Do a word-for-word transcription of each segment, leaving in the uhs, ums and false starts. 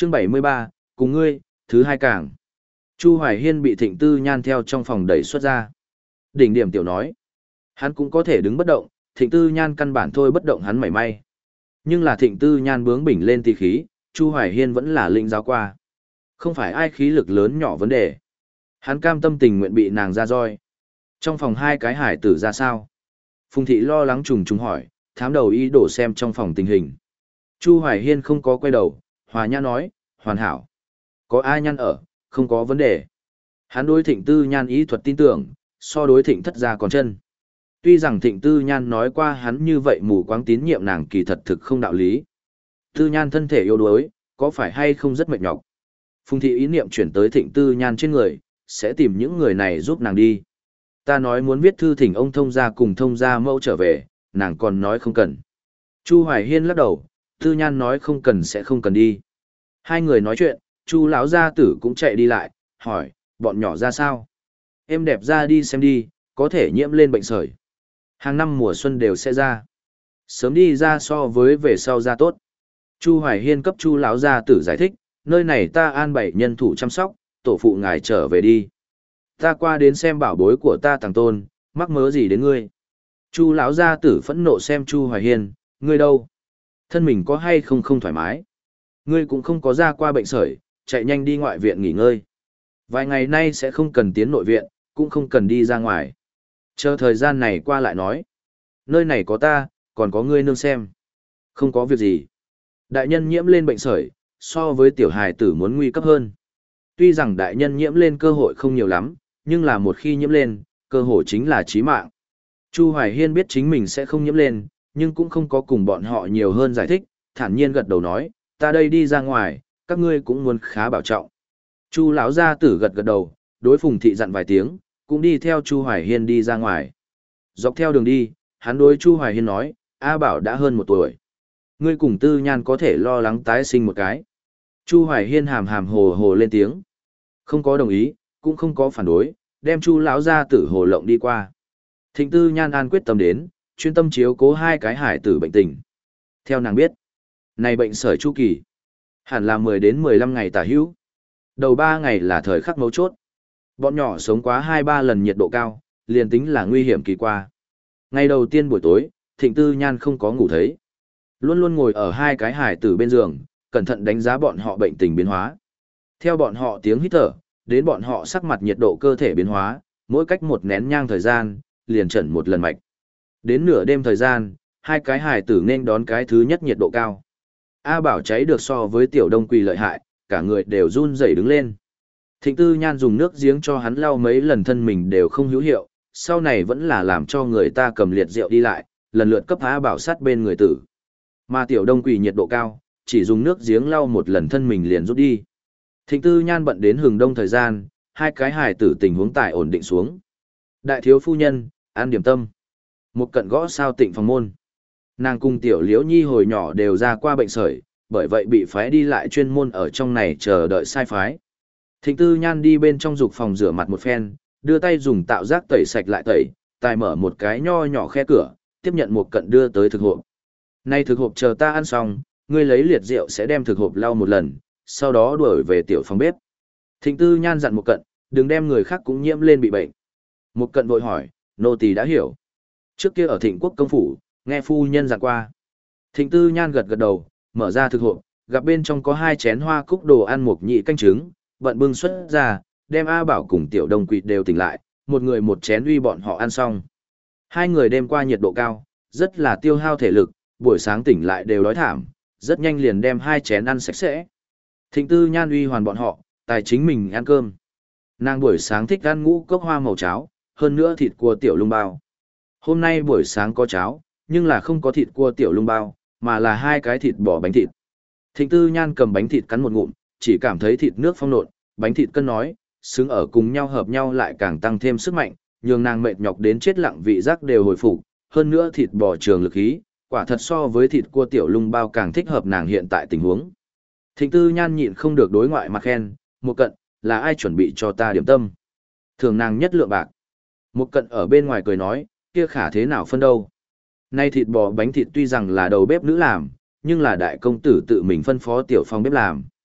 Chương bảy mươi ba, cùng ngươi, thứ hai càng. Chu Hoài Hiên bị Thịnh Tư Nhan theo trong phòng đẩy xuất ra. Đỉnh điểm tiểu nói. Hắn cũng có thể đứng bất động, Thịnh Tư Nhan căn bản thôi bất động hắn mảy may. Nhưng là Thịnh Tư Nhan bướng bỉnh lên tì khí, Chu Hoài Hiên vẫn là lĩnh giáo qua. Không phải ai khí lực lớn nhỏ vấn đề. Hắn cam tâm tình nguyện bị nàng ra roi. Trong phòng hai cái hải tử ra sao? Phùng thị lo lắng trùng trùng hỏi, thám đầu ý đổ xem trong phòng tình hình. Chu Hoài Hiên không có quay đầu, hòa nhã nói, hoàn hảo. Có ai nhăn ở, không có vấn đề. Hắn đối Thịnh Tư Nhan ý thuật tin tưởng, so đối Thịnh thất gia còn chân. Tuy rằng Thịnh Tư Nhan nói qua hắn như vậy mù quáng tín nhiệm nàng kỳ thật thực không đạo lý. Tư Nhan thân thể yếu đuối, có phải hay không rất mệt nhọc. Phùng thị ý niệm chuyển tới Thịnh Tư Nhan trên người, sẽ tìm những người này giúp nàng đi. Ta nói muốn viết thư thỉnh ông thông gia cùng thông gia mẫu trở về, nàng còn nói không cần. Chu Hoài Hiên lắc đầu, Tư Nhan nói không cần sẽ không cần đi. Hai người nói chuyện, Chu lão gia tử cũng chạy đi lại, hỏi, bọn nhỏ ra sao? Em đẹp ra đi xem đi, có thể nhiễm lên bệnh sởi. Hàng năm mùa xuân đều sẽ ra. Sớm đi ra so với về sau ra tốt. Chu Hoài Hiên cấp Chu lão gia tử giải thích, nơi này ta an bảy nhân thủ chăm sóc, tổ phụ ngài trở về đi. Ta qua đến xem bảo bối của ta thằng tôn, mắc mớ gì đến ngươi. Chu lão gia tử phẫn nộ xem Chu Hoài Hiên, ngươi đâu? Thân mình có hay không không thoải mái? Ngươi cũng không có ra qua bệnh sởi, chạy nhanh đi ngoại viện nghỉ ngơi. Vài ngày nay sẽ không cần tiến nội viện, cũng không cần đi ra ngoài. Chờ thời gian này qua lại nói. Nơi này có ta, còn có ngươi nương xem. Không có việc gì. Đại nhân nhiễm lên bệnh sởi, so với tiểu hài tử muốn nguy cấp hơn. Tuy rằng đại nhân nhiễm lên cơ hội không nhiều lắm, nhưng là một khi nhiễm lên, cơ hội chính là chí mạng. Chu Hoài Hiên biết chính mình sẽ không nhiễm lên, nhưng cũng không có cùng bọn họ nhiều hơn giải thích, thản nhiên gật đầu nói, ta đây đi ra ngoài, các ngươi cũng muốn khá bảo trọng. Chu lão gia tử gật gật đầu, đối Phùng thị dặn vài tiếng, cũng đi theo Chu Hoài Hiên đi ra ngoài. Dọc theo đường đi, hắn đối Chu Hoài Hiên nói, A Bảo đã hơn một tuổi. Ngươi cùng Tư Nhan có thể lo lắng tái sinh một cái. Chu Hoài Hiên hàm hàm hồ hồ lên tiếng. Không có đồng ý, cũng không có phản đối, đem Chu lão gia tử hồ lộng đi qua. Thịnh Tư Nhan an quyết tâm đến, chuyên tâm chiếu cố hai cái hải tử bệnh tình. Theo nàng biết, này bệnh sởi chu kỳ, hẳn là mười đến mười lăm ngày tả hữu. Đầu ba ngày là thời khắc mấu chốt. Bọn nhỏ sống quá hai ba lần nhiệt độ cao, liền tính là nguy hiểm kỳ qua. Ngày đầu tiên buổi tối, Thịnh Tư Nhan không có ngủ thấy. Luôn luôn ngồi ở hai cái hải tử bên giường, cẩn thận đánh giá bọn họ bệnh tình biến hóa. Theo bọn họ tiếng hít thở, đến bọn họ sắc mặt nhiệt độ cơ thể biến hóa, mỗi cách một nén nhang thời gian, liền chẩn một lần mạch. Đến nửa đêm thời gian, hai cái hải tử nên đón cái thứ nhất nhiệt độ cao. A Bảo cháy được so với tiểu đông quỳ lợi hại, cả người đều run rẩy đứng lên. Thịnh Tư Nhan dùng nước giếng cho hắn lau mấy lần thân mình đều không hữu hiệu, sau này vẫn là làm cho người ta cầm liệt rượu đi lại, lần lượt cấp A Bảo sát bên người tử. Mà tiểu đông quỳ nhiệt độ cao, chỉ dùng nước giếng lau một lần thân mình liền rút đi. Thịnh Tư Nhan bận đến hừng đông thời gian, hai cái hài tử tình huống tại ổn định xuống. Đại thiếu phu nhân, an điểm tâm. Một cận gõ sao tịnh phòng môn. Nàng cùng tiểu liễu nhi hồi nhỏ đều ra qua bệnh sởi, bởi vậy bị phái đi lại chuyên môn ở trong này chờ đợi sai phái. Thịnh Tư Nhan đi bên trong dục phòng rửa mặt một phen, đưa tay dùng tạo giác tẩy sạch lại tẩy, tài mở một cái nho nhỏ khe cửa, tiếp nhận một cận đưa tới thực hộp. Nay thực hộp chờ ta ăn xong, ngươi lấy liệt rượu sẽ đem thực hộp lau một lần, sau đó đuổi về tiểu phòng bếp. Thịnh Tư Nhan dặn một cận, đừng đem người khác cũng nhiễm lên bị bệnh. Một cận vội hỏi, nô tỳ đã hiểu. Trước kia ở Thịnh Quốc công phủ, nghe phu nhân dặn qua. Thịnh Tư Nhan gật gật đầu, mở ra thực hộp, gặp bên trong có hai chén hoa cúc đồ ăn mộc nhị canh trứng, bận bưng xuất ra, đem A Bảo cùng tiểu đông quỵt đều tỉnh lại, một người một chén uy bọn họ ăn xong. Hai người đêm qua nhiệt độ cao, rất là tiêu hao thể lực, buổi sáng tỉnh lại đều đói thảm, rất nhanh liền đem hai chén ăn sạch sẽ. Thịnh Tư Nhan uy hoàn bọn họ, tài chính mình ăn cơm. Nàng buổi sáng thích ăn ngũ cốc hoa màu cháo, hơn nữa thịt cua tiểu lung bao. Hôm nay buổi sáng có cháo, nhưng là không có thịt cua tiểu lung bao, mà là hai cái thịt bò bánh thịt. Thịnh Tư Nhan cầm bánh thịt cắn một ngụm, chỉ cảm thấy thịt nước phong nộn, bánh thịt cân nói, xứng ở cùng nhau hợp nhau lại càng tăng thêm sức mạnh, nhường nàng mệt nhọc đến chết lặng vị giác đều hồi phục, hơn nữa thịt bò trường lực khí, quả thật so với thịt cua tiểu lung bao càng thích hợp nàng hiện tại tình huống. Thịnh Tư Nhan nhịn không được đối ngoại mặt khen, một cận, là ai chuẩn bị cho ta điểm tâm? Thường nàng nhất lượng bạc. Một cận ở bên ngoài cười nói, kia khả thế nào phân đâu? Nay thịt bò bánh thịt tuy rằng là đầu bếp nữ làm, nhưng là đại công tử tự mình phân phó tiểu phong bếp làm.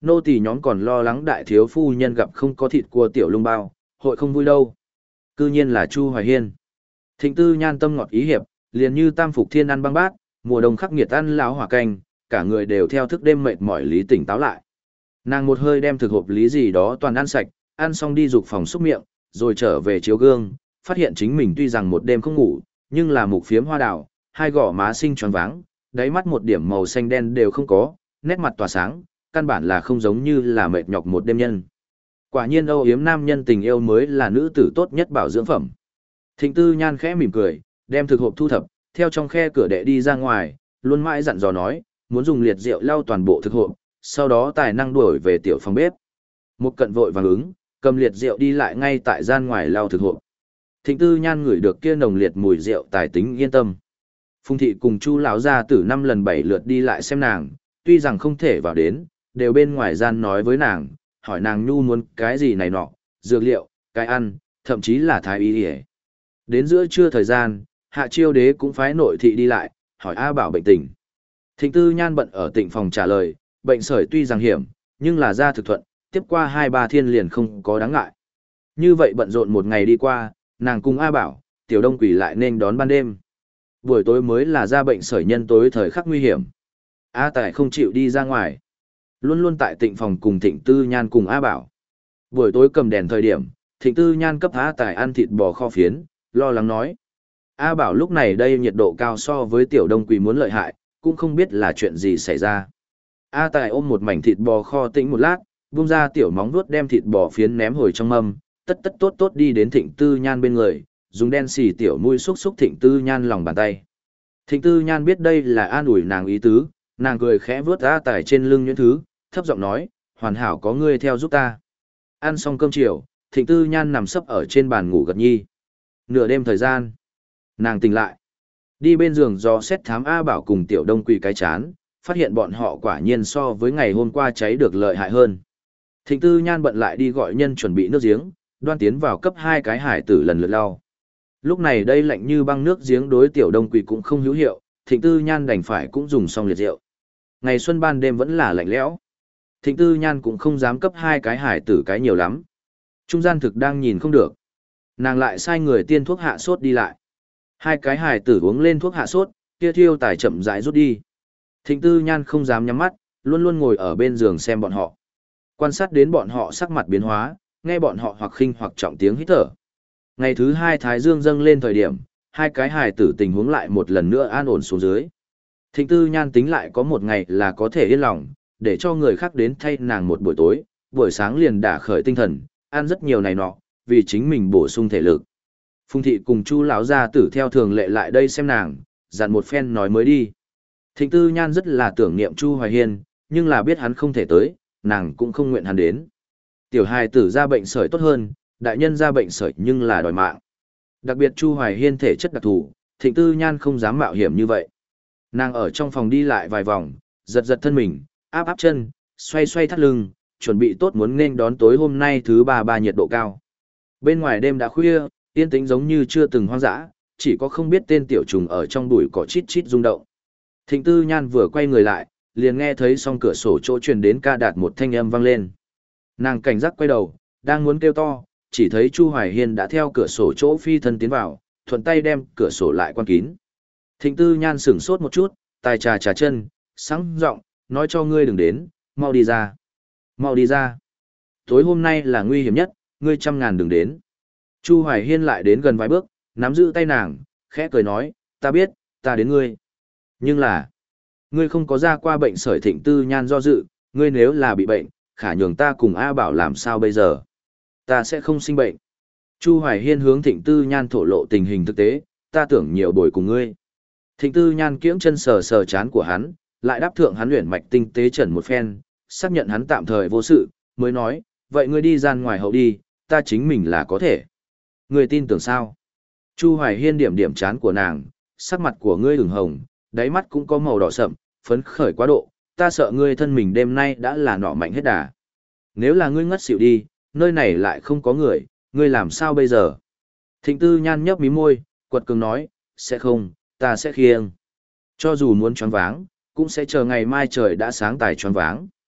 Nô tỳ nhóm còn lo lắng đại thiếu phu nhân gặp không có thịt cua tiểu lung bao, hội không vui đâu. Cư nhiên là Chu Hoài Hiên. Thịnh Tư Nhan tâm ngọt ý hiệp, liền như tam phục thiên ăn băng bát, mùa đông khắc nghiệt ăn láo hỏa canh, cả người đều theo thức đêm mệt mỏi lý tỉnh táo lại. Nàng một hơi đem thực hộp lý gì đó toàn ăn sạch, ăn xong đi dục phòng xúc miệng, rồi trở về chiếu gương, phát hiện chính mình tuy rằng một đêm không ngủ, nhưng là mục phiếm hoa đào, hai gò má xinh tròn váng, đáy mắt một điểm màu xanh đen đều không có, nét mặt tỏa sáng, căn bản là không giống như là mệt nhọc một đêm nhân. Quả nhiên âu yếm nam nhân tình yêu mới là nữ tử tốt nhất bảo dưỡng phẩm. Thịnh Tư Nhan khẽ mỉm cười, đem thực hộp thu thập, theo trong khe cửa đệ đi ra ngoài, luôn mãi dặn dò nói, muốn dùng liệt rượu lau toàn bộ thực hộp, sau đó tài năng đuổi về tiểu phòng bếp. Một cận vội vàng ứng, cầm liệt rượu đi lại ngay tại gian ngoài lau thực hộp. Thịnh Tư Nhan ngửi được kia nồng liệt mùi rượu tài tính yên tâm. Phùng thị cùng Chu lão gia tử năm lần bảy lượt đi lại xem nàng, tuy rằng không thể vào đến, đều bên ngoài gian nói với nàng, hỏi nàng nhu muốn cái gì này nọ, dược liệu, cái ăn, thậm chí là thái y y. Đến giữa trưa thời gian, Hạ Chiêu Đế cũng phái nội thị đi lại, hỏi A Bảo bệnh tình. Thịnh Tư Nhan bận ở tịnh phòng trả lời, bệnh sởi tuy rằng hiểm, nhưng là ra thực thuận, tiếp qua hai ba thiên liền không có đáng ngại. Như vậy bận rộn một ngày đi qua, nàng cùng A Bảo, Tiểu Đông Quỷ lại nên đón ban đêm. Buổi tối mới là ra bệnh sởi nhân tối thời khắc nguy hiểm. A Tài không chịu đi ra ngoài, luôn luôn tại tịnh phòng cùng Thịnh Tư Nhan cùng A Bảo. Buổi tối cầm đèn thời điểm, Thịnh Tư Nhan cấp A Tài ăn thịt bò kho phiến, lo lắng nói. A Bảo lúc này đây nhiệt độ cao so với Tiểu Đông Quỷ muốn lợi hại, cũng không biết là chuyện gì xảy ra. A Tài ôm một mảnh thịt bò kho tĩnh một lát, vung ra tiểu móng vuốt đem thịt bò phiến ném hồi trong mâm, tất tất tốt tốt đi đến Thịnh Tư Nhan bên người, dùng đen xì tiểu mũi xúc xúc Thịnh Tư Nhan lòng bàn tay. Thịnh Tư Nhan biết đây là an ủi nàng ý tứ, nàng cười khẽ vướt A Tài trên lưng những thứ, thấp giọng nói, hoàn hảo có ngươi theo giúp ta. Ăn xong cơm chiều, Thịnh Tư Nhan nằm sấp ở trên bàn ngủ gật nhi. Nửa đêm thời gian, nàng tỉnh lại, đi bên giường do xét thám A Bảo cùng Tiểu Đông Quỳ cái chán, phát hiện bọn họ quả nhiên so với ngày hôm qua cháy được lợi hại hơn. Thịnh Tư Nhan bận lại đi gọi nhân chuẩn bị nước giếng, đoan tiến vào cấp hai cái hải tử lần lượt lau. Lúc này đây lạnh như băng nước giếng đối Tiểu Đông Quỳ cũng không hữu hiệu, Thịnh Tư Nhan đành phải cũng dùng xong liệt rượu. Ngày xuân ban đêm vẫn là lạnh lẽo. Thịnh Tư Nhan cũng không dám cấp hai cái hải tử cái nhiều lắm. Trung gian thực đang nhìn không được. Nàng lại sai người tiên thuốc hạ sốt đi lại. Hai cái hải tử uống lên thuốc hạ sốt, kia thiêu tài chậm rãi rút đi. Thịnh Tư Nhan không dám nhắm mắt, luôn luôn ngồi ở bên giường xem bọn họ. Quan sát đến bọn họ sắc mặt biến hóa, nghe bọn họ hoặc khinh hoặc trọng tiếng hít thở. Ngày thứ hai thái dương dâng lên thời điểm, hai cái hài tử tình huống lại một lần nữa an ổn xuống dưới. Thịnh Tư Nhan tính lại có một ngày là có thể yên lòng, để cho người khác đến thay nàng một buổi tối, buổi sáng liền đả khởi tinh thần, ăn rất nhiều này nọ, vì chính mình bổ sung thể lực. Phùng thị cùng Chu lão gia tử theo thường lệ lại đây xem nàng, dặn một phen nói mới đi. Thịnh Tư Nhan rất là tưởng niệm Chu Hoài Hiên, nhưng là biết hắn không thể tới, nàng cũng không nguyện hắn đến. Tiểu hài tử ra bệnh sởi tốt hơn, đại nhân ra bệnh sởi nhưng là đòi mạng. Đặc biệt Chu Hoài Hiên thể chất đặc thù, Thịnh Tư Nhan không dám mạo hiểm như vậy. Nàng ở trong phòng đi lại vài vòng, giật giật thân mình, áp áp chân, xoay xoay thắt lưng, chuẩn bị tốt muốn nên đón tối hôm nay thứ ba ba nhiệt độ cao. Bên ngoài đêm đã khuya, yên tĩnh giống như chưa từng hoang dã, chỉ có không biết tên tiểu trùng ở trong bụi cỏ chít chít rung động. Thịnh Tư Nhan vừa quay người lại, liền nghe thấy song cửa sổ chỗ truyền đến ca đạt một thanh âm vang lên. Nàng cảnh giác quay đầu, đang muốn kêu to, chỉ thấy Chu Hoài Hiên đã theo cửa sổ chỗ phi thân tiến vào, thuận tay đem cửa sổ lại quan kín. Thịnh Tư Nhan sửng sốt một chút, tài trà trà chân, sáng giọng nói cho ngươi đừng đến, mau đi ra. Mau đi ra. Tối hôm nay là nguy hiểm nhất, ngươi trăm ngàn đừng đến. Chu Hoài Hiên lại đến gần vài bước, nắm giữ tay nàng, khẽ cười nói, ta biết, ta đến ngươi. Nhưng là, ngươi không có ra qua bệnh sởi. Thịnh Tư Nhan do dự, ngươi nếu là bị bệnh, khả nhường ta cùng A Bảo làm sao bây giờ? Ta sẽ không sinh bệnh. Chu Hoài Hiên hướng Thịnh Tư Nhan thổ lộ tình hình thực tế, ta tưởng nhiều bồi cùng ngươi. Thịnh Tư Nhan kiễng chân sờ sờ chán của hắn, lại đáp thượng hắn luyện mạch tinh tế trần một phen, xác nhận hắn tạm thời vô sự, mới nói, vậy ngươi đi gian ngoài hậu đi, ta chính mình là có thể. Ngươi tin tưởng sao? Chu Hoài Hiên điểm điểm chán của nàng, sắc mặt của ngươi ửng hồng, đáy mắt cũng có màu đỏ sậm, phấn khởi quá độ, ta sợ ngươi thân mình đêm nay đã là nọ mạnh hết đà. Nếu là ngươi ngất xỉu đi, nơi này lại không có người, ngươi làm sao bây giờ? Thịnh Tư Nhan nhấp mí môi, quật cường nói, sẽ không, ta sẽ khiêng. Cho dù muốn choáng váng, cũng sẽ chờ ngày mai trời đã sáng tài choáng váng.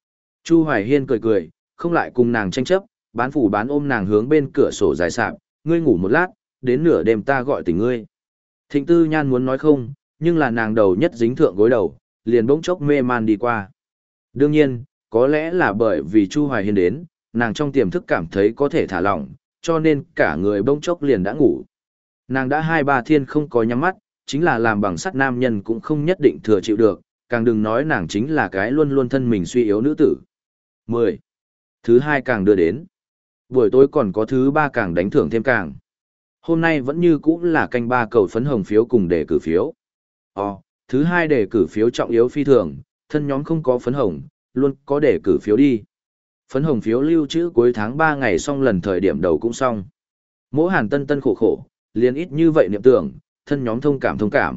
Chu Hoài Hiên cười cười, không lại cùng nàng tranh chấp, bán phủ bán ôm nàng hướng bên cửa sổ dài sạp, ngươi ngủ một lát, đến nửa đêm ta gọi tỉnh ngươi. Thịnh Tư Nhan muốn nói không, nhưng là nàng đầu nhất dính thượng gối đầu, liền bỗng chốc mê man đi qua. Đương nhiên, có lẽ là bởi vì Chu Hoài Hiên đến, nàng trong tiềm thức cảm thấy có thể thả lỏng, cho nên cả người bỗng chốc liền đã ngủ. Nàng đã hai ba thiên không có nhắm mắt, chính là làm bằng sắt nam nhân cũng không nhất định thừa chịu được, càng đừng nói nàng chính là cái luôn luôn thân mình suy yếu nữ tử. mười. Thứ hai càng đưa đến. Buổi tối còn có thứ ba càng đánh thưởng thêm càng. Hôm nay vẫn như cũ là canh ba cầu phấn hồng phiếu cùng đề cử phiếu. Ồ, thứ hai đề cử phiếu trọng yếu phi thường, thân nhóm không có phấn hồng, luôn có đề cử phiếu đi. Phấn hồng phiếu lưu trữ cuối tháng ba ngày xong lần thời điểm đầu cũng xong. Mỗi hàn tân tân khổ khổ, liền ít như vậy niệm tưởng, thân nhóm thông cảm thông cảm.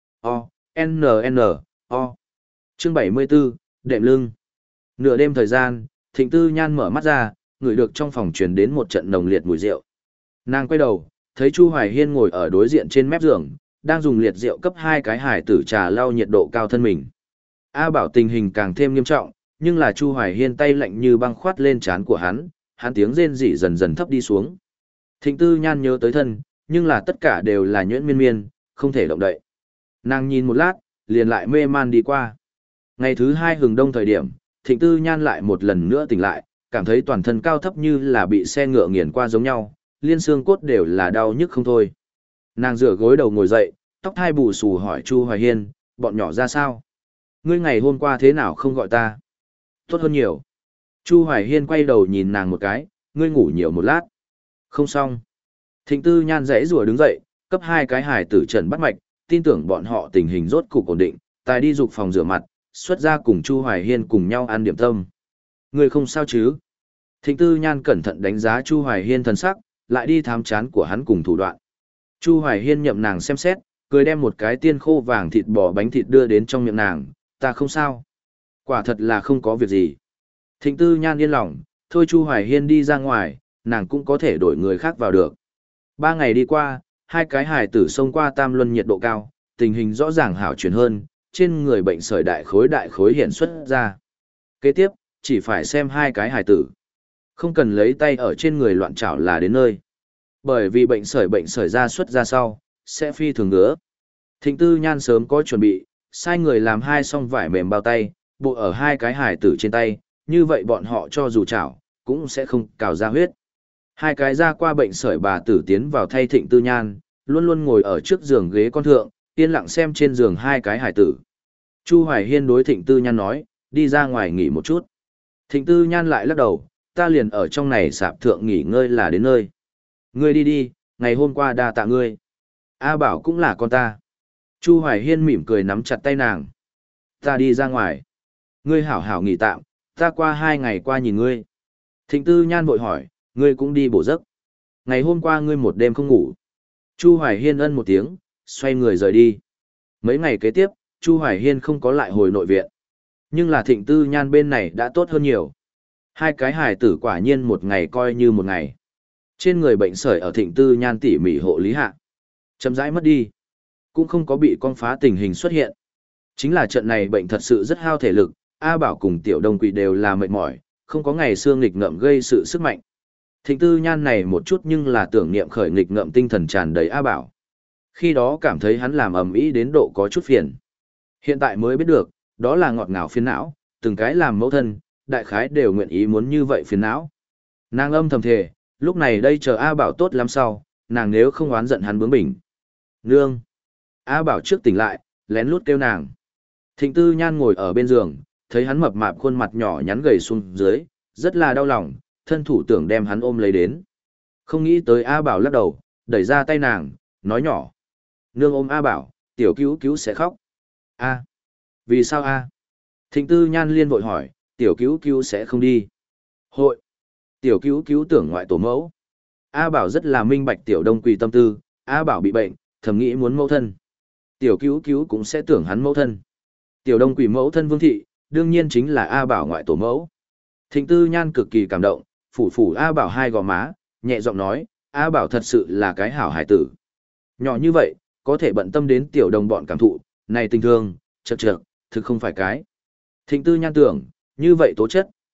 O, N N, O. Chương bảy mươi 74, đệm lưng. Nửa đêm thời gian, Thịnh Tư Nhan mở mắt ra, ngửi được trong phòng truyền đến một trận nồng liệt mùi rượu. Nàng quay đầu, thấy Chu Hoài Hiên ngồi ở đối diện trên mép giường, đang dùng liệt rượu cấp hai cái hải tử trà lau nhiệt độ cao thân mình. A Bảo tình hình càng thêm nghiêm trọng, nhưng là Chu Hoài Hiên tay lạnh như băng khoát lên trán của hắn, hắn tiếng rên rỉ dần dần thấp đi xuống. Thịnh Tư Nhan nhớ tới thân, nhưng là tất cả đều là nhuyễn miên miên, không thể động đậy. Nàng nhìn một lát, liền lại mê man đi qua. Ngày thứ hai hừng đông thời điểm, Thịnh Tư Nhan lại một lần nữa tỉnh lại, cảm thấy toàn thân cao thấp như là bị xe ngựa nghiền qua giống nhau, liên xương cốt đều là đau nhức không thôi. Nàng rửa gối đầu ngồi dậy, tóc thai bù xù hỏi Chu Hoài Hiên, bọn nhỏ ra sao? Ngươi ngày hôm qua thế nào không gọi ta? Tốt hơn nhiều. Chu Hoài Hiên quay đầu nhìn nàng một cái, ngươi ngủ nhiều một lát. Không xong. Thịnh Tư Nhan rẽ rùa đứng dậy, cấp hai cái hài tử trần bắt mạch, tin tưởng bọn họ tình hình rốt cục ổn định, tài đi dục phòng rửa mặt, xuất ra cùng Chu Hoài Hiên cùng nhau ăn điểm tâm. Ngươi không sao chứ? Thịnh Tư Nhan cẩn thận đánh giá Chu Hoài Hiên thần sắc, lại đi thám chán của hắn cùng thủ đoạn. Chu Hoài Hiên nhậm nàng xem xét, cười đem một cái tiên khô vàng thịt bò bánh thịt đưa đến trong miệng nàng, ta không sao. Quả thật là không có việc gì. Thịnh Tư Nhan yên lòng, thôi Chu Hoài Hiên đi ra ngoài, nàng cũng có thể đổi người khác vào được. Ba ngày đi qua, hai cái hài tử xông qua tam luân nhiệt độ cao, tình hình rõ ràng hảo chuyển hơn, trên người bệnh sởi đại khối đại khối hiện xuất ra. Kế tiếp, chỉ phải xem hai cái hài tử. Không cần lấy tay ở trên người loạn trảo là đến nơi. Bởi vì bệnh sởi bệnh sởi ra xuất ra sau, sẽ phi thường ngứa. Thịnh Tư Nhan sớm có chuẩn bị, sai người làm hai song vải mềm bao tay, bộ ở hai cái hài tử trên tay, như vậy bọn họ cho dù chảo, cũng sẽ không cào ra huyết. Hai cái ra qua bệnh sởi bà tử tiến vào thay Thịnh Tư Nhan, luôn luôn ngồi ở trước giường ghế con thượng, yên lặng xem trên giường hai cái hài tử. Chu Hoài Hiên đối Thịnh Tư Nhan nói, đi ra ngoài nghỉ một chút. Thịnh Tư Nhan lại lắc đầu, ta liền ở trong này sạp thượng nghỉ ngơi là đến nơi. Ngươi đi đi, ngày hôm qua đa tạ ngươi. A Bảo cũng là con ta. Chu Hoài Hiên mỉm cười nắm chặt tay nàng. Ta đi ra ngoài. Ngươi hảo hảo nghỉ tạm, ta qua hai ngày qua nhìn ngươi. Thịnh Tư Nhan vội hỏi, ngươi cũng đi bổ giấc. Ngày hôm qua ngươi một đêm không ngủ. Chu Hoài Hiên ân một tiếng, xoay người rời đi. Mấy ngày kế tiếp, Chu Hoài Hiên không có lại hồi nội viện. Nhưng là Thịnh Tư Nhan bên này đã tốt hơn nhiều. Hai cái hài tử quả nhiên một ngày coi như một ngày. Trên người bệnh sởi ở Thịnh Tư Nhan tỉ mỉ hộ lý hạ. Chậm rãi mất đi. Cũng không có bị con phá tình hình xuất hiện. Chính là trận này bệnh thật sự rất hao thể lực, A Bảo cùng Tiểu Đông Quỷ đều là mệt mỏi, không có ngày xương nghịch ngợm gây sự sức mạnh. Thịnh Tư Nhan này một chút nhưng là tưởng niệm khởi nghịch ngợm tinh thần tràn đầy A Bảo. Khi đó cảm thấy hắn làm ầm ĩ đến độ có chút phiền. Hiện tại mới biết được, đó là ngọt ngào phiền não, từng cái làm mẫu thân, đại khái đều nguyện ý muốn như vậy phiền não. Nàng âm thầm thề, lúc này đây chờ A Bảo tốt lắm sau, nàng nếu không oán giận hắn bướng bỉnh. Nương! A Bảo trước tỉnh lại, lén lút kêu nàng. Thịnh Tư Nhan ngồi ở bên giường, thấy hắn mập mạp khuôn mặt nhỏ nhắn gầy xuống dưới, rất là đau lòng, thân thủ tưởng đem hắn ôm lấy đến. Không nghĩ tới A Bảo lắc đầu, đẩy ra tay nàng, nói nhỏ. Nương ôm A Bảo, tiểu cứu cứu sẽ khóc. A. Vì sao A? Thịnh Tư Nhan liên vội hỏi, tiểu cứu cứu sẽ không đi. Hội. Tiểu cứu cứu tưởng ngoại tổ mẫu. A Bảo rất là minh bạch tiểu Đông Quỳ tâm tư, A Bảo bị bệnh, thầm nghĩ muốn mẫu thân. Tiểu cứu cứu cũng sẽ tưởng hắn mẫu thân. Tiểu Đông Quỳ mẫu thân Vương Thị, đương nhiên chính là A Bảo ngoại tổ mẫu. Thịnh Tư Nhan cực kỳ cảm động, phủ phủ A Bảo hai gò má, nhẹ giọng nói, A Bảo thật sự là cái hảo hải tử. Nhỏ như vậy, có thể bận tâm đến tiểu đồng bọn cảm thụ, này tình thương, chật chật, thực không phải cái. Thịnh Tư Nhan tưởng, như vậy tố chất,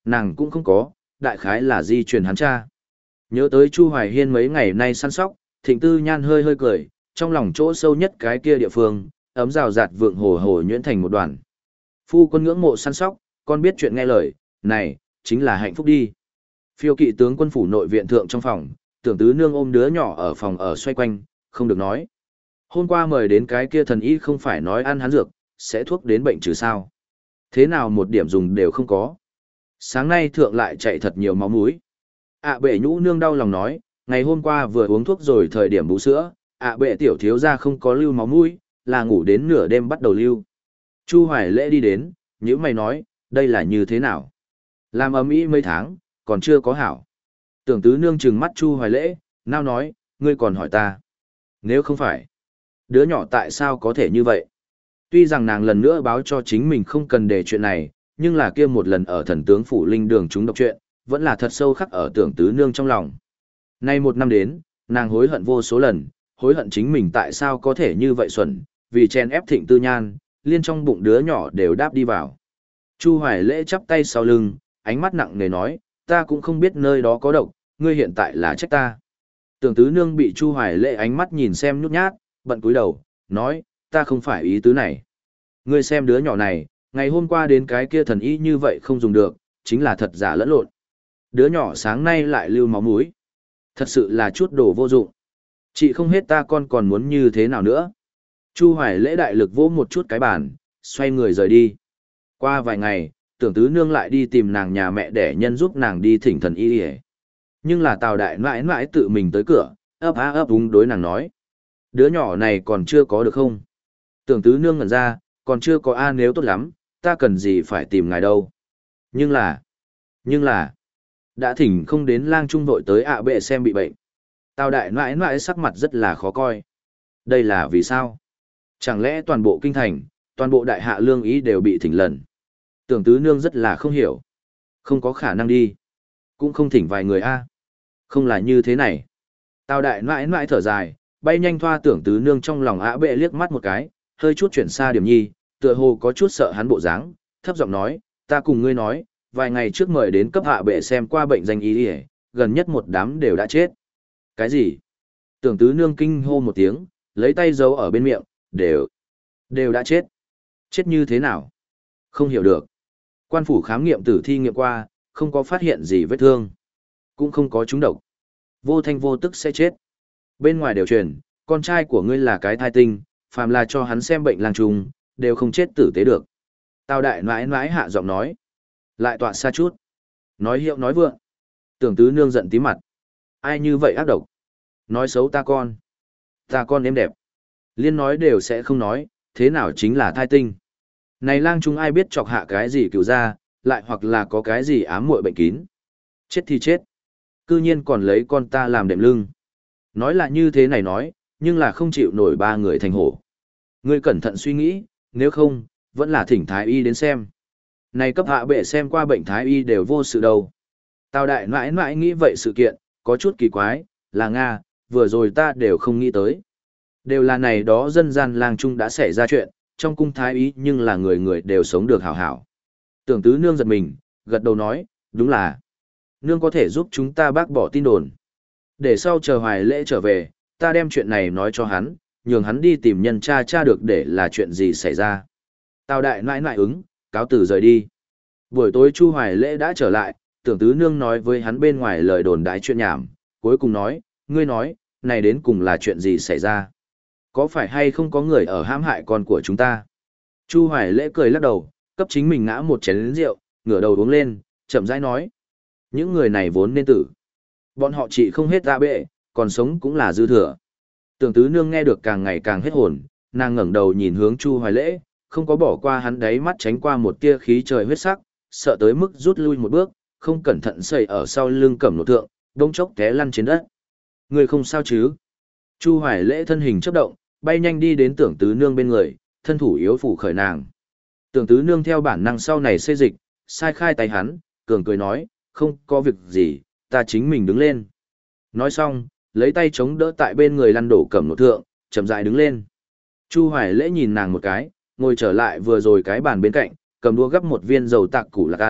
nàng cũng không có, đại khái là di truyền hắn cha. Nhớ tới Chu Hoài Hiên mấy ngày nay săn sóc, Thịnh Tư Nhan hơi hơi cười, trong lòng chỗ sâu nhất cái kia địa phương, ấm rào rạt vượng hồ hồ nhuyễn thành một đoàn. Phu quân ngưỡng mộ săn sóc, con biết chuyện nghe lời, này, chính là hạnh phúc đi. Phiêu kỵ tướng quân phủ nội viện thượng trong phòng, Tưởng Tứ Nương ôm đứa nhỏ ở phòng ở xoay quanh, không được nói. Hôm qua mời đến cái kia thần y không phải nói ăn hắn dược, sẽ thuốc đến bệnh trừ sao. Thế nào một điểm dùng đều không có. Sáng nay thượng lại chạy thật nhiều máu mũi. ạ bệ nhũ nương đau lòng nói, ngày hôm qua vừa uống thuốc rồi thời điểm bú sữa, ạ bệ tiểu thiếu ra không có lưu máu mũi, là ngủ đến nửa đêm bắt đầu lưu. Chu Hoài Lễ đi đến, nhữ mày nói, đây là như thế nào? Làm ấm ý mấy tháng, còn chưa có hảo. Tưởng Tứ Nương trừng mắt Chu Hoài Lễ, nào nói, ngươi còn hỏi ta. Nếu không phải, đứa nhỏ tại sao có thể như vậy? Tuy rằng nàng lần nữa báo cho chính mình không cần để chuyện này, nhưng là kia một lần ở thần tướng phủ linh đường chúng đọc chuyện, vẫn là thật sâu khắc ở Tưởng Tứ Nương trong lòng. Nay một năm đến, nàng hối hận vô số lần, hối hận chính mình tại sao có thể như vậy xuẩn, vì chen ép Thịnh Tư Nhan, liên trong bụng đứa nhỏ đều đáp đi vào. Chu Hoài Lễ chắp tay sau lưng, ánh mắt nặng nề nói, ta cũng không biết nơi đó có độc, ngươi hiện tại là trách ta. Tưởng Tứ Nương bị Chu Hoài Lễ ánh mắt nhìn xem nhút nhát, bận cúi đầu, nói, ta không phải ý tứ này. Ngươi xem đứa nhỏ này, ngày hôm qua đến cái kia thần y như vậy không dùng được, chính là thật giả lẫn lộn. Đứa nhỏ sáng nay lại lưu máu mũi. Thật sự là chút đồ vô dụng. Chị không hết ta con còn muốn như thế nào nữa. Chu Hoài Lễ đại lực vỗ một chút cái bàn, xoay người rời đi. Qua vài ngày, Tưởng Tứ Nương lại đi tìm nàng nhà mẹ để nhân giúp nàng đi thỉnh thần y đi. Nhưng là Tào Đại mãi mãi tự mình tới cửa, ấp á ấp úng đối nàng nói. Đứa nhỏ này còn chưa có được không? Tưởng Tứ Nương ngẩn ra, còn chưa có a nếu tốt lắm, ta cần gì phải tìm ngài đâu. Nhưng là, nhưng là, đã thỉnh không đến lang trung vội tới ạ bệ xem bị bệnh. Tào Đại mãi mãi sắc mặt rất là khó coi. Đây là vì sao? Chẳng lẽ toàn bộ kinh thành, toàn bộ đại hạ lương ý đều bị thỉnh lần? Tưởng Tứ Nương rất là không hiểu. Không có khả năng đi. Cũng không thỉnh vài người a. Không là như thế này. Tào Đại mãi mãi thở dài, bay nhanh thoa Tưởng Tứ Nương trong lòng ạ bệ liếc mắt một cái, hơi chút chuyển xa điểm nhi, tựa hồ có chút sợ hắn bộ dáng, thấp giọng nói, ta cùng ngươi nói, vài ngày trước mời đến cấp hạ bệ xem qua bệnh danh y đi, gần nhất một đám đều đã chết. Cái gì? Tưởng Tứ Nương kinh hô một tiếng, lấy tay giấu ở bên miệng, đều, đều đã chết. Chết như thế nào? Không hiểu được. Quan phủ khám nghiệm tử thi nghiệm qua, không có phát hiện gì vết thương. Cũng không có trúng độc. Vô thanh vô tức sẽ chết. Bên ngoài đều truyền, con trai của ngươi là cái thai tinh, phàm là cho hắn xem bệnh lang trùng, đều không chết tử tế được. Tào Đại mãi mãi hạ giọng nói. Lại tọa xa chút. Nói hiệu nói vượng. Tưởng Tứ Nương giận tí mặt. Ai như vậy ác độc? Nói xấu ta con. Ta con em đẹp. Liên nói đều sẽ không nói, thế nào chính là thai tinh. Này lang trung ai biết chọc hạ cái gì cứu ra, lại hoặc là có cái gì ám muội bệnh kín. Chết thì chết. Cư nhiên còn lấy con ta làm đệm lưng. Nói là như thế này nói, nhưng là không chịu nổi ba người thành hổ. Ngươi cẩn thận suy nghĩ, nếu không, vẫn là thỉnh thái y đến xem. Này cấp hạ bệ xem qua bệnh thái y đều vô sự đâu. Tào Đại mãi mãi nghĩ vậy sự kiện, có chút kỳ quái, là Nga, vừa rồi ta đều không nghĩ tới. Đều là này đó dân gian lang trung đã xảy ra chuyện, trong cung thái y nhưng là người người đều sống được hảo hảo. Tưởng Tứ Nương giật mình, gật đầu nói, đúng là. Nương có thể giúp chúng ta bác bỏ tin đồn. Để sau chờ Hoài Lễ trở về, ta đem chuyện này nói cho hắn, nhường hắn đi tìm nhân tra tra được để là chuyện gì xảy ra. Tào Đại nãi nãi ứng, cáo từ rời đi. Buổi tối Chu Hoài Lễ đã trở lại, Tưởng Tứ Nương nói với hắn bên ngoài lời đồn đái chuyện nhảm, cuối cùng nói, ngươi nói, này đến cùng là chuyện gì xảy ra? Có phải hay không có người ở hãm hại con của chúng ta? Chu Hoài Lễ cười lắc đầu, cấp chính mình ngã một chén rượu, ngửa đầu uống lên, chậm rãi nói. Những người này vốn nên tử. Bọn họ chỉ không hết ra bệ, còn sống cũng là dư thừa. Tưởng Tứ Nương nghe được càng ngày càng hết hồn, nàng ngẩng đầu nhìn hướng Chu Hoài Lễ, không có bỏ qua hắn đáy mắt tránh qua một tia khí trời huyết sắc, sợ tới mức rút lui một bước, không cẩn thận xây ở sau lưng cẩm nộ thượng, đông chốc té lăn trên đất. Người không sao chứ? Chu Hoài Lễ thân hình chớp động, bay nhanh đi đến Tưởng Tứ Nương bên người, thân thủ yếu phủ khởi nàng. Tưởng Tứ Nương theo bản năng sau này xê dịch, sai khai tay hắn, cường cười nói, không có việc gì, ta chính mình đứng lên. Nói xong, lấy tay chống đỡ tại bên người lăn đổ cẩm nộ thượng, chậm rãi đứng lên. Chu Hoài Lễ nhìn nàng một cái, ngồi trở lại vừa rồi cái bàn bên cạnh, cầm đũa gắp một viên dầu tạc củ lạc ăn,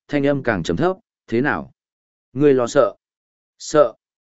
thanh âm càng trầm thấp, thế nào? Ngươi lo sợ? Sợ?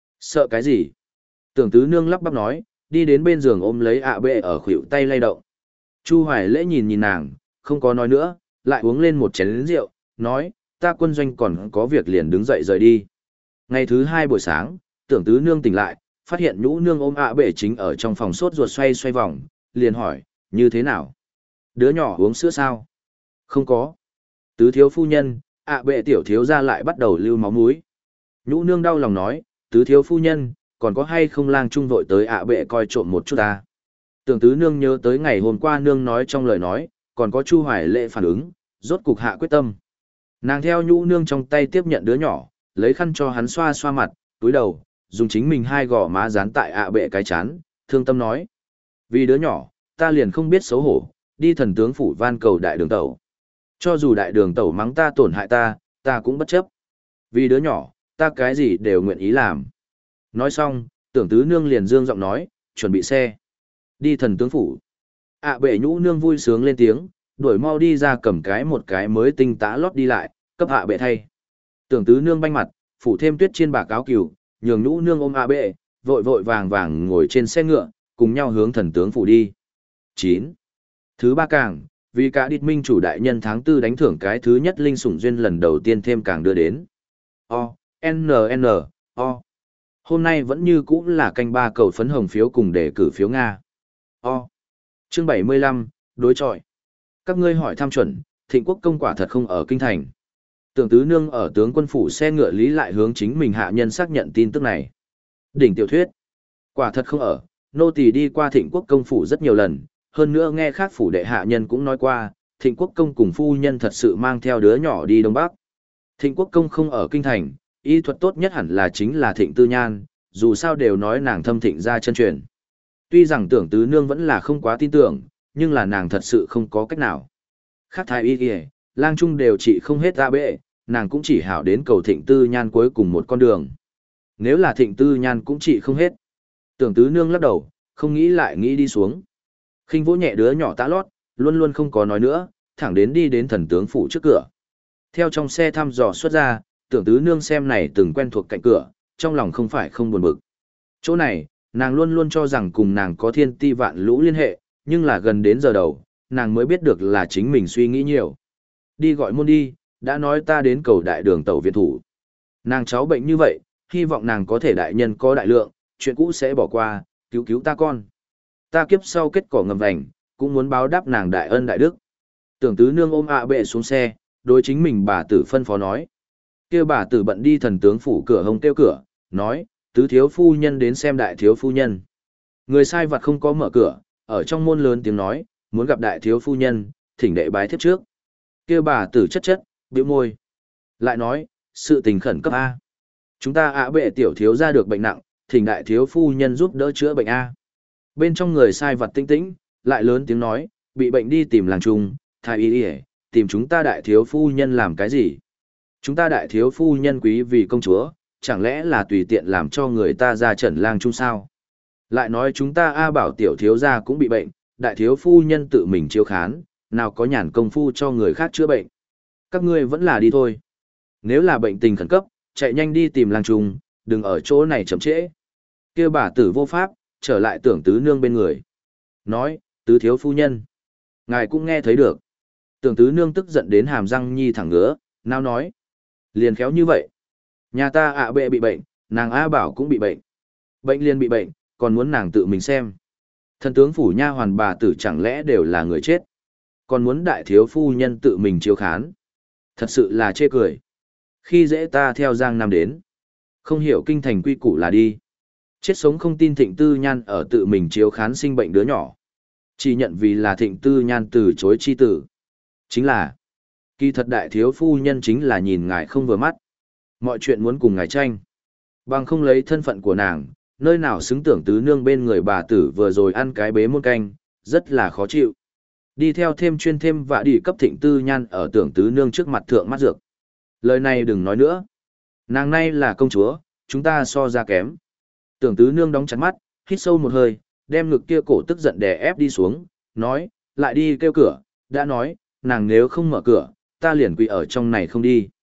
Sợ cái gì? Tưởng tứ nương lắp bắp nói, đi đến bên giường ôm lấy ạ bệ ở khuỷu tay lay động. Chu Hoài Lễ nhìn nhìn nàng, không có nói nữa, lại uống lên một chén rượu, nói, ta quân doanh còn có việc liền đứng dậy rời đi. Ngày thứ hai buổi sáng, tưởng tứ nương tỉnh lại, phát hiện nhũ nương ôm ạ bệ chính ở trong phòng sốt ruột xoay xoay vòng, liền hỏi, như thế nào? Đứa nhỏ uống sữa sao? Không có. Tứ thiếu phu nhân, ạ bệ tiểu thiếu ra lại bắt đầu lưu máu mũi. Nhũ nương đau lòng nói, tứ thiếu phu nhân, còn có hay không lang trung vội tới ạ bệ coi trộm một chút ta. Tưởng tứ nương nhớ tới ngày hôm qua nương nói trong lời nói, còn có Chu Hoài Lễ phản ứng, rốt cục hạ quyết tâm. Nàng theo nhũ nương trong tay tiếp nhận đứa nhỏ, lấy khăn cho hắn xoa xoa mặt, túi đầu, dùng chính mình hai gò má dán tại ạ bệ cái chán, thương tâm nói. Vì đứa nhỏ, ta liền không biết xấu hổ, đi thần tướng phủ van cầu đại đường tẩu. Cho dù đại đường tẩu mắng ta tổn hại ta, ta cũng bất chấp. Vì đứa nhỏ, ta cái gì đều nguyện ý làm. Nói xong, tưởng tứ nương liền dương giọng nói, chuẩn bị xe. Đi thần tướng phủ. ạ bệ nhũ nương vui sướng lên tiếng, đuổi mau đi ra cầm cái một cái mới tinh tã lót đi lại, cấp ạ bệ thay. Tưởng tứ nương banh mặt, phủ thêm tuyết chiên bạc áo cừu, nhường nhũ nương ôm ạ bệ, vội vội vàng vàng ngồi trên xe ngựa, cùng nhau hướng thần tướng phủ đi. chín. Thứ ba càng, vì cả địch minh chủ đại nhân tháng tư đánh thưởng cái thứ nhất linh sủng duyên lần đầu tiên thêm càng đưa đến. O, N N, O. Hôm nay vẫn như cũ là canh ba cầu phấn hồng phiếu cùng đề cử phiếu Nga. O. Chương bảy mươi lăm, đối chọi. Các ngươi hỏi tham chuẩn, Thịnh Quốc công quả thật không ở kinh thành. Tưởng tứ nương ở tướng quân phủ xe ngựa lý lại hướng chính mình hạ nhân xác nhận tin tức này. Đỉnh tiểu thuyết. Quả thật không ở, nô tỳ đi qua Thịnh Quốc công phủ rất nhiều lần, hơn nữa nghe khác phủ đệ hạ nhân cũng nói qua, Thịnh Quốc công cùng phu nhân thật sự mang theo đứa nhỏ đi Đông Bắc. Thịnh Quốc công không ở kinh thành, y thuật tốt nhất hẳn là chính là Thịnh Tư Nhan, dù sao đều nói nàng thâm thịnh ra chân truyền. Tuy rằng tưởng tứ nương vẫn là không quá tin tưởng, nhưng là nàng thật sự không có cách nào. Khác thái y kìa, lang trung đều trị không hết ra bệ, nàng cũng chỉ hảo đến cầu Thịnh Tư Nhan cuối cùng một con đường. Nếu là Thịnh Tư Nhan cũng trị không hết. Tưởng tứ nương lắc đầu, không nghĩ lại nghĩ đi xuống. Khinh vỗ nhẹ đứa nhỏ tã lót, luôn luôn không có nói nữa, thẳng đến đi đến thần tướng phủ trước cửa. Theo trong xe thăm dò xuất ra, tưởng tứ nương xem này từng quen thuộc cạnh cửa, trong lòng không phải không buồn bực. Chỗ này, nàng luôn luôn cho rằng cùng nàng có thiên ti vạn lũ liên hệ, nhưng là gần đến giờ đầu, nàng mới biết được là chính mình suy nghĩ nhiều. Đi gọi môn đi, đã nói ta đến cầu đại đường tẩu viện thủ. Nàng cháu bệnh như vậy, hy vọng nàng có thể đại nhân có đại lượng, chuyện cũ sẽ bỏ qua, cứu cứu ta con. Ta kiếp sau kết cỏ ngầm vành, cũng muốn báo đáp nàng đại ân đại đức. Tưởng tứ nương ôm ạ bệ xuống xe, đối chính mình bà tử phân phó nói. Kêu bà tử bận đi thần tướng phủ cửa hông kêu cửa, nói, tứ thiếu phu nhân đến xem đại thiếu phu nhân. Người sai vặt không có mở cửa, ở trong môn lớn tiếng nói, muốn gặp đại thiếu phu nhân, thỉnh đệ bái thiếp trước. Kêu bà tử chất chất, bĩu môi. Lại nói, sự tình khẩn cấp A. Chúng ta ạ bệ tiểu thiếu ra được bệnh nặng, thỉnh đại thiếu phu nhân giúp đỡ chữa bệnh A. Bên trong người sai vặt tinh tĩnh, lại lớn tiếng nói, bị bệnh đi tìm làng trung, thái y đi tìm chúng ta đại thiếu phu nhân làm cái gì? Chúng ta đại thiếu phu nhân quý vì công chúa, chẳng lẽ là tùy tiện làm cho người ta ra trần lang trung sao? Lại nói chúng ta A bảo tiểu thiếu gia cũng bị bệnh, đại thiếu phu nhân tự mình chiếu khán, nào có nhàn công phu cho người khác chữa bệnh. Các ngươi vẫn là đi thôi. Nếu là bệnh tình khẩn cấp, chạy nhanh đi tìm lang trung, đừng ở chỗ này chậm trễ. Kêu bà tử vô pháp, trở lại tưởng tứ nương bên người. Nói, tứ thiếu phu nhân. Ngài cũng nghe thấy được. Tưởng tứ nương tức giận đến hàm răng nhi thẳng ngứa, nào nói. Liền khéo như vậy. Nhà ta ạ bệ bị bệnh, nàng A bảo cũng bị bệnh. Bệnh liền bị bệnh, còn muốn nàng tự mình xem. Thần tướng phủ nha hoàn bà tử chẳng lẽ đều là người chết. Còn muốn đại thiếu phu nhân tự mình chiếu khán. Thật sự là chê cười. Khi dễ ta theo Giang Nam đến. Không hiểu kinh thành quy củ là đi. Chết sống không tin Thịnh Tư Nhan ở tự mình chiếu khán sinh bệnh đứa nhỏ. Chỉ nhận vì là Thịnh Tư Nhan từ chối chi tử. Chính là, kỳ thật đại thiếu phu nhân chính là nhìn ngài không vừa mắt. Mọi chuyện muốn cùng ngài tranh. Bằng không lấy thân phận của nàng, nơi nào xứng tưởng tứ nương bên người bà tử vừa rồi ăn cái bế muôn canh, rất là khó chịu. Đi theo thêm chuyên thêm và đi cấp Thịnh Tư Nhan ở tưởng tứ nương trước mặt thượng mắt dược. Lời này đừng nói nữa. Nàng này là công chúa, chúng ta so ra kém. Tưởng tứ nương đóng chặt mắt, hít sâu một hơi, đem ngực kia cổ tức giận đè ép đi xuống, nói, lại đi kêu cửa, đã nói, nàng nếu không mở cửa, ta liền quỳ ở trong này không đi.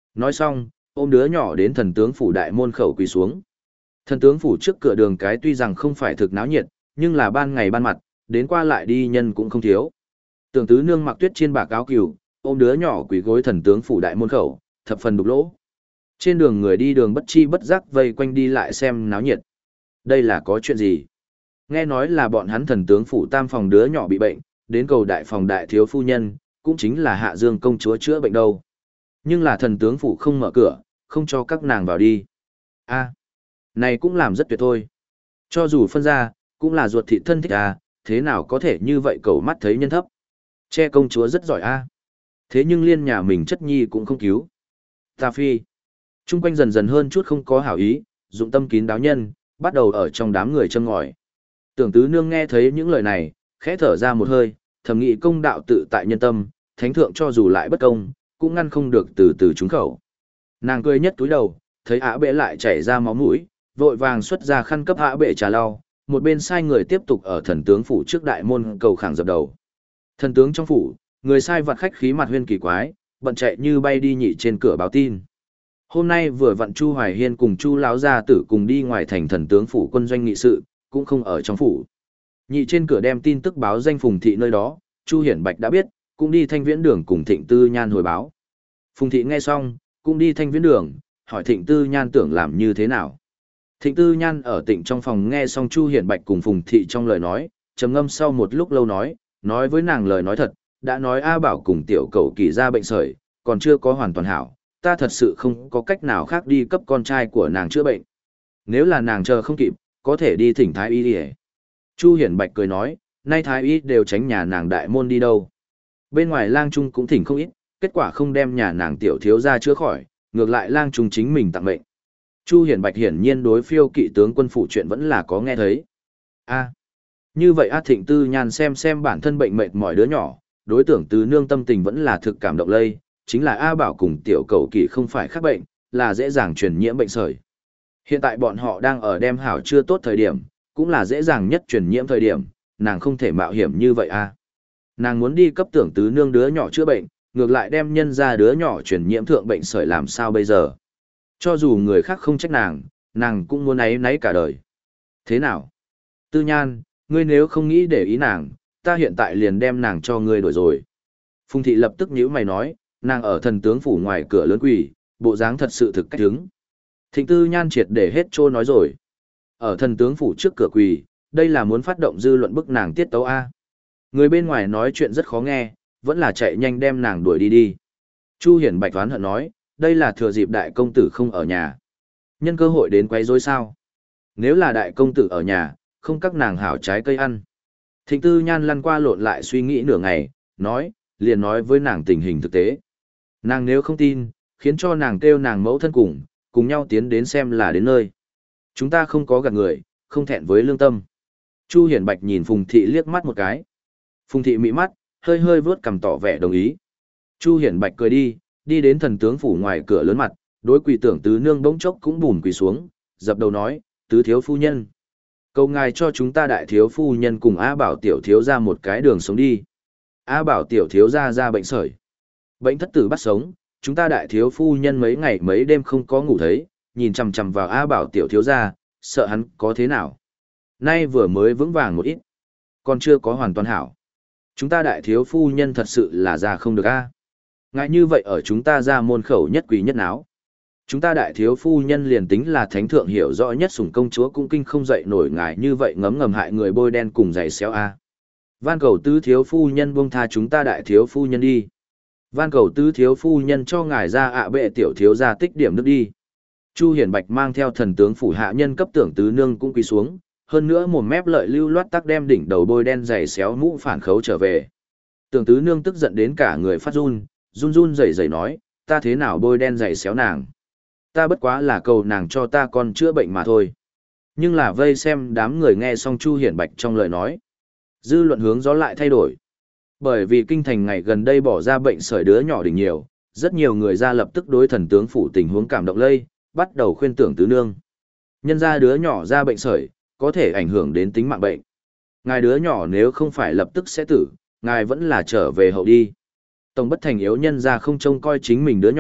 Nói xong, ôm đứa nhỏ đến thần tướng phủ đại môn khẩu quỳ xuống. Thần tướng phủ trước cửa đường cái tuy rằng không phải thực náo nhiệt, nhưng là ban ngày ban mặt, đến qua lại đi nhân cũng không thiếu. Tưởng tứ nương mặc tuyết chiên bạc áo cừu, ôm đứa nhỏ quỳ gối thần tướng phủ đại môn khẩu, thập phần đục lỗ. Trên đường người đi đường bất chi bất giác vây quanh đi lại xem náo nhiệt. Đây là có chuyện gì? Nghe nói là bọn hắn thần tướng phủ tam phòng đứa nhỏ bị bệnh, đến cầu đại phòng đại thiếu phu nhân, cũng chính là Hạ Dương công chúa chữa bệnh đâu. Nhưng là thần tướng phủ không mở cửa, không cho các nàng vào đi. A, này cũng làm rất tuyệt thôi. Cho dù phân ra, cũng là ruột thịt thân thích à, thế nào có thể như vậy cầu mắt thấy nhân thấp. Che công chúa rất giỏi a. Thế nhưng liên nhà mình chất nhi cũng không cứu. Ta phi. Trung quanh dần dần hơn chút không có hảo ý, dụng tâm kín đáo nhân, bắt đầu ở trong đám người châm ngòi. Tưởng tứ nương nghe thấy những lời này, khẽ thở ra một hơi, thầm nghĩ công đạo tự tại nhân tâm, thánh thượng cho dù lại bất công, cũng ngăn không được từ từ trúng khẩu. Nàng cười nhất túi đầu, thấy ả bệ lại chảy ra máu mũi, vội vàng xuất ra khăn cấp ả bệ trà lau, một bên sai người tiếp tục ở thần tướng phủ trước đại môn cầu khẳng dập đầu. Thần tướng trong phủ, người sai vặt khách khí mặt huyên kỳ quái, bận chạy như bay đi nhị trên cửa báo tin. Hôm nay vừa vặn Chu Hoài Hiên cùng Chu lão gia tử cùng đi ngoài thành thần tướng phủ quân doanh nghị sự, cũng không ở trong phủ. Nhị trên cửa đem tin tức báo danh Phùng thị nơi đó, Chu Hiển Bạch đã biết, cũng đi Thanh Viễn Đường cùng Thịnh Tư Nhan hồi báo. Phùng thị nghe xong, cũng đi Thanh Viễn Đường, hỏi Thịnh Tư Nhan tưởng làm như thế nào. Thịnh Tư Nhan ở Tịnh trong phòng nghe xong Chu Hiển Bạch cùng Phùng thị trong lời nói, trầm ngâm sau một lúc lâu nói, nói với nàng lời nói thật, đã nói A Bảo cùng tiểu cậu kỳ ra bệnh sởi, còn chưa có hoàn toàn hảo, ta thật sự không có cách nào khác đi cấp con trai của nàng chữa bệnh. Nếu là nàng chờ không kịp, có thể đi thỉnh Thái Y đi. Chu Hiển Bạch cười nói, nay Thái Y đều tránh nhà nàng đại môn đi đâu. Bên ngoài lang trung cũng thỉnh không ít, kết quả không đem nhà nàng tiểu thiếu ra chữa khỏi, ngược lại lang trung chính mình tặng mệnh. Chu Hiển Bạch hiển nhiên đối phiêu kỵ tướng quân phụ chuyện vẫn là có nghe thấy. A, như vậy A Thịnh Tư Nhan xem xem bản thân bệnh mệt mỏi đứa nhỏ, đối tượng tứ nương tâm tình vẫn là thực cảm động lây, chính là A Bảo cùng tiểu cầu kỳ không phải khác bệnh, là dễ dàng truyền nhiễm bệnh sởi. Hiện tại bọn họ đang ở đem hảo chưa tốt thời điểm, cũng là dễ dàng nhất truyền nhiễm thời điểm, nàng không thể mạo hiểm như vậy a. Nàng muốn đi cấp tưởng tứ nương đứa nhỏ chữa bệnh, ngược lại đem nhân ra đứa nhỏ truyền nhiễm thượng bệnh sởi làm sao bây giờ. Cho dù người khác không trách nàng, nàng cũng muốn náy náy cả đời. Thế nào? Tư Nhan, ngươi nếu không nghĩ để ý nàng, ta hiện tại liền đem nàng cho ngươi đổi rồi. Phùng thị lập tức nhíu mày nói, nàng ở thần tướng phủ ngoài cửa lớn quỷ, bộ dáng thật sự thực cách hứng. Thịnh Tư Nhan triệt để hết trô nói rồi. Ở thần tướng phủ trước cửa quỳ, đây là muốn phát động dư luận bức nàng tiết tấu A. Người bên ngoài nói chuyện rất khó nghe, vẫn là chạy nhanh đem nàng đuổi đi đi. Chu Hiển Bạch oán hận nói, đây là thừa dịp đại công tử không ở nhà. Nhân cơ hội đến quấy rối sao? Nếu là đại công tử ở nhà, không các nàng hảo trái cây ăn. Thịnh Tư Nhan lăn qua lộn lại suy nghĩ nửa ngày, nói, liền nói với nàng tình hình thực tế. Nàng nếu không tin, khiến cho nàng kêu nàng mẫu thân cùng, cùng nhau tiến đến xem là đến nơi. Chúng ta không có gạt người, không thẹn với lương tâm. Chu Hiển Bạch nhìn Phùng thị liếc mắt một cái. Phùng thị mị mắt, hơi hơi vướt cằm tỏ vẻ đồng ý. Chu Hiển Bạch cười đi, đi đến thần tướng phủ ngoài cửa lớn mặt, đối quỳ tưởng tứ nương bỗng chốc cũng bùn quỳ xuống, dập đầu nói, tứ thiếu phu nhân. Cầu ngài cho chúng ta đại thiếu phu nhân cùng A Bảo tiểu thiếu ra một cái đường sống đi. A Bảo tiểu thiếu ra ra bệnh sởi. Bệnh thất tử bắt sống, chúng ta đại thiếu phu nhân mấy ngày mấy đêm không có ngủ thấy, nhìn chằm chằm vào A Bảo tiểu thiếu ra, sợ hắn có thế nào. Nay vừa mới vững vàng một ít, còn chưa có hoàn toàn hảo. Chúng ta đại thiếu phu nhân thật sự là ra không được A. Ngại như vậy ở chúng ta ra môn khẩu nhất quỷ nhất áo. Chúng ta đại thiếu phu nhân liền tính là thánh thượng hiểu rõ nhất sủng công chúa cũng kinh không dậy nổi ngài như vậy ngấm ngầm hại người bôi đen cùng giày xéo A. Van cầu tứ thiếu phu nhân buông tha chúng ta đại thiếu phu nhân đi. Van cầu tứ thiếu phu nhân cho ngài ra ạ bệ tiểu thiếu ra tích điểm nước đi. Chu Hiển Bạch mang theo thần tướng phủ hạ nhân cấp tưởng tứ nương cũng quỳ xuống, hơn nữa một mép lợi lưu loát tắc đem đỉnh đầu bôi đen giày xéo mũ phản khấu trở về. Tưởng tứ nương tức giận đến cả người phát run, run run rẩy rẩy nói, ta thế nào bôi đen giày xéo nàng. Ta bất quá là cầu nàng cho ta con chữa bệnh mà thôi. Nhưng là vây xem đám người nghe xong Chu Hiển Bạch trong lời nói. Dư luận hướng gió lại thay đổi. Bởi vì kinh thành ngày gần đây bỏ ra bệnh sởi đứa nhỏ đỉnh nhiều, rất nhiều người ra lập tức đối thần tướng phủ tình huống cảm động lây, bắt đầu khuyên tưởng tứ nương. Nhân ra đứa nhỏ ra bệnh sởi, có thể ảnh hưởng đến tính mạng bệnh. Ngài đứa nhỏ nếu không phải lập tức sẽ tử, ngài vẫn là trở về hậu đi. Tổng bất thành yếu nhân ra không trông coi chính mình đứa nhỏ,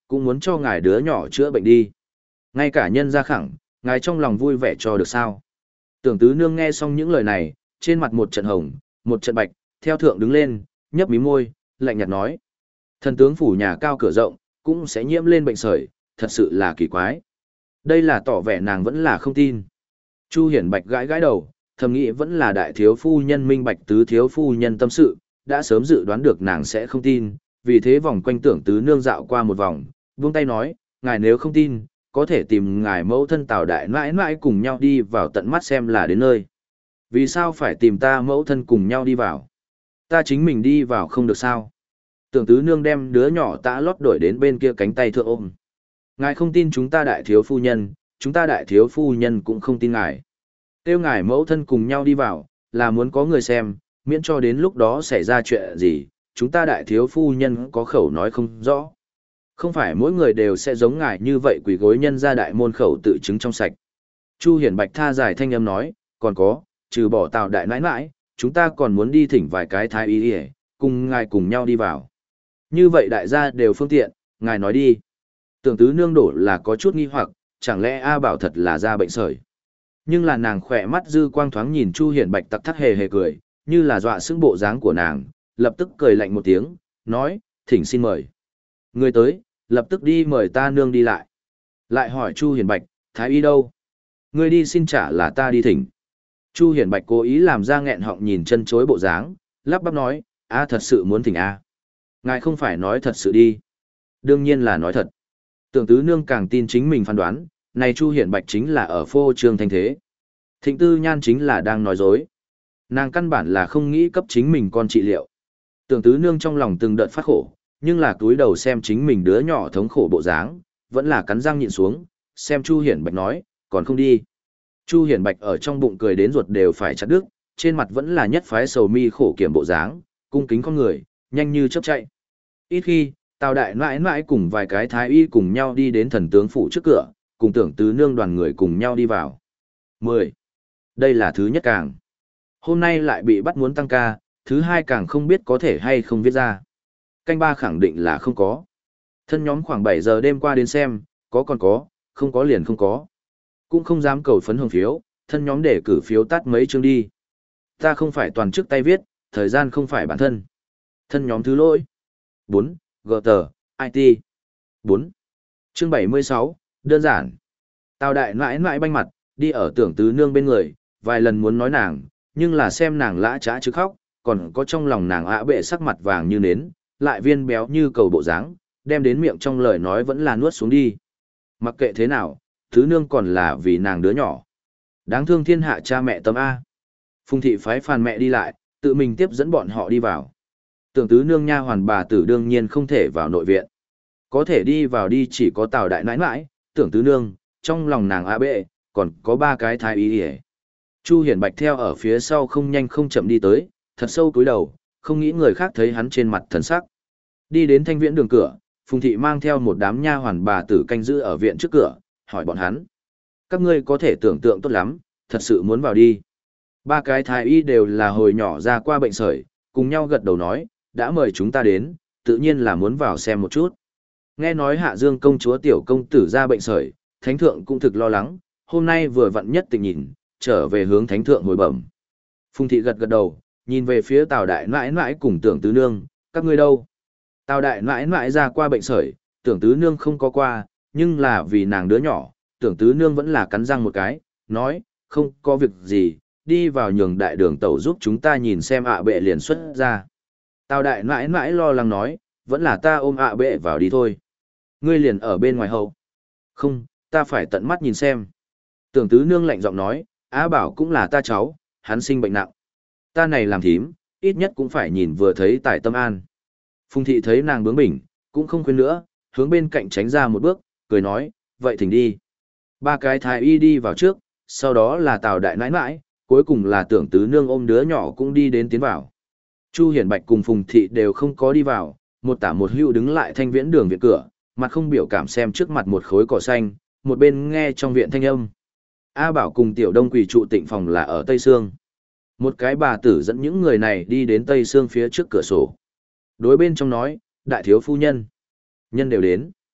cũng muốn cho ngài đứa nhỏ chữa bệnh đi. Ngay cả nhân gia khẳng, ngài trong lòng vui vẻ cho được sao. Tưởng tứ nương nghe xong những lời này, trên mặt một trận hồng, một trận bạch, theo thượng đứng lên, nhấp mí môi, lạnh nhạt nói. Thần tướng phủ nhà cao cửa rộng, cũng sẽ nhiễm lên bệnh sởi, thật sự là kỳ quái. Đây là tỏ vẻ nàng vẫn là không tin. Chu Hiển Bạch gãi gãi đầu, thầm nghĩ vẫn là đại thiếu phu nhân minh bạch tứ thiếu phu nhân tâm sự, đã sớm dự đoán được nàng sẽ không tin, vì thế vòng quanh tưởng tứ nương dạo qua một vòng, buông tay nói, ngài nếu không tin, có thể tìm ngài mẫu thân Tào đại nãi nãi cùng nhau đi vào tận mắt xem là đến nơi. Vì sao phải tìm ta mẫu thân cùng nhau đi vào? Ta chính mình đi vào không được sao? Tưởng tứ nương đem đứa nhỏ tã lót đổi đến bên kia cánh tay thượng ôm. Ngài không tin chúng ta đại thiếu phu nhân, chúng ta đại thiếu phu nhân cũng không tin ngài. Kêu ngài mẫu thân cùng nhau đi vào, là muốn có người xem, miễn cho đến lúc đó xảy ra chuyện gì, chúng ta đại thiếu phu nhân có khẩu nói không rõ. Không phải mỗi người đều sẽ giống ngài như vậy quỳ gối nhân ra đại môn khẩu tự chứng trong sạch. Chu Hiển Bạch tha dài thanh âm nói, còn có, trừ bỏ Tào đại nãi nãi, chúng ta còn muốn đi thỉnh vài cái thái y y, cùng ngài cùng nhau đi vào. Như vậy đại gia đều phương tiện, ngài nói đi. Tưởng tứ nương đổ là có chút nghi hoặc, chẳng lẽ A Bảo thật là ra bệnh sởi. Nhưng là nàng khỏe mắt dư quang thoáng nhìn Chu Hiển Bạch tặc thắt hề hề cười, như là dọa sững bộ dáng của nàng, lập tức cười lạnh một tiếng, nói, thỉnh xin mời. Người tới, lập tức đi mời ta nương đi lại. Lại hỏi Chu Hiển Bạch, thái y đâu? Người đi xin trả là ta đi thỉnh. Chu Hiển Bạch cố ý làm ra nghẹn họng nhìn chân chối bộ dáng, lắp bắp nói, a thật sự muốn thỉnh a. Ngài không phải nói thật sự đi. Đương nhiên là nói thật. Tưởng tứ nương càng tin chính mình phán đoán, này Chu Hiển Bạch chính là ở phô trương thanh thế. Thịnh Tư Nhan chính là đang nói dối. Nàng căn bản là không nghĩ cấp chính mình con trị liệu. Tưởng tứ nương trong lòng từng đợt phát khổ, nhưng là túi đầu xem chính mình đứa nhỏ thống khổ bộ dáng, vẫn là cắn răng nhịn xuống, xem Chu Hiển Bạch nói, còn không đi. Chu Hiển Bạch ở trong bụng cười đến ruột đều phải chặt đứt, trên mặt vẫn là nhất phái sầu mi khổ kiểm bộ dáng, cung kính con người, nhanh như chớp chạy. Ít khi, Tào đại nãi nãi cùng vài cái thái y cùng nhau đi đến thần tướng phủ trước cửa, cùng tưởng tứ nương đoàn người cùng nhau đi vào. mười. Đây là thứ nhất càng. Hôm nay lại bị bắt muốn tăng ca, thứ hai càng không biết có thể hay không viết ra. Canh ba khẳng định là không có. Thân nhóm khoảng bảy giờ đêm qua đến xem, có còn có, không có liền không có. Cũng không dám cầu phấn hồng phiếu, thân nhóm để cử phiếu tắt mấy chương đi. Ta không phải toàn chức tay viết, thời gian không phải bản thân. Thân nhóm thứ lỗi. bốn. Gờ tờ, i tê. bốn. Chương bảy mươi sáu, đơn giản. Tào đại nãi nãi banh mặt, đi ở tưởng tứ nương bên người, vài lần muốn nói nàng, nhưng là xem nàng lã trá chứ khóc, còn có trong lòng nàng ạ bệ sắc mặt vàng như nến, lại viên béo như cầu bộ dáng, đem đến miệng trong lời nói vẫn là nuốt xuống đi. Mặc kệ thế nào, tứ nương còn là vì nàng đứa nhỏ. Đáng thương thiên hạ cha mẹ tâm A. Phùng thị phái phàn mẹ đi lại, tự mình tiếp dẫn bọn họ đi vào. Tưởng tứ nương nha hoàn bà tử đương nhiên không thể vào nội viện. Có thể đi vào đi chỉ có Tào đại nãi nãi, tưởng tứ nương, trong lòng nàng ạ bệ, còn có ba cái thái y hề. Chu Hiển Bạch theo ở phía sau không nhanh không chậm đi tới, thật sâu cúi đầu, không nghĩ người khác thấy hắn trên mặt thần sắc. Đi đến thanh viễn đường cửa, Phùng thị mang theo một đám nha hoàn bà tử canh giữ ở viện trước cửa, hỏi bọn hắn. Các ngươi có thể tưởng tượng tốt lắm, thật sự muốn vào đi. Ba cái thái y đều là hồi nhỏ ra qua bệnh sởi, cùng nhau gật đầu nói, đã mời chúng ta đến, tự nhiên là muốn vào xem một chút. Nghe nói Hạ Dương công chúa tiểu công tử ra bệnh sởi, thánh thượng cũng thực lo lắng, hôm nay vừa vặn nhất tình nhìn, trở về hướng thánh thượng hồi bẩm. Phùng thị gật gật đầu, nhìn về phía Tào đại nãi nãi cùng tưởng tứ nương, các ngươi đâu? Tào đại nãi nãi ra qua bệnh sởi, tưởng tứ nương không có qua, nhưng là vì nàng đứa nhỏ, tưởng tứ nương vẫn là cắn răng một cái, nói, không có việc gì, đi vào nhường đại đường tẩu giúp chúng ta nhìn xem ạ bệ liền xuất ra. Tào đại nãi nãi lo lắng nói, vẫn là ta ôm ạ bệ vào đi thôi. Ngươi liền ở bên ngoài hậu. Không, ta phải tận mắt nhìn xem. Tưởng tứ nương lạnh giọng nói, Á Bảo cũng là ta cháu, hắn sinh bệnh nặng. Ta này làm thím, ít nhất cũng phải nhìn vừa thấy tại tâm an. Phùng thị thấy nàng bướng bỉnh, cũng không khuyên nữa, hướng bên cạnh tránh ra một bước, cười nói, vậy thỉnh đi. Ba cái thái y đi vào trước, sau đó là Tào đại nãi nãi, cuối cùng là tưởng tứ nương ôm đứa nhỏ cũng đi đến tiến vào. Chu Hiển Bạch cùng Phùng thị đều không có đi vào, một tả một hữu đứng lại thanh viễn đường viện cửa, mặt không biểu cảm xem trước mặt một khối cỏ xanh, một bên nghe trong viện thanh âm. A Bảo cùng Tiểu Đông quỳ trụ tịnh phòng là ở Tây Sương. Một cái bà tử dẫn những người này đi đến Tây Sương phía trước cửa sổ. Đối bên trong nói, đại thiếu phu nhân. Nhân đều đến.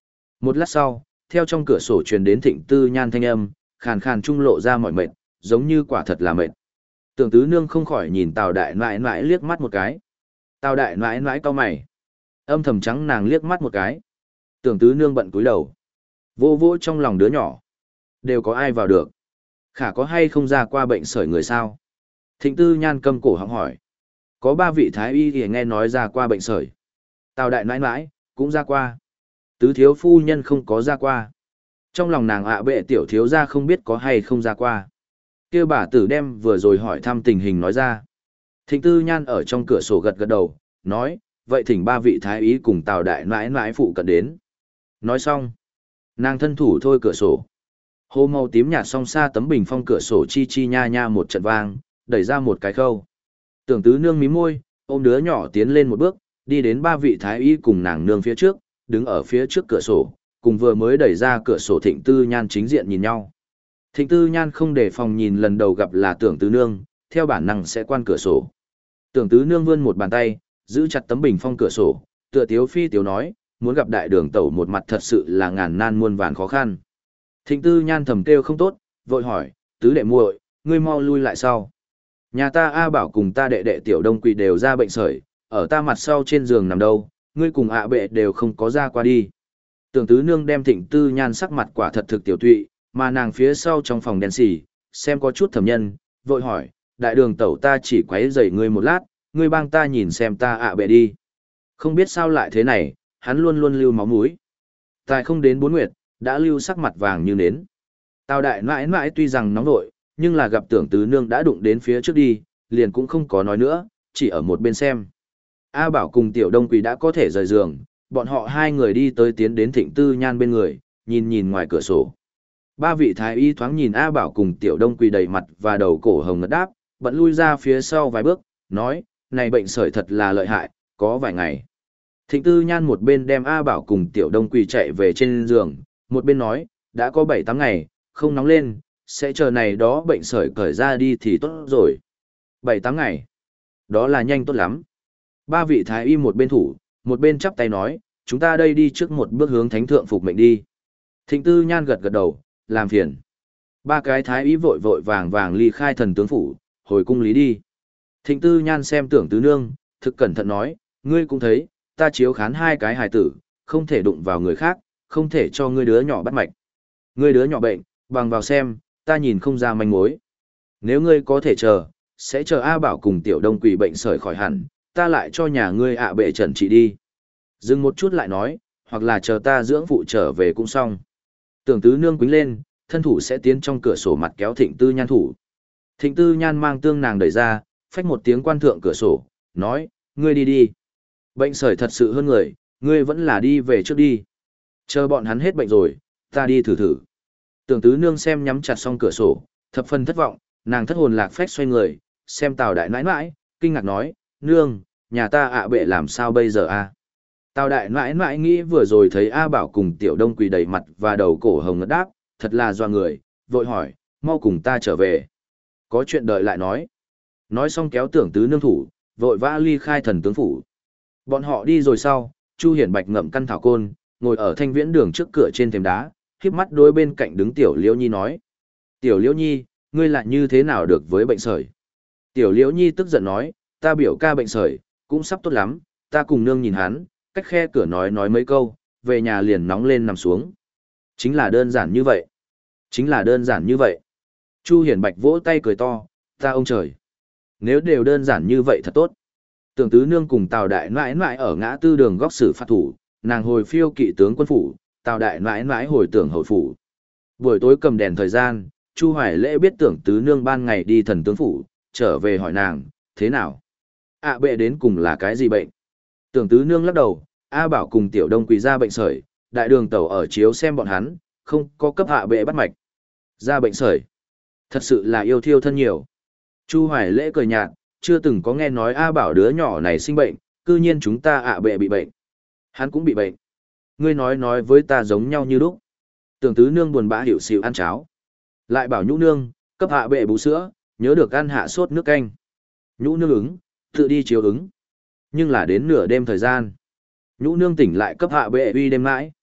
Một lát sau, theo trong cửa sổ truyền đến Thịnh Tư Nhan thanh âm, khàn khàn trung lộ ra mọi mệt, giống như quả thật là mệt. Tưởng tứ nương không khỏi nhìn Tào đại nãi nãi liếc mắt một cái. Tào đại nãi nãi cau mày, âm thầm trắng nàng liếc mắt một cái. Tưởng tứ nương bận cúi đầu, vô vô trong lòng đứa nhỏ. Đều có ai vào được? Khả có hay không ra qua bệnh sởi người sao? Thịnh Tư Nhan câm cổ họng hỏi. Có ba vị thái y thì nghe nói ra qua bệnh sởi. Tào đại nãi nãi, cũng ra qua. Tứ thiếu phu nhân không có ra qua. Trong lòng nàng ạ bệ tiểu thiếu ra không biết có hay không ra qua. Kêu bà tử đem vừa rồi hỏi thăm tình hình nói ra. Thịnh Tư Nhan ở trong cửa sổ gật gật đầu, nói, vậy thỉnh ba vị thái y cùng Tào đại nãi nãi phụ cận đến. Nói xong, nàng thân thủ thôi cửa sổ. Hồ màu tím nhạt song xa tấm bình phong cửa sổ chi chi nha nha một trận vang, đẩy ra một cái khâu. Tưởng tứ nương mím môi, ôm đứa nhỏ tiến lên một bước, đi đến ba vị thái y cùng nàng nương phía trước, đứng ở phía trước cửa sổ, cùng vừa mới đẩy ra cửa sổ Thịnh Tư Nhan chính diện nhìn nhau. Thịnh Tư Nhan không để phòng nhìn lần đầu gặp là tưởng tứ nương, theo bản năng sẽ quan cửa sổ. Tưởng tứ nương vươn một bàn tay, giữ chặt tấm bình phong cửa sổ, tựa tiếu phi tiếu nói, muốn gặp đại đường tẩu một mặt thật sự là ngàn nan muôn vàn khó khăn. Thịnh Tư Nhan thầm kêu không tốt, vội hỏi, tứ đệ muội, ngươi mau lui lại sau. Nhà ta A Bảo cùng ta đệ đệ tiểu đông quỳ đều ra bệnh sởi, ở ta mặt sau trên giường nằm đâu, ngươi cùng ạ bệ đều không có ra qua đi. Tưởng tứ nương đem Thịnh Tư Nhan sắc mặt quả thật thực tiểu tụy, mà nàng phía sau trong phòng đen xì, xem có chút thẩm nhân, vội hỏi, đại đường tẩu ta chỉ quấy rầy ngươi một lát, ngươi bang ta nhìn xem ta ạ bệ đi. Không biết sao lại thế này, hắn luôn luôn lưu máu mũi. Tài không đến bốn nguyệt, đã lưu sắc mặt vàng như nến. Tào đại nãi nãi tuy rằng nóng vội, nhưng là gặp tưởng tứ nương đã đụng đến phía trước đi, liền cũng không có nói nữa, chỉ ở một bên xem. A Bảo cùng tiểu đông quỳ đã có thể rời giường, bọn họ hai người đi tới tiến đến Thịnh Tư Nhan bên người, nhìn nhìn ngoài cửa sổ. Ba vị thái y thoáng nhìn A Bảo cùng tiểu đông quỳ đầy mặt và đầu cổ hồng ngất đáp, bận lui ra phía sau vài bước, nói, này bệnh sởi thật là lợi hại, có vài ngày. Thịnh Tư Nhan một bên đem A Bảo cùng tiểu đông quỳ chạy về trên giường, một bên nói, đã có bảy tám ngày, không nóng lên, sẽ chờ này đó bệnh sởi cởi ra đi thì tốt rồi. bảy tám ngày. Đó là nhanh tốt lắm. Ba vị thái y một bên thủ, một bên chắp tay nói, chúng ta đây đi trước một bước hướng thánh thượng phục mệnh đi. Thịnh Tư Nhan gật gật đầu, làm phiền. Ba cái thái y vội vội vàng vàng ly khai thần tướng phủ, hồi cung lý đi. Thịnh Tư Nhan xem tưởng tứ nương, thực cẩn thận nói, ngươi cũng thấy, ta chiếu khán hai cái hài tử, không thể đụng vào người khác, không thể cho ngươi đứa nhỏ bắt mạch. Ngươi đứa nhỏ bệnh, bằng vào xem, ta nhìn không ra manh mối. Nếu ngươi có thể chờ, sẽ chờ A Bảo cùng tiểu đông quỷ bệnh sởi khỏi hẳn, ta lại cho nhà ngươi ạ bệ trần trị đi. Dừng một chút lại nói, hoặc là chờ ta dưỡng phụ trở về cũng xong. Tưởng tứ nương quính lên, thân thủ sẽ tiến trong cửa sổ mặt kéo Thịnh Tư Nhan thủ. Thịnh Tư Nhan mang tương nàng đẩy ra, phách một tiếng quan thượng cửa sổ, nói, ngươi đi đi. Bệnh sởi thật sự hơn người, ngươi vẫn là đi về trước đi. Chờ bọn hắn hết bệnh rồi, ta đi thử thử. Tưởng tứ nương xem nhắm chặt xong cửa sổ, thập phần thất vọng, nàng thất hồn lạc phách xoay người, xem Tào đại nãi nãi, kinh ngạc nói, nương, nhà ta ạ bệ làm sao bây giờ a? Tào đại nãi nãi nghĩ vừa rồi thấy A Bảo cùng tiểu đông quỳ đầy mặt và đầu cổ hồng ngất đáp, thật là doa người, vội hỏi, mau cùng ta trở về. Có chuyện đợi lại nói. Nói xong kéo tưởng tứ nương thủ, vội vã ly khai thần tướng phủ. Bọn họ đi rồi sau, Chu Hiển Bạch ngậm căn thảo côn, ngồi ở thanh viễn đường trước cửa trên thềm đá, khiếp mắt đối bên cạnh đứng Tiểu Liễu Nhi nói. Tiểu Liễu Nhi, ngươi lại như thế nào được với bệnh sởi? Tiểu Liễu Nhi tức giận nói, ta biểu ca bệnh sởi, cũng sắp tốt lắm, ta cùng nương nhìn hắn, cách khe cửa nói nói mấy câu, về nhà liền nóng lên nằm xuống. Chính là đơn giản như vậy. Chính là đơn giản như vậy. Chu Hiển Bạch vỗ tay cười to, ta ông trời. Nếu đều đơn giản như vậy thật tốt. Tưởng tứ nương cùng Tào đại nãi nãi ở ngã tư đường góc xử phạt thủ, nàng hồi phiêu kỵ tướng quân phủ, Tào đại nãi nãi hồi tưởng hầu phủ. Buổi tối cầm đèn thời gian, Chu Hoài Lễ biết tưởng tứ nương ban ngày đi thần tướng phủ, trở về hỏi nàng, thế nào? ạ bệ đến cùng là cái gì bệnh? Tưởng tứ nương lắc đầu, A Bảo cùng tiểu đông quỳ ra bệnh sởi, đại đường tẩu ở chiếu xem bọn hắn, không có cấp ạ bệ bắt mạch. Ra bệnh sởi. Thật sự là yêu thiêu thân nhiều. Chu Hoài Lễ cười nhạt, chưa từng có nghe nói A Bảo đứa nhỏ này sinh bệnh, cư nhiên chúng ta ạ bệ bị bệnh. Hắn cũng bị bệnh. Ngươi nói nói với ta giống nhau như lúc. Tưởng tứ nương buồn bã hiểu xỉu ăn cháo. Lại bảo nhũ nương, cấp hạ bệ bú sữa, nhớ được ăn hạ sốt nước canh. Nhũ nương ứng, tự đi chiếu ứng. Nhưng là đến nửa đêm thời gian. Nhũ nương tỉnh lại cấp hạ bệ uy đêm mãi.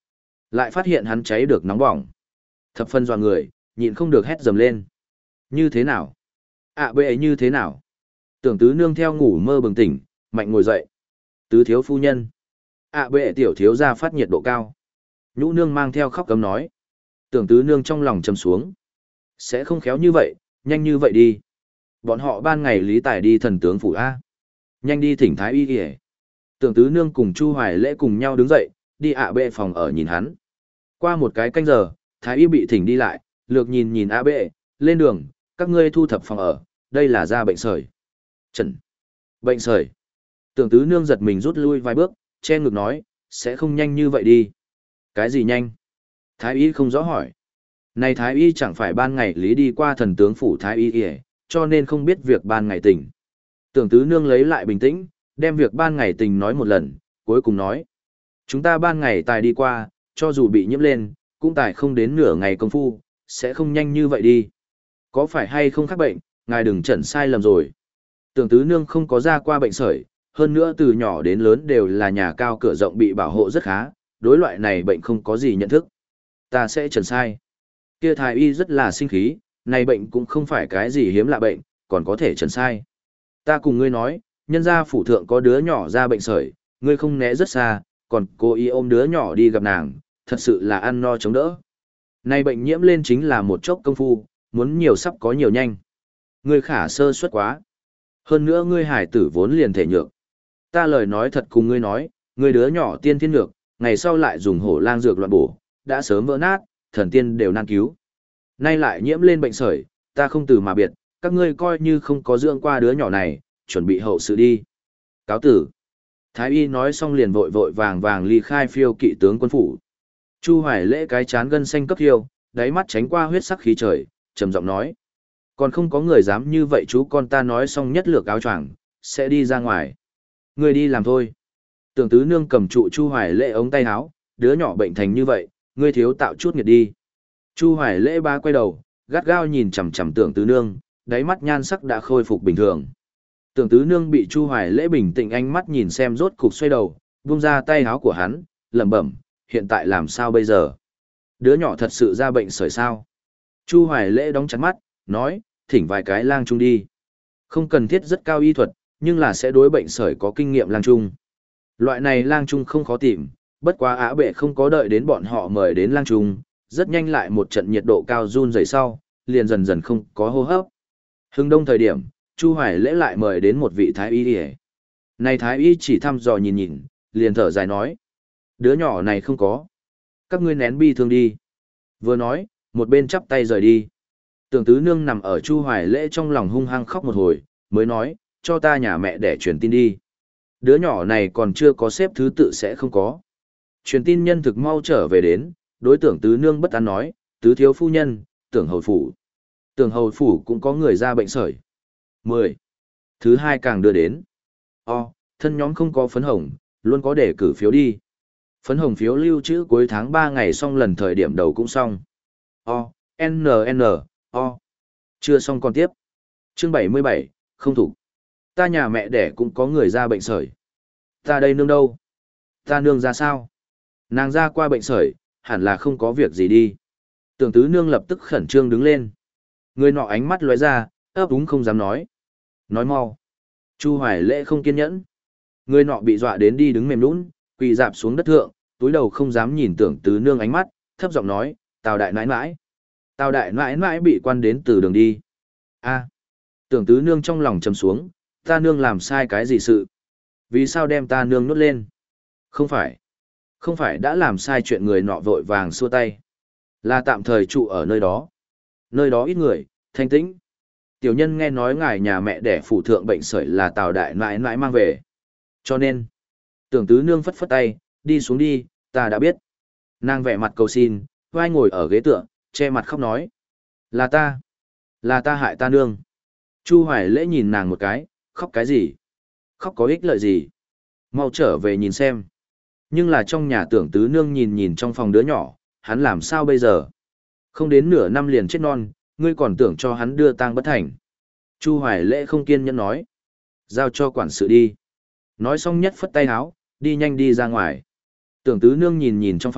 Lại phát hiện hắn cháy được nóng bỏng. Thập phân dọa người, nhịn không được hét dầm lên. Như thế nào? À bệ như thế nào? Tưởng tứ nương theo ngủ mơ bừng tỉnh, mạnh ngồi dậy. Tứ thiếu phu nhân. À bệ tiểu thiếu ra phát nhiệt độ cao. Nhũ nương mang theo khóc cấm nói. Tưởng tứ nương trong lòng trầm xuống. Sẽ không khéo như vậy, nhanh như vậy đi. Bọn họ ban ngày lý tài đi thần tướng phủ A. Nhanh đi thỉnh thái y kìa. Tưởng tứ nương cùng Chu Hoài Lễ cùng nhau đứng dậy, đi ạ bệ phòng ở nhìn hắn. Qua một cái canh giờ, thái y bị thỉnh đi lại, lược nhìn nhìn ạ bệ, lên đường, các ngươi thu thập phòng ở, đây là ra bệnh sởi. Trần. Bệnh sởi. Tưởng tứ nương giật mình rút lui vài bước, che ngực nói, sẽ không nhanh như vậy đi. Cái gì nhanh? Thái y không rõ hỏi. Này thái y chẳng phải ban ngày lý đi qua thần tướng phủ thái y kìa, cho nên không biết việc ban ngày tình. Tưởng tứ nương lấy lại bình tĩnh, đem việc ban ngày tình nói một lần, cuối cùng nói. Chúng ta ban ngày tài đi qua, cho dù bị nhiễm lên, cũng tài không đến nửa ngày công phu, sẽ không nhanh như vậy đi. Có phải hay không khác bệnh, ngài đừng chẩn sai lầm rồi. Tưởng tứ nương không có ra qua bệnh sởi, hơn nữa từ nhỏ đến lớn đều là nhà cao cửa rộng bị bảo hộ rất khá, đối loại này bệnh không có gì nhận thức. Ta sẽ chẩn sai. Kia thái y rất là sinh khí, này bệnh cũng không phải cái gì hiếm lạ bệnh, còn có thể chẩn sai. Ta cùng ngươi nói, nhân gia phủ thượng có đứa nhỏ ra bệnh sởi, ngươi không né rất xa, còn cô y ôm đứa nhỏ đi gặp nàng, thật sự là ăn no chống đỡ. Này bệnh nhiễm lên chính là một chốc công phu, muốn nhiều sắp có nhiều nhanh. Ngươi khả sơ suất quá. Hơn nữa ngươi hải tử vốn liền thể nhược. Ta lời nói thật cùng ngươi nói, ngươi đứa nhỏ tiên thiên nhược, ngày sau lại dùng hổ lang dược loạn bổ, đã sớm vỡ nát, thần tiên đều nan cứu. Nay lại nhiễm lên bệnh sởi, ta không từ mà biệt, các ngươi coi như không có dưỡng qua đứa nhỏ này, chuẩn bị hậu sự đi. Cáo tử. Thái y nói xong liền vội vội vàng vàng ly khai phiêu kỵ tướng quân phủ. Chu Hoài Lễ cái chán gân xanh cấp thiêu, đáy mắt tránh qua huyết sắc khí trời, trầm giọng nói. Còn không có người dám như vậy chú con ta nói xong nhất lược áo choàng, sẽ đi ra ngoài. Người đi làm thôi. Tưởng tứ nương cầm trụ Chu Hoài Lễ ống tay áo, đứa nhỏ bệnh thành như vậy, ngươi thiếu tạo chút nghiệt đi. Chu Hoài Lễ ba quay đầu, gắt gao nhìn chằm chằm tưởng tứ nương, đáy mắt nhan sắc đã khôi phục bình thường. Tưởng tứ nương bị Chu Hoài Lễ bình tĩnh ánh mắt nhìn xem rốt cục xoay đầu, buông ra tay áo của hắn, lẩm bẩm, hiện tại làm sao bây giờ? Đứa nhỏ thật sự ra bệnh sởi sao? Chu Hoài Lễ đóng chặt mắt, nói, thỉnh vài cái lang trung đi. Không cần thiết rất cao y thuật, nhưng là sẽ đối bệnh sởi có kinh nghiệm lang trung. Loại này lang trung không khó tìm, bất quá Á Bệ không có đợi đến bọn họ mời đến lang trung, rất nhanh lại một trận nhiệt độ cao run rẩy sau, liền dần dần không có hô hấp. Hưng đông thời điểm, Chu Hoài Lễ lại mời đến một vị thái y đi. Này thái y chỉ thăm dò nhìn nhìn, liền thở dài nói, đứa nhỏ này không có. Các ngươi nén bi thương đi. Vừa nói, một bên chắp tay rời đi. Tưởng tứ nương nằm ở Chu Hoài Lễ trong lòng hung hăng khóc một hồi, mới nói, cho ta nhà mẹ để truyền tin đi. Đứa nhỏ này còn chưa có xếp thứ tự sẽ không có. Truyền tin nhân thực mau trở về đến, đối tượng tứ nương bất an nói, tứ thiếu phu nhân, tưởng hầu phủ. Tưởng hầu phủ cũng có người ra bệnh sởi. mười. Thứ hai càng đưa đến. O, thân nhóm không có phấn hồng, luôn có để cử phiếu đi. Phấn hồng phiếu lưu trữ cuối tháng ba ngày xong lần thời điểm đầu cũng xong. O, N N, O. Chưa xong còn tiếp. Chương bảy mươi bảy, không thủ. Ta nhà mẹ đẻ cũng có người ra bệnh sởi. Ta đây nương đâu? Ta nương ra sao? Nàng ra qua bệnh sởi, hẳn là không có việc gì đi. Tưởng tứ nương lập tức khẩn trương đứng lên. Người nọ ánh mắt lóe ra, ấp úng không dám nói. Nói mau. Chu Hoài Lễ không kiên nhẫn. Người nọ bị dọa đến đi đứng mềm nhũn, quỳ dạp xuống đất thượng, túi đầu không dám nhìn tưởng tứ nương ánh mắt, thấp giọng nói, Tào đại nãi nãi. Tào đại nãi nãi bị quan đến từ đường đi. A. Tưởng tứ nương trong lòng trầm xuống, ta nương làm sai cái gì sự? Vì sao đem ta nương nuốt lên? Không phải. Không phải đã làm sai chuyện người nọ vội vàng xua tay. Là tạm thời trụ ở nơi đó. Nơi đó ít người, thanh tĩnh. Tiểu nhân nghe nói ngài nhà mẹ đẻ phủ thượng bệnh sởi là Tào đại nãi nãi mang về. Cho nên, tưởng tứ nương phất phất tay, đi xuống đi, ta đã biết. Nàng vẻ mặt cầu xin, vai ngồi ở ghế tựa, che mặt khóc nói. Là ta. Là ta hại ta nương. Chu Hoài Lễ nhìn nàng một cái, khóc cái gì? Khóc có ích lợi gì? Mau trở về nhìn xem. Nhưng là trong nhà tưởng tứ nương nhìn nhìn trong phòng đứa nhỏ, hắn làm sao bây giờ? Không đến nửa năm liền chết non, ngươi còn tưởng cho hắn đưa tang bất thành. Chu Hoài Lễ không kiên nhẫn nói. Giao cho quản sự đi. Nói xong nhất phất tay háo, đi nhanh đi ra ngoài. Tưởng tứ nương nhìn nhìn trong phòng,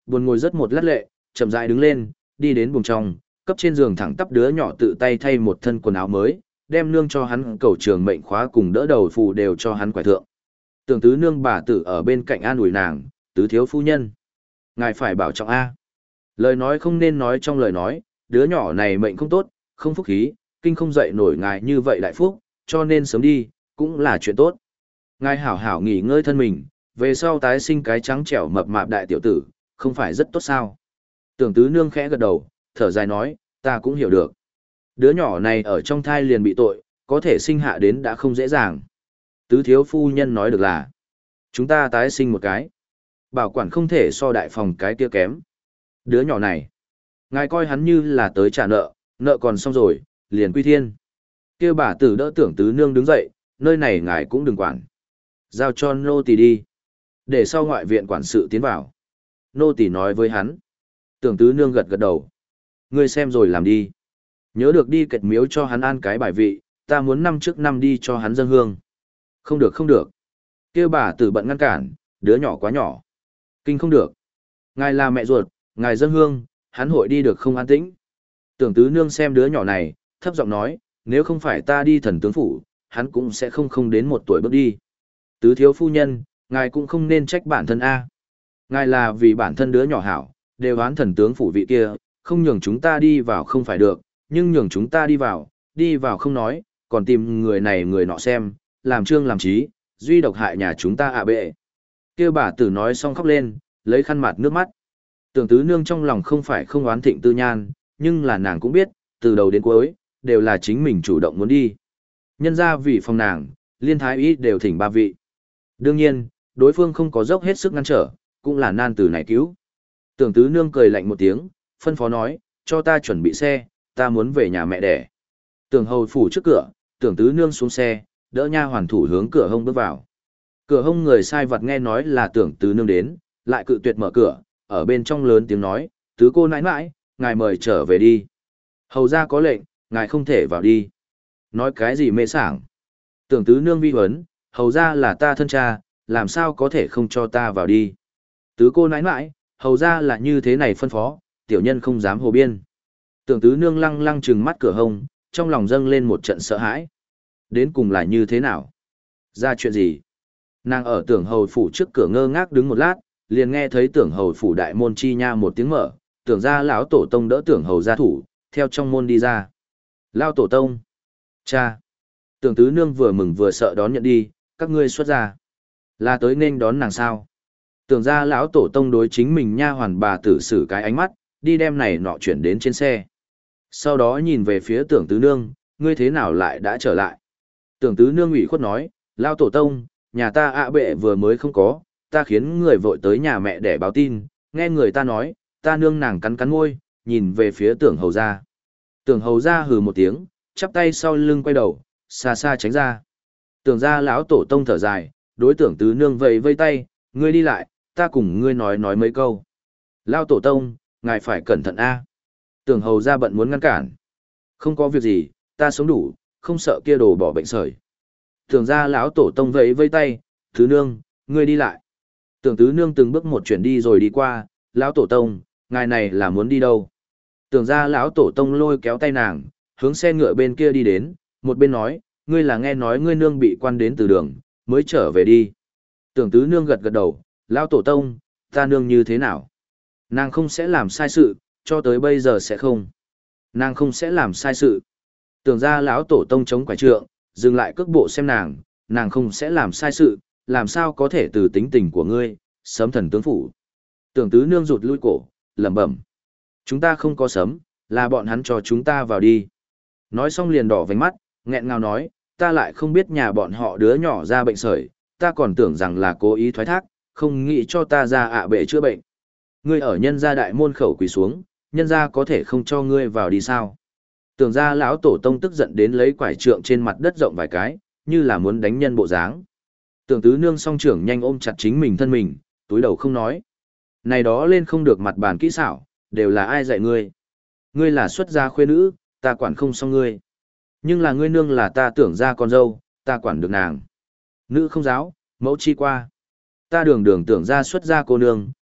buồn ngồi rất một lát lệ, chậm rãi đứng lên, đi đến buồng trong, cấp trên giường thẳng tắp đứa nhỏ tự tay thay một thân quần áo mới, đem nương cho hắn cầu trường mệnh khóa cùng đỡ đầu phù đều cho hắn quải thượng. Tưởng tứ nương bà tử ở bên cạnh an ủi nàng, tứ thiếu phu nhân. Ngài phải bảo trọng A. Lời nói không nên nói trong lời nói, đứa nhỏ này mệnh không tốt, không phúc khí, kinh không dậy nổi ngài như vậy đại phúc, cho nên sớm đi, cũng là chuyện tốt. Ngài hảo hảo nghỉ ngơi thân mình, về sau tái sinh cái trắng trẻo mập mạp đại tiểu tử, không phải rất tốt sao. Tưởng tứ nương khẽ gật đầu, thở dài nói, ta cũng hiểu được. Đứa nhỏ này ở trong thai liền bị tội, có thể sinh hạ đến đã không dễ dàng. Tứ thiếu phu nhân nói được là, chúng ta tái sinh một cái. Bảo quản không thể so đại phòng cái kia kém. Đứa nhỏ này, ngài coi hắn như là tới trả nợ, nợ còn xong rồi, liền quy thiên. Kia bà tử đỡ tưởng tứ nương đứng dậy, nơi này ngài cũng đừng quản. Giao cho nô tỳ đi. Để sau ngoại viện quản sự tiến vào. Nô tỳ nói với hắn. Tưởng tứ nương gật gật đầu. Ngươi xem rồi làm đi. Nhớ được đi kệt miếu cho hắn an cái bài vị, ta muốn năm trước năm đi cho hắn dâng hương. Không được không được. Kia bà tử bận ngăn cản, đứa nhỏ quá nhỏ. Kinh không được. Ngài là mẹ ruột, ngài dâng hương, hắn hội đi được không an tĩnh. Tưởng tứ nương xem đứa nhỏ này, thấp giọng nói, nếu không phải ta đi thần tướng phủ, hắn cũng sẽ không không đến một tuổi bước đi. Tứ thiếu phu nhân, ngài cũng không nên trách bản thân A. Ngài là vì bản thân đứa nhỏ hảo, đều oán thần tướng phủ vị kia, không nhường chúng ta đi vào không phải được, nhưng nhường chúng ta đi vào, đi vào không nói, còn tìm người này người nọ xem, làm trương làm trí, duy độc hại nhà chúng ta ạ bệ. Kêu bà tử nói xong khóc lên, lấy khăn mặt nước mắt. Tưởng tứ nương trong lòng không phải không oán thịnh tư nhan, nhưng là nàng cũng biết, từ đầu đến cuối, đều là chính mình chủ động muốn đi. Nhân ra vì phòng nàng, liên thái ý đều thỉnh ba vị. Đương nhiên, đối phương không có dốc hết sức ngăn trở, cũng là nan từ này cứu. Tưởng tứ nương cười lạnh một tiếng, phân phó nói, cho ta chuẩn bị xe, ta muốn về nhà mẹ đẻ. Tưởng hầu phủ trước cửa, tưởng tứ nương xuống xe, đỡ nha hoàn thủ hướng cửa hông bước vào. Cửa hông người sai vật nghe nói là tưởng tứ nương đến, lại cự tuyệt mở cửa, ở bên trong lớn tiếng nói, tứ cô nãi nãi, ngài mời trở về đi. Hầu ra có lệnh, ngài không thể vào đi. Nói cái gì mê sảng. Tưởng tứ nương vi huấn, hầu ra là ta thân cha, làm sao có thể không cho ta vào đi. Tứ cô nãi nãi, hầu ra là như thế này phân phó, tiểu nhân không dám hồ biên. Tưởng tứ nương lăng lăng trừng mắt cửa hông, trong lòng dâng lên một trận sợ hãi. Đến cùng là như thế nào? Ra chuyện gì? Nàng ở tưởng hầu phủ trước cửa ngơ ngác đứng một lát, liền nghe thấy tưởng hầu phủ đại môn chi nha một tiếng mở, tưởng ra lão tổ tông đỡ tưởng hầu gia thủ, theo trong môn đi ra. Lao tổ tông. Cha. Tưởng tứ nương vừa mừng vừa sợ đón nhận đi, các ngươi xuất ra. Là tới nên đón nàng sao? Tưởng ra lão tổ tông đối chính mình nha hoàn bà tử xử cái ánh mắt, đi đem này nọ chuyển đến trên xe. Sau đó nhìn về phía tưởng tứ nương, ngươi thế nào lại đã trở lại? Tưởng tứ nương ủy khuất nói, lao tổ tông, nhà ta ạ bệ vừa mới không có, ta khiến người vội tới nhà mẹ để báo tin, nghe người ta nói, ta nương nàng cắn cắn môi, nhìn về phía tưởng hầu ra. Tưởng hầu ra hừ một tiếng, chắp tay sau lưng quay đầu, xa xa tránh ra. Tưởng ra lão tổ tông thở dài, đối tưởng tứ nương vẫy vây tay, ngươi đi lại, ta cùng ngươi nói nói mấy câu. Lao tổ tông, ngài phải cẩn thận a. Tưởng hầu ra bận muốn ngăn cản. Không có việc gì, ta sống đủ, không sợ kia đồ bỏ bệnh sởi. Tưởng ra lão tổ tông vẫy vây tay, tứ nương, ngươi đi lại. Tưởng tứ nương từng bước một chuyển đi rồi đi qua, lão tổ tông, ngài này là muốn đi đâu? Tưởng ra lão tổ tông lôi kéo tay nàng, hướng xe ngựa bên kia đi đến, một bên nói, ngươi là nghe nói ngươi nương bị quan đến từ đường, mới trở về đi. Tưởng tứ nương gật gật đầu, lão tổ tông, ta nương như thế nào? Nàng không sẽ làm sai sự, cho tới bây giờ sẽ không. Nàng không sẽ làm sai sự. Tưởng ra lão tổ tông chống quải trượng, dừng lại cước bộ xem nàng, nàng không sẽ làm sai sự, làm sao có thể từ tính tình của ngươi, sấm thần tướng phủ. Tưởng tứ nương rụt lui cổ, lẩm bẩm. Chúng ta không có sấm, là bọn hắn cho chúng ta vào đi. Nói xong liền đỏ vành mắt, nghẹn ngào nói, ta lại không biết nhà bọn họ đứa nhỏ ra bệnh sởi, ta còn tưởng rằng là cố ý thoái thác, không nghĩ cho ta ra ạ bệ chữa bệnh. Ngươi ở nhân gia đại môn khẩu quỳ xuống, nhân gia có thể không cho ngươi vào đi sao? Tưởng ra lão tổ tông tức giận đến lấy quải trượng trên mặt đất rộng vài cái, như là muốn đánh nhân bộ dáng. Tưởng tứ nương song trưởng nhanh ôm chặt chính mình thân mình, túi đầu không nói. Này đó lên không được mặt bàn kỹ xảo, đều là ai dạy ngươi? Ngươi là xuất gia khuê nữ, ta quản không xong ngươi. Nhưng là ngươi nương là ta tưởng ra con dâu, ta quản được nàng. Nữ không giáo, mẫu chi qua. Ta đường đường tưởng ra xuất gia cô nương,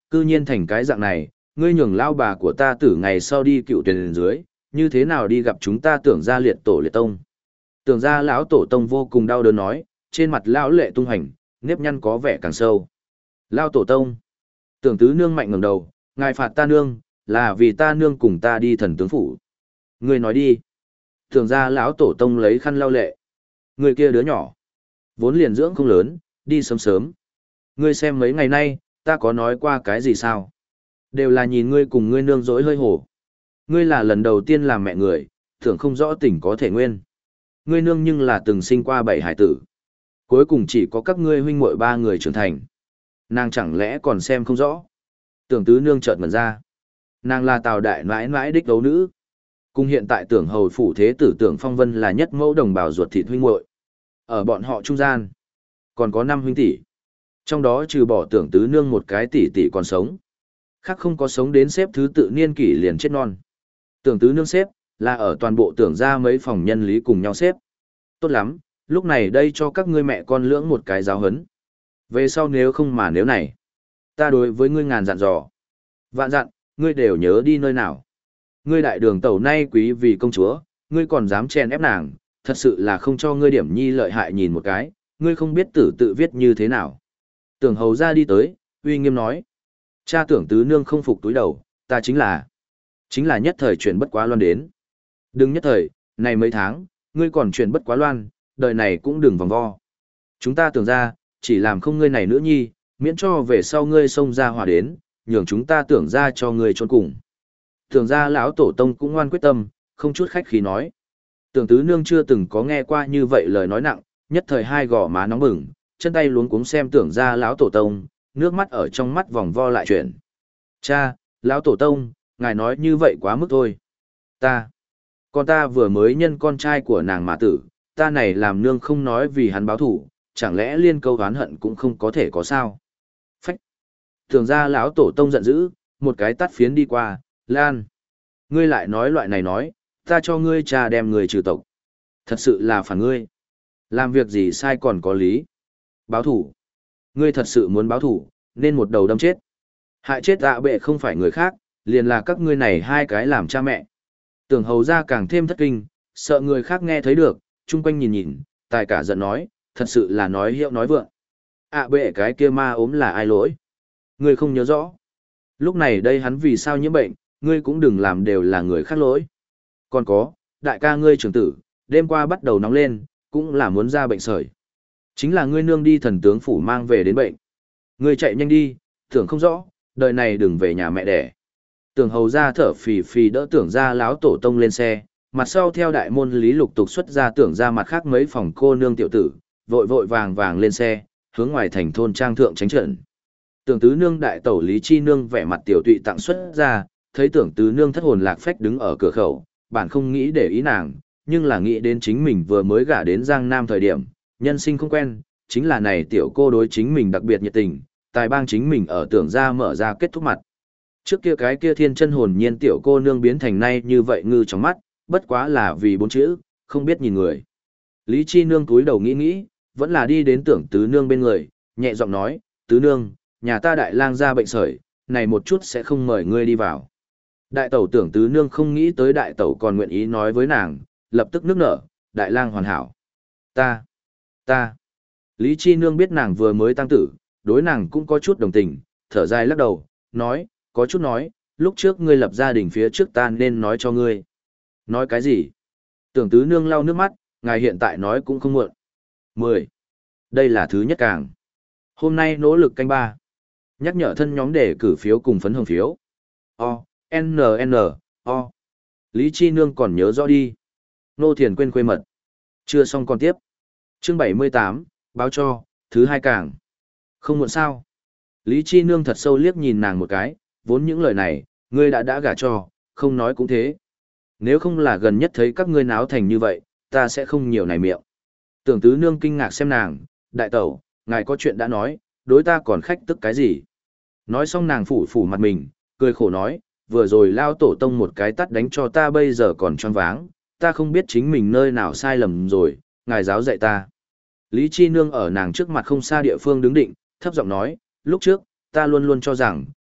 cư nhiên thành cái dạng này, ngươi nhường lao bà của ta tử ngày sau đi cựu tuyển dưới, như thế nào đi gặp chúng ta tưởng ra liệt tổ liệt tông. Tưởng ra lão tổ tông vô cùng đau đớn nói, trên mặt lão lệ tung hành, nếp nhăn có vẻ càng sâu. Lao tổ tông. Tưởng tứ nương mạnh ngẩng đầu, ngài phạt ta nương, là vì ta nương cùng ta đi thần tướng phủ. Ngươi nói đi. Tưởng ra lão tổ tông lấy khăn lau lệ. Người kia đứa nhỏ, vốn liền dưỡng không lớn, đi sớm sớm. Ngươi xem mấy ngày nay, ta có nói qua cái gì sao? Đều là nhìn ngươi cùng ngươi nương dỗi hơi hổ. Ngươi là lần đầu tiên làm mẹ người, tưởng không rõ tình có thể nguyên. Ngươi nương nhưng là từng sinh qua bảy hải tử. Cuối cùng chỉ có các ngươi huynh muội ba người trưởng thành. Nàng chẳng lẽ còn xem không rõ? Tưởng tứ nương chợt ngẩn ra. Nàng là Tào đại nãi nãi đích đấu nữ. Cùng hiện tại tưởng hầu phủ thế tử tưởng phong vân là nhất mẫu đồng bào ruột thịt huynh muội. Ở bọn họ trung gian, còn có năm huynh tỷ. Trong đó trừ bỏ tưởng tứ nương một cái tỷ tỷ còn sống. Khác không có sống đến xếp thứ tự niên kỷ liền chết non. Tưởng tứ nương xếp, là ở toàn bộ tưởng ra mấy phòng nhân lý cùng nhau xếp. Tốt lắm, lúc này đây cho các ngươi mẹ con lưỡng một cái giáo hấn. Về sau nếu không mà nếu này, ta đối với ngươi ngàn dặn dò. Vạn dặn, ngươi đều nhớ đi nơi nào. Ngươi đại đường tẩu nay quý vì công chúa, ngươi còn dám chèn ép nàng, thật sự là không cho ngươi điểm nhi lợi hại nhìn một cái, ngươi không biết tử tự viết như thế nào. Tưởng hầu ra đi tới, uy nghiêm nói. Cha tưởng tứ nương không phục túi đầu, ta chính là, chính là nhất thời chuyển bất quá loan đến. Đừng nhất thời, này mấy tháng, ngươi còn chuyển bất quá loan, đời này cũng đừng vòng vo. Chúng ta tưởng ra, chỉ làm không ngươi này nữa nhi, miễn cho về sau ngươi xông ra hỏa đến, nhường chúng ta tưởng ra cho ngươi trốn cùng. Tưởng ra lão tổ tông cũng ngoan quyết tâm, không chút khách khí nói. Tưởng tứ nương chưa từng có nghe qua như vậy lời nói nặng, nhất thời hai gò má nóng bừng, chân tay luống cuống xem tưởng ra lão tổ tông, nước mắt ở trong mắt vòng vo lại chuyển. Cha, lão tổ tông, ngài nói như vậy quá mức thôi. Ta, con ta vừa mới nhân con trai của nàng mà tử, ta này làm nương không nói vì hắn báo thủ, chẳng lẽ liên câu oán hận cũng không có thể có sao. Phách. Tưởng ra lão tổ tông giận dữ, một cái tắt phiến đi qua, Lan. Ngươi lại nói loại này nói, ta cho ngươi cha đem người trừ tộc. Thật sự là phản ngươi. Làm việc gì sai còn có lý. Báo thủ. Ngươi thật sự muốn báo thủ, nên một đầu đâm chết. Hại chết dạ bệ không phải người khác, liền là các ngươi này hai cái làm cha mẹ. Tưởng hầu ra càng thêm thất kinh, sợ người khác nghe thấy được, chung quanh nhìn nhìn, tài cả giận nói, thật sự là nói hiệu nói vượng. À bệ cái kia ma ốm là ai lỗi? Ngươi không nhớ rõ. Lúc này đây hắn vì sao nhiễm bệnh, ngươi cũng đừng làm đều là người khác lỗi. Còn có, đại ca ngươi trưởng tử, đêm qua bắt đầu nóng lên, cũng là muốn ra bệnh sởi. Chính là ngươi nương đi thần tướng phủ mang về đến bệnh. Ngươi chạy nhanh đi, tưởng không rõ, đời này đừng về nhà mẹ đẻ. Tưởng hầu ra thở phì phì đỡ tưởng ra láo tổ tông lên xe, mặt sau theo đại môn lý lục tục xuất ra tưởng ra mặt khác mấy phòng cô nương tiểu tử, vội vội vàng vàng lên xe, hướng ngoài thành thôn trang thượng tránh trận. Tưởng tứ nương đại tẩu lý chi nương vẻ mặt tiểu tụy tặng xuất ra, thấy tưởng tứ nương thất hồn lạc phách đứng ở cửa khẩu, bản không nghĩ để ý nàng, nhưng là nghĩ đến chính mình vừa mới gả đến Giang Nam thời điểm, nhân sinh không quen, chính là này tiểu cô đối chính mình đặc biệt nhiệt tình, tài bang chính mình ở tưởng ra mở ra kết thúc mặt. Trước kia cái kia thiên chân hồn nhiên tiểu cô nương biến thành nay như vậy ngư trong mắt, bất quá là vì bốn chữ, không biết nhìn người. Lý Chi nương túi đầu nghĩ nghĩ, vẫn là đi đến tưởng tứ nương bên người, nhẹ giọng nói, tứ nương, nhà ta đại lang ra bệnh sởi, này một chút sẽ không mời ngươi đi vào. Đại tẩu tưởng tứ nương không nghĩ tới đại tẩu còn nguyện ý nói với nàng, lập tức nước nở, đại lang hoàn hảo. Ta, ta. Lý Chi nương biết nàng vừa mới tăng tử, đối nàng cũng có chút đồng tình, thở dài lắc đầu, nói, có chút nói, lúc trước ngươi lập gia đình phía trước ta nên nói cho ngươi. Nói cái gì? Tưởng tứ nương lau nước mắt, ngài hiện tại nói cũng không muộn. mười. Đây là thứ nhất càng. Hôm nay nỗ lực canh ba. Nhắc nhở thân nhóm để cử phiếu cùng phấn hồng phiếu. O, N, N, O. Lý Chi nương còn nhớ rõ đi. Nô Thiền quên quê mật. Chưa xong còn tiếp. Chương bảy mươi tám, báo cho, thứ hai càng. Không muộn sao? Lý Chi nương thật sâu liếc nhìn nàng một cái, vốn những lời này, ngươi đã đã gả cho, không nói cũng thế. Nếu không là gần nhất thấy các ngươi náo thành như vậy, ta sẽ không nhiều này miệng. Tưởng tứ nương kinh ngạc xem nàng, đại tẩu, ngài có chuyện đã nói, đối ta còn khách tức cái gì? Nói xong nàng phủ phủ mặt mình, cười khổ nói, vừa rồi lao tổ tông một cái tắt đánh cho ta bây giờ còn choáng váng, ta không biết chính mình nơi nào sai lầm rồi, ngài giáo dạy ta. Lý Chi nương ở nàng trước mặt không xa địa phương đứng định, thấp giọng nói, lúc trước, ta luôn luôn cho rằng,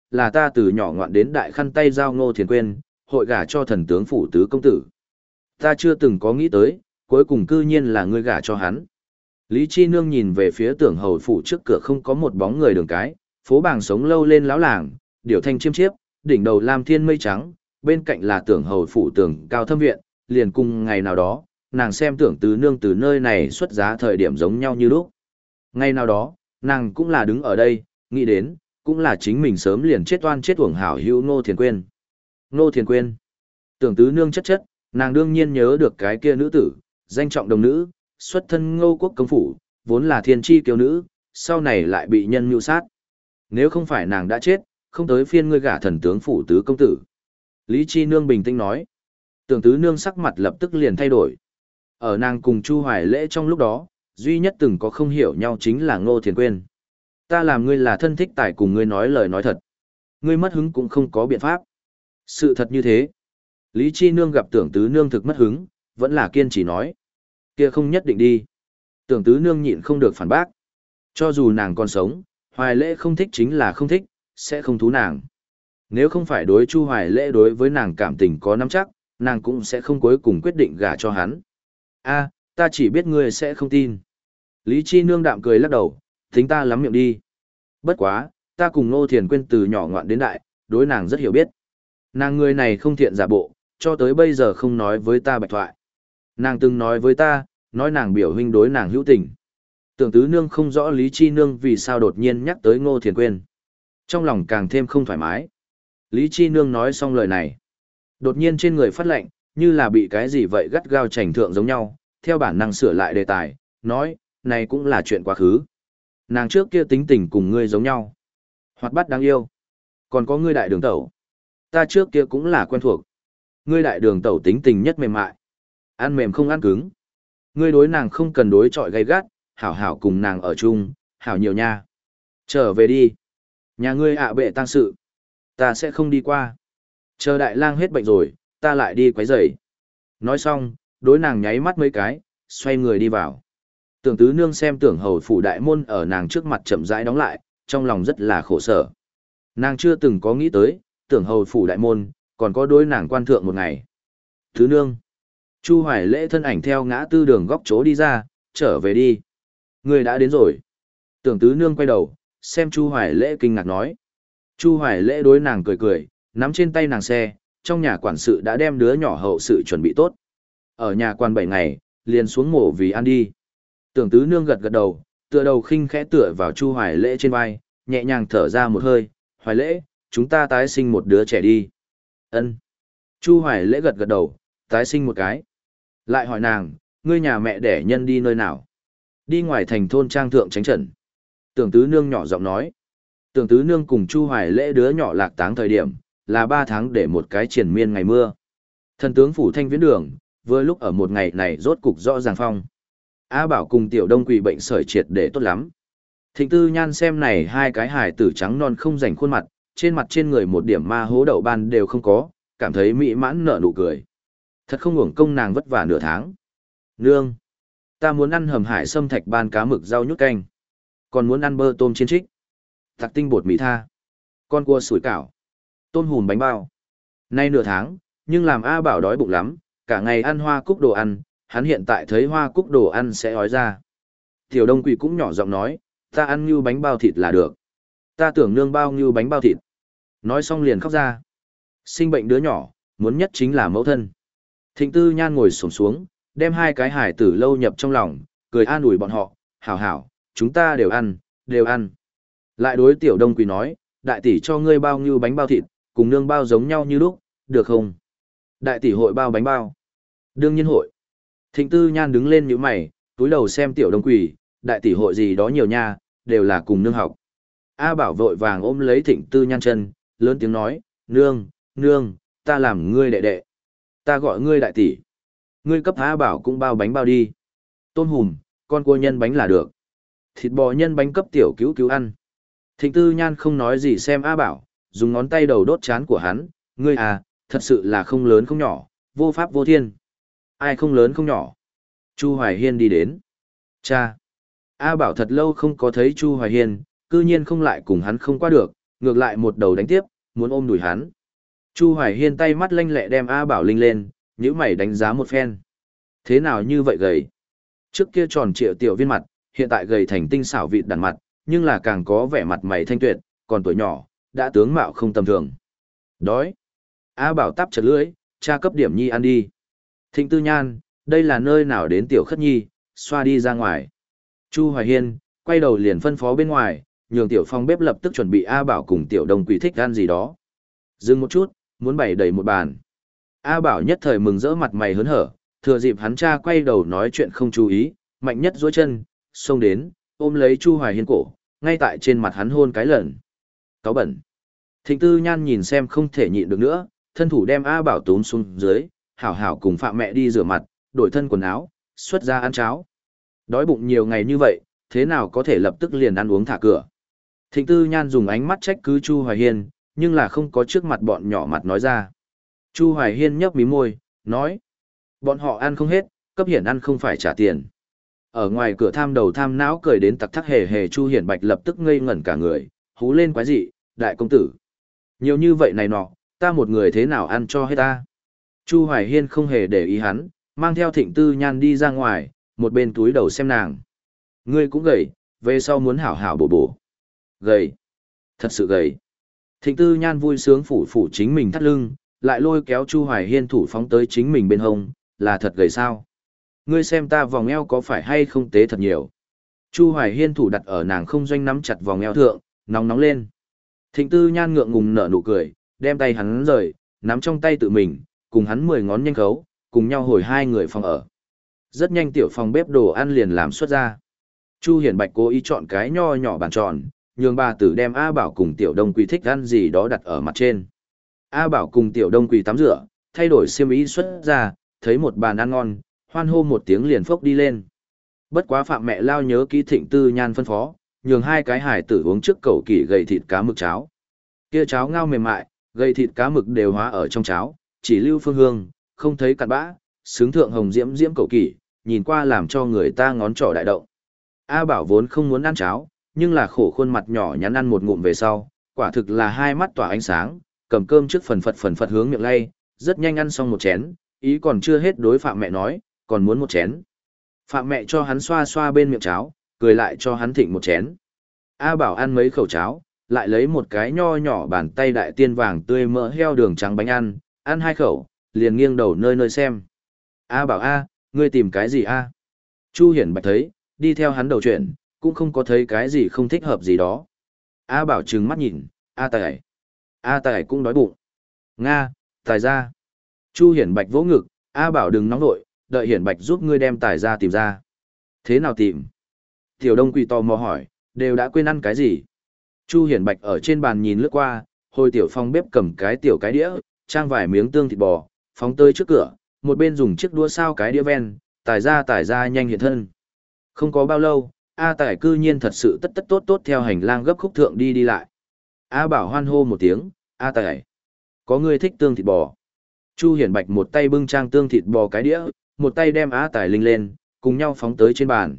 là ta từ nhỏ ngoạn đến đại khăn tay giao Ngô Thiền Quyên, hội gả cho thần tướng phủ tứ công tử. Ta chưa từng có nghĩ tới, cuối cùng cư nhiên là ngươi gả cho hắn. Lý Chi Nương nhìn về phía tưởng hầu phủ trước cửa không có một bóng người đường cái, phố bàng sống lâu lên lão làng, điểu thanh chiêm chiếp, đỉnh đầu lam thiên mây trắng, bên cạnh là tưởng hầu phủ tường cao thâm viện, liền cùng ngày nào đó, nàng xem tưởng tứ nương từ nơi này xuất giá thời điểm giống nhau như lúc. Ngày nào đó, nàng cũng là đứng ở đây, nghĩ đến, cũng là chính mình sớm liền chết oan chết uổng hảo hữu Ngô Thiền Quyên. Ngô Thiền Quyên. Tưởng tứ nương chất chất, nàng đương nhiên nhớ được cái kia nữ tử, danh trọng đồng nữ, xuất thân Ngô quốc công phủ, vốn là thiên chi kiêu nữ, sau này lại bị nhân mưu sát. Nếu không phải nàng đã chết, không tới phiên ngươi gả thần tướng phủ tứ công tử. Lý Chi Nương bình tĩnh nói. Tưởng tứ nương sắc mặt lập tức liền thay đổi. Ở nàng cùng Chu Hoài Lễ trong lúc đó, duy nhất từng có không hiểu nhau chính là Ngô Thiền Quyên. Ta làm ngươi là thân thích tài cùng ngươi nói lời nói thật. Ngươi mất hứng cũng không có biện pháp. Sự thật như thế. Lý Chi Nương gặp tưởng tứ nương thực mất hứng, vẫn là kiên trì nói. Kia không nhất định đi. Tưởng tứ nương nhịn không được phản bác. Cho dù nàng còn sống, Hoài Lễ không thích chính là không thích, sẽ không thú nàng. Nếu không phải đối Chu Hoài Lễ đối với nàng cảm tình có nắm chắc, nàng cũng sẽ không cuối cùng quyết định gả cho hắn. A, ta chỉ biết ngươi sẽ không tin. Lý Chi Nương đạm cười lắc đầu, tính ta lắm miệng đi. Bất quá, ta cùng Ngô Thiền Quyên từ nhỏ ngoạn đến đại, đối nàng rất hiểu biết. Nàng người này không thiện giả bộ, cho tới bây giờ không nói với ta bạch thoại. Nàng từng nói với ta, nói nàng biểu huynh đối nàng hữu tình. Tưởng tứ nương không rõ Lý Chi Nương vì sao đột nhiên nhắc tới Ngô Thiền Quyên. Trong lòng càng thêm không thoải mái. Lý Chi Nương nói xong lời này. Đột nhiên trên người phát lạnh, như là bị cái gì vậy gắt gao chảnh thượng giống nhau, theo bản năng sửa lại đề tài, nói, này cũng là chuyện quá khứ. Nàng trước kia tính tình cùng ngươi giống nhau. Hoạt bát đáng yêu. Còn có ngươi đại đường tẩu. Ta trước kia cũng là quen thuộc. Ngươi đại đường tẩu tính tình nhất mềm mại. Ăn mềm không ăn cứng. Ngươi đối nàng không cần đối chọi gay gắt, hảo hảo cùng nàng ở chung, hảo nhiều nha. Trở về đi. Nhà ngươi ạ bệ tang sự. Ta sẽ không đi qua. Chờ đại lang hết bệnh rồi, ta lại đi quấy rầy. Nói xong, đối nàng nháy mắt mấy cái, xoay người đi vào. Tưởng tứ nương xem tưởng hầu phủ đại môn ở nàng trước mặt chậm rãi đóng lại, trong lòng rất là khổ sở. Nàng chưa từng có nghĩ tới, tưởng hầu phủ đại môn, còn có đối nàng quan thượng một ngày. Tứ nương. Chu Hoài Lễ thân ảnh theo ngã tư đường góc chỗ đi ra, trở về đi. Người đã đến rồi. Tưởng tứ nương quay đầu, xem Chu Hoài Lễ kinh ngạc nói. Chu Hoài Lễ đối nàng cười cười, nắm trên tay nàng xe, trong nhà quản sự đã đem đứa nhỏ hậu sự chuẩn bị tốt. Ở nhà quan bảy ngày, liền xuống mổ vì ăn đi. Tưởng tứ nương gật gật đầu, tựa đầu khinh khẽ tựa vào Chu Hoài Lễ trên vai, nhẹ nhàng thở ra một hơi, Hoài Lễ, chúng ta tái sinh một đứa trẻ đi. Ân. Chu Hoài Lễ gật gật đầu, tái sinh một cái. Lại hỏi nàng, ngươi nhà mẹ đẻ nhân đi nơi nào? Đi ngoài thành thôn trang thượng tránh trận. Tưởng tứ nương nhỏ giọng nói. Tưởng tứ nương cùng Chu Hoài Lễ đứa nhỏ lạc táng thời điểm, là ba tháng để một cái triển miên ngày mưa. Thần tướng phủ thanh viễn đường, vừa lúc ở một ngày này rốt cục rõ ràng phong. A Bảo cùng Tiểu Đông quỷ bệnh sởi triệt để tốt lắm. Thịnh Tư Nhan xem này hai cái hài tử trắng non không rảnh khuôn mặt, trên mặt trên người một điểm ma hố đậu ban đều không có, cảm thấy mỹ mãn nở nụ cười. Thật không uổng công nàng vất vả nửa tháng. Nương, ta muốn ăn hầm hải sâm thạch ban cá mực rau nhút canh. Còn muốn ăn bơ tôm chiên trích. Tạc tinh bột mì tha. Con cua sủi cảo. Tôm hùm bánh bao. Nay nửa tháng, nhưng làm A Bảo đói bụng lắm, cả ngày ăn hoa cúc đồ ăn, hắn hiện tại thấy hoa cúc đồ ăn sẽ ói ra. Tiểu Đông Quỷ cũng nhỏ giọng nói, ta ăn như bánh bao thịt là được. Ta tưởng nương bao như bánh bao thịt. Nói xong liền khóc ra. Sinh bệnh đứa nhỏ, muốn nhất chính là mẫu thân. Thịnh Tư Nhan ngồi xổm xuống, đem hai cái hải tử lâu nhập trong lòng, cười an ủi bọn họ, hảo hảo, chúng ta đều ăn, đều ăn. Lại đối Tiểu Đông Quỷ nói, đại tỷ cho ngươi bao như bánh bao thịt, cùng nương bao giống nhau như lúc, được không? Đại tỷ hội bao bánh bao. Đương nhiên hội. Thịnh Tư Nhan đứng lên nhíu mày, túi đầu xem Tiểu Đông Quỷ, đại tỷ hội gì đó nhiều nha, đều là cùng nương học. A Bảo vội vàng ôm lấy Thịnh Tư Nhan chân, lớn tiếng nói, nương, nương, ta làm ngươi đệ đệ. Ta gọi ngươi đại tỷ. Ngươi cấp A Bảo cũng bao bánh bao đi. Tôm hùm, con cua nhân bánh là được. Thịt bò nhân bánh cấp tiểu cứu cứu ăn. Thịnh Tư Nhan không nói gì xem A Bảo, dùng ngón tay đầu đốt chán của hắn, ngươi à, thật sự là không lớn không nhỏ, vô pháp vô thiên. Ai không lớn không nhỏ? Chu Hoài Hiên đi đến. Cha! A Bảo thật lâu không có thấy Chu Hoài Hiên, cư nhiên không lại cùng hắn không qua được, Ngược lại một đầu đánh tiếp, muốn ôm đùi hắn. Chu Hoài Hiên tay mắt lanh lẹ đem A Bảo Linh lên, nhíu mày đánh giá một phen. Thế nào như vậy gầy? Trước kia tròn trịa tiểu viên mặt, hiện tại gầy thành tinh xảo vịt đàn mặt, nhưng là càng có vẻ mặt mày thanh tuyệt, còn tuổi nhỏ, đã tướng mạo không tầm thường. Đói. A Bảo tắp chật lưỡi, cha cấp điểm nhi ăn đi. Thịnh Tư Nhan, đây là nơi nào đến tiểu khất nhi, xoa đi ra ngoài. Chu Hoài Hiên, quay đầu liền phân phó bên ngoài, nhường tiểu phong bếp lập tức chuẩn bị A Bảo cùng tiểu Đông Quỷ thích ăn gì đó. Dừng một chút, muốn bày đầy một bàn. A Bảo nhất thời mừng rỡ mặt mày hớn hở, thừa dịp hắn cha quay đầu nói chuyện không chú ý, mạnh nhất duỗi chân, xông đến, ôm lấy Chu Hoài Hiên cổ, ngay tại trên mặt hắn hôn cái lần. Cáo bẩn. Thịnh Tư Nhan nhìn xem không thể nhịn được nữa, thân thủ đem A Bảo túm xuống dưới, hảo hảo cùng phạm mẹ đi rửa mặt, đổi thân quần áo, xuất ra ăn cháo. Đói bụng nhiều ngày như vậy, thế nào có thể lập tức liền ăn uống thả cửa. Thịnh Tư Nhan dùng ánh mắt trách cứ Chu Hoài Hiên, nhưng là không có trước mặt bọn nhỏ mặt nói ra. Chu Hoài Hiên nhấp mí môi, nói. Bọn họ ăn không hết, cấp hiển ăn không phải trả tiền. Ở ngoài cửa tham đầu tham não cười đến tặc thắc hề hề Chu Hiển Bạch lập tức ngây ngẩn cả người, hú lên quái dị, đại công tử. Nhiều như vậy này nọ, ta một người thế nào ăn cho hết ta. Chu Hoài Hiên không hề để ý hắn, mang theo Thịnh Tư Nhan đi ra ngoài, một bên túi đầu xem nàng. Ngươi cũng gầy, về sau muốn hảo hảo bổ bổ. Gầy. Thật sự gầy. Thịnh Tư Nhan vui sướng phủ phủ chính mình thắt lưng, lại lôi kéo Chu Hoài Hiên thủ phóng tới chính mình bên hông, là thật gầy sao. Ngươi xem ta vòng eo có phải hay không tế thật nhiều. Chu Hoài Hiên thủ đặt ở nàng không doanh nắm chặt vòng eo thượng, nóng nóng lên. Thịnh Tư Nhan ngượng ngùng nở nụ cười, đem tay hắn rời, nắm trong tay tự mình, cùng hắn mười ngón nhanh khấu, cùng nhau hồi hai người phòng ở. Rất nhanh tiểu phòng bếp đồ ăn liền làm xuất ra. Chu Hiển Bạch cố ý chọn cái nho nhỏ bàn tròn, nhường bà tử đem A Bảo cùng tiểu Đông Quỳ thích ăn gì đó đặt ở mặt trên. A Bảo cùng tiểu Đông Quỳ tắm rửa, thay đổi xiêm y xuất ra, thấy một bàn ăn ngon, hoan hô một tiếng liền phốc đi lên. Bất quá phạm mẹ lao nhớ kỹ Thịnh Tư Nhan phân phó, nhường hai cái hải tử uống trước cầu kỳ gầy thịt cá mực cháo. Kia cháo ngao mềm mại, gầy thịt cá mực đều hóa ở trong cháo, chỉ lưu phương hương, không thấy cặn bã, sướng thượng hồng diễm diễm cầu kỳ, nhìn qua làm cho người ta ngón trỏ đại động. A Bảo vốn không muốn ăn cháo, nhưng là khổ khuôn mặt nhỏ nhắn ăn một ngụm về sau, quả thực là hai mắt tỏa ánh sáng, cầm cơm trước phần phật phần phật hướng miệng lay, rất nhanh ăn xong một chén, ý còn chưa hết đối phạm mẹ nói, còn muốn một chén. Phạm mẹ cho hắn xoa xoa bên miệng cháo, cười lại cho hắn thịnh một chén. A Bảo ăn mấy khẩu cháo, lại lấy một cái nho nhỏ bàn tay đại tiên vàng tươi mỡ heo đường trắng bánh ăn, ăn hai khẩu, liền nghiêng đầu nơi nơi xem. A Bảo A, ngươi tìm cái gì A? Chu Hiển Bạch thấy, đi theo hắn đầu chuyện, cũng không có thấy cái gì không thích hợp gì đó. A Bảo trừng mắt nhìn, A Tài. A Tài cũng đói bụng. Nga, Tài ra. Chu Hiển Bạch vỗ ngực, A Bảo đừng nóng nội, đợi Hiển Bạch giúp ngươi đem Tài ra tìm ra. Thế nào tìm? Tiểu Đông Quỳ tò mò hỏi, đều đã quên ăn cái gì? Chu Hiển Bạch ở trên bàn nhìn lướt qua, hồi tiểu phong bếp cầm cái tiểu cái đĩa, trang vài miếng tương thịt bò, phóng tới trước cửa, một bên dùng chiếc đũa sao cái đĩa ven, Tài ra Tài ra nhanh hiện thân. Không có bao lâu, A Tài cư nhiên thật sự tất tất tốt tốt theo hành lang gấp khúc thượng đi đi lại. A Bảo hoan hô một tiếng, A Tài, có người thích tương thịt bò. Chu Hiển Bạch một tay bưng trang tương thịt bò cái đĩa, một tay đem A Tài linh lên, cùng nhau phóng tới trên bàn.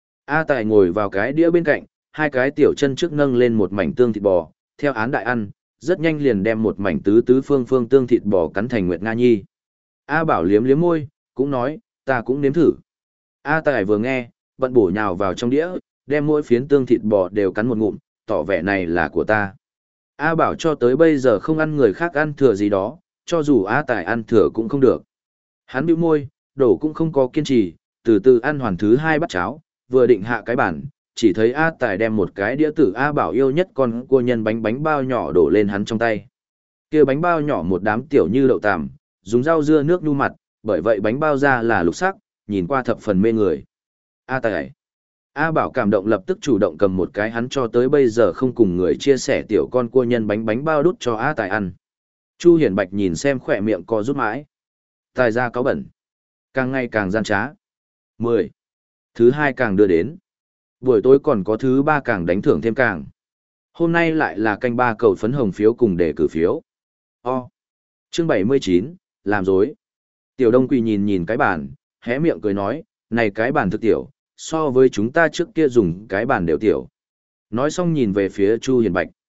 A Tài ngồi vào cái đĩa bên cạnh, hai cái tiểu chân trước nâng lên một mảnh tương thịt bò, theo án đại ăn, rất nhanh liền đem một mảnh tứ tứ phương phương tương thịt bò cắn thành nguyệt nga nhi. A Bảo liếm liếm môi, cũng nói, ta cũng nếm thử. A Tài vừa nghe, bận bổ nhào vào trong đĩa, đem mỗi phiến tương thịt bò đều cắn một ngụm, tỏ vẻ này là của ta. A Bảo cho tới bây giờ không ăn người khác ăn thừa gì đó, cho dù A Tài ăn thừa cũng không được. Hắn bĩu môi, đổ cũng không có kiên trì, từ từ ăn hoàn thứ hai bát cháo, vừa định hạ cái bản, chỉ thấy A Tài đem một cái đĩa tử A Bảo yêu nhất con cua nhân bánh bánh bao nhỏ đổ lên hắn trong tay. Kia bánh bao nhỏ một đám tiểu như đậu tằm, dùng rau dưa nước nhu mặt, bởi vậy bánh bao ra là lục sắc, nhìn qua thập phần mê người. A Tài. A Bảo cảm động lập tức chủ động cầm một cái hắn cho tới bây giờ không cùng người chia sẻ tiểu con cua nhân bánh bánh bao đút cho A Tài ăn. Chu Hiển Bạch nhìn xem khỏe miệng co rút mãi. Tài ra cáo bẩn. Càng ngày càng gian trá. mười. Thứ hai càng đưa đến. Buổi tối còn có thứ ba càng đánh thưởng thêm càng. Hôm nay lại là canh ba cầu phấn hồng phiếu cùng đề cử phiếu. O. Chương bảy mươi chín, làm dối. Tiểu Đông Quỳ nhìn nhìn cái bàn, hé miệng cười nói, này cái bàn thực tiểu, so với chúng ta trước kia dùng cái bàn đều tiểu. Nói xong nhìn về phía Chu Hiển Bạch.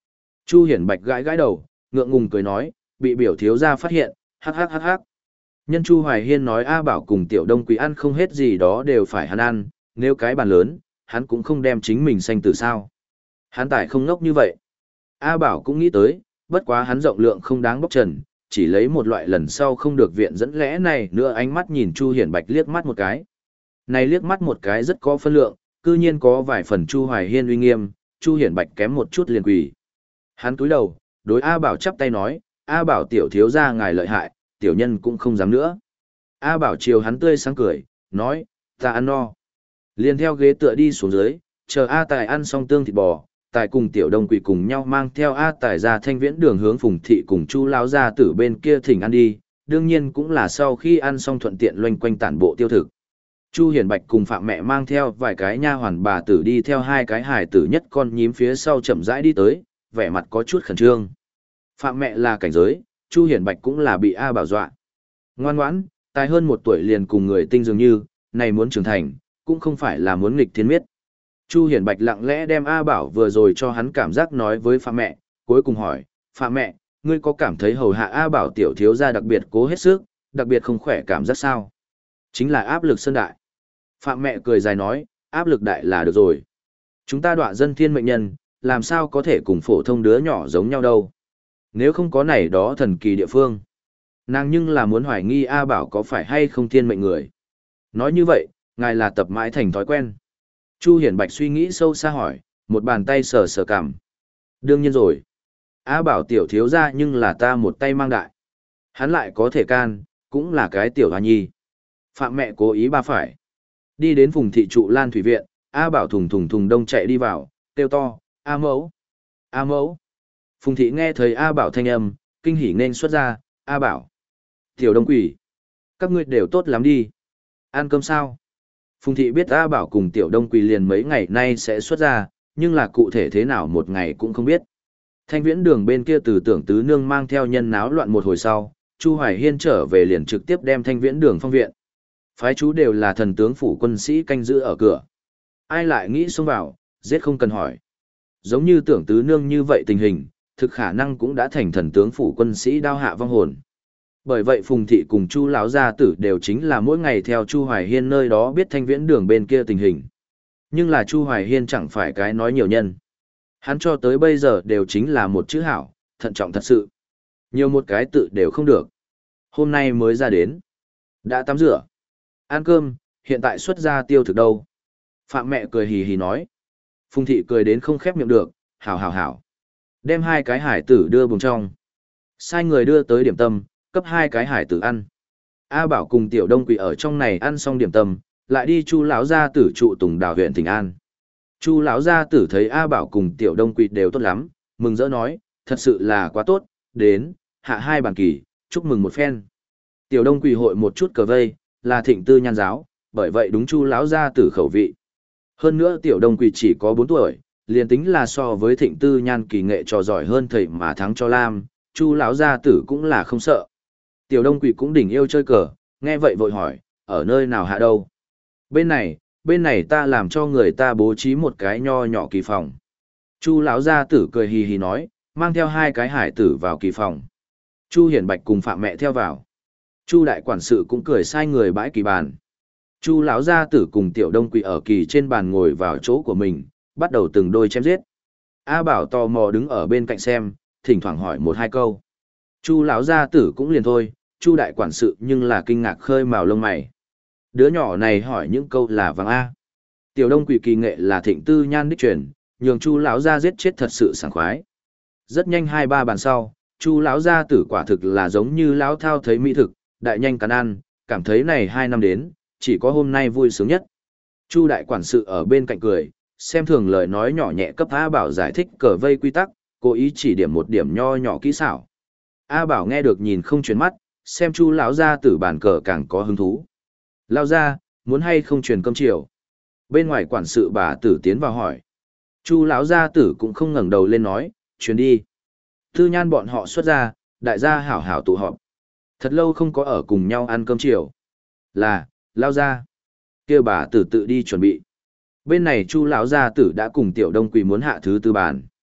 Chu Hiển Bạch gãi gãi đầu, ngượng ngùng cười nói, bị biểu thiếu gia phát hiện, hắc hắc hắc hắc. Nhân Chu Hoài Hiên nói A Bảo cùng Tiểu Đông Quý ăn không hết gì đó đều phải hắn ăn, nếu cái bàn lớn, hắn cũng không đem chính mình xanh từ sao. Hắn tại không ngốc như vậy. A Bảo cũng nghĩ tới, bất quá hắn rộng lượng không đáng bóc trần, chỉ lấy một loại lần sau không được viện dẫn lẽ này nữa ánh mắt nhìn Chu Hiển Bạch liếc mắt một cái. Này liếc mắt một cái rất có phân lượng, cư nhiên có vài phần Chu Hoài Hiên uy nghiêm, Chu Hiển Bạch kém một chút liền quỳ. Hắn cúi đầu, đối A Bảo chắp tay nói, A Bảo tiểu thiếu gia ngài lợi hại, tiểu nhân cũng không dám nữa. A Bảo chiều hắn tươi sáng cười, nói, ta ăn no. Liền theo ghế tựa đi xuống dưới, chờ A Tài ăn xong tương thịt bò, Tài cùng Tiểu Đông Quỷ cùng nhau mang theo A Tài ra Thanh Viễn Đường hướng Phùng Thị cùng Chu lão gia tử bên kia thỉnh ăn đi, đương nhiên cũng là sau khi ăn xong thuận tiện loanh quanh tản bộ tiêu thực. Chu Hiển Bạch cùng Phạm mẹ mang theo vài cái nha hoàn bà tử đi theo hai cái hài tử nhất con nhím phía sau chậm rãi đi tới, vẻ mặt có chút khẩn trương. Phạm mẹ là cảnh giới, Chu Hiển Bạch cũng là bị A Bảo dọa. Ngoan ngoãn, Tài hơn một tuổi liền cùng người tinh dường như, này muốn trưởng thành, cũng không phải là muốn nghịch thiên miết. Chu Hiển Bạch lặng lẽ đem A Bảo vừa rồi cho hắn cảm giác nói với Phạm mẹ, cuối cùng hỏi, Phạm mẹ, ngươi có cảm thấy hầu hạ A Bảo tiểu thiếu gia đặc biệt cố hết sức, đặc biệt không khỏe cảm giác sao? Chính là áp lực sơn đại. Phạm mẹ cười dài nói, áp lực đại là được rồi. Chúng ta đọa dân thiên mệnh nhân, làm sao có thể cùng phổ thông đứa nhỏ giống nhau đâu. Nếu không có này đó thần kỳ địa phương. Nàng nhưng là muốn hoài nghi A Bảo có phải hay không thiên mệnh người. Nói như vậy, ngài là tập mãi thành thói quen. Chu Hiển Bạch suy nghĩ sâu xa hỏi, một bàn tay sờ sờ cằm. Đương nhiên rồi. A Bảo tiểu thiếu ra nhưng là ta một tay mang đại. Hắn lại có thể can, cũng là cái tiểu hoa nhi. Phạm mẹ cố ý ba phải. Đi đến vùng thị trụ Lan Thủy Viện, A Bảo thùng thùng thùng đông chạy đi vào, kêu to, A mẫu, A mẫu. Phùng thị nghe thấy A Bảo thanh âm, kinh hỉ nên xuất ra, A Bảo. Tiểu Đông Quỷ, các ngươi đều tốt lắm đi. Ăn cơm sao? Phùng thị biết A Bảo cùng Tiểu Đông Quỷ liền mấy ngày nay sẽ xuất ra, nhưng là cụ thể thế nào một ngày cũng không biết. Thanh Viễn Đường bên kia từ Tưởng tứ nương mang theo nhân náo loạn một hồi sau, Chu Hoài Hiên trở về liền trực tiếp đem Thanh Viễn Đường phong viện. Phái chú đều là thần tướng phủ quân sĩ canh giữ ở cửa. Ai lại nghĩ xông vào, giết không cần hỏi. Giống như Tưởng tứ nương như vậy tình hình, thực khả năng cũng đã thành thần tướng phủ quân sĩ đao hạ vong hồn. Bởi vậy Phùng thị cùng Chu lão gia tử đều chính là mỗi ngày theo Chu Hoài Hiên nơi đó biết Thanh Viễn Đường bên kia tình hình. Nhưng là Chu Hoài Hiên chẳng phải cái nói nhiều nhân. Hắn cho tới bây giờ đều chính là một chữ hảo, thận trọng thật sự. Nhiều một cái tự đều không được. Hôm nay mới ra đến. Đã tắm rửa. Ăn cơm, hiện tại xuất ra tiêu thực đâu. Phạm mẹ cười hì hì nói. Phùng thị cười đến không khép miệng được, hảo hảo hảo. Đem hai cái hải tử đưa bùng trong. Sai người đưa tới điểm tâm, cấp hai cái hải tử ăn. A Bảo cùng Tiểu Đông Quỷ ở trong này ăn xong điểm tâm, lại đi Chu lão gia tử trụ Tùng Đào huyện Thịnh An. Chu lão gia tử thấy A Bảo cùng Tiểu Đông Quỷ đều tốt lắm, mừng rỡ nói, thật sự là quá tốt, đến, hạ hai bàn kỳ, chúc mừng một phen. Tiểu Đông Quỷ hội một chút cờ vây, là Thịnh Tư Nhan giáo, bởi vậy đúng Chu lão gia tử khẩu vị. Hơn nữa Tiểu Đông Quỷ chỉ có bốn tuổi, liền tính là so với Thịnh Tư Nhan kỳ nghệ trò giỏi hơn thầy mà thắng cho Lam, Chu lão gia tử cũng là không sợ. Tiểu Đông Quỷ cũng đỉnh yêu chơi cờ, nghe vậy vội hỏi, ở nơi nào hạ đâu? Bên này, bên này ta làm cho người ta bố trí một cái nho nhỏ kỳ phòng. Chu lão gia tử cười hì hì nói, mang theo hai cái hải tử vào kỳ phòng. Chu Hiển Bạch cùng Phạm mẹ theo vào. Chu đại quản sự cũng cười sai người bãi kỳ bàn. Chu lão gia tử cùng Tiểu Đông Quỷ ở kỳ trên bàn ngồi vào chỗ của mình, bắt đầu từng đôi chém giết. A Bảo tò mò đứng ở bên cạnh xem, thỉnh thoảng hỏi một hai câu. Chu lão gia tử cũng liền thôi, Chu đại quản sự nhưng là kinh ngạc khơi mào lông mày. Đứa nhỏ này hỏi những câu là vàng a. Tiểu Đông Quỷ kỳ nghệ là Thịnh Tư Nhan đích truyền, nhường Chu lão gia giết chết thật sự sảng khoái. Rất nhanh hai ba bàn sau, Chu lão gia tử quả thực là giống như lão thao thấy mỹ thực, đại nhanh cắn ăn, cảm thấy này hai năm đến, chỉ có hôm nay vui sướng nhất. Chu đại quản sự ở bên cạnh cười, xem thường lời nói nhỏ nhẹ cấp A Bảo giải thích cờ vây quy tắc, cố ý chỉ điểm một điểm nho nhỏ kỹ xảo. A Bảo nghe được nhìn không chuyển mắt, xem Chu lão gia tử bàn cờ càng có hứng thú. Lão gia, muốn hay không truyền cơm chiều? Bên ngoài quản sự bà tử tiến vào hỏi. Chu lão gia tử cũng không ngẩng đầu lên nói, truyền đi. Tư Nhan bọn họ xuất ra, đại gia hảo hảo tụ họp. Thật lâu không có ở cùng nhau ăn cơm chiều. Là, lão gia. Kia bà tử tự đi chuẩn bị. Bên này Chu lão gia tử đã cùng Tiểu Đông Quỷ muốn hạ thứ tư bàn.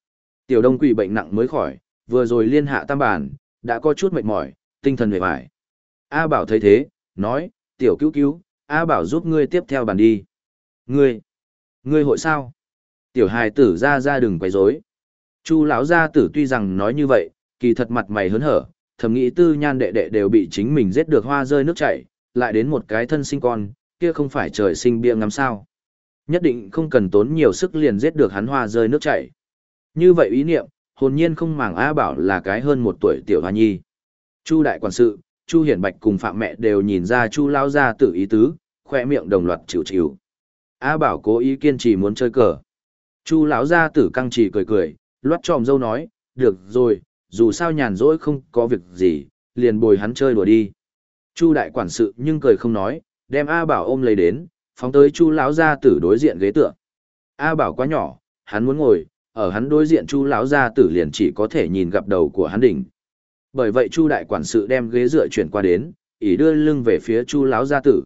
Tiểu Đông quỷ bệnh nặng mới khỏi, vừa rồi liên hạ tam bản, đã có chút mệt mỏi, tinh thần mệt mỏi. A Bảo thấy thế, nói, tiểu cứu cứu, A Bảo giúp ngươi tiếp theo bàn đi. Ngươi, ngươi hội sao? Tiểu hài tử ra ra đừng quấy rối. Chu lão gia tử tuy rằng nói như vậy, kỳ thật mặt mày hớn hở, thầm nghĩ Tư Nhan đệ đệ đều bị chính mình giết được hoa rơi nước chảy, lại đến một cái thân sinh con, kia không phải trời sinh bia ngắm sao? Nhất định không cần tốn nhiều sức liền giết được hắn hoa rơi nước chảy. Như vậy ý niệm, hồn nhiên không màng A Bảo là cái hơn một tuổi tiểu hoa nhi. Chu đại quản sự, Chu Hiển Bạch cùng Phạm mẹ đều nhìn ra Chu lão gia tử ý tứ, khoe miệng đồng loạt chịu chịu. A Bảo cố ý kiên trì muốn chơi cờ. Chu lão gia tử căng trì cười cười, loát tròm dâu nói, được rồi, dù sao nhàn rỗi không có việc gì, liền bồi hắn chơi đùa đi. Chu đại quản sự nhưng cười không nói, đem A Bảo ôm lấy đến, phóng tới Chu lão gia tử đối diện ghế tựa. A Bảo quá nhỏ, hắn muốn ngồi, ở hắn đối diện Chu lão gia tử liền chỉ có thể nhìn gặp đầu của hắn đỉnh. Bởi vậy Chu đại quản sự đem ghế dựa chuyển qua đến, ỉ đưa lưng về phía Chu lão gia tử.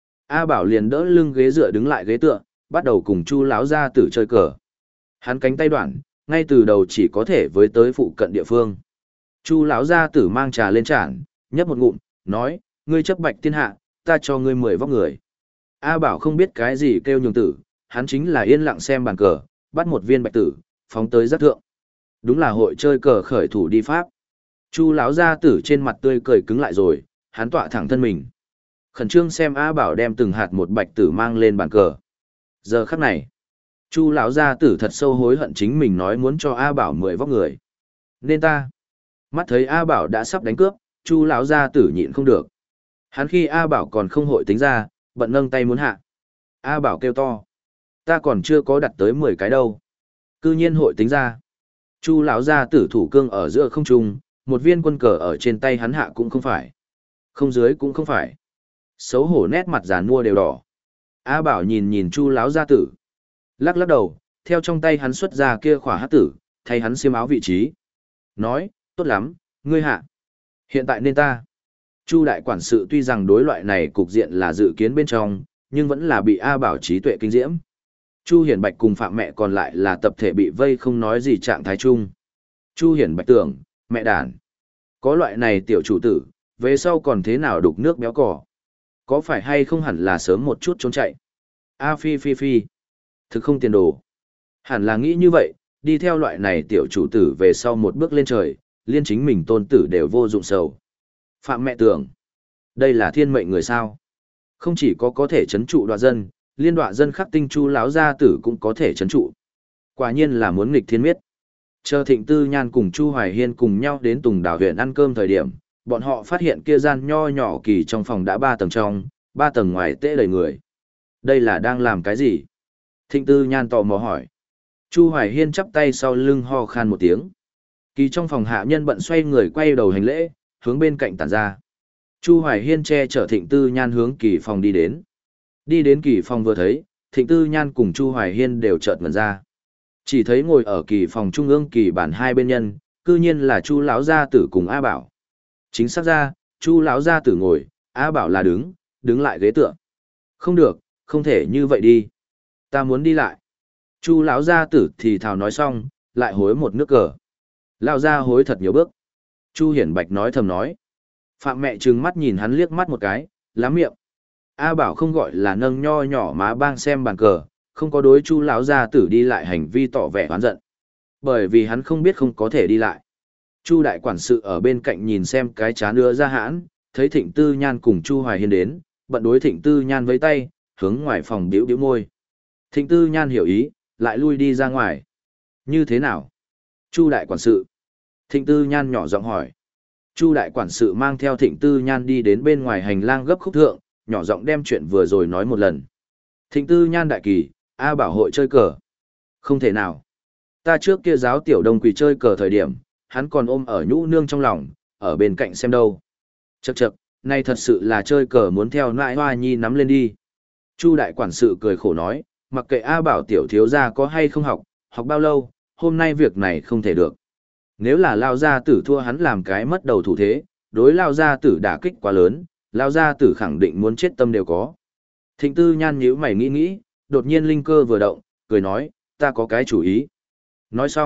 A Bảo liền đỡ lưng ghế dựa đứng lại ghế tựa, bắt đầu cùng Chu lão gia tử chơi cờ. Hắn cánh tay đoạn, ngay từ đầu chỉ có thể với tới phụ cận địa phương. Chu lão gia tử mang trà lên tràn, nhấp một ngụm, nói, ngươi chấp bạch thiên hạ, ta cho ngươi mười vóc người. A Bảo không biết cái gì kêu nhường tử, hắn chính là yên lặng xem bàn cờ, bắt một viên bạch tử, phóng tới giác thượng. Đúng là hội chơi cờ khởi thủ đi pháp. Chu lão gia tử trên mặt tươi cười cứng lại rồi, hắn tọa thẳng thân mình. Khẩn trương xem A Bảo đem từng hạt một bạch tử mang lên bàn cờ. Giờ khắc này, Chu lão gia tử thật sâu hối hận chính mình nói muốn cho A Bảo mười vóc người. Nên ta. Mắt thấy A Bảo đã sắp đánh cướp, Chu lão gia tử nhịn không được. Hắn khi A Bảo còn không hội tính ra, bận nâng tay muốn hạ. A Bảo kêu to, ta còn chưa có đặt tới mười cái đâu. Cư nhiên hội tính ra. Chu lão gia tử thủ cương ở giữa không trung, một viên quân cờ ở trên tay hắn hạ cũng không phải. Không dưới cũng không phải. Xấu hổ nét mặt giàn mua đều đỏ. A Bảo nhìn nhìn Chu lão gia tử. Lắc lắc đầu, theo trong tay hắn xuất ra kia khỏa hát tử, thay hắn xiêm áo vị trí. Nói, tốt lắm, ngươi hạ. Hiện tại nên ta. Chu đại quản sự tuy rằng đối loại này cục diện là dự kiến bên trong, nhưng vẫn là bị A Bảo trí tuệ kinh diễm. Chu Hiển Bạch cùng Phạm mẹ còn lại là tập thể bị vây không nói gì trạng thái chung. Chu Hiển Bạch tưởng, mẹ đàn. Có loại này tiểu chủ tử, về sau còn thế nào đục nước béo cỏ. Có phải hay không hẳn là sớm một chút trốn chạy. A phi phi phi. Thực không tiền đồ. Hẳn là nghĩ như vậy, đi theo loại này tiểu chủ tử về sau một bước lên trời, liên chính mình tôn tử đều vô dụng sầu. Phạm mẹ tưởng, đây là thiên mệnh người sao. Không chỉ có có thể chấn trụ đoạ dân, liên đoạ dân khắc tinh Chu lão gia tử cũng có thể chấn trụ. Quả nhiên là muốn nghịch thiên miết. Chờ Thịnh Tư Nhan cùng Chu Hoài Hiên cùng nhau đến Tùng Đảo huyện ăn cơm thời điểm, bọn họ phát hiện kia gian nho nhỏ kỳ trong phòng đã ba tầng trong, ba tầng ngoài tễ đầy người. Đây là đang làm cái gì? Thịnh Tư Nhan tò mò hỏi. Chu Hoài Hiên chắp tay sau lưng ho khan một tiếng. Kỳ trong phòng hạ nhân bận xoay người quay đầu hành lễ, hướng bên cạnh tản ra. Chu Hoài Hiên che chở Thịnh Tư Nhan hướng kỳ phòng đi đến. Đi đến kỳ phòng vừa thấy, Thịnh Tư Nhan cùng Chu Hoài Hiên đều chợt ngẩn ra. Chỉ thấy ngồi ở kỳ phòng trung ương kỳ bản hai bên nhân, cư nhiên là Chu lão gia tử cùng A Bảo. Chính xác ra, Chu lão gia tử ngồi, A Bảo là đứng, đứng lại ghế tựa. Không được, không thể như vậy đi. Ta muốn đi lại. Chu lão gia tử thì thào nói xong, lại hối một nước cờ. Lão gia hối thật nhiều bước. Chu Hiển Bạch nói thầm nói. Phạm mẹ trừng mắt nhìn hắn liếc mắt một cái, lắm miệng. A Bảo không gọi là nâng nho nhỏ má bang xem bàn cờ, không có đối Chu lão gia tử đi lại hành vi tỏ vẻ oán giận. Bởi vì hắn không biết không có thể đi lại. Chu đại quản sự ở bên cạnh nhìn xem cái chán đưa ra hãn, thấy Thịnh Tư Nhan cùng Chu Hoài Hiên đến, bận đối Thịnh Tư Nhan với tay, hướng ngoài phòng biểu biểu môi. Thịnh Tư Nhan hiểu ý, lại lui đi ra ngoài. Như thế nào? Chu đại quản sự. Thịnh Tư Nhan nhỏ giọng hỏi. Chu đại quản sự mang theo Thịnh Tư Nhan đi đến bên ngoài hành lang gấp khúc thượng, nhỏ giọng đem chuyện vừa rồi nói một lần. Thịnh Tư Nhan đại kỳ, A Bảo hội chơi cờ. Không thể nào. Ta trước kia giáo tiểu đông quỳ chơi cờ thời điểm, hắn còn ôm ở nhũ nương trong lòng, ở bên cạnh xem đâu. Chậc chậc, nay thật sự là chơi cờ muốn theo nại hoa nhi nắm lên đi. Chu đại quản sự cười khổ nói, mặc kệ A Bảo tiểu thiếu gia có hay không học, học bao lâu, hôm nay việc này không thể được. Nếu là lao gia tử thua hắn làm cái mất đầu thủ thế, đối lao gia tử đả kích quá lớn, lao gia tử khẳng định muốn chết tâm đều có. Thịnh Tư Nhan nhíu mày nghĩ nghĩ, đột nhiên linh cơ vừa động, cười nói, ta có cái chủ ý. Nói xong,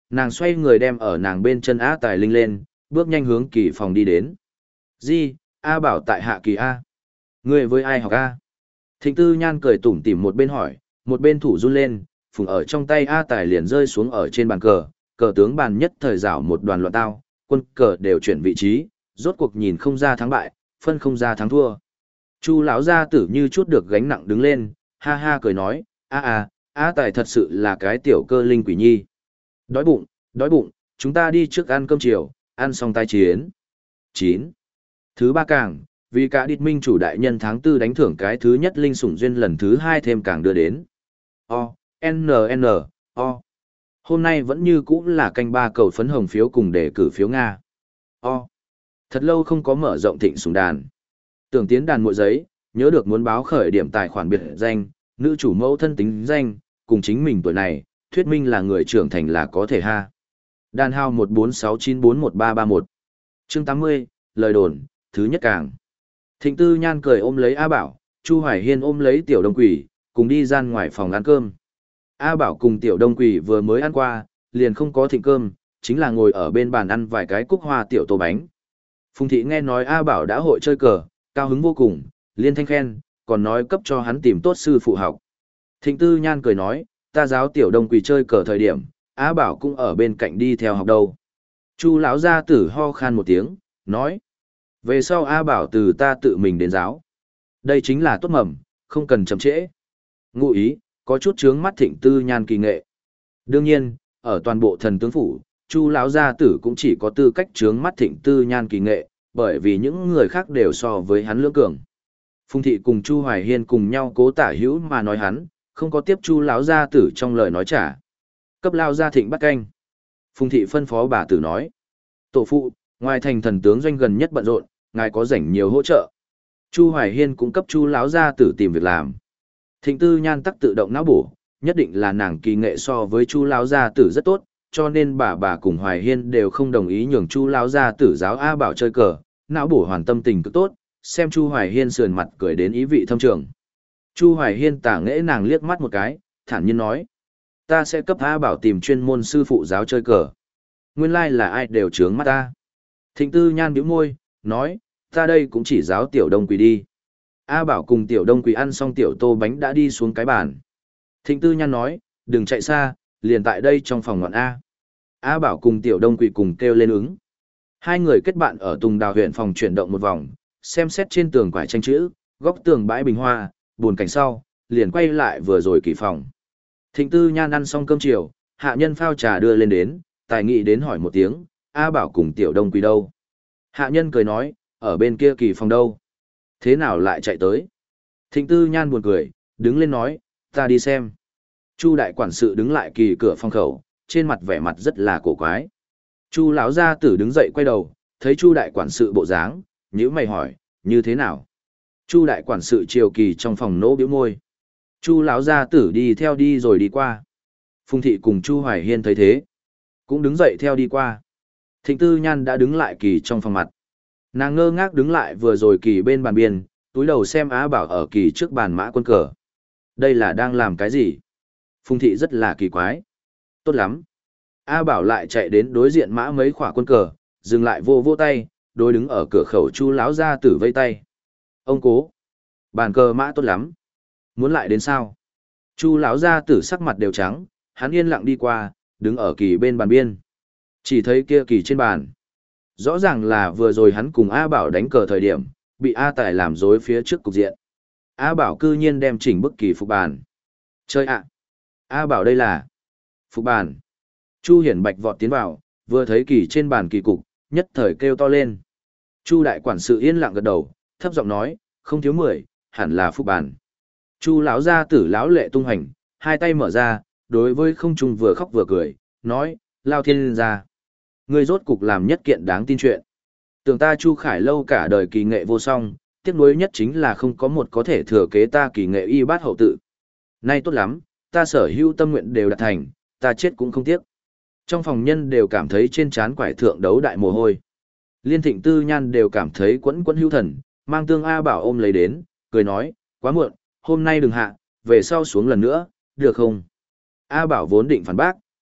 Nàng xoay người đem ở nàng bên chân A Tài Linh lên, bước nhanh hướng kỳ phòng đi đến. Di, A Bảo tại hạ kỳ A. Người với ai học A? Thịnh Tư Nhan cười tủm tỉm một bên hỏi, một bên thủ run lên, phùng ở trong tay A Tài liền rơi xuống ở trên bàn cờ, cờ tướng bàn nhất thời rảo một đoàn loạn tao, quân cờ đều chuyển vị trí, rốt cuộc nhìn không ra thắng bại, phân không ra thắng thua. Chu lão gia tử như chút được gánh nặng đứng lên, ha ha cười nói, a a, A Tài thật sự là cái tiểu cơ linh quỷ nhi. Đói bụng, đói bụng, chúng ta đi trước ăn cơm chiều, ăn xong tái chiến. chín. Thứ ba càng, vì cả địch minh chủ đại nhân tháng tư đánh thưởng cái thứ nhất linh sủng duyên lần thứ hai thêm càng đưa đến. O, N N, O. Hôm nay vẫn như cũ là canh ba cầu phấn hồng phiếu cùng đề cử phiếu Nga. O. Thật lâu không có mở rộng thịnh sủng đàn. Tưởng tiến đàn muội giấy, nhớ được muốn báo khởi điểm tài khoản biệt danh, nữ chủ mẫu thân tính danh, cùng chính mình tuổi này, thuyết minh là người trưởng thành là có thể ha. Đàn hao một bốn sáu chín bốn một ba ba một. Chương tám mươi, lời đồn, thứ nhất càng. Thịnh Tư Nhan cười ôm lấy A Bảo, Chu Hoài Hiên ôm lấy Tiểu Đông Quỷ, cùng đi ra ngoài phòng ăn cơm. A Bảo cùng Tiểu Đông Quỷ vừa mới ăn qua, liền không có thịnh cơm, chính là ngồi ở bên bàn ăn vài cái cúc hoa tiểu tô bánh. Phùng Thị nghe nói A Bảo đã hội chơi cờ, cao hứng vô cùng, liên thanh khen, còn nói cấp cho hắn tìm tốt sư phụ học. Thịnh Tư Nhan cười nói, ta giáo Tiểu Đông Quỷ chơi cờ thời điểm, A Bảo cũng ở bên cạnh đi theo học đâu. Chu lão gia tử ho khan một tiếng, nói, về sau A Bảo từ ta tự mình đến giáo. Đây chính là tốt mầm, không cần chậm trễ. Ngụ ý, có chút chướng mắt Thịnh Tư Nhan kỳ nghệ. Đương nhiên, ở toàn bộ thần tướng phủ, Chu lão gia tử cũng chỉ có tư cách chướng mắt Thịnh Tư Nhan kỳ nghệ, bởi vì những người khác đều so với hắn lưỡng cường. Phùng Thị cùng Chu Hoài Hiên cùng nhau cố tả hữu mà nói hắn, không có tiếp Chu lão gia tử trong lời nói trả. Cấp lao gia Thịnh bắt canh. Phùng Thị phân phó bà tử nói, tổ phụ, ngoài thành thần tướng doanh gần nhất bận rộn, ngài có rảnh nhiều hỗ trợ. Chu Hoài Hiên cũng cấp Chu lão gia tử tìm việc làm. Thịnh Tư Nhan tắc tự động não bổ, nhất định là nàng kỳ nghệ so với Chu lão gia tử rất tốt, cho nên bà bà cùng Hoài Hiên đều không đồng ý nhường Chu lão gia tử giáo A Bảo chơi cờ, não bổ hoàn tâm tình cực tốt, xem Chu Hoài Hiên sườn mặt cười đến ý vị thâm trường. Chu Hoài Hiên tả nghễ nàng liếc mắt một cái, thản nhiên nói, ta sẽ cấp A Bảo tìm chuyên môn sư phụ giáo chơi cờ. Nguyên lai like là ai đều trướng mắt ta. Thịnh Tư Nhan bĩu môi, nói, ta đây cũng chỉ giáo Tiểu Đông Quỷ đi. A Bảo cùng Tiểu Đông Quỷ ăn xong tiểu tô bánh đã đi xuống cái bàn. Thịnh Tư Nhan nói, đừng chạy xa, liền tại đây trong phòng ngoạn A. A Bảo cùng Tiểu Đông Quỷ cùng kêu lên ứng. Hai người kết bạn ở Tùng Đào huyện phòng chuyển động một vòng, xem xét trên tường quải tranh chữ, góc tường bãi bình hoa, buồn cảnh sau, liền quay lại vừa rồi kỳ phòng. Thịnh Tư Nhan ăn xong cơm chiều, hạ nhân phao trà đưa lên đến, tài nghị đến hỏi một tiếng, A Bảo cùng Tiểu Đông Quỷ đâu? Hạ nhân cười nói, ở bên kia kỳ phòng đâu? Thế nào lại chạy tới? Thịnh Tư Nhan buồn cười, đứng lên nói, ta đi xem. Chu đại quản sự đứng lại kỳ cửa phòng khẩu, trên mặt vẻ mặt rất là cổ quái. Chu lão gia tử đứng dậy quay đầu, thấy Chu đại quản sự bộ dáng, nhíu mày hỏi, như thế nào? Chu đại quản sự chiều kỳ trong phòng nỗ bĩu môi. Chu lão gia tử đi theo đi rồi đi qua. Phùng Thị cùng Chu Hoài Hiên thấy thế, cũng đứng dậy theo đi qua. Thịnh Tư Nhan đã đứng lại kỳ trong phòng mặt. Nàng ngơ ngác đứng lại vừa rồi kỳ bên bàn biên, túi đầu xem Á Bảo ở kỳ trước bàn mã quân cờ. Đây là đang làm cái gì? Phùng Thị rất là kỳ quái. Tốt lắm. A Bảo lại chạy đến đối diện mã mấy khỏa quân cờ, dừng lại vô vô tay, đối đứng ở cửa khẩu Chu lão gia tử vây tay. Ông cố, bàn cờ mã tốt lắm. Muốn lại đến sao? Chu lão gia tử sắc mặt đều trắng, hắn yên lặng đi qua, đứng ở kỳ bên bàn biên. Chỉ thấy kia kỳ trên bàn. Rõ ràng là vừa rồi hắn cùng A Bảo đánh cờ thời điểm, bị A Tài làm rối phía trước cục diện. A Bảo cư nhiên đem chỉnh bức kỳ phục bàn. Chơi ạ! A Bảo đây là phục bàn. Chu Hiển Bạch vọt tiến vào, vừa thấy kỳ trên bàn kỳ cục, nhất thời kêu to lên. Chu đại quản sự yên lặng gật đầu, thấp giọng nói, không thiếu mười, hẳn là phục bàn. Chu lão gia tử lão lệ tung hành, hai tay mở ra, đối với không trung vừa khóc vừa cười, nói, lao thiên ra. Ngươi rốt cục làm nhất kiện đáng tin chuyện. Tưởng ta Chu Khải Lâu cả đời kỳ nghệ vô song, tiếc nuối nhất chính là không có một có thể thừa kế ta kỳ nghệ y bát hậu tự. Nay tốt lắm, ta sở hữu tâm nguyện đều đạt thành, ta chết cũng không tiếc. Trong phòng nhân đều cảm thấy trên trán quải thượng đấu đại mồ hôi. Liên Thịnh Tư Nhan đều cảm thấy quẫn quẫn hữu thần, mang tương A Bảo ôm lấy đến, cười nói, quá muộn, hôm nay đừng hạ, về sau xuống lần nữa, được không? A Bảo vốn định phản bác,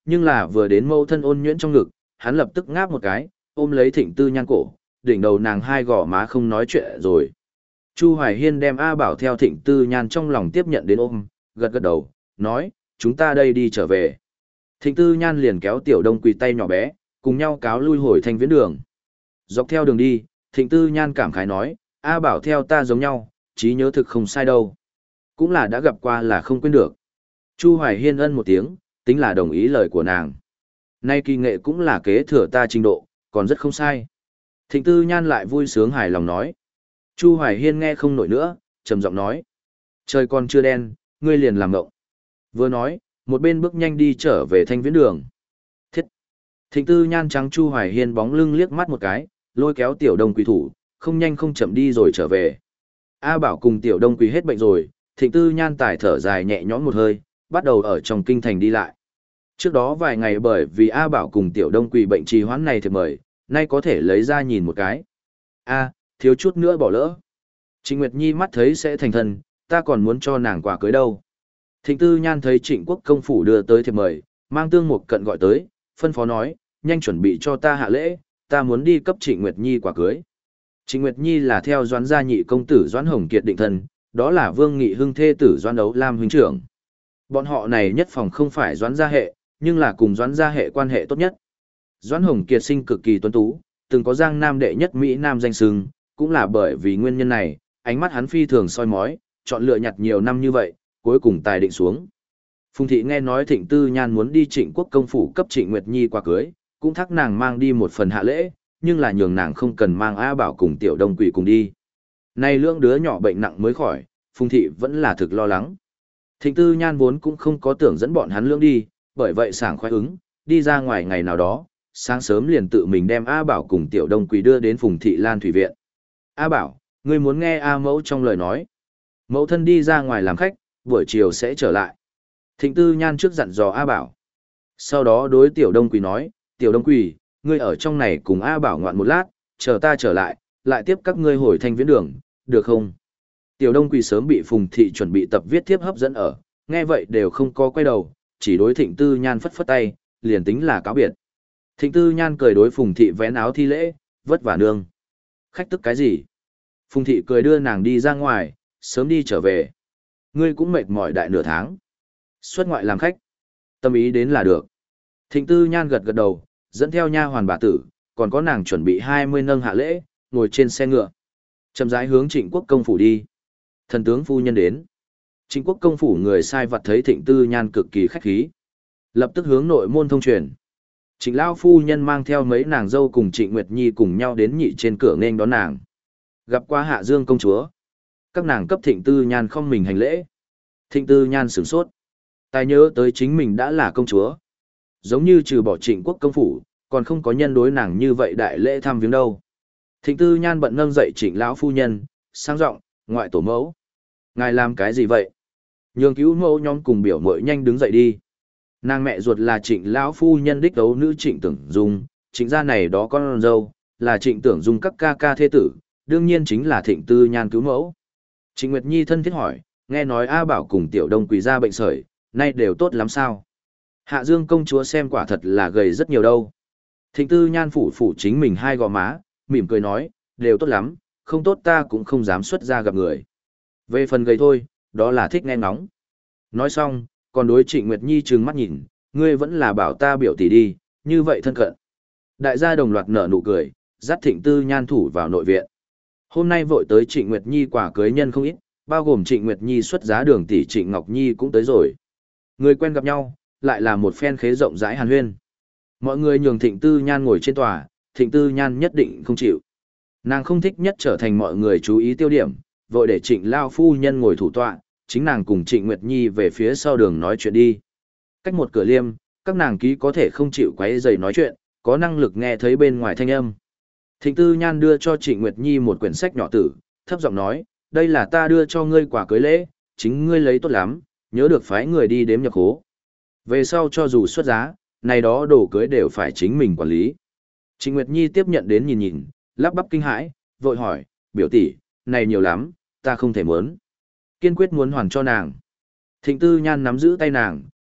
nhưng là vừa đến mẫu thân ôn nhuyễn trong ngực, hắn lập tức ngáp một cái, ôm lấy Thịnh Tư Nhan cổ, đỉnh đầu nàng hai gò má không nói chuyện rồi. Chu Hoài Hiên đem A Bảo theo Thịnh Tư Nhan trong lòng tiếp nhận đến ôm, gật gật đầu, nói, chúng ta đây đi trở về. Thịnh Tư Nhan liền kéo Tiểu Đông Quỳ tay nhỏ bé, cùng nhau cáo lui hồi Thanh Viễn đường. Dọc theo đường đi, Thịnh Tư Nhan cảm khái nói, A Bảo theo ta giống nhau, trí nhớ thực không sai đâu. Cũng là đã gặp qua là không quên được. Chu Hoài Hiên ân một tiếng, tính là đồng ý lời của nàng. Nay kỳ nghệ cũng là kế thừa ta trình độ, còn rất không sai. Thịnh Tư Nhan lại vui sướng hài lòng nói. Chu Hoài Hiên nghe không nổi nữa, trầm giọng nói. Trời còn chưa đen, ngươi liền làm ngộng. Vừa nói, một bên bước nhanh đi trở về Thanh Viễn đường. Thiết! Thịnh Tư Nhan trắng Chu Hoài Hiên bóng lưng liếc mắt một cái, lôi kéo Tiểu Đông Quỳ thủ, không nhanh không chậm đi rồi trở về. A Bảo cùng Tiểu Đông Quỳ hết bệnh rồi, Thịnh Tư Nhan tải thở dài nhẹ nhõm một hơi, bắt đầu ở trong kinh thành đi lại. Trước đó vài ngày bởi vì A Bảo cùng Tiểu Đông Quỳ bệnh trì hoãn này thì mời, nay có thể lấy ra nhìn một cái. A, thiếu chút nữa bỏ lỡ. Trịnh Nguyệt Nhi mắt thấy sẽ thành thân, ta còn muốn cho nàng quà cưới đâu. Thịnh Tư Nhan thấy Trịnh Quốc công phủ đưa tới thiệp mời, mang Tương Mục Cận gọi tới, phân phó nói, nhanh chuẩn bị cho ta hạ lễ, ta muốn đi cấp Trịnh Nguyệt Nhi quà cưới. Trịnh Nguyệt Nhi là theo Doãn gia nhị công tử Doãn Hồng Kiệt định thân, đó là Vương Nghị Hưng thê tử Doãn Đấu Lam huynh trưởng. Bọn họ này nhất phòng không phải Doãn gia hệ, nhưng là cùng Doãn gia hệ quan hệ tốt nhất. Doãn Hồng Kiệt sinh cực kỳ tuấn tú, từng có Giang Nam đệ nhất Mỹ Nam danh xưng, cũng là bởi vì nguyên nhân này, ánh mắt hắn phi thường soi mói, chọn lựa nhặt nhiều năm như vậy, cuối cùng tài định xuống. Phùng thị nghe nói Thịnh Tư Nhan muốn đi Trịnh Quốc công phủ cấp Trịnh Nguyệt Nhi quà cưới, cũng thắc nàng mang đi một phần hạ lễ, nhưng là nhường nàng không cần mang A Bảo cùng Tiểu Đông Quỳ cùng đi. Nay lưỡng đứa nhỏ bệnh nặng mới khỏi, Phùng thị vẫn là thực lo lắng. Thịnh Tư Nhan vốn cũng không có tưởng dẫn bọn hắn lưỡng đi, bởi vậy sảng khoái ứng, đi ra ngoài ngày nào đó, sáng sớm liền tự mình đem A Bảo cùng Tiểu Đông Quỳ đưa đến Phùng thị Lan Thủy viện. A Bảo, ngươi muốn nghe A mẫu trong lời nói. Mẫu thân đi ra ngoài làm khách, buổi chiều sẽ trở lại. Thịnh Tư Nhan trước dặn dò A Bảo. Sau đó đối Tiểu Đông Quỳ nói, Tiểu Đông Quỳ, ngươi ở trong này cùng A Bảo ngoạn một lát, chờ ta trở lại, lại tiếp các ngươi hồi Thanh Viễn đường, được không? Tiểu Đông Quỳ sớm bị Phùng thị chuẩn bị tập viết tiếp hấp dẫn ở, nghe vậy đều không có quay đầu, chỉ đối Thịnh Tư Nhan phất phất tay, liền tính là cáo biệt. Thịnh Tư Nhan cười đối Phùng thị vén áo thi lễ, vất vả nương. Khách tức cái gì? Phùng thị cười đưa nàng đi ra ngoài, sớm đi trở về. Ngươi cũng mệt mỏi đại nửa tháng. Xuất ngoại làm khách. Tâm ý đến là được. Thịnh Tư Nhan gật gật đầu, dẫn theo nha hoàn bà tử, còn có nàng chuẩn bị hai mươi nâng hạ lễ, ngồi trên xe ngựa. Chậm rãi hướng Trịnh Quốc công phủ đi. Thần tướng phu nhân đến. Trịnh Quốc công phủ người sai vật thấy Thịnh Tư Nhan cực kỳ khách khí. Lập tức hướng nội môn thông truyền. Trịnh lão phu nhân mang theo mấy nàng dâu cùng Trịnh Nguyệt Nhi cùng nhau đến nhị trên cửa nghênh đón nàng. Gặp qua Hạ Dương công chúa. Các nàng cấp Thịnh Tư Nhan không mình hành lễ. Thịnh Tư Nhan sửng sốt. Tài nhớ tới chính mình đã là công chúa. Giống như trừ bỏ Trịnh Quốc công phủ, còn không có nhân đối nàng như vậy đại lễ thăm viếng đâu. Thịnh Tư Nhan bận nâng dậy Trịnh lão phu nhân, sang giọng, ngoại tổ mẫu. Ngài làm cái gì vậy? Nhường cứu mẫu nhóm cùng biểu mội nhanh đứng dậy đi. Nàng mẹ ruột là Trịnh lão phu nhân đích đấu nữ Trịnh Tưởng Dung, Trịnh gia này đó con dâu, là Trịnh Tưởng Dung các ca ca thế tử, đương nhiên chính là Thịnh Tư Nhan cứu mẫu. Trịnh Nguyệt Nhi thân thiết hỏi, nghe nói A Bảo cùng Tiểu Đông Quỳ ra bệnh sởi, nay đều tốt lắm sao? Hạ Dương công chúa xem quả thật là gầy rất nhiều đâu. Thịnh Tư Nhan phủ phủ chính mình hai gò má, mỉm cười nói, đều tốt lắm, không tốt ta cũng không dám xuất ra gặp người. Về phần gầy thôi, đó là thích nghe ngóng. Nói xong, còn đối Trịnh Nguyệt Nhi trừng mắt nhìn, ngươi vẫn là bảo ta biểu tỷ đi, như vậy thân cận. Đại gia đồng loạt nở nụ cười, dắt Thịnh Tư Nhan thủ vào nội viện. Hôm nay vội tới Trịnh Nguyệt Nhi quả cưới nhân không ít, bao gồm Trịnh Nguyệt Nhi xuất giá đường tỷ Trịnh Ngọc Nhi cũng tới rồi. Người quen gặp nhau, lại là một phen khế rộng rãi hàn huyên. Mọi người nhường Thịnh Tư Nhan ngồi trên tòa, Thịnh Tư Nhan nhất định không chịu. Nàng không thích nhất trở thành mọi người chú ý tiêu điểm, vội để Trịnh Lao phu nhân ngồi thủ tọa, chính nàng cùng Trịnh Nguyệt Nhi về phía sau đường nói chuyện đi. Cách một cửa liêm, các nàng ký có thể không chịu quấy rầy nói chuyện, có năng lực nghe thấy bên ngoài thanh âm. Thịnh Tư Nhan đưa cho Trịnh Nguyệt Nhi một quyển sách nhỏ tử, thấp giọng nói, đây là ta đưa cho ngươi quà cưới lễ, chính ngươi lấy tốt lắm, nhớ được phái người đi đếm nhập khố. Về sau cho dù xuất giá, này đó đồ cưới đều phải chính mình quản lý. Trịnh Nguyệt Nhi tiếp nhận đến nhìn nhìn, lắp bắp kinh hãi, vội hỏi, biểu tỷ, này nhiều lắm, ta không thể muốn. Kiên quyết muốn hoàn cho nàng. Thịnh Tư Nhan nắm giữ tay nàng,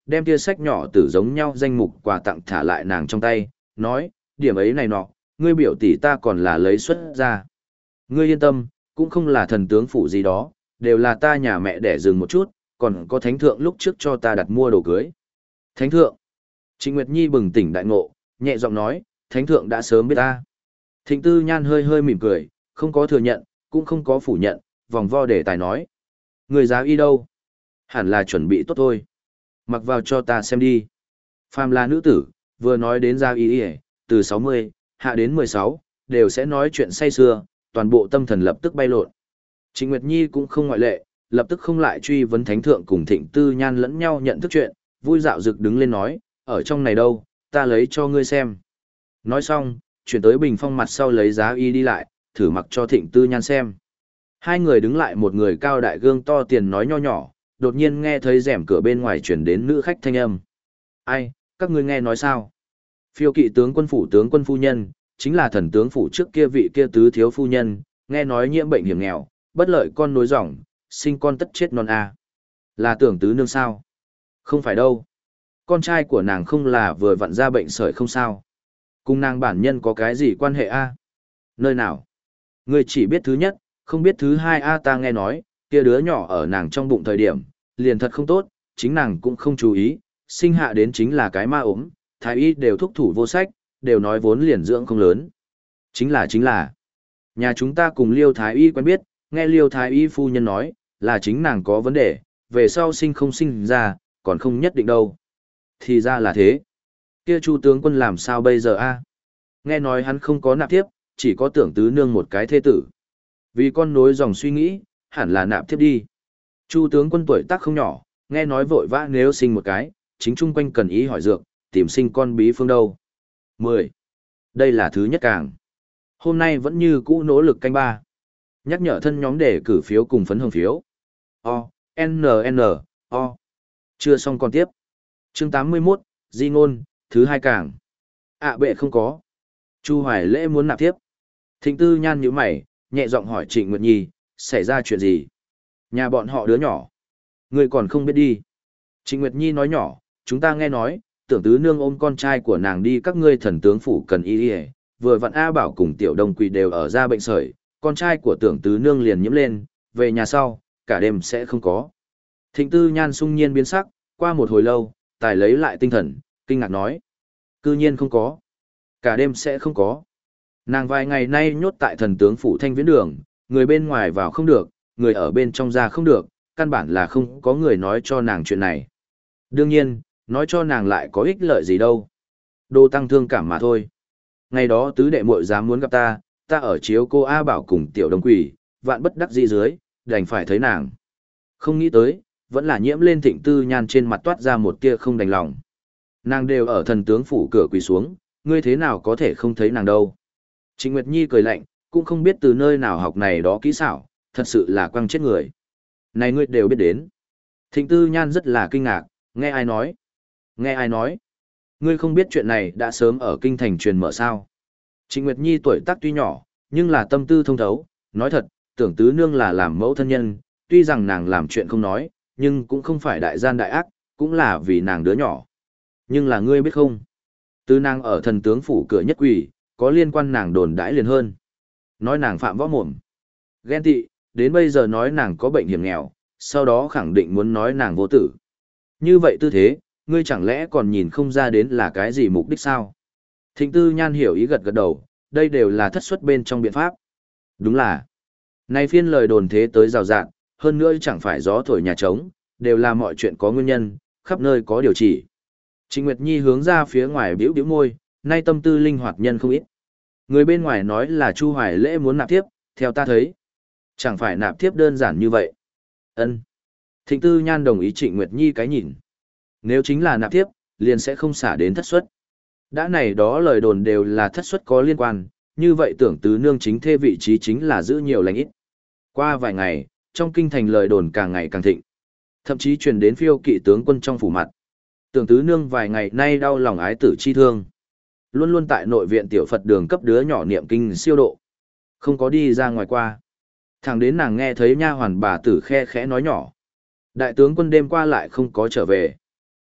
đem kia sách nhỏ tử giống nhau danh mục quà tặng thả lại nàng trong tay, nói, điểm ấy này nọ, ngươi biểu tỷ ta còn là lấy xuất ra. Ngươi yên tâm, cũng không là thần tướng phủ gì đó, đều là ta nhà mẹ để dừng một chút, còn có thánh thượng lúc trước cho ta đặt mua đồ cưới. Thánh thượng. Trịnh Nguyệt Nhi bừng tỉnh đại ngộ, nhẹ giọng nói, thánh thượng đã sớm biết ta. Thịnh Tư Nhan hơi hơi mỉm cười, không có thừa nhận, cũng không có phủ nhận, vòng vo để tài nói. Người giá y đâu? Hẳn là chuẩn bị tốt thôi. Mặc vào cho ta xem đi. Phàm là nữ tử, vừa nói đến giá y y, từ sáu mươi, hạ đến mười sáu, đều sẽ nói chuyện say sưa, toàn bộ tâm thần lập tức bay lộn. Trịnh Nguyệt Nhi cũng không ngoại lệ, lập tức không lại truy vấn thánh thượng cùng Thịnh Tư Nhan lẫn nhau nhận thức chuyện, vui dạo rực đứng lên nói, ở trong này đâu, ta lấy cho ngươi xem. Nói xong, chuyển tới bình phong mặt sau lấy giá y đi lại, thử mặc cho Thịnh Tư Nhan xem. Hai người đứng lại, một người cao đại gương to tiền nói nho nhỏ, đột nhiên nghe thấy rèm cửa bên ngoài chuyển đến nữ khách thanh âm. Ai, các ngươi nghe nói sao? Phiêu kỵ tướng quân phủ tướng quân phu nhân, chính là thần tướng phủ trước kia vị kia tứ thiếu phu nhân, nghe nói nhiễm bệnh hiểm nghèo, bất lợi con nối dòng, sinh con tất chết non a. Là tưởng tứ nương sao? Không phải đâu. Con trai của nàng không là vừa vặn ra bệnh sởi không sao? Cùng nàng bản nhân có cái gì quan hệ a? Nơi nào? Ngươi chỉ biết thứ nhất, không biết thứ hai a. Ta nghe nói, kia đứa nhỏ ở nàng trong bụng thời điểm, liền thật không tốt, chính nàng cũng không chú ý, sinh hạ đến chính là cái ma ốm, thái y đều thúc thủ vô sách, đều nói vốn liền dưỡng không lớn. Chính là chính là, nhà chúng ta cùng Liêu thái y quen biết, nghe Liêu thái y phu nhân nói, là chính nàng có vấn đề, về sau sinh không sinh ra, còn không nhất định đâu. Thì ra là thế. Kia Chu tướng quân làm sao bây giờ a? Nghe nói hắn không có nạp tiếp, chỉ có tưởng tứ nương một cái thê tử. Vì con nối dòng suy nghĩ, hẳn là nạp tiếp đi. Chu tướng quân tuổi tác không nhỏ, nghe nói vội vã nếu sinh một cái, chính chung quanh cần ý hỏi dược, tìm sinh con bí phương đâu. mười. Đây là thứ nhất càng. Hôm nay vẫn như cũ nỗ lực canh ba. Nhắc nhở thân nhóm để cử phiếu cùng phấn hồng phiếu. O, N, N, O. Chưa xong còn tiếp. Chương tám mươi mốt, Di ngôn, thứ hai càng. ạ bệ không có. Chu Hoài Lễ muốn nạp tiếp. Thịnh Tư Nhan nhíu mày, nhẹ giọng hỏi Trịnh Nguyệt Nhi, xảy ra chuyện gì? Nhà bọn họ đứa nhỏ. Người còn không biết đi. Trịnh Nguyệt Nhi nói nhỏ, chúng ta nghe nói, tưởng tứ nương ôm con trai của nàng đi các ngươi thần tướng phủ cần y y, vừa vặn A Bảo cùng Tiểu Đông Quỳ đều ở ra bệnh sởi, con trai của tưởng tứ nương liền nhiễm lên, về nhà sau, cả đêm sẽ không có. Thịnh Tư Nhan sung nhiên biến sắc, qua một hồi lâu, tài lấy lại tinh thần, kinh ngạc nói. Cư nhiên không có. Cả đêm sẽ không có. Nàng vài ngày nay nhốt tại thần tướng phủ Thanh Viễn Đường, người bên ngoài vào không được, người ở bên trong ra không được, căn bản là không có người nói cho nàng chuyện này. Đương nhiên, nói cho nàng lại có ích lợi gì đâu. Đồ tăng thương cảm mà thôi. Ngày đó tứ đệ muội dám muốn gặp ta, ta ở chiếu cô A Bảo cùng Tiểu Đông Quỷ, vạn bất đắc dĩ dưới, đành phải thấy nàng. Không nghĩ tới, vẫn là nhiễm lên Thịnh Tư Nhan trên mặt toát ra một tia không đành lòng. Nàng đều ở thần tướng phủ cửa quỳ xuống, ngươi thế nào có thể không thấy nàng đâu. Trịnh Nguyệt Nhi cười lạnh, cũng không biết từ nơi nào học này đó kỹ xảo, thật sự là quăng chết người. Này ngươi đều biết đến. Thịnh Tư Nhan rất là kinh ngạc, nghe ai nói? Nghe ai nói? Ngươi không biết chuyện này đã sớm ở kinh thành truyền mở sao? Trịnh Nguyệt Nhi tuổi tác tuy nhỏ, nhưng là tâm tư thông thấu, nói thật, tưởng tứ nương là làm mẫu thân nhân, tuy rằng nàng làm chuyện không nói, nhưng cũng không phải đại gian đại ác, cũng là vì nàng đứa nhỏ. Nhưng là ngươi biết không? Từ nàng ở thần tướng phủ cửa nhất quỷ, có liên quan nàng đồn đãi liền hơn. Nói nàng phạm võ mồm. Ghen tị, đến bây giờ nói nàng có bệnh hiểm nghèo, sau đó khẳng định muốn nói nàng vô tử. Như vậy tư thế, ngươi chẳng lẽ còn nhìn không ra đến là cái gì mục đích sao? Thịnh Tư Nhan hiểu ý gật gật đầu, đây đều là thất xuất bên trong biện pháp. Đúng là, này phiên lời đồn thế tới rào rạng, hơn nữa chẳng phải gió thổi nhà trống, đều là mọi chuyện có nguyên nhân, khắp nơi có điều chỉ. Trịnh Nguyệt Nhi hướng ra phía ngoài biểu biểu môi, nay tâm tư linh hoạt nhân không ít. Người bên ngoài nói là Chu Hoài Lễ muốn nạp tiếp, theo ta thấy. Chẳng phải nạp tiếp đơn giản như vậy. Ân. Thịnh Tư Nhan đồng ý Trịnh Nguyệt Nhi cái nhìn. Nếu chính là nạp tiếp, liền sẽ không xả đến thất xuất. Đã này đó lời đồn đều là thất xuất có liên quan, như vậy tưởng tứ nương chính thê vị trí chính là giữ nhiều lành ít. Qua vài ngày, trong kinh thành lời đồn càng ngày càng thịnh. Thậm chí truyền đến phiêu kỵ tướng quân trong phủ mặt. Tưởng tứ nương vài ngày nay đau lòng ái tử chi thương. Luôn luôn tại nội viện tiểu Phật đường cấp đứa nhỏ niệm kinh siêu độ. Không có đi ra ngoài qua. Thẳng đến nàng nghe thấy nha hoàn bà tử khe khẽ nói nhỏ. Đại tướng quân đêm qua lại không có trở về.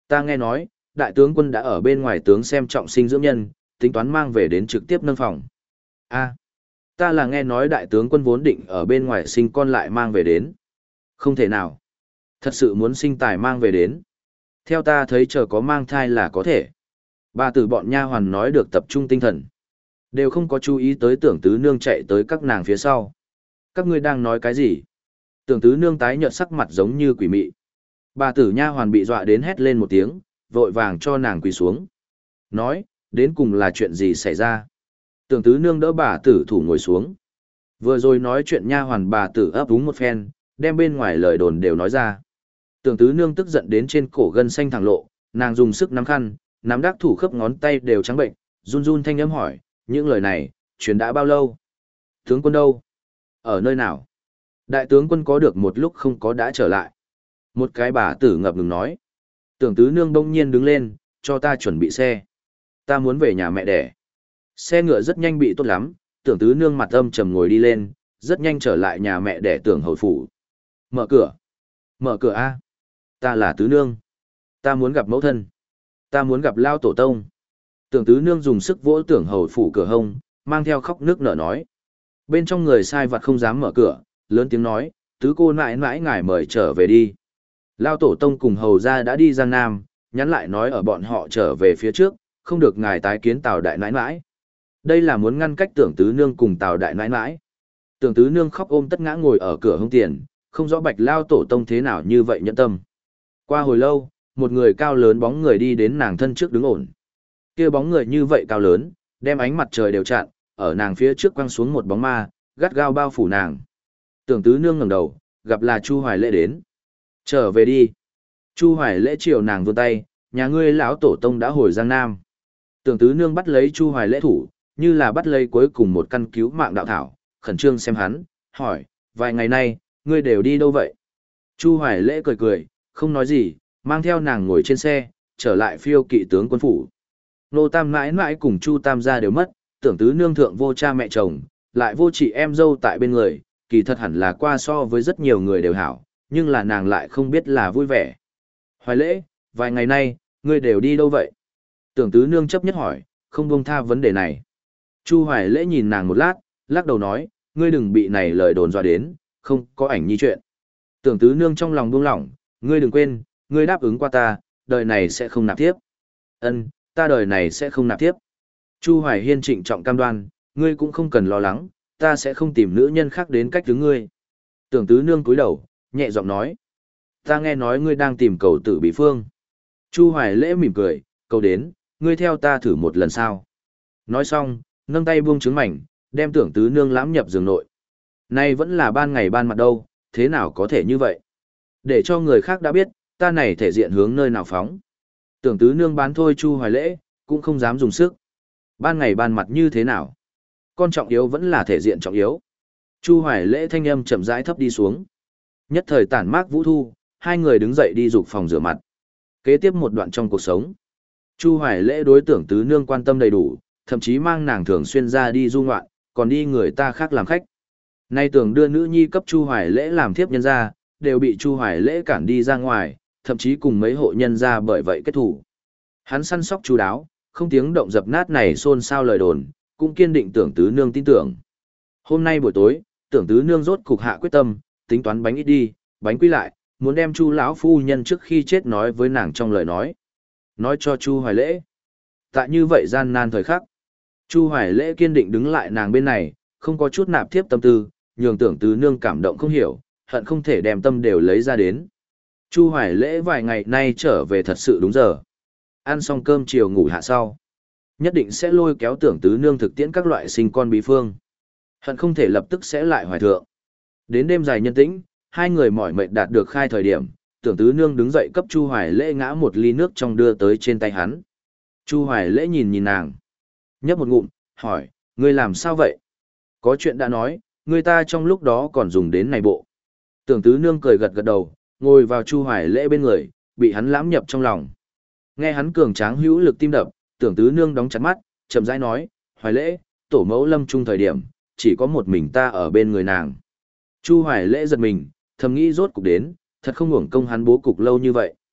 Ta nghe nói, đại tướng quân đã ở bên ngoài tướng xem trọng sinh dưỡng nhân, tính toán mang về đến trực tiếp nâng phòng. A, ta là nghe nói đại tướng quân vốn định ở bên ngoài sinh con lại mang về đến. Không thể nào. Thật sự muốn sinh tài mang về đến. Theo ta thấy chờ có mang thai là có thể. Bà tử bọn nha hoàn nói được tập trung tinh thần. Đều không có chú ý tới tưởng tứ nương chạy tới các nàng phía sau. Các ngươi đang nói cái gì? Tưởng tứ nương tái nhợt sắc mặt giống như quỷ mị. Bà tử nha hoàn bị dọa đến hét lên một tiếng, vội vàng cho nàng quỳ xuống. Nói, đến cùng là chuyện gì xảy ra? Tưởng tứ nương đỡ bà tử thủ ngồi xuống. Vừa rồi nói chuyện nha hoàn bà tử ấp úng một phen, đem bên ngoài lời đồn đều nói ra. Tưởng tứ nương tức giận đến trên cổ gân xanh thẳng lộ, nàng dùng sức nắm khăn, nắm đắc thủ khớp ngón tay đều trắng bệnh, run run thanh âm hỏi, những lời này, truyền đã bao lâu? Tướng quân đâu? Ở nơi nào? Đại tướng quân có được một lúc không có đã trở lại. Một cái bà tử ngập ngừng nói. Tưởng tứ nương đông nhiên đứng lên, cho ta chuẩn bị xe. Ta muốn về nhà mẹ đẻ. Xe ngựa rất nhanh bị tốt lắm, tưởng tứ nương mặt âm trầm ngồi đi lên, rất nhanh trở lại nhà mẹ đẻ tưởng hầu phủ. Mở cửa. Mở cửa A. Ta là tứ nương. Ta muốn gặp mẫu thân. Ta muốn gặp lao tổ tông. Tưởng tứ nương dùng sức vỗ tưởng hầu phủ cửa hông, mang theo khóc nước nở nói. Bên trong người sai vặt không dám mở cửa, lớn tiếng nói, tứ cô nãi nãi ngài mời trở về đi. Lao tổ tông cùng hầu ra đã đi Giang Nam, nhắn lại nói ở bọn họ trở về phía trước, không được ngài tái kiến Tào đại nãi nãi. Đây là muốn ngăn cách tưởng tứ nương cùng Tào đại nãi nãi. Tưởng tứ nương khóc ôm tất ngã ngồi ở cửa hông tiền, không rõ bạch lao tổ tông thế nào như vậy nhẫn tâm. Qua hồi lâu, một người cao lớn bóng người đi đến nàng thân trước đứng ổn. Kia bóng người như vậy cao lớn, đem ánh mặt trời đều chặn, ở nàng phía trước quăng xuống một bóng ma, gắt gao bao phủ nàng. Tưởng tứ nương ngẩng đầu, gặp là Chu Hoài Lễ đến. Trở về đi. Chu Hoài Lễ chiều nàng vươn tay, nhà ngươi lão tổ tông đã hồi Giang Nam. Tưởng tứ nương bắt lấy Chu Hoài Lễ thủ, như là bắt lấy cuối cùng một căn cứu mạng đạo thảo, khẩn trương xem hắn, hỏi, vài ngày nay, ngươi đều đi đâu vậy? Chu Hoài Lễ cười cười, không nói gì, mang theo nàng ngồi trên xe, trở lại phiêu kỵ tướng quân phủ. Nô Tam mãi mãi cùng Chu Tam gia đều mất, tưởng tứ nương thượng vô cha mẹ chồng, lại vô chị em dâu tại bên người, kỳ thật hẳn là qua so với rất nhiều người đều hảo, nhưng là nàng lại không biết là vui vẻ. Hoài Lễ, vài ngày nay, ngươi đều đi đâu vậy? Tưởng tứ nương chấp nhất hỏi, không buông tha vấn đề này. Chu Hoài Lễ nhìn nàng một lát, lắc đầu nói, ngươi đừng bị này lời đồn dọa đến, không có ảnh nhi chuyện. Tưởng tứ nương trong lòng buông lỏng, ngươi đừng quên, ngươi đáp ứng qua ta, đời này sẽ không nạp tiếp. Ân, ta đời này sẽ không nạp tiếp. Chu Hoài Hiên trịnh trọng cam đoan, ngươi cũng không cần lo lắng, ta sẽ không tìm nữ nhân khác đến cách đứng ngươi. Tưởng tứ nương cúi đầu, nhẹ giọng nói. Ta nghe nói ngươi đang tìm cầu tử bí phương. Chu Hoài Lễ mỉm cười, cầu đến, ngươi theo ta thử một lần sao. Nói xong, nâng tay buông trứng mảnh, đem tưởng tứ nương lãm nhập giường nội. Nay vẫn là ban ngày ban mặt đâu, thế nào có thể như vậy? Để cho người khác đã biết, ta này thể diện hướng nơi nào phóng. Tưởng tứ nương bán thôi Chu Hoài Lễ, cũng không dám dùng sức. Ban ngày ban mặt như thế nào? Con trọng yếu vẫn là thể diện trọng yếu. Chu Hoài Lễ thanh âm chậm rãi thấp đi xuống. Nhất thời tản mát vũ thu, hai người đứng dậy đi dục phòng rửa mặt. Kế tiếp một đoạn trong cuộc sống. Chu Hoài Lễ đối tưởng tứ nương quan tâm đầy đủ, thậm chí mang nàng thường xuyên ra đi du ngoạn, còn đi người ta khác làm khách. Nay tưởng đưa nữ nhi cấp Chu Hoài Lễ làm thiếp nhân ra, đều bị Chu Hoài Lễ cản đi ra ngoài, thậm chí cùng mấy hộ nhân ra bởi vậy kết thủ. Hắn săn sóc chú đáo, không tiếng động dập nát này xôn xao lời đồn, cũng kiên định tưởng tứ nương tin tưởng. Hôm nay buổi tối, tưởng tứ nương rốt cục hạ quyết tâm, tính toán bánh ít đi, bánh quy lại, muốn đem Chu lão phu nhân trước khi chết nói với nàng trong lời nói. Nói cho Chu Hoài Lễ. Tại như vậy gian nan thời khắc, Chu Hoài Lễ kiên định đứng lại nàng bên này, không có chút nạp thiếp tâm tư, nhường tưởng tứ nương cảm động không hiểu, hận không thể đem tâm đều lấy ra đến. Chu Hoài Lễ vài ngày nay trở về thật sự đúng giờ. Ăn xong cơm chiều ngủ hạ sau. Nhất định sẽ lôi kéo tưởng tứ nương thực tiễn các loại sinh con bí phương. Hận không thể lập tức sẽ lại hoài thượng. Đến đêm dài nhân tĩnh, hai người mỏi mệt đạt được khai thời điểm, tưởng tứ nương đứng dậy cấp Chu Hoài Lễ ngã một ly nước trong đưa tới trên tay hắn. Chu Hoài Lễ nhìn nhìn nàng. Nhấp một ngụm, hỏi, ngươi làm sao vậy? Có chuyện đã nói, người ta trong lúc đó còn dùng đến này bộ. Tưởng tứ nương cười gật gật đầu, ngồi vào Chu Hoài Lễ bên người, bị hắn lãm nhập trong lòng. Nghe hắn cường tráng hữu lực tim đập, tưởng tứ nương đóng chặt mắt, chậm rãi nói, Hoài Lễ, tổ mẫu lâm chung thời điểm, chỉ có một mình ta ở bên người nàng. Chu Hoài Lễ giật mình, thầm nghĩ rốt cục đến, thật không hưởng công hắn bố cục lâu như vậy.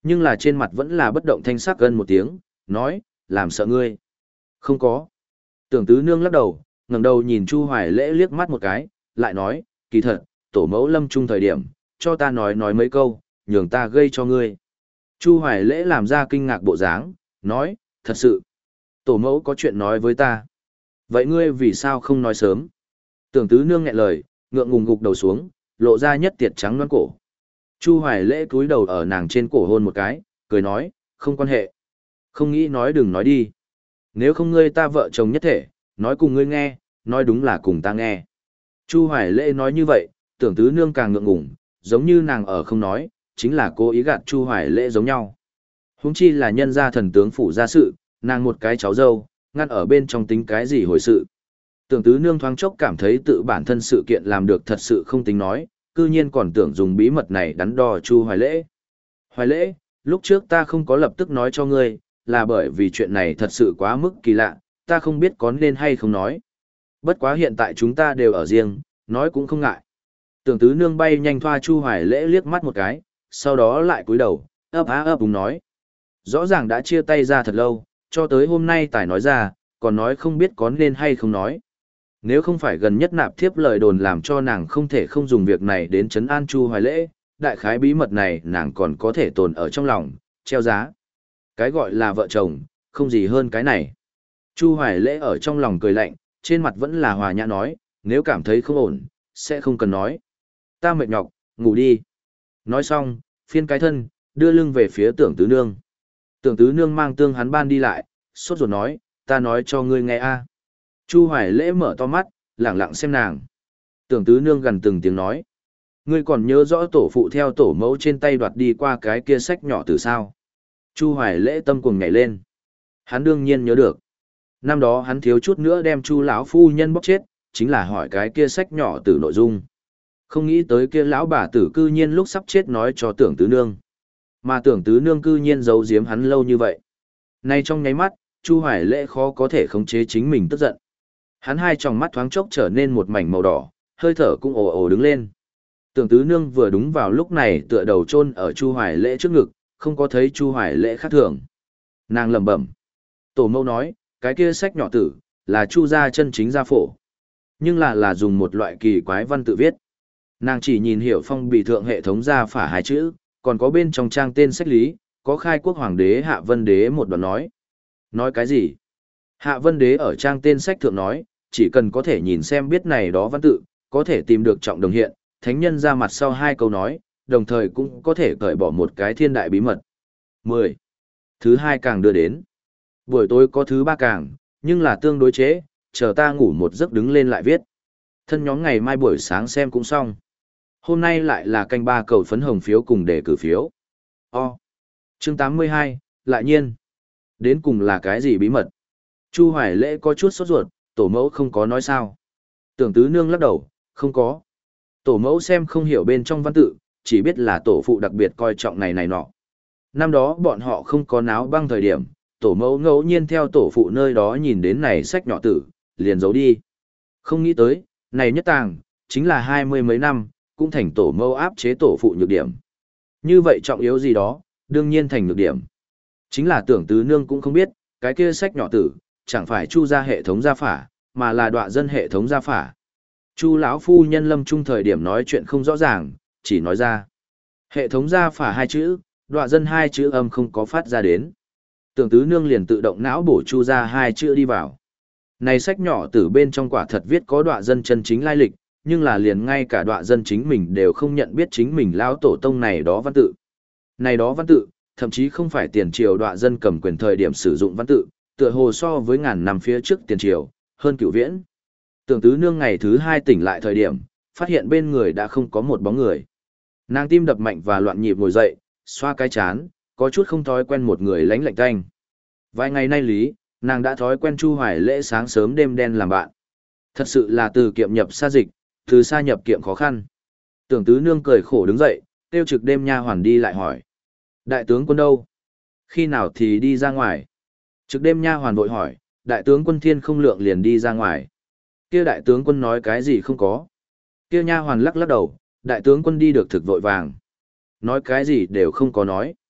Nhưng là trên mặt vẫn là bất động thanh sắc gân một tiếng, nói, làm sợ ngươi. Không có. Tưởng tứ nương lắc đầu, ngẩng đầu nhìn Chu Hoài Lễ liếc mắt một cái, lại nói, kỳ thật, tổ mẫu lâm trung thời điểm, cho ta nói nói mấy câu, nhường ta gây cho ngươi. Chu Hoài Lễ làm ra kinh ngạc bộ dáng, nói, thật sự, tổ mẫu có chuyện nói với ta. Vậy ngươi vì sao không nói sớm? Tưởng tứ nương nghẹn lời, ngượng ngùng gục đầu xuống, lộ ra nhất tiệt trắng nõn cổ. Chu Hoài Lễ cúi đầu ở nàng trên cổ hôn một cái, cười nói, không quan hệ. Không nghĩ nói đừng nói đi. Nếu không ngươi ta vợ chồng nhất thể, nói cùng ngươi nghe, nói đúng là cùng ta nghe. Chu Hoài Lễ nói như vậy, tưởng tứ nương càng ngượng ngùng, giống như nàng ở không nói, chính là cố ý gạt Chu Hoài Lễ giống nhau. Huống chi là nhân gia thần tướng phủ gia sự, nàng một cái cháu dâu, ngăn ở bên trong tính cái gì hồi sự. Tưởng tứ nương thoáng chốc cảm thấy tự bản thân sự kiện làm được thật sự không tính nói, cư nhiên còn tưởng dùng bí mật này đắn đo Chu Hoài Lễ. Hoài Lễ, lúc trước ta không có lập tức nói cho ngươi, là bởi vì chuyện này thật sự quá mức kỳ lạ, ta không biết có nên hay không nói. Bất quá hiện tại chúng ta đều ở riêng, nói cũng không ngại. Tưởng tứ nương bay nhanh thoa Chu Hoài Lễ liếc mắt một cái, sau đó lại cúi đầu, ấp á ấp úng nói. Rõ ràng đã chia tay ra thật lâu, cho tới hôm nay tài nói ra, còn nói không biết có nên hay không nói. Nếu không phải gần nhất nạp thiếp lời đồn làm cho nàng không thể không dùng việc này đến trấn an Chu Hoài Lễ, đại khái bí mật này nàng còn có thể tồn ở trong lòng, treo giá. Cái gọi là vợ chồng, không gì hơn cái này. Chu Hoài Lễ ở trong lòng cười lạnh, trên mặt vẫn là hòa nhã nói, nếu cảm thấy không ổn, sẽ không cần nói. Ta mệt nhọc, ngủ đi. Nói xong, phiên cái thân, đưa lưng về phía tưởng tứ nương. Tưởng tứ nương mang tương hắn ban đi lại, sốt ruột nói, ta nói cho ngươi nghe a. Chu Hoài Lễ mở to mắt, lẳng lặng xem nàng. Tưởng tứ nương gần từng tiếng nói. Ngươi còn nhớ rõ tổ phụ theo tổ mẫu trên tay đoạt đi qua cái kia sách nhỏ từ sao? Chu Hoài Lễ tâm cuồng nhảy lên. Hắn đương nhiên nhớ được. Năm đó hắn thiếu chút nữa đem Chu lão phu nhân bóc chết, chính là hỏi cái kia sách nhỏ từ nội dung. Không nghĩ tới kia lão bà tử cư nhiên lúc sắp chết nói cho tưởng tứ nương. Mà tưởng tứ nương cư nhiên giấu giếm hắn lâu như vậy. Nay trong nháy mắt, Chu Hoài Lễ khó có thể khống chế chính mình tức giận. Hắn hai tròng mắt thoáng chốc trở nên một mảnh màu đỏ, hơi thở cũng ồ ồ đứng lên. Tưởng tứ nương vừa đúng vào lúc này tựa đầu chôn ở Chu Hoài Lễ trước ngực, không có thấy Chu Hoài Lễ khác thường. Nàng lẩm bẩm. Tổ mẫu nói, cái kia sách nhỏ tử, là Chu gia chân chính gia phổ. Nhưng là là dùng một loại kỳ quái văn tự viết. Nàng chỉ nhìn hiểu phong bì thượng hệ thống gia phả hai chữ, còn có bên trong trang tên sách lý, có khai quốc hoàng đế Hạ Vân Đế một đoạn nói. Nói cái gì? Hạ Vân Đế ở trang tên sách thượng nói, chỉ cần có thể nhìn xem biết này đó văn tự, có thể tìm được trọng đồng hiện, thánh nhân ra mặt sau hai câu nói, đồng thời cũng có thể cởi bỏ một cái thiên đại bí mật. mười. Thứ hai càng đưa đến. Buổi tối có thứ ba càng, nhưng là tương đối chế, chờ ta ngủ một giấc đứng lên lại viết. Thân nhóm ngày mai buổi sáng xem cũng xong. Hôm nay lại là canh ba cầu phấn hồng phiếu cùng đề cử phiếu. O. Chương tám mươi hai, lại nhiên. Đến cùng là cái gì bí mật? Chu Hoài Lễ có chút sốt ruột, tổ mẫu không có nói sao. Tưởng tứ nương lắc đầu, không có. Tổ mẫu xem không hiểu bên trong văn tự, chỉ biết là tổ phụ đặc biệt coi trọng này này nọ. Năm đó bọn họ không có náo băng thời điểm, tổ mẫu ngẫu nhiên theo tổ phụ nơi đó nhìn đến này sách nhỏ tử, liền giấu đi. Không nghĩ tới, này nhất tàng, chính là hai mươi mấy năm, cũng thành tổ mẫu áp chế tổ phụ nhược điểm. Như vậy trọng yếu gì đó, đương nhiên thành nhược điểm. Chính là tưởng tứ nương cũng không biết, cái kia sách nhỏ tử, chẳng phải Chu gia hệ thống gia phả, mà là đọa dân hệ thống gia phả. Chu lão phu nhân lâm trung thời điểm nói chuyện không rõ ràng, chỉ nói ra. Hệ thống gia phả hai chữ, đọa dân hai chữ âm không có phát ra đến. Tưởng tứ nương liền tự động não bổ Chu gia hai chữ đi vào. Này sách nhỏ tử bên trong quả thật viết có đọa dân chân chính lai lịch, nhưng là liền ngay cả đọa dân chính mình đều không nhận biết chính mình lão tổ tông này đó văn tự. Này đó văn tự, thậm chí không phải tiền triều đọa dân cầm quyền thời điểm sử dụng văn tự, tựa hồ so với ngàn năm phía trước tiền triều, hơn cửu viễn. Tưởng tứ nương ngày thứ hai tỉnh lại thời điểm, phát hiện bên người đã không có một bóng người. Nàng tim đập mạnh và loạn nhịp ngồi dậy, xoa cái chán, có chút không thói quen một người lánh lạnh tanh. Vài ngày nay lý, nàng đã thói quen Chu Hoài Lễ sáng sớm đêm đen làm bạn. Thật sự là từ kiệm nhập xa dịch, từ xa nhập kiệm khó khăn. Tưởng tứ nương cười khổ đứng dậy, tiêu trực đêm nha hoàn đi lại hỏi. Đại tướng quân đâu? Khi nào thì đi ra ngoài? Trực đêm nha hoàn vội hỏi, đại tướng quân thiên không lượng liền đi ra ngoài. Kia đại tướng quân nói cái gì không có? Kia nha hoàn lắc lắc đầu, đại tướng quân đi được thực vội vàng. Nói cái gì đều không có nói.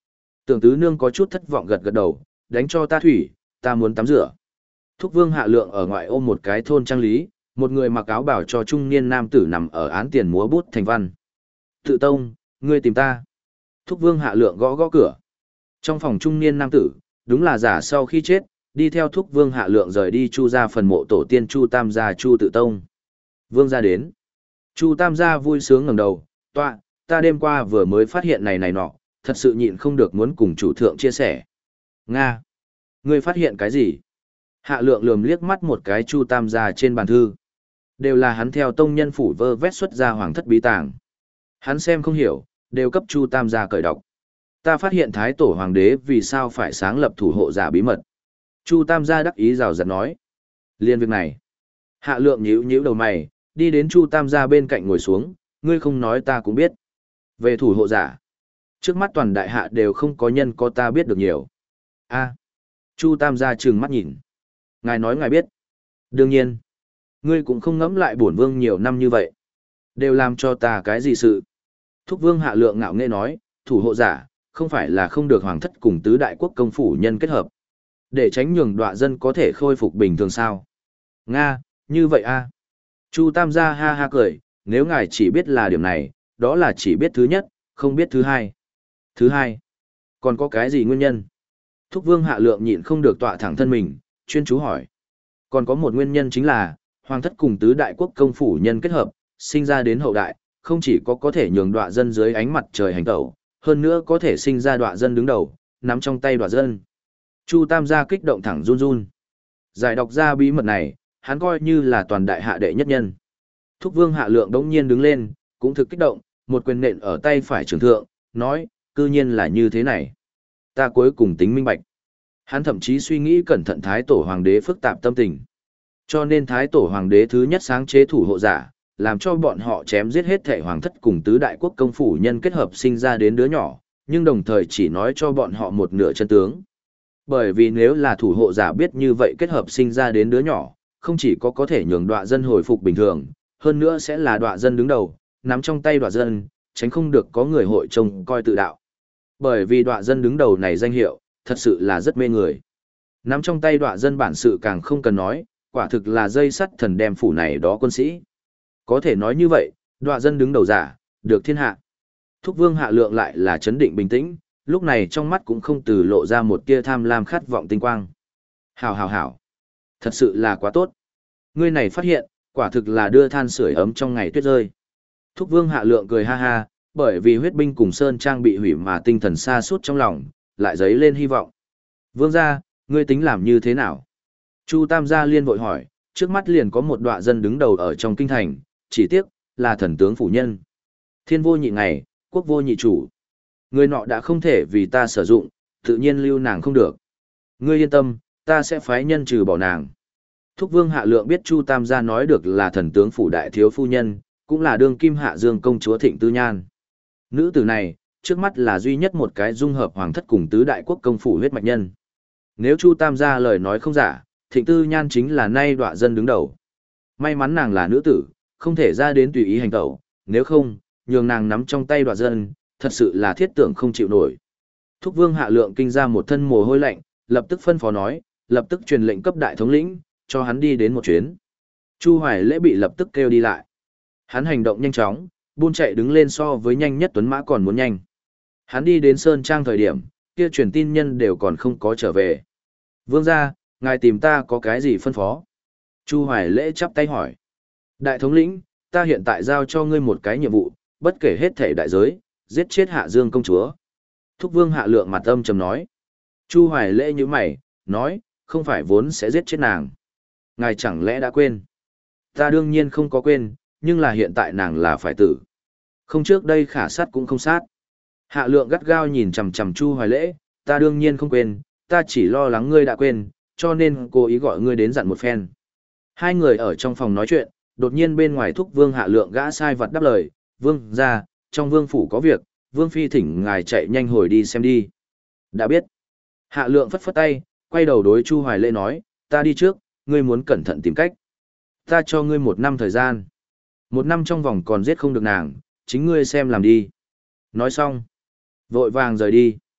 Tưởng tứ nương có chút thất vọng gật gật đầu, đánh cho ta thủy, ta muốn tắm rửa. Thúc vương hạ lượng ở ngoại ôm một cái thôn trang lý, một người mặc áo bảo cho trung niên nam tử nằm ở án tiền múa bút thành văn. Tự tông, ngươi tìm ta. Thúc vương hạ lượng gõ gõ cửa. Trong phòng trung niên nam tử, đúng là giả sau khi chết, đi theo thúc vương hạ lượng rời đi chu ra phần mộ tổ tiên chu tam gia chu tự tông. Vương gia đến. Chu tam gia vui sướng ngẩng đầu, tọa, ta đêm qua vừa mới phát hiện này này nọ, thật sự nhịn không được muốn cùng chủ thượng chia sẻ. Nga. Ngươi phát hiện cái gì? Hạ lượng lườm liếc mắt một cái chu tam gia trên bàn thư. Đều là hắn theo tông nhân phủ vơ vét xuất ra hoàng thất bí tàng. Hắn xem không hiểu, đều cấp chu tam gia cởi đọc. Ta phát hiện thái tổ hoàng đế vì sao phải sáng lập thủ hộ giả bí mật. Chu tam gia đắc ý rào rạt nói. Liên việc này. Hạ lượng nhíu nhíu đầu mày, đi đến chu tam gia bên cạnh ngồi xuống, ngươi không nói ta cũng biết. Về thủ hộ giả. Trước mắt toàn đại hạ đều không có nhân có ta biết được nhiều. A. Chu tam gia trừng mắt nhìn. Ngài nói ngài biết. Đương nhiên. Ngươi cũng không ngẫm lại bổn vương nhiều năm như vậy. Đều làm cho ta cái gì sự. Thúc vương hạ lượng ngạo nghễ nói, thủ hộ giả, không phải là không được hoàng thất cùng tứ đại quốc công phủ nhân kết hợp. Để tránh nhường đọa dân có thể khôi phục bình thường sao. Nga, như vậy a. Chu tam gia ha ha cười, nếu ngài chỉ biết là điểm này, đó là chỉ biết thứ nhất, không biết thứ hai. Thứ hai, còn có cái gì nguyên nhân? Thúc vương hạ lượng nhịn không được tọa thẳng thân mình, chuyên chú hỏi. Còn có một nguyên nhân chính là, hoàng thất cùng tứ đại quốc công phủ nhân kết hợp, sinh ra đến hậu đại, không chỉ có có thể nhường đọa dân dưới ánh mặt trời hành tẩu, hơn nữa có thể sinh ra đọa dân đứng đầu, nắm trong tay đọa dân. Chu tam gia kích động thẳng run run. Giải đọc ra bí mật này, hắn coi như là toàn đại hạ đệ nhất nhân. Thúc vương hạ lượng đống nhiên đứng lên, cũng thực kích động, một quyền nện ở tay phải trưởng thượng, nói, cư nhiên là như thế này. Ta cuối cùng tính minh bạch. Hắn thậm chí suy nghĩ cẩn thận thái tổ hoàng đế phức tạp tâm tình. Cho nên thái tổ hoàng đế thứ nhất sáng chế thủ hộ giả, làm cho bọn họ chém giết hết thể hoàng thất cùng tứ đại quốc công phủ nhân kết hợp sinh ra đến đứa nhỏ, nhưng đồng thời chỉ nói cho bọn họ một nửa chân tướng. Bởi vì nếu là thủ hộ giả biết như vậy kết hợp sinh ra đến đứa nhỏ, không chỉ có có thể nhường đọa dân hồi phục bình thường, hơn nữa sẽ là đọa dân đứng đầu, nắm trong tay đọa dân, tránh không được có người hội trông coi tự đạo. Bởi vì đọa dân đứng đầu này danh hiệu, thật sự là rất mê người. Nắm trong tay đọa dân bản sự càng không cần nói, quả thực là dây sắt thần đem phủ này đó quân sĩ. Có thể nói như vậy, đọa dân đứng đầu giả, được thiên hạ. Thúc vương hạ lượng lại là chấn định bình tĩnh, lúc này trong mắt cũng không từ lộ ra một tia tham lam khát vọng tinh quang. Hảo hảo hảo. Thật sự là quá tốt. Ngươi này phát hiện, quả thực là đưa than sưởi ấm trong ngày tuyết rơi. Thúc vương hạ lượng cười ha ha, bởi vì huyết binh cùng sơn trang bị hủy mà tinh thần xa suốt trong lòng, lại dấy lên hy vọng. Vương gia, ngươi tính làm như thế nào? Chu tam gia liên vội hỏi, trước mắt liền có một đọa dân đứng đầu ở trong kinh thành, chỉ tiếc, là thần tướng phủ nhân. Thiên vô nhị ngày, quốc vô nhị chủ. Người nọ đã không thể vì ta sử dụng, tự nhiên lưu nàng không được. Ngươi yên tâm, ta sẽ phái nhân trừ bỏ nàng. Thúc vương hạ lượng biết Chu tam gia nói được là thần tướng phủ đại thiếu phu nhân, cũng là đương kim hạ dương công chúa Thịnh Tư Nhan. Nữ tử này, trước mắt là duy nhất một cái dung hợp hoàng thất cùng tứ đại quốc công phủ huyết mạch nhân. Nếu Chu tam gia lời nói không giả, Thịnh Tư Nhan chính là nay đọa dân đứng đầu. May mắn nàng là nữ tử, không thể ra đến tùy ý hành tẩu, nếu không, nhường nàng nắm trong tay đọa dân, thật sự là thiết tưởng không chịu nổi. Thúc vương hạ lượng kinh ra một thân mồ hôi lạnh, lập tức phân phó nói, lập tức truyền lệnh cấp đại thống lĩnh, cho hắn đi đến một chuyến. Chu Hoài Lễ bị lập tức kêu đi lại. Hắn hành động nhanh chóng, buôn chạy đứng lên so với nhanh nhất tuấn mã còn muốn nhanh. Hắn đi đến Sơn Trang thời điểm, kia truyền tin nhân đều còn không có trở về. Vương gia, ngài tìm ta có cái gì phân phó? Chu Hoài Lễ chắp tay hỏi. Đại thống lĩnh, ta hiện tại giao cho ngươi một cái nhiệm vụ, bất kể hết thể đại giới, giết chết Hạ Dương công chúa. Thúc vương hạ lượng mặt âm trầm nói. Chu Hoài Lễ như mày, nói, không phải vốn sẽ giết chết nàng. Ngài chẳng lẽ đã quên? Ta đương nhiên không có quên, nhưng là hiện tại nàng là phải tử. Không trước đây khả sát cũng không sát. Hạ lượng gắt gao nhìn chằm chằm Chu Hoài Lễ, ta đương nhiên không quên, ta chỉ lo lắng ngươi đã quên, cho nên cố ý gọi ngươi đến dặn một phen. Hai người ở trong phòng nói chuyện, đột nhiên bên ngoài thúc vương hạ lượng gã sai vật đáp lời, vương ra, trong vương phủ có việc, vương phi thỉnh ngài chạy nhanh hồi đi xem đi. Đã biết. Hạ lượng phất phất tay, quay đầu đối Chu Hoài Lễ nói, ta đi trước, ngươi muốn cẩn thận tìm cách. Ta cho ngươi một năm thời gian. Một năm trong vòng còn giết không được nàng, chính ngươi xem làm đi. Nói xong. Vội vàng rời đi.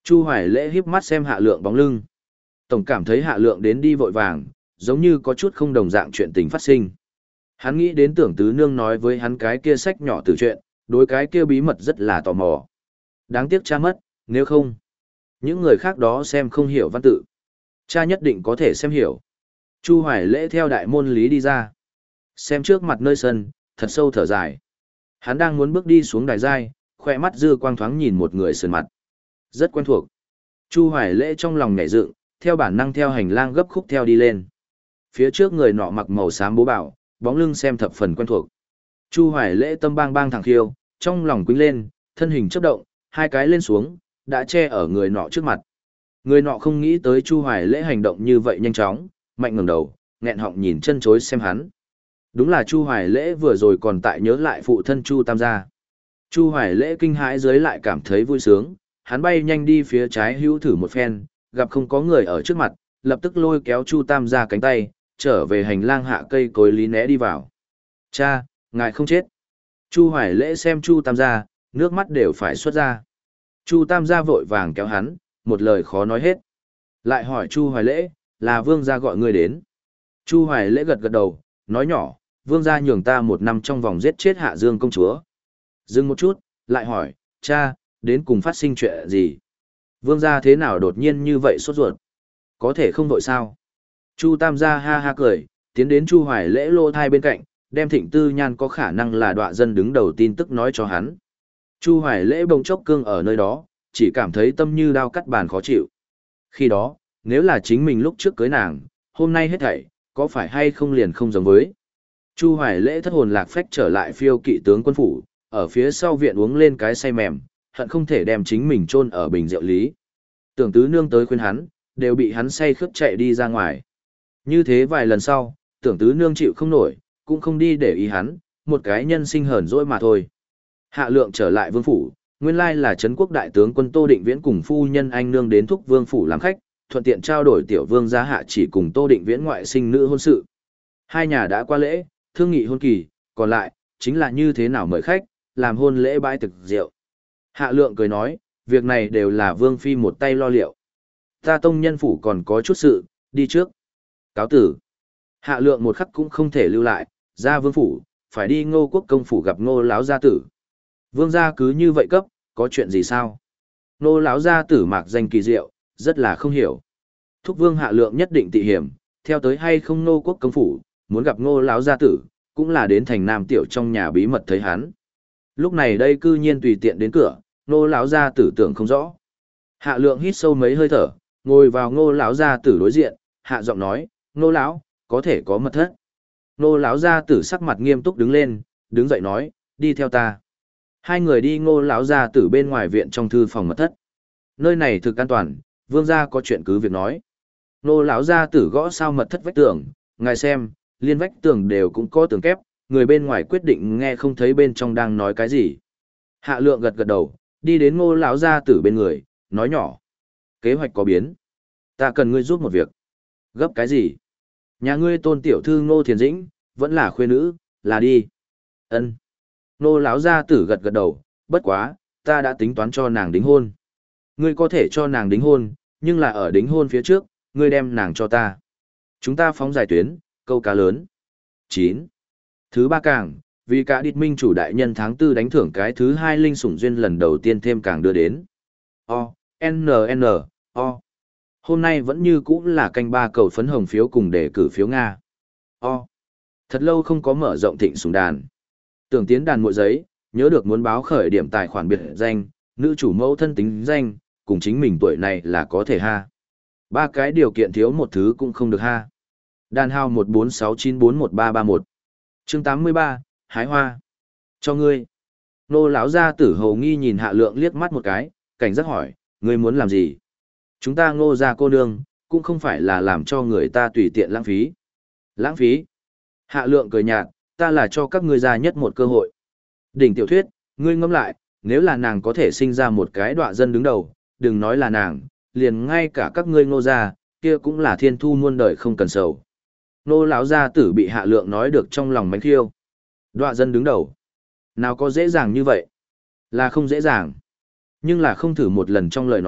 Chu Hoài Lễ híp mắt xem Hạ Lượng bóng lưng. Tổng cảm thấy Hạ Lượng đến đi vội vàng, giống như có chút không đồng dạng chuyện tình phát sinh. Hắn nghĩ đến Tưởng Tứ Nương nói với hắn cái kia sách nhỏ từ chuyện, đối cái kia bí mật rất là tò mò. Đáng tiếc cha mất, nếu không, những người khác đó xem không hiểu văn tự. Cha nhất định có thể xem hiểu. Chu Hoài Lễ theo đại môn lý đi ra. Xem trước mặt nơi sân, thật sâu thở dài. Hắn đang muốn bước đi xuống đài giai, khoe mắt dư quang thoáng nhìn một người sườn mặt. Rất quen thuộc. Chu Hoài Lễ trong lòng nhảy dựng, theo bản năng theo hành lang gấp khúc theo đi lên. Phía trước người nọ mặc màu xám bố bảo, bóng lưng xem thập phần quen thuộc. Chu Hoài Lễ tâm bang bang thẳng khiêu, trong lòng quýnh lên, thân hình chớp động, hai cái lên xuống, đã che ở người nọ trước mặt. Người nọ không nghĩ tới Chu Hoài Lễ hành động như vậy nhanh chóng, mạnh ngẩng đầu, nghẹn họng nhìn chân chối xem hắn. Đúng là Chu Hoài Lễ vừa rồi còn tại nhớ lại phụ thân Chu Tam gia. Chu Hoài Lễ kinh hãi dưới lại cảm thấy vui sướng, hắn bay nhanh đi phía trái hữu thử một phen, gặp không có người ở trước mặt, lập tức lôi kéo Chu Tam gia cánh tay, trở về hành lang hạ cây cối lý né đi vào. Cha, ngài không chết. Chu Hoài Lễ xem Chu Tam gia, nước mắt đều phải xuất ra. Chu Tam gia vội vàng kéo hắn, một lời khó nói hết. Lại hỏi Chu Hoài Lễ, là vương gia gọi người đến. Chu Hoài Lễ gật gật đầu, nói nhỏ, vương gia nhường ta một năm trong vòng giết chết Hạ Dương công chúa. Dừng một chút, lại hỏi, cha, đến cùng phát sinh chuyện gì? Vương gia thế nào đột nhiên như vậy sốt ruột? Có thể không vội sao? Chu Tam gia ha ha cười, tiến đến Chu Hoài Lễ lô thai bên cạnh, đem Thịnh Tư Nhan có khả năng là đọa dân đứng đầu tin tức nói cho hắn. Chu Hoài Lễ bỗng chốc cương ở nơi đó, chỉ cảm thấy tâm như đao cắt bàn khó chịu. Khi đó, nếu là chính mình lúc trước cưới nàng, hôm nay hết thảy, có phải hay không liền không giống với. Chu Hoài Lễ thất hồn lạc phách trở lại phiêu kỵ tướng quân phủ, ở phía sau viện uống lên cái say mềm, hận không thể đem chính mình chôn ở bình rượu lý. Tưởng Tứ Nương tới khuyên hắn, đều bị hắn say khướt chạy đi ra ngoài. Như thế vài lần sau, Tưởng Tứ Nương chịu không nổi, cũng không đi để ý hắn, một cái nhân sinh hờn dỗi mà thôi. Hạ Lượng trở lại vương phủ, nguyên lai là trấn quốc đại tướng quân Tô Định Viễn cùng phu nhân anh nương đến thúc vương phủ làm khách, thuận tiện trao đổi tiểu vương gia Hạ Chỉ cùng Tô Định Viễn ngoại sinh nữ hôn sự. Hai nhà đã qua lễ, thương nghị hôn kỳ, còn lại chính là như thế nào mời khách, làm hôn lễ bãi thực rượu. Hạ Lượng cười nói, việc này đều là vương phi một tay lo liệu. Ta tông nhân phủ còn có chút sự, đi trước. Cáo tử. Hạ Lượng một khắc cũng không thể lưu lại, ra vương phủ, phải đi Ngô Quốc công phủ gặp Ngô lão gia tử. Vương gia cứ như vậy cấp, có chuyện gì sao? Ngô lão gia tử mạc danh kỳ diệu, rất là không hiểu. Thúc vương Hạ Lượng nhất định tị hiểm, theo tới hay không Ngô Quốc công phủ, muốn gặp Ngô lão gia tử, cũng là đến thành Nam tiểu trong nhà bí mật thấy hắn. Lúc này đây cư nhiên tùy tiện đến cửa, Ngô lão gia tử tưởng không rõ. Hạ Lượng hít sâu mấy hơi thở, ngồi vào Ngô lão gia tử đối diện, hạ giọng nói, Ngô lão, có thể có mật thất. Ngô lão gia tử sắc mặt nghiêm túc đứng lên, đứng dậy nói, đi theo ta. Hai người đi Ngô lão gia tử bên ngoài viện trong thư phòng mật thất. Nơi này thực an toàn, vương gia có chuyện cứ việc nói. Ngô lão gia tử gõ sao mật thất vách tường, ngài xem, liên vách tường đều cũng có tường kép, người bên ngoài quyết định nghe không thấy bên trong đang nói cái gì. Hạ Lượng gật gật đầu, đi đến Ngô lão gia tử bên người, nói nhỏ, kế hoạch có biến, ta cần ngươi giúp một việc. Gấp cái gì? Nhà ngươi tôn tiểu thư Ngô Thiền Dĩnh, vẫn là khuê nữ, là đi. Ân. Ngô lão gia tử gật gật đầu, bất quá, ta đã tính toán cho nàng đính hôn. Ngươi có thể cho nàng đính hôn, nhưng là ở đính hôn phía trước, ngươi đem nàng cho ta. Chúng ta phóng dài tuyến, câu cá lớn. chín. Thứ ba càng, vì cả địch minh chủ đại nhân tháng tư đánh thưởng cái thứ hai linh sủng duyên lần đầu tiên thêm càng đưa đến. O, N N, O. Hôm nay vẫn như cũ là canh ba cầu phấn hồng phiếu cùng đề cử phiếu Nga. O. Thật lâu không có mở rộng thịnh sủng đàn. Tưởng tiến đàn mội giấy, nhớ được muốn báo khởi điểm tài khoản biệt danh, nữ chủ mẫu thân tính danh, cùng chính mình tuổi này là có thể ha. Ba cái điều kiện thiếu một thứ cũng không được ha. Đàn hao một bốn sáu chín bốn một ba ba một. Chương tám mươi ba, hái hoa. Cho ngươi. Nô lão gia tử hầu nghi nhìn Hạ Lượng liếc mắt một cái, cảnh giác hỏi, ngươi muốn làm gì? Chúng ta Ngô gia cô nương, cũng không phải là làm cho người ta tùy tiện lãng phí. Lãng phí? Hạ Lượng cười nhạt, ta là cho các ngươi gia nhất một cơ hội. Đỉnh tiểu thuyết, ngươi ngẫm lại, nếu là nàng có thể sinh ra một cái đọa dân đứng đầu, đừng nói là nàng, liền ngay cả các ngươi Ngô gia, kia cũng là thiên thu muôn đời không cần sầu. Nô lão gia tử bị Hạ Lượng nói được trong lòng mánh khiêu. Đọa dân đứng đầu. Nào có dễ dàng như vậy? Là không dễ dàng. Nhưng là không thử một lần trong lời nói,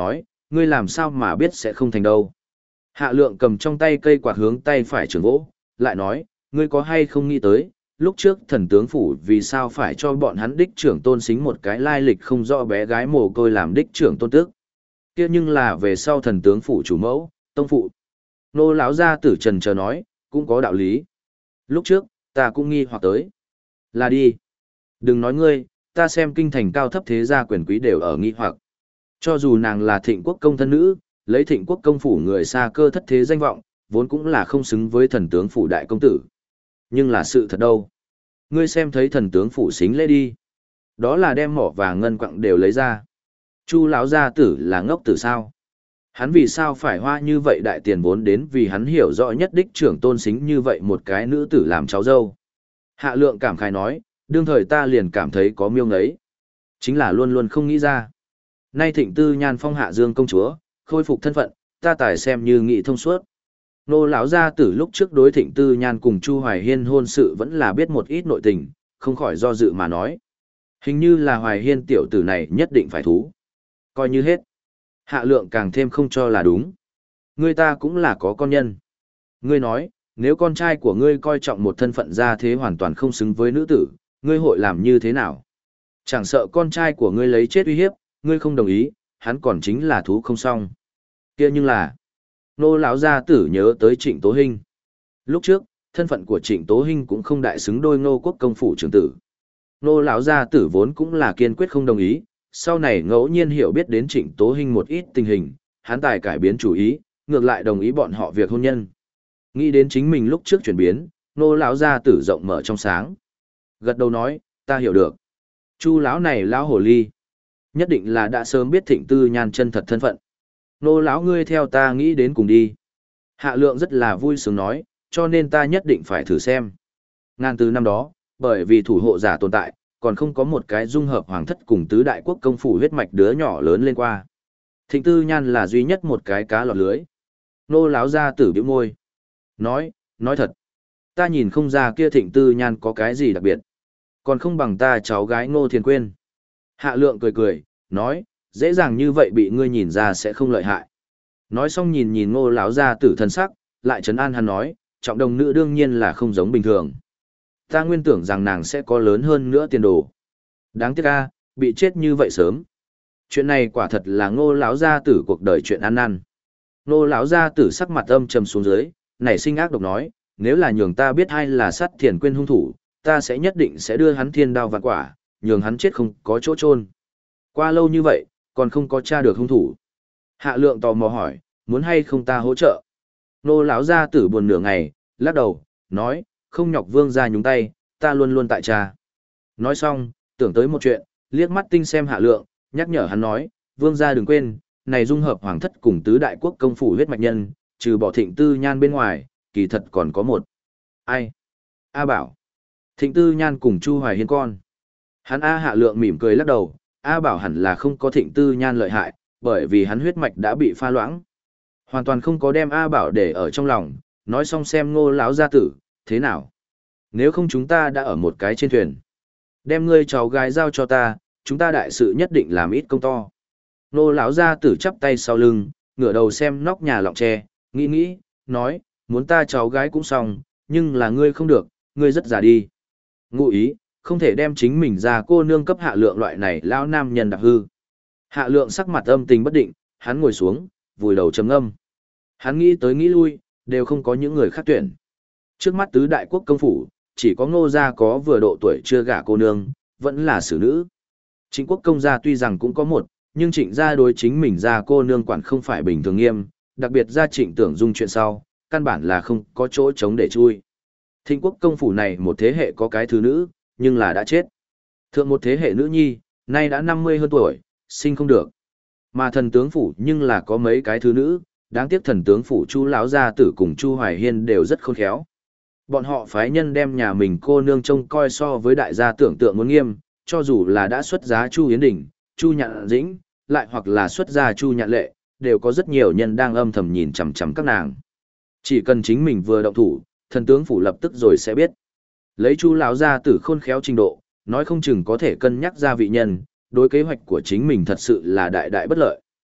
ngươi làm sao mà biết sẽ không thành đâu. Hạ lượng cầm trong tay cây quạt hướng tay phải trưởng vỗ, lại nói, ngươi có hay không nghĩ tới, lúc trước thần tướng phủ vì sao phải cho bọn hắn đích trưởng tôn xính một cái lai lịch không rõ bé gái mồ côi làm đích trưởng tôn tước. Kia nhưng là về sau thần tướng phủ chủ mẫu, tông phụ. Nô lão gia tử trần chờ nói, cũng có đạo lý. Lúc trước, ta cũng nghi hoặc tới. Là đi. Đừng nói ngươi, ta xem kinh thành cao thấp thế gia quyền quý đều ở nghi hoặc. Cho dù nàng là thịnh quốc công thân nữ, lấy thịnh quốc công phủ người xa cơ thất thế danh vọng, vốn cũng là không xứng với thần tướng phủ đại công tử. Nhưng là sự thật đâu. Ngươi xem thấy thần tướng phủ xính lễ đi. Đó là đem mỏ vàng ngân quặng đều lấy ra. Chu lão gia tử là ngốc tử sao? Hắn vì sao phải hoa như vậy đại tiền vốn đến vì hắn hiểu rõ nhất đích trưởng tôn xính như vậy một cái nữ tử làm cháu dâu. Hạ lượng cảm khái nói, đương thời ta liền cảm thấy có miêu ngấy. Chính là luôn luôn không nghĩ ra. Nay thịnh tư nhan phong hạ dương công chúa, khôi phục thân phận, ta tài xem như nghị thông suốt. Nô lão gia tử lúc trước đối thịnh tư nhan cùng Chu Hoài Hiên hôn sự vẫn là biết một ít nội tình, không khỏi do dự mà nói. Hình như là Hoài Hiên tiểu tử này nhất định phải thú. Coi như hết. Hạ lượng càng thêm không cho là đúng. Ngươi ta cũng là có con nhân. Ngươi nói, nếu con trai của ngươi coi trọng một thân phận gia thế hoàn toàn không xứng với nữ tử, ngươi hội làm như thế nào? Chẳng sợ con trai của ngươi lấy chết uy hiếp, ngươi không đồng ý, hắn còn chính là thú không xong. Kia nhưng là, nô lão gia tử nhớ tới Trịnh Tố Hinh. Lúc trước, thân phận của Trịnh Tố Hinh cũng không đại xứng đôi Ngô Quốc công phủ trưởng tử. Nô lão gia tử vốn cũng là kiên quyết không đồng ý, sau này ngẫu nhiên hiểu biết đến Trịnh Tố Hinh một ít tình hình, hắn tài cải biến chủ ý, ngược lại đồng ý bọn họ việc hôn nhân. Nghĩ đến chính mình lúc trước chuyển biến, nô lão gia tử rộng mở trong sáng. Gật đầu nói, ta hiểu được. Chu lão này lão hồ ly, nhất định là đã sớm biết Thịnh Tư Nhan chân thật thân phận. Nô lão ngươi theo ta nghĩ đến cùng đi. Hạ lượng rất là vui sướng nói, cho nên ta nhất định phải thử xem. Ngàn từ năm đó, bởi vì thủ hộ giả tồn tại, còn không có một cái dung hợp hoàng thất cùng tứ đại quốc công phủ huyết mạch đứa nhỏ lớn lên qua. Thịnh Tư Nhan là duy nhất một cái cá lọt lưới. Nô lão gia tử bĩu môi. Nói, nói thật. Ta nhìn không ra kia Thịnh Tư Nhan có cái gì đặc biệt. Còn không bằng ta cháu gái Ngô Thiền Quyên. Hạ lượng cười cười, nói, dễ dàng như vậy bị ngươi nhìn ra sẽ không lợi hại. Nói xong nhìn nhìn Ngô lão gia tử thân sắc, lại trấn an hắn nói, trọng đồng nữ đương nhiên là không giống bình thường. Ta nguyên tưởng rằng nàng sẽ có lớn hơn nữa tiền đồ. Đáng tiếc a, bị chết như vậy sớm. Chuyện này quả thật là Ngô lão gia tử cuộc đời chuyện ăn năn. Ngô lão gia tử sắc mặt âm trầm xuống dưới, nảy sinh ác độc nói, nếu là nhường ta biết ai là sát Thiền Quyên hung thủ, ta sẽ nhất định sẽ đưa hắn thiên đao vạn quả, nhường hắn chết không có chỗ chôn. Qua lâu như vậy, còn không có tra được hung thủ. Hạ lượng tò mò hỏi, muốn hay không ta hỗ trợ? Nô lão gia tử buồn nửa ngày, lắc đầu, nói, không nhọc vương gia nhúng tay, ta luôn luôn tại cha. Nói xong, tưởng tới một chuyện, liếc mắt tinh xem hạ lượng, nhắc nhở hắn nói, vương gia đừng quên, này dung hợp hoàng thất cùng tứ đại quốc công phủ huyết mạch nhân, trừ bỏ Thịnh Tư Nhan bên ngoài, kỳ thật còn có một. Ai? A Bảo. Thịnh Tư Nhan cùng Chu Hoài Hiên con. Hắn A Hạ lượng mỉm cười lắc đầu, A Bảo hẳn là không có Thịnh Tư Nhan lợi hại, bởi vì hắn huyết mạch đã bị pha loãng. Hoàn toàn không có đem A Bảo để ở trong lòng, nói xong xem Ngô lão gia tử, thế nào? Nếu không chúng ta đã ở một cái trên thuyền. Đem ngươi cháu gái giao cho ta, chúng ta đại sự nhất định làm ít công to. Ngô lão gia tử chắp tay sau lưng, ngửa đầu xem nóc nhà lọng tre, nghĩ nghĩ, nói, muốn ta cháu gái cũng xong, nhưng là ngươi không được, ngươi rất già đi. Ngụ ý, không thể đem chính mình ra cô nương cấp hạ lượng loại này lão nam nhân đặc hư. Hạ lượng sắc mặt âm tình bất định, hắn ngồi xuống, vùi đầu trầm ngâm. Hắn nghĩ tới nghĩ lui, đều không có những người khác tuyển. Trước mắt tứ đại quốc công phủ, chỉ có Ngô gia có vừa độ tuổi chưa gả cô nương, vẫn là xử nữ. Trịnh quốc công gia tuy rằng cũng có một, nhưng trịnh gia đối chính mình gia cô nương quản không phải bình thường nghiêm, đặc biệt gia trịnh tưởng dung chuyện sau, căn bản là không có chỗ chống để chui. Thịnh quốc công phủ này một thế hệ có cái thứ nữ, nhưng là đã chết. Thượng một thế hệ nữ nhi, nay đã năm mươi hơn tuổi, sinh không được. Mà thần tướng phủ nhưng là có mấy cái thứ nữ, đáng tiếc thần tướng phủ Chu lão gia tử cùng Chu Hoài Hiên đều rất khôn khéo. Bọn họ phái nhân đem nhà mình cô nương trông coi so với đại gia tưởng tượng muốn nghiêm, cho dù là đã xuất giá Chu Yến Đình, Chu Nhạn Dĩnh, lại hoặc là xuất gia Chu Nhạn Lệ, đều có rất nhiều nhân đang âm thầm nhìn chằm chằm các nàng. Chỉ cần chính mình vừa động thủ, thần tướng phủ lập tức rồi sẽ biết. Lấy Chu lão gia tử khôn khéo trình độ, nói không chừng có thể cân nhắc ra vị nhân, đối kế hoạch của chính mình thật sự là đại đại bất lợi.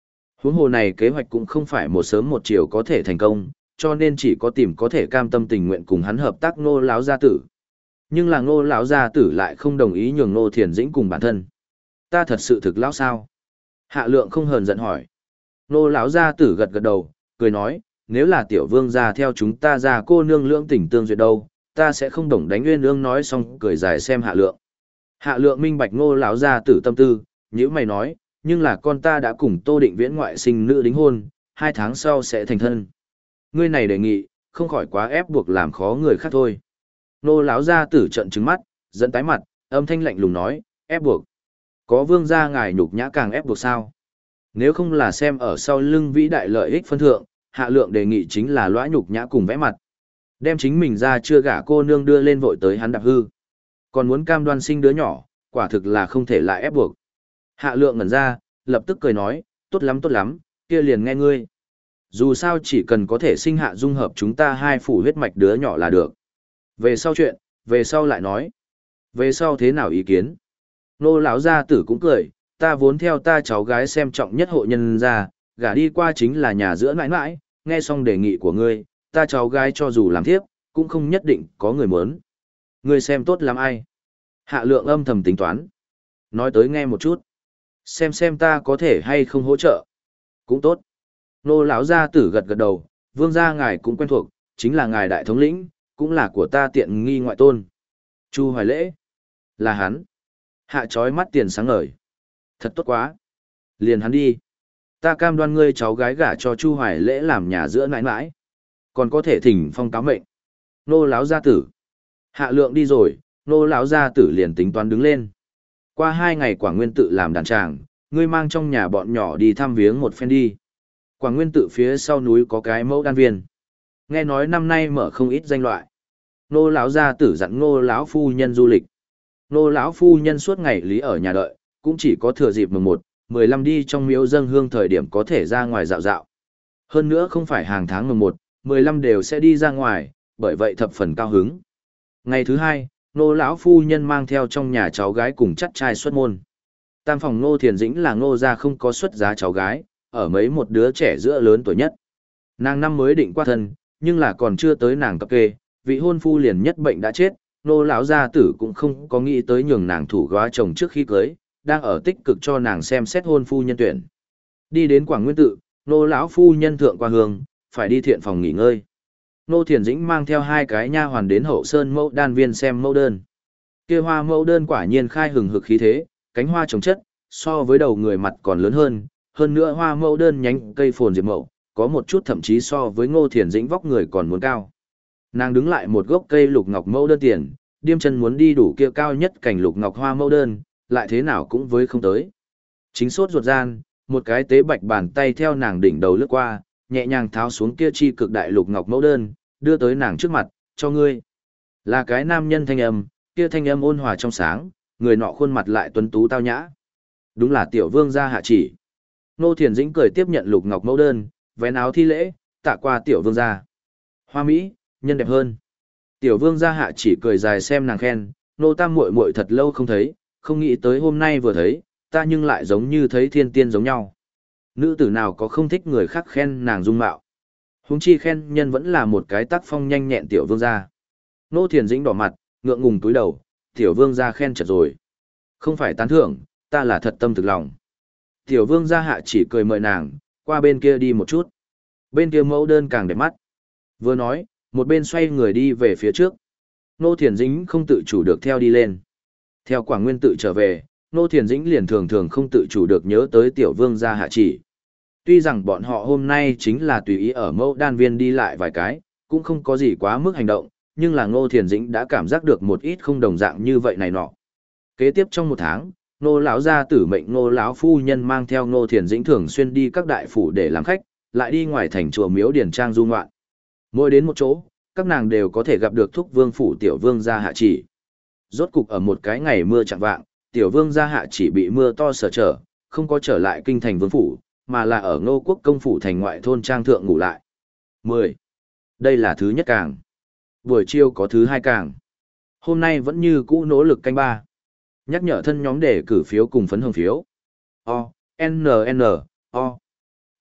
Huống hồ này kế hoạch cũng không phải một sớm một chiều có thể thành công, cho nên chỉ có tìm có thể cam tâm tình nguyện cùng hắn hợp tác Ngô lão gia tử. Nhưng là Ngô lão gia tử lại không đồng ý nhường Ngô Thiền Dĩnh cùng bản thân. Ta thật sự thực lão sao? Hạ Lượng không hờn giận hỏi. Ngô lão gia tử gật gật đầu, cười nói, nếu là tiểu vương gia theo chúng ta ra cô nương lưỡng tình tương duyệt đâu, ta sẽ không đồng đánh Uyên Ương nói xong cười dài xem Hạ Lượng. Hạ Lượng minh bạch Ngô lão gia tử tâm tư, nhíu mày nói, nhưng là con ta đã cùng Tô Định Viễn ngoại sinh nữ đính hôn, hai tháng sau sẽ thành thân. Ngươi này đề nghị, không khỏi quá ép buộc làm khó người khác thôi. Ngô lão gia tử trợn trừng mắt, dẫn tái mặt, âm thanh lạnh lùng nói, ép buộc. Có vương gia ngài nhục nhã càng ép buộc sao? Nếu không là xem ở sau lưng vĩ đại lợi ích phân thượng, Hạ Lượng đề nghị chính là lõa nhục nhã cùng vẽ mặt. Đem chính mình ra chưa gả cô nương đưa lên vội tới hắn đạp hư. Còn muốn cam đoan sinh đứa nhỏ, quả thực là không thể lại ép buộc. Hạ Lượng ngẩn ra, lập tức cười nói, tốt lắm tốt lắm, kia liền nghe ngươi. Dù sao chỉ cần có thể sinh hạ dung hợp chúng ta hai phủ huyết mạch đứa nhỏ là được. Về sau chuyện, về sau lại nói. Về sau thế nào ý kiến? Nô lão gia tử cũng cười, ta vốn theo ta cháu gái xem trọng nhất hộ nhân gia, gả đi qua chính là nhà giữa nãi nãi, nghe xong đề nghị của ngươi, ta cháu gái cho dù làm thiếp, cũng không nhất định có người muốn. Ngươi xem tốt lắm ai? Hạ Lượng âm thầm tính toán. Nói tới nghe một chút. Xem xem ta có thể hay không hỗ trợ. Cũng tốt. Nô lão gia tử gật gật đầu, vương gia ngài cũng quen thuộc, chính là ngài đại thống lĩnh, cũng là của ta tiện nghi ngoại tôn. Chu Hoài Lễ. Là hắn. Hạ chói mắt tiền sáng ngời. Thật tốt quá. Liền hắn đi. Ta cam đoan ngươi cháu gái gả cho Chu Hoài Lễ làm nhà giữa nãi nãi. Còn có thể thỉnh phong cáo mệnh. Nô lão gia tử. Hạ Lượng đi rồi, nô lão gia tử liền tính toán đứng lên. Qua hai ngày Quảng Nguyên tự làm đàn tràng, ngươi mang trong nhà bọn nhỏ đi thăm viếng một phen đi. Quảng Nguyên tự phía sau núi có cái mẫu đan viên. Nghe nói năm nay mở không ít danh loại. Nô lão gia tử dặn Ngô lão phu nhân du lịch. Nô lão phu nhân suốt ngày lý ở nhà đợi, cũng chỉ có thừa dịp mùng một, mười lăm đi trong miếu dâng hương thời điểm có thể ra ngoài dạo dạo. Hơn nữa không phải hàng tháng mùng một, mười lăm đều sẽ đi ra ngoài, bởi vậy thập phần cao hứng. Ngày thứ hai, nô lão phu nhân mang theo trong nhà cháu gái cùng chắt trai xuất môn. Tam phòng Ngô Thiền Dĩnh là Ngô gia không có xuất giá cháu gái, ở mấy một đứa trẻ giữa lớn tuổi nhất. Nàng năm mới định qua thân, nhưng là còn chưa tới nàng cập kê, vị hôn phu liền nhất bệnh đã chết, nô lão gia tử cũng không có nghĩ tới nhường nàng thủ góa chồng trước khi cưới, đang ở tích cực cho nàng xem xét hôn phu nhân tuyển. Đi đến Quảng Nguyên tự, nô lão phu nhân thượng qua hương, phải đi thiện phòng nghỉ ngơi. Nô Thiền Dĩnh mang theo hai cái nha hoàn đến Hậu Sơn mẫu đan viên xem mẫu đơn. Kia hoa mẫu đơn quả nhiên khai hừng hực khí thế, cánh hoa trồng chất, so với đầu người mặt còn lớn hơn, hơn nữa hoa mẫu đơn nhánh cây phồn diệp mậu, có một chút thậm chí so với Ngô Thiền Dĩnh vóc người còn muốn cao. Nàng đứng lại một gốc cây lục ngọc mẫu đơn tiền, điêm chân muốn đi đủ kia cao nhất cảnh lục ngọc hoa mẫu đơn, lại thế nào cũng với không tới. Chính sốt ruột gian, một cái tế bạch bàn tay theo nàng đỉnh đầu lướt qua, nhẹ nhàng tháo xuống kia chi cực đại lục ngọc mẫu đơn, đưa tới nàng trước mặt, cho ngươi. Là cái nam nhân thanh âm, kia thanh âm ôn hòa trong sáng, người nọ khuôn mặt lại tuấn tú tao nhã. Đúng là tiểu vương gia Hạ Chỉ. Nô Thiền Dĩnh cười tiếp nhận lục ngọc mẫu đơn, vén áo thi lễ, tạ qua tiểu vương gia. Hoa mỹ, nhân đẹp hơn. Tiểu vương gia Hạ Chỉ cười dài xem nàng khen, nô tam muội muội thật lâu không thấy, không nghĩ tới hôm nay vừa thấy, ta nhưng lại giống như thấy thiên tiên giống nhau. Nữ tử nào có không thích người khác khen nàng dung mạo. Huống chi khen nhân vẫn là một cái tác phong nhanh nhẹn tiểu vương gia. Nô Thiền Dĩnh đỏ mặt, ngượng ngùng túi đầu, tiểu vương gia khen chật rồi. Không phải tán thưởng, ta là thật tâm thực lòng. Tiểu vương gia Hạ Chỉ cười mời nàng, qua bên kia đi một chút. Bên kia mẫu đơn càng đẹp mắt. Vừa nói, một bên xoay người đi về phía trước. Nô Thiền Dĩnh không tự chủ được theo đi lên. Theo Quảng Nguyên tự trở về, Nô Thiền Dĩnh liền thường thường không tự chủ được nhớ tới tiểu vương gia Hạ Chỉ. Tuy rằng bọn họ hôm nay chính là tùy ý ở mẫu đan viên đi lại vài cái, cũng không có gì quá mức hành động, nhưng là Ngô Thiền Dĩnh đã cảm giác được một ít không đồng dạng như vậy này nọ. Kế tiếp trong một tháng, Nô lão gia tử mệnh Nô lão phu nhân mang theo Ngô Thiền Dĩnh thường xuyên đi các đại phủ để làm khách, lại đi ngoài thành chùa miếu điển trang du ngoạn. Mỗi đến một chỗ, các nàng đều có thể gặp được thúc vương phủ tiểu vương gia Hạ Chỉ. Rốt cục ở một cái ngày mưa chạng vạng, tiểu vương gia Hạ Chỉ bị mưa to sở trở, không có trở lại kinh thành vương phủ, mà là ở Ngô Quốc công phủ thành ngoại thôn trang thượng ngủ lại. mười. Đây là thứ nhất càng. Buổi chiều có thứ hai càng. Hôm nay vẫn như cũ nỗ lực canh ba. Nhắc nhở thân nhóm để cử phiếu cùng phấn hồng phiếu. O, N, N, O.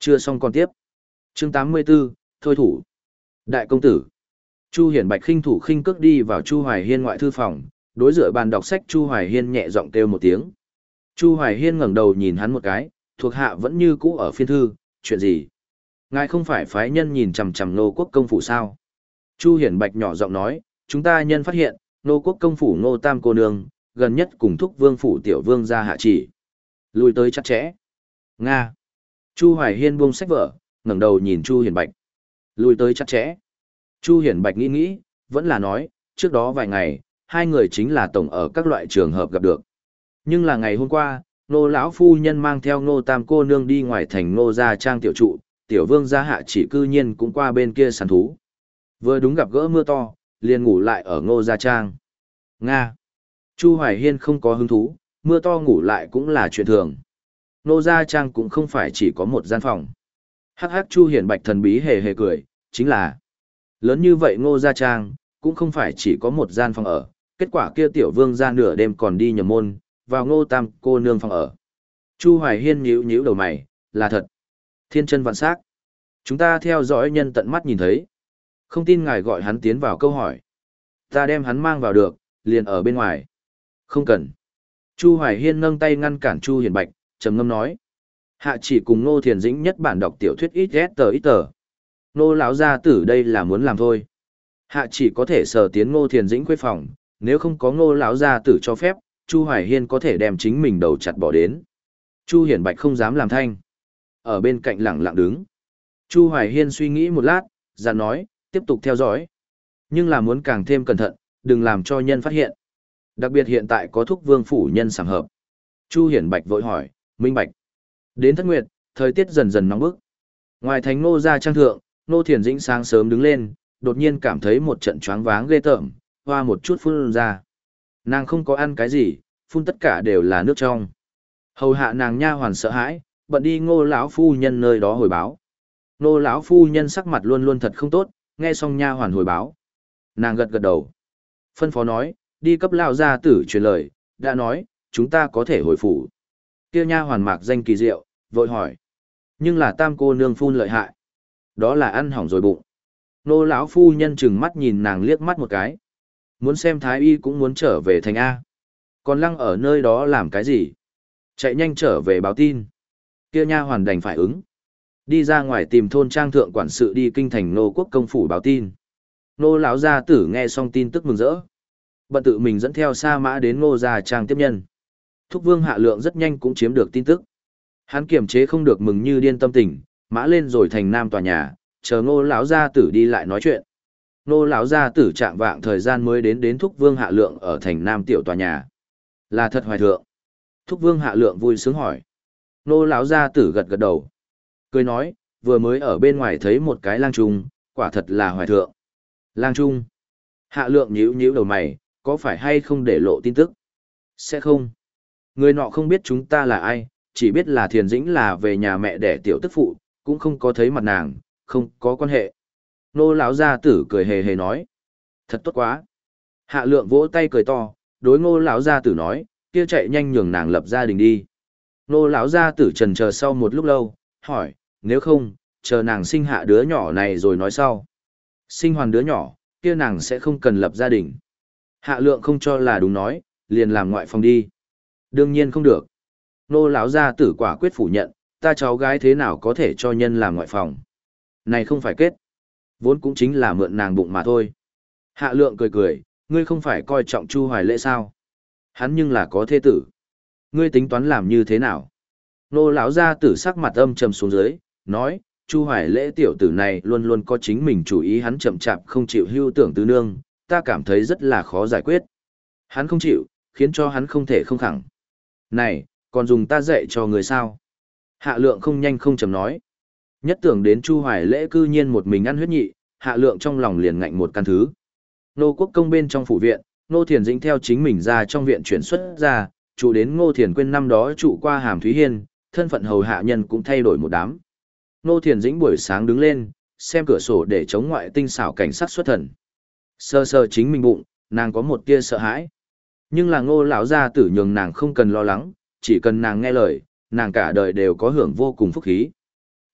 Chưa xong còn tiếp. Chương tám mươi 84, thôi thủ. Đại công tử. Chu Hiển Bạch khinh thủ khinh cước đi vào Chu Hoài Hiên ngoại thư phòng, đối dựa bàn đọc sách Chu Hoài Hiên nhẹ giọng kêu một tiếng. Chu Hoài Hiên ngẩng đầu nhìn hắn một cái, thuộc hạ vẫn như cũ ở phiên thư, chuyện gì? Ngài không phải phái nhân nhìn chằm chằm Nô Quốc công phủ sao? Chu Hiển Bạch nhỏ giọng nói, chúng ta nhân phát hiện, Nô Quốc công phủ Ngô Tam cô nương, gần nhất cùng thúc vương phủ tiểu vương ra hạ chỉ. Lùi tới chặt chẽ. Nga. Chu Hoài Hiên buông sách vở, ngẩng đầu nhìn Chu Hiển Bạch. Lùi tới chặt chẽ. Chu Hiển Bạch nghĩ nghĩ, vẫn là nói, trước đó vài ngày, hai người chính là tổng ở các loại trường hợp gặp được. Nhưng là ngày hôm qua, Nô lão phu nhân mang theo Nô Tam cô nương đi ngoài thành Nô gia trang tiểu trụ, tiểu vương gia hạ chỉ cư nhiên cũng qua bên kia săn thú. Vừa đúng gặp gỡ mưa to, liền ngủ lại ở Ngô gia trang. Nga. Chu Hoài Hiên không có hứng thú, mưa to ngủ lại cũng là chuyện thường. Nô gia trang cũng không phải chỉ có một gian phòng. Hắc hắc Chu Hiển Bạch thần bí hề hề cười, chính là lớn như vậy Ngô gia trang, cũng không phải chỉ có một gian phòng ở, kết quả kia tiểu vương gia nửa đêm còn đi nhầm môn, vào Ngô Tam cô nương phòng ở. Chu Hoài Hiên nhíu nhíu đầu mày, là thật. Thiên chân vạn sắc. Chúng ta theo dõi nhân tận mắt nhìn thấy. Không tin ngài gọi hắn tiến vào câu hỏi. Ta đem hắn mang vào được, liền ở bên ngoài. Không cần. Chu Hoài Hiên nâng tay ngăn cản Chu Hiển Bạch, trầm ngâm nói. Hạ chỉ cùng Ngô Thiền Dĩnh nhất bản đọc tiểu thuyết ít ghét tờ ít tờ. Nô lão gia tử đây là muốn làm thôi. Hạ chỉ có thể sờ tiến Ngô Thiền Dĩnh khuê phòng, nếu không có Ngô lão gia tử cho phép, Chu Hoài Hiên có thể đem chính mình đầu chặt bỏ đến. Chu Hiển Bạch không dám làm thanh. Ở bên cạnh lặng lặng đứng. Chu Hoài Hiên suy nghĩ một lát, dặn nói, tiếp tục theo dõi. Nhưng là muốn càng thêm cẩn thận, đừng làm cho nhân phát hiện. Đặc biệt hiện tại có thúc vương phủ nhân sàng hợp. Chu Hiển Bạch vội hỏi, minh bạch. Đến thất nguyệt, thời tiết dần dần nóng bức. Ngoài thành Ngô gia trang thượng, Ngô Thiền Dĩnh sáng sớm đứng lên, đột nhiên cảm thấy một trận choáng váng ghê tởm, hoa một chút phun ra. Nàng không có ăn cái gì, phun tất cả đều là nước trong. Hầu hạ nàng nha hoàn sợ hãi, bận đi Ngô lão phu nhân nơi đó hồi báo. Ngô lão phu nhân sắc mặt luôn luôn thật không tốt, nghe xong nha hoàn hồi báo. Nàng gật gật đầu. Phân phó nói, đi cấp lão gia tử truyền lời, đã nói, chúng ta có thể hồi phủ. Kia nha hoàn mạc danh kỳ diệu, vội hỏi. Nhưng là tam cô nương phun lợi hại. Đó là ăn hỏng rồi bụng. Nô lão phu nhân chừng mắt nhìn nàng liếc mắt một cái. Muốn xem thái y cũng muốn trở về thành A. Còn lăng ở nơi đó làm cái gì? Chạy nhanh trở về báo tin. Kia nha hoàn đành phải ứng. Đi ra ngoài tìm thôn trang thượng quản sự đi kinh thành nô quốc công phủ báo tin. Nô lão gia tử nghe xong tin tức mừng rỡ. Bận tự mình dẫn theo sa mã đến ngô gia trang tiếp nhân. Thúc vương hạ lượng rất nhanh cũng chiếm được tin tức. Hắn kiềm chế không được mừng như điên tâm tình, mã lên rồi thành nam tòa nhà, chờ ngô lão gia tử đi lại nói chuyện. Ngô lão gia tử trạng vạng thời gian mới đến đến thúc vương hạ lượng ở thành nam tiểu tòa nhà. Là thật hoài thượng. Thúc vương hạ lượng vui sướng hỏi. Ngô lão gia tử gật gật đầu. Cười nói, vừa mới ở bên ngoài thấy một cái lang trung, quả thật là hoài thượng. Lang trung. Hạ lượng nhíu nhíu đầu mày, có phải hay không để lộ tin tức? Sẽ không. Người nọ không biết chúng ta là ai, chỉ biết là Thiền Dĩnh là về nhà mẹ đẻ tiểu tức phụ, cũng không có thấy mặt nàng, không có quan hệ. Nô lão gia tử cười hề hề nói. Thật tốt quá. Hạ lượng vỗ tay cười to, đối ngô lão gia tử nói, kia chạy nhanh nhường nàng lập gia đình đi. Nô lão gia tử trần chờ sau một lúc lâu, hỏi, nếu không, chờ nàng sinh hạ đứa nhỏ này rồi nói sau. Sinh hoàn đứa nhỏ, kia nàng sẽ không cần lập gia đình. Hạ lượng không cho là đúng nói, liền làm ngoại phòng đi. Đương nhiên không được. Nô lão gia tử quả quyết phủ nhận, ta cháu gái thế nào có thể cho nhân làm ngoại phòng. Này không phải kết. Vốn cũng chính là mượn nàng bụng mà thôi. Hạ lượng cười cười, ngươi không phải coi trọng Chu Hoài Lễ sao? Hắn nhưng là có thê tử. Ngươi tính toán làm như thế nào? Nô lão gia tử sắc mặt âm trầm xuống dưới, nói, Chu Hoài Lễ tiểu tử này luôn luôn có chính mình chủ ý, hắn chậm chạp không chịu hưu tưởng tứ nương, ta cảm thấy rất là khó giải quyết. Hắn không chịu, khiến cho hắn không thể không khẳng. Này, còn dùng ta dạy cho người sao? Hạ lượng không nhanh không chậm nói. Nhất tưởng đến Chu Hoài Lễ cư nhiên một mình ăn huyết nhị, hạ lượng trong lòng liền ngạnh một căn thứ. Nô quốc công bên trong phủ viện, Ngô Thiền Dĩnh theo chính mình ra trong viện chuyển xuất ra, trụ đến Ngô Thiền Quyên năm đó trụ qua Hàm Thúy Hiên, thân phận hầu hạ nhân cũng thay đổi một đám. Ngô Thiền Dĩnh buổi sáng đứng lên, xem cửa sổ để chống ngoại tinh xảo cảnh sắc xuất thần. Sơ sơ chính mình bụng, nàng có một tia sợ hãi. Nhưng là Ngô lão gia tử nhường nàng không cần lo lắng, chỉ cần nàng nghe lời, nàng cả đời đều có hưởng vô cùng phúc khí.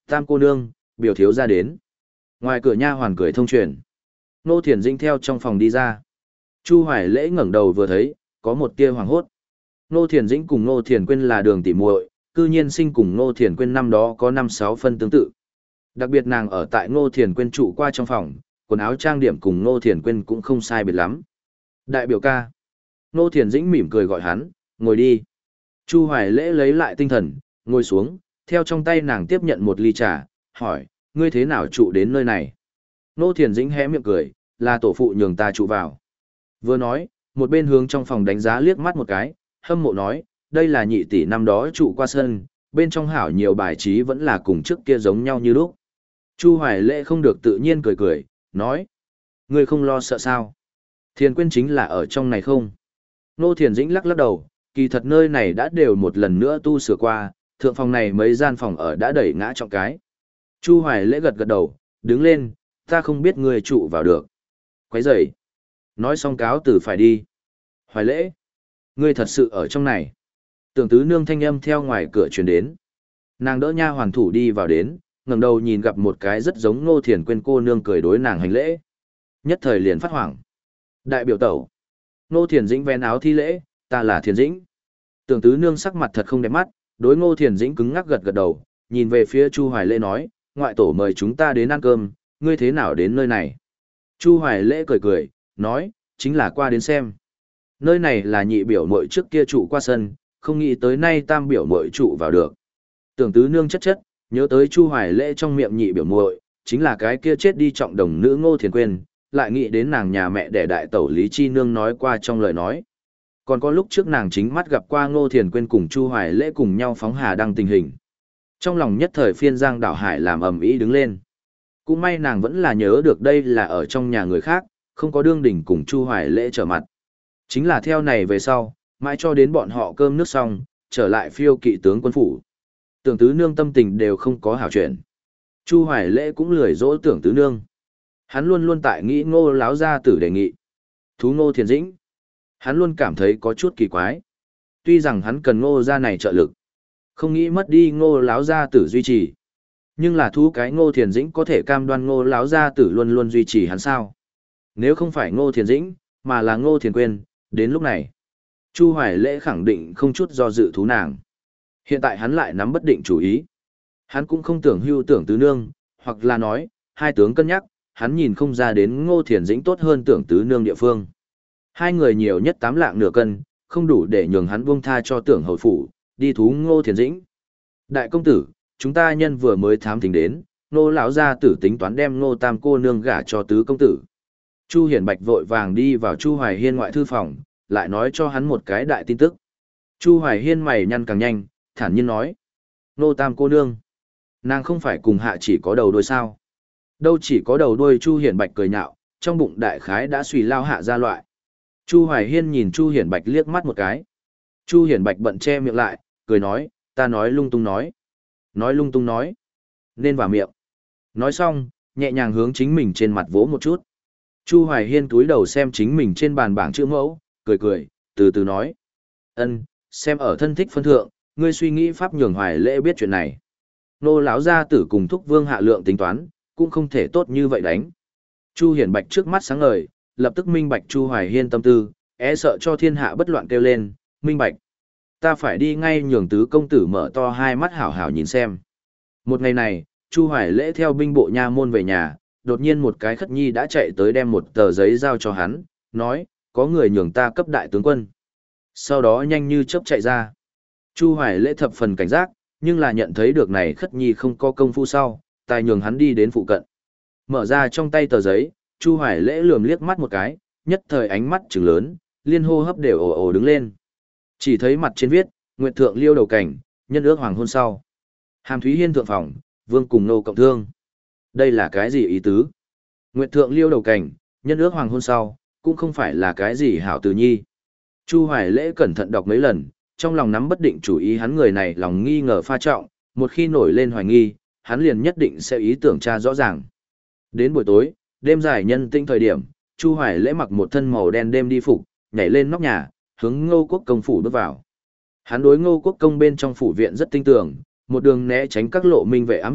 Tam cô nương, biểu thiếu ra đến. Ngoài cửa nha hoàn cười thông truyền. Ngô Thiền Dĩnh theo trong phòng đi ra. Chu Hoài Lễ ngẩng đầu vừa thấy, có một tia hoàng hốt. Ngô Thiền Dĩnh cùng Ngô Thiền Quyên là đường tỉ muội, cư nhiên sinh cùng Ngô Thiền Quyên năm đó có năm sáu phân tương tự. Đặc biệt nàng ở tại Ngô Thiền Quyên trụ qua trong phòng, quần áo trang điểm cùng Ngô Thiền Quyên cũng không sai biệt lắm. Đại biểu ca. Ngô Thiền Dĩnh mỉm cười gọi hắn, ngồi đi. Chu Hoài Lễ lấy lại tinh thần, ngồi xuống, theo trong tay nàng tiếp nhận một ly trà, hỏi, ngươi thế nào trụ đến nơi này? Ngô Thiền Dĩnh hé miệng cười, là tổ phụ nhường ta trụ vào. Vừa nói, một bên hướng trong phòng đánh giá liếc mắt một cái, hâm mộ nói, đây là nhị tỷ năm đó trụ qua sân, bên trong hảo nhiều bài trí vẫn là cùng trước kia giống nhau như lúc. Chu Hoài Lễ không được tự nhiên cười cười, nói, ngươi không lo sợ sao? Thiền Quyên chính là ở trong này không? Ngô Thiền Dĩnh lắc lắc đầu, kỳ thật nơi này đã đều một lần nữa tu sửa qua, thượng phòng này mấy gian phòng ở đã đẩy ngã trọng cái. Chu Hoài Lễ gật gật đầu, đứng lên, ta không biết ngươi trụ vào được. Quấy rầy. Nói xong cáo từ phải đi. Hoài Lễ, ngươi thật sự ở trong này. Tưởng tứ nương thanh âm theo ngoài cửa truyền đến. Nàng đỡ nha hoàn thủ đi vào đến, ngẩng đầu nhìn gặp một cái rất giống Ngô Thiền Quyên cô nương cười đối nàng hành lễ. Nhất thời liền phát hoảng. Đại biểu tẩu. Ngô Thiền Dĩnh vén áo thi lễ, ta là Thiền Dĩnh. Tưởng tứ nương sắc mặt thật không đẹp mắt, đối Ngô Thiền Dĩnh cứng ngắc gật gật đầu, nhìn về phía Chu Hoài Lễ nói, ngoại tổ mời chúng ta đến ăn cơm, ngươi thế nào đến nơi này? Chu Hoài Lễ cười cười, nói, chính là qua đến xem. Nơi này là nhị biểu muội trước kia trụ qua sân, không nghĩ tới nay tam biểu muội trụ vào được. Tưởng tứ nương chất chất, nhớ tới Chu Hoài Lễ trong miệng nhị biểu muội, chính là cái kia chết đi trọng đồng nữ Ngô Thiền Quyên, lại nghĩ đến nàng nhà mẹ đẻ đại tẩu Lý Chi Nương nói qua trong lời nói. Còn có lúc trước nàng chính mắt gặp qua Ngô Thiền Quyên cùng Chu Hoài Lễ cùng nhau phóng hà đăng tình hình. Trong lòng nhất thời phiên giang đảo hải làm ầm ĩ đứng lên. Cũng may nàng vẫn là nhớ được đây là ở trong nhà người khác, không có đương đỉnh cùng Chu Hoài Lễ trở mặt. Chính là theo này về sau, mãi cho đến bọn họ cơm nước xong, trở lại phiêu kỵ tướng quân phủ. Tưởng tứ nương tâm tình đều không có hảo chuyện. Chu Hoài Lễ cũng lười dỗ tưởng tứ nương. Hắn luôn luôn tại nghĩ Ngô láo gia tử đề nghị. Thú Ngô Thiền Dĩnh. Hắn luôn cảm thấy có chút kỳ quái. Tuy rằng hắn cần Ngô gia này trợ lực, không nghĩ mất đi Ngô láo gia tử duy trì. Nhưng là thú cái Ngô Thiền Dĩnh có thể cam đoan Ngô láo gia tử luôn luôn duy trì hắn sao? Nếu không phải Ngô Thiền Dĩnh, mà là Ngô Thiền Quyên, đến lúc này, Chu Hoài Lễ khẳng định không chút do dự thú nàng. Hiện tại hắn lại nắm bất định chủ ý. Hắn cũng không tưởng hưu tưởng tứ nương, hoặc là nói, hai tướng cân nhắc, hắn nhìn không ra đến Ngô Thiền Dĩnh tốt hơn tưởng tứ nương địa phương. Hai người nhiều nhất tám lạng nửa cân, không đủ để nhường hắn buông tha cho tưởng hầu phủ, đi thú Ngô Thiền Dĩnh. Đại công tử, chúng ta nhân vừa mới thám thính đến, Ngô lão gia tử tính toán đem Ngô tam cô nương gả cho tứ công tử. Chu Hiển Bạch vội vàng đi vào Chu Hoài Hiên ngoại thư phòng, lại nói cho hắn một cái đại tin tức. Chu Hoài Hiên mày nhăn càng nhanh, thản nhiên nói. Ngô tam cô nương, nàng không phải cùng hạ chỉ có đầu đuôi sao? Đâu chỉ có đầu đuôi. Chu Hiển Bạch cười nhạo, trong bụng đại khái đã suy lao hạ ra loại. Chu Hoài Hiên nhìn Chu Hiển Bạch liếc mắt một cái. Chu Hiển Bạch bận che miệng lại, cười nói, ta nói lung tung nói. Nói lung tung nói. Nên vào miệng. Nói xong, nhẹ nhàng hướng chính mình trên mặt vỗ một chút. Chu Hoài Hiên túi đầu xem chính mình trên bàn bảng chữ mẫu, cười cười, từ từ nói. Ân, xem ở thân thích phân thượng, ngươi suy nghĩ pháp nhường Hoài Lễ biết chuyện này. Nô lão gia tử cùng thúc vương hạ lượng tính toán, cũng không thể tốt như vậy đánh. Chu Hiển Bạch trước mắt sáng ngời, lập tức minh bạch Chu Hoài Hiên tâm tư, é sợ cho thiên hạ bất loạn kêu lên, minh bạch. Ta phải đi ngay nhường tứ công tử mở to hai mắt hảo hảo nhìn xem. Một ngày này, Chu Hoài Lễ theo binh bộ nha môn về nhà, đột nhiên một cái khất nhi đã chạy tới đem một tờ giấy giao cho hắn, nói, có người nhường ta cấp đại tướng quân. Sau đó nhanh như chớp chạy ra. Chu Hoài Lễ thập phần cảnh giác, nhưng là nhận thấy được này khất nhi không có công phu sau, tài nhường hắn đi đến phụ cận. Mở ra trong tay tờ giấy, Chu Hoài Lễ lườm liếc mắt một cái, nhất thời ánh mắt trừng lớn, liên hô hấp đều ồ ồ đứng lên. Chỉ thấy mặt trên viết, Nguyệt thượng liêu đầu cảnh, nhân ước hoàng hôn sau. Hàm Thúy Hiên thượng phòng, vương cùng nô cộng thương. Đây là cái gì ý tứ? Nguyệt thượng liêu đầu cảnh, nhân ước hoàng hôn sau, cũng không phải là cái gì hảo từ nhi. Chu Hoài Lễ cẩn thận đọc mấy lần, trong lòng nắm bất định chủ ý hắn người này lòng nghi ngờ pha trọng, một khi nổi lên hoài nghi, hắn liền nhất định sẽ ý tưởng tra rõ ràng. Đến buổi tối, đêm dài nhân tinh thời điểm, Chu Hoài Lễ mặc một thân màu đen đêm đi phục, nhảy lên nóc nhà, hướng Ngô Quốc công phủ bước vào. Hắn đối Ngô Quốc công bên trong phủ viện rất tinh tường, một đường né tránh các lộ minh vệ ám vệ,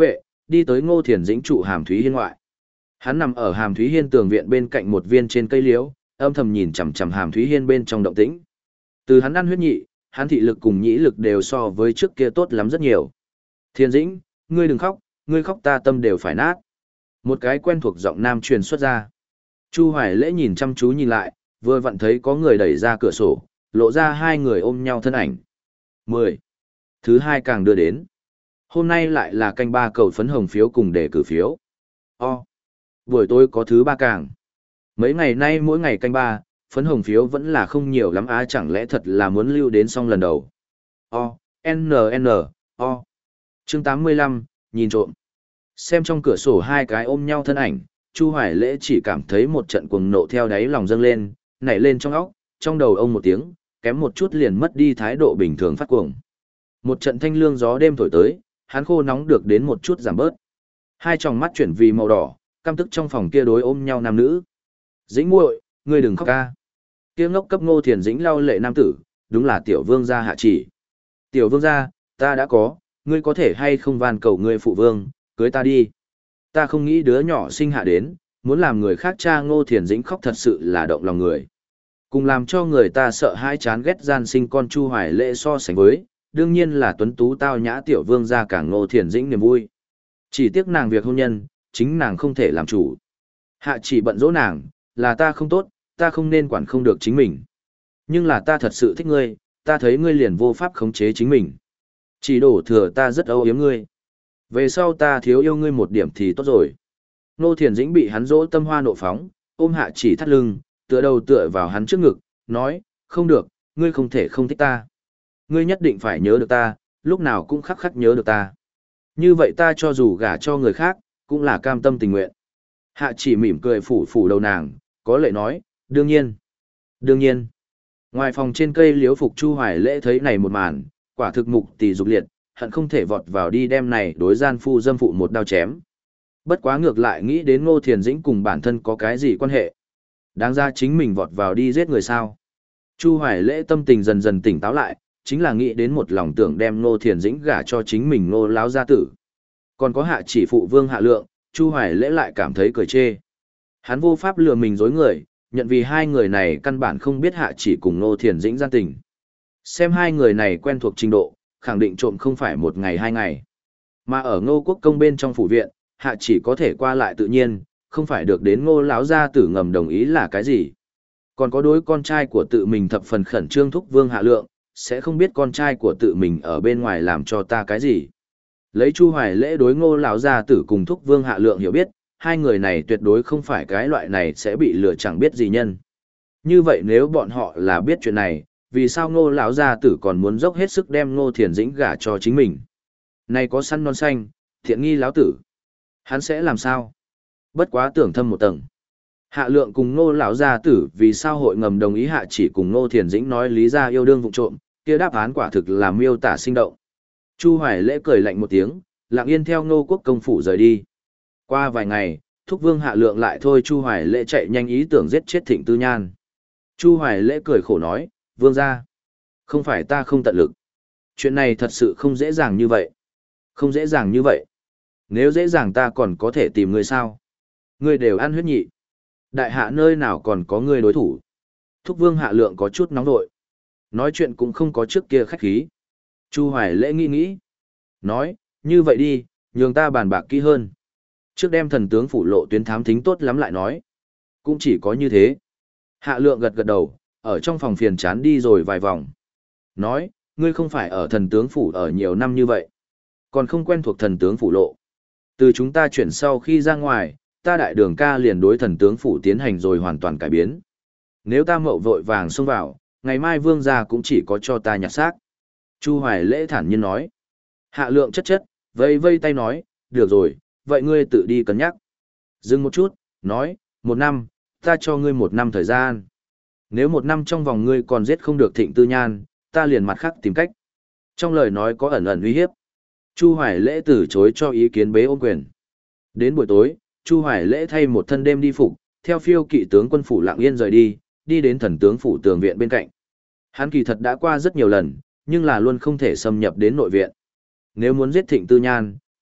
đi tới Ngô Thiền Dĩnh trụ Hàm Thúy Hiên ngoại. Hắn nằm ở Hàm Thúy Hiên tường viện bên cạnh một viên trên cây liễu, âm thầm nhìn chằm chằm Hàm Thúy Hiên bên trong động tĩnh. Từ hắn ăn huyết nhị, hắn thị lực cùng nhĩ lực đều so với trước kia tốt lắm rất nhiều. Thiền Dĩnh, ngươi đừng khóc, ngươi khóc ta tâm đều phải nát. Một cái quen thuộc giọng nam truyền xuất ra. Chu Hoài Lễ nhìn chăm chú nhìn lại, vừa vặn thấy có người đẩy ra cửa sổ, lộ ra hai người ôm nhau thân ảnh. mười. Thứ hai càng đưa đến. Hôm nay lại là canh ba cầu phấn hồng phiếu cùng đề cử phiếu. O. Buổi tối có thứ ba càng. Mấy ngày nay mỗi ngày canh ba, phấn hồng phiếu vẫn là không nhiều lắm á, chẳng lẽ thật là muốn lưu đến xong lần đầu. O. N N. O. Chương tám mươi lăm, nhìn trộm. Xem trong cửa sổ hai cái ôm nhau thân ảnh, Chu Hoài Lễ chỉ cảm thấy một trận cuồng nộ theo đáy lòng dâng lên, nảy lên trong óc, trong đầu ông một tiếng, kém một chút liền mất đi thái độ bình thường phát cuồng. Một trận thanh lương gió đêm thổi tới, hắn khô nóng được đến một chút giảm bớt. Hai tròng mắt chuyển vì màu đỏ, căm tức trong phòng kia đối ôm nhau nam nữ. Dĩnh muội, ngươi đừng khóc ca. Kia ngốc cấp Ngô Thiền Dĩnh lau lệ nam tử, đúng là tiểu vương gia Hạ Chỉ. Tiểu vương gia, ta đã có, ngươi có thể hay không van cầu ngươi phụ vương, cưới ta đi. Ta không nghĩ đứa nhỏ sinh hạ đến, muốn làm người khác cha. Ngô Thiền Dĩnh khóc thật sự là động lòng người. Cùng làm cho người ta sợ hãi chán ghét gian sinh con Chu Hoài Lễ so sánh với, đương nhiên là tuấn tú tao nhã tiểu vương gia càng Ngô Thiền Dĩnh niềm vui. Chỉ tiếc nàng việc hôn nhân, chính nàng không thể làm chủ. Hạ Chỉ bận dỗ nàng, là ta không tốt, ta không nên quản không được chính mình. Nhưng là ta thật sự thích ngươi, ta thấy ngươi liền vô pháp khống chế chính mình. Chỉ đổ thừa ta rất âu yếm ngươi. Về sau ta thiếu yêu ngươi một điểm thì tốt rồi. Ngô Thiền Dĩnh bị hắn dỗ tâm hoa nộ phóng, ôm Hạ Chỉ thắt lưng, tựa đầu tựa vào hắn trước ngực, nói, không được, ngươi không thể không thích ta. Ngươi nhất định phải nhớ được ta, lúc nào cũng khắc khắc nhớ được ta. Như vậy ta cho dù gả cho người khác, cũng là cam tâm tình nguyện. Hạ Chỉ mỉm cười phủ phủ đầu nàng, có lệ nói, đương nhiên. Đương nhiên. Ngoài phòng trên cây liếu phục Chu Hoài Lễ thấy này một màn, quả thực mục tỳ dục liệt, hận không thể vọt vào đi đem này đối gian phu dâm phụ một đao chém. Bất quá ngược lại nghĩ đến Ngô Thiền Dĩnh cùng bản thân có cái gì quan hệ. Đáng ra chính mình vọt vào đi giết người sao. Chu Hoài Lễ tâm tình dần dần tỉnh táo lại, chính là nghĩ đến một lòng tưởng đem Ngô Thiền Dĩnh gả cho chính mình Ngô láo gia tử. Còn có Hạ Chỉ phụ vương Hạ Lượng, Chu Hoài Lễ lại cảm thấy cười chê. Hắn vô pháp lừa mình dối người, nhận vì hai người này căn bản không biết Hạ Chỉ cùng Ngô Thiền Dĩnh gian tình. Xem hai người này quen thuộc trình độ, khẳng định trộm không phải một ngày hai ngày. Mà ở Ngô Quốc công bên trong phủ viện, Hạ Chỉ có thể qua lại tự nhiên, không phải được đến Ngô láo gia tử ngầm đồng ý là cái gì. Còn có đối con trai của tự mình thập phần khẩn trương thúc vương Hạ Lượng, sẽ không biết con trai của tự mình ở bên ngoài làm cho ta cái gì. Lấy Chu Hoài Lễ đối Ngô lão gia tử cùng thúc vương Hạ Lượng hiểu biết, hai người này tuyệt đối không phải cái loại này sẽ bị lừa chẳng biết gì nhân. Như vậy nếu bọn họ là biết chuyện này, vì sao Ngô lão gia tử còn muốn dốc hết sức đem Ngô Thiền Dĩnh gả cho chính mình? Này có săn non xanh, thiện nghi lão tử, hắn sẽ làm sao? Bất quá tưởng thâm một tầng. Hạ Lượng cùng Ngô lão gia tử vì sao hội ngầm đồng ý Hạ Chỉ cùng Ngô Thiền Dĩnh nói lý ra yêu đương vụ trộm, kia đáp án quả thực là miêu tả sinh động. Chu Hoài Lễ cười lạnh một tiếng, lặng yên theo Ngô Quốc công phủ rời đi. Qua vài ngày, thúc vương Hạ Lượng lại thôi Chu Hoài Lễ chạy nhanh ý tưởng giết chết Thịnh Tư Nhan. Chu Hoài Lễ cười khổ nói, vương gia, không phải ta không tận lực. Chuyện này thật sự không dễ dàng như vậy. Không dễ dàng như vậy. Nếu dễ dàng ta còn có thể tìm người sao? Ngươi đều ăn huyết nhị. Đại hạ nơi nào còn có ngươi đối thủ. Thúc vương Hạ Lượng có chút nóng nội. Nói chuyện cũng không có trước kia khách khí. Chu Hoài Lễ nghĩ nghĩ. Nói, như vậy đi, nhường ta bàn bạc kỹ hơn. Trước đem thần tướng phủ lộ tuyến thám thính tốt lắm lại nói. Cũng chỉ có như thế. Hạ Lượng gật gật đầu, ở trong phòng phiền chán đi rồi vài vòng. Nói, ngươi không phải ở thần tướng phủ ở nhiều năm như vậy. Còn không quen thuộc thần tướng phủ lộ. Từ chúng ta chuyển sau khi ra ngoài, ta đại đường ca liền đối thần tướng phủ tiến hành rồi hoàn toàn cải biến. Nếu ta mậu vội vàng xông vào, ngày mai vương gia cũng chỉ có cho ta nhặt xác. Chu Hoài Lễ thản nhiên nói. Hạ Lượng chất chất, vây vây tay nói, được rồi, vậy ngươi tự đi cân nhắc. Dừng một chút, nói, một năm, ta cho ngươi một năm thời gian. Nếu một năm trong vòng ngươi còn giết không được Thịnh Tư Nhan, ta liền mặt khác tìm cách. Trong lời nói có ẩn ẩn uy hiếp. Chu Hoài Lễ từ chối cho ý kiến bế ôm quyền. Đến buổi tối, Chu Hoài Lễ thay một thân đêm đi phục, theo phiêu kỵ tướng quân phủ lặng yên rời đi, đi đến thần tướng phủ tường viện bên cạnh. Hắn kỳ thật đã qua rất nhiều lần, nhưng là luôn không thể xâm nhập đến nội viện. Nếu muốn giết Thịnh Tư Nhan,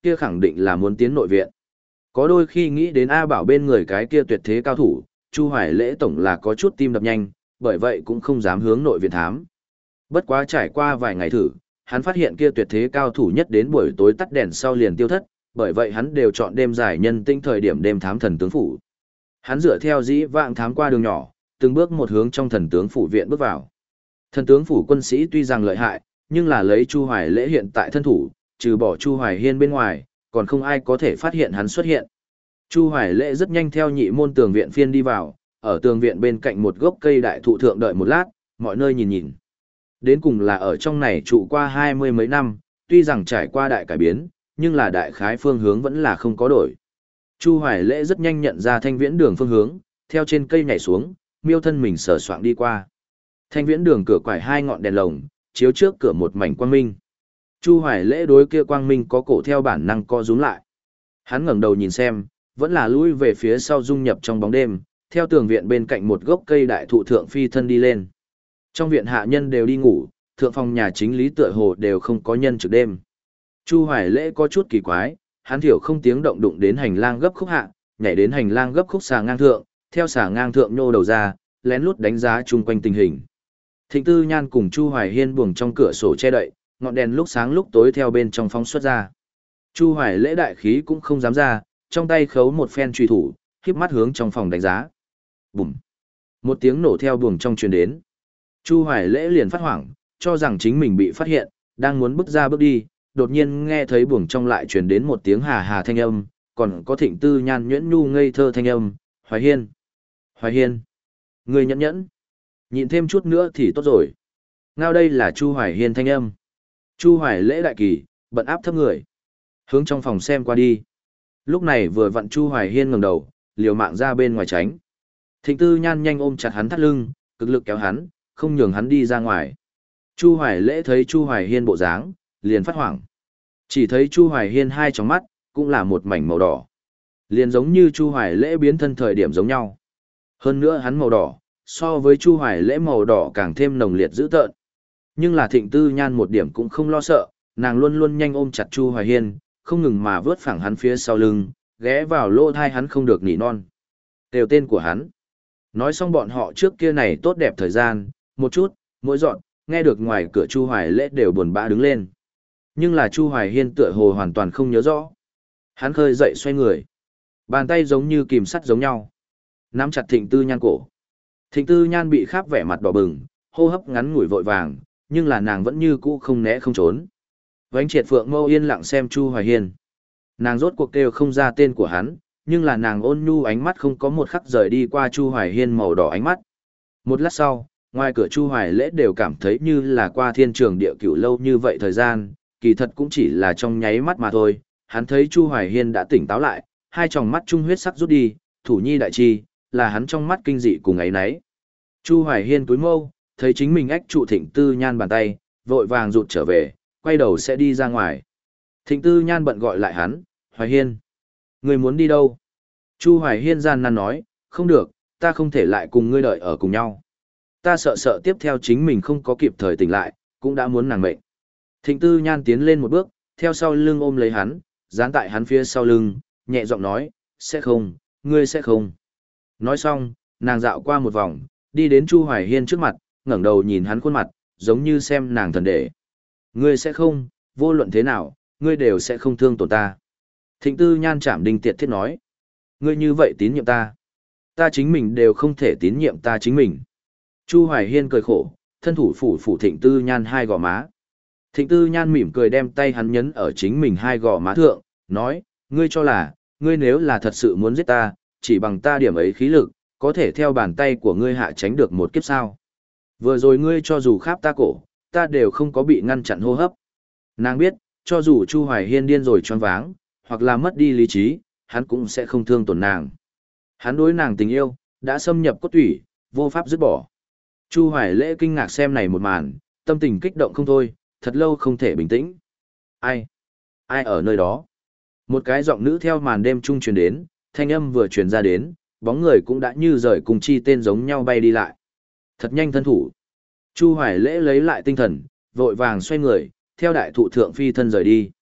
kia khẳng định là muốn tiến nội viện. Có đôi khi nghĩ đến A Bảo bên người cái kia tuyệt thế cao thủ, Chu Hoài Lễ tổng là có chút tim đập nhanh, bởi vậy cũng không dám hướng nội viện thám. Bất quá trải qua vài ngày thử, hắn phát hiện kia tuyệt thế cao thủ nhất đến buổi tối tắt đèn sau liền tiêu thất, bởi vậy hắn đều chọn đêm dài nhân tinh thời điểm đêm thám thần tướng phủ. Hắn dựa theo dĩ vãng thám qua đường nhỏ, từng bước một hướng trong thần tướng phủ viện bước vào. Thần tướng phủ quân sĩ tuy rằng lợi hại, nhưng là lấy Chu Hoài Lễ hiện tại thân thủ, trừ bỏ Chu Hoài Hiên bên ngoài, còn không ai có thể phát hiện hắn xuất hiện. Chu Hoài Lễ rất nhanh theo nhị môn tường viện phiên đi vào, ở tường viện bên cạnh một gốc cây đại thụ thượng đợi một lát, mọi nơi nhìn nhìn. Đến cùng là ở trong này trụ qua hai mươi mấy năm, tuy rằng trải qua đại cải biến, nhưng là đại khái phương hướng vẫn là không có đổi. Chu Hoài Lễ rất nhanh nhận ra thanh viễn đường phương hướng, theo trên cây nhảy xuống, miêu thân mình sờ soạng đi qua. Thanh viễn đường cửa quải hai ngọn đèn lồng, chiếu trước cửa một mảnh quang minh. Chu Hoài Lễ đối kia quang minh có cổ theo bản năng co rúm lại. Hắn ngẩng đầu nhìn xem, vẫn là lui về phía sau dung nhập trong bóng đêm, theo tường viện bên cạnh một gốc cây đại thụ thượng phi thân đi lên. Trong viện hạ nhân đều đi ngủ, thượng phòng nhà chính lý tựa hồ đều không có nhân trực đêm. Chu Hoài Lễ có chút kỳ quái, hắn thiểu không tiếng động đụng đến hành lang gấp khúc hạ, nhảy đến hành lang gấp khúc xà ngang thượng, theo xà ngang thượng nhô đầu ra, lén lút đánh giá chung quanh tình hình. Thịnh Tư Nhan cùng Chu Hoài Hiên buồng trong cửa sổ che đậy, ngọn đèn lúc sáng lúc tối theo bên trong phóng xuất ra. Chu Hoài Lễ đại khí cũng không dám ra, trong tay khấu một phen truy thủ, khép mắt hướng trong phòng đánh giá. Bùm! Một tiếng nổ theo buồng trong truyền đến. Chu Hoài Lễ liền phát hoảng, cho rằng chính mình bị phát hiện, đang muốn bước ra bước đi, đột nhiên nghe thấy buồng trong lại truyền đến một tiếng hà hà thanh âm, còn có Thịnh Tư Nhan nhuyễn nhu ngây thơ thanh âm, Hoài Hiên! Hoài Hiên! Người nhẫn nhẫn! Nhịn thêm chút nữa thì tốt rồi. Ngao đây là Chu Hoài Hiên thanh âm. Chu Hoài Lễ đại kỳ, bận áp thấp người. Hướng trong phòng xem qua đi. Lúc này vừa vặn Chu Hoài Hiên ngẩng đầu, liều mạng ra bên ngoài tránh. Thịnh Tư Nhan nhanh ôm chặt hắn thắt lưng, cực lực kéo hắn, không nhường hắn đi ra ngoài. Chu Hoài Lễ thấy Chu Hoài Hiên bộ dáng, liền phát hoảng. Chỉ thấy Chu Hoài Hiên hai tròng mắt, cũng là một mảnh màu đỏ. Liền giống như Chu Hoài Lễ biến thân thời điểm giống nhau. Hơn nữa hắn màu đỏ, so với Chu Hoài Lễ màu đỏ càng thêm nồng liệt dữ tợn. Nhưng là Thịnh Tư Nhan một điểm cũng không lo sợ, nàng luôn luôn nhanh ôm chặt Chu Hoài Hiên, không ngừng mà vớt phẳng hắn phía sau lưng, ghé vào lỗ thai hắn không được nỉ non. Đều tên của hắn. Nói xong bọn họ trước kia này tốt đẹp thời gian, một chút, mỗi dọn, nghe được ngoài cửa Chu Hoài Lễ đều buồn bã đứng lên. Nhưng là Chu Hoài Hiên tựa hồ hoàn toàn không nhớ rõ. Hắn khơi dậy xoay người. Bàn tay giống như kìm sắt giống nhau. Nắm chặt Thịnh Tư Nhan cổ. Thịnh Tư Nhan bị khắp vẻ mặt đỏ bừng, hô hấp ngắn ngủi vội vàng, nhưng là nàng vẫn như cũ không né không trốn. Vánh Triệt Phượng Mâu yên lặng xem Chu Hoài Hiên. Nàng rốt cuộc kêu không ra tên của hắn, nhưng là nàng ôn nhu ánh mắt không có một khắc rời đi qua Chu Hoài Hiên màu đỏ ánh mắt. Một lát sau, ngoài cửa Chu Hoài Lễ đều cảm thấy như là qua thiên trường địa cửu lâu như vậy thời gian, kỳ thật cũng chỉ là trong nháy mắt mà thôi. Hắn thấy Chu Hoài Hiên đã tỉnh táo lại, hai tròng mắt trung huyết sắc rút đi, thủ nhi đại chi, là hắn trong mắt kinh dị cùng ấy nấy. Chu Hoài Hiên túi mâu, thấy chính mình ách trụ Thịnh Tư Nhan bàn tay, vội vàng rụt trở về, quay đầu sẽ đi ra ngoài. Thịnh Tư Nhan bận gọi lại hắn, Hoài Hiên. Người muốn đi đâu? Chu Hoài Hiên gian nan nói, không được, ta không thể lại cùng ngươi đợi ở cùng nhau. Ta sợ sợ tiếp theo chính mình không có kịp thời tỉnh lại, cũng đã muốn nàng mệnh. Thịnh Tư Nhan tiến lên một bước, theo sau lưng ôm lấy hắn, dán tại hắn phía sau lưng, nhẹ giọng nói, sẽ không, ngươi sẽ không. Nói xong, nàng dạo qua một vòng, đi đến Chu Hoài Hiên trước mặt, ngẩng đầu nhìn hắn khuôn mặt, giống như xem nàng thần đệ. Ngươi sẽ không, vô luận thế nào, ngươi đều sẽ không thương tổn ta. Thịnh Tư Nhan chạm đinh tiệt thiết nói. Ngươi như vậy tín nhiệm ta. Ta chính mình đều không thể tín nhiệm ta chính mình. Chu Hoài Hiên cười khổ, thân thủ phủ phủ Thịnh Tư Nhan hai gò má. Thịnh Tư Nhan mỉm cười đem tay hắn nhấn ở chính mình hai gò má thượng, nói, ngươi cho là, ngươi nếu là thật sự muốn giết ta, chỉ bằng ta điểm ấy khí lực, có thể theo bàn tay của ngươi hạ tránh được một kiếp sao. Vừa rồi ngươi cho dù kháp ta cổ, ta đều không có bị ngăn chặn hô hấp. Nàng biết, cho dù Chu Hoài Hiên điên rồi choáng váng, hoặc là mất đi lý trí, hắn cũng sẽ không thương tổn nàng. Hắn đối nàng tình yêu, đã xâm nhập cốt tủy, vô pháp dứt bỏ. Chu Hoài Lễ kinh ngạc xem này một màn, tâm tình kích động không thôi, thật lâu không thể bình tĩnh. Ai? Ai ở nơi đó? Một cái giọng nữ theo màn đêm trung truyền đến, thanh âm vừa truyền ra đến, bóng người cũng đã như rời cùng chi tên giống nhau bay đi lại. Thật nhanh thân thủ. Chu Hoài Lễ lấy lại tinh thần, vội vàng xoay người, theo đại thụ thượng phi thân rời đi.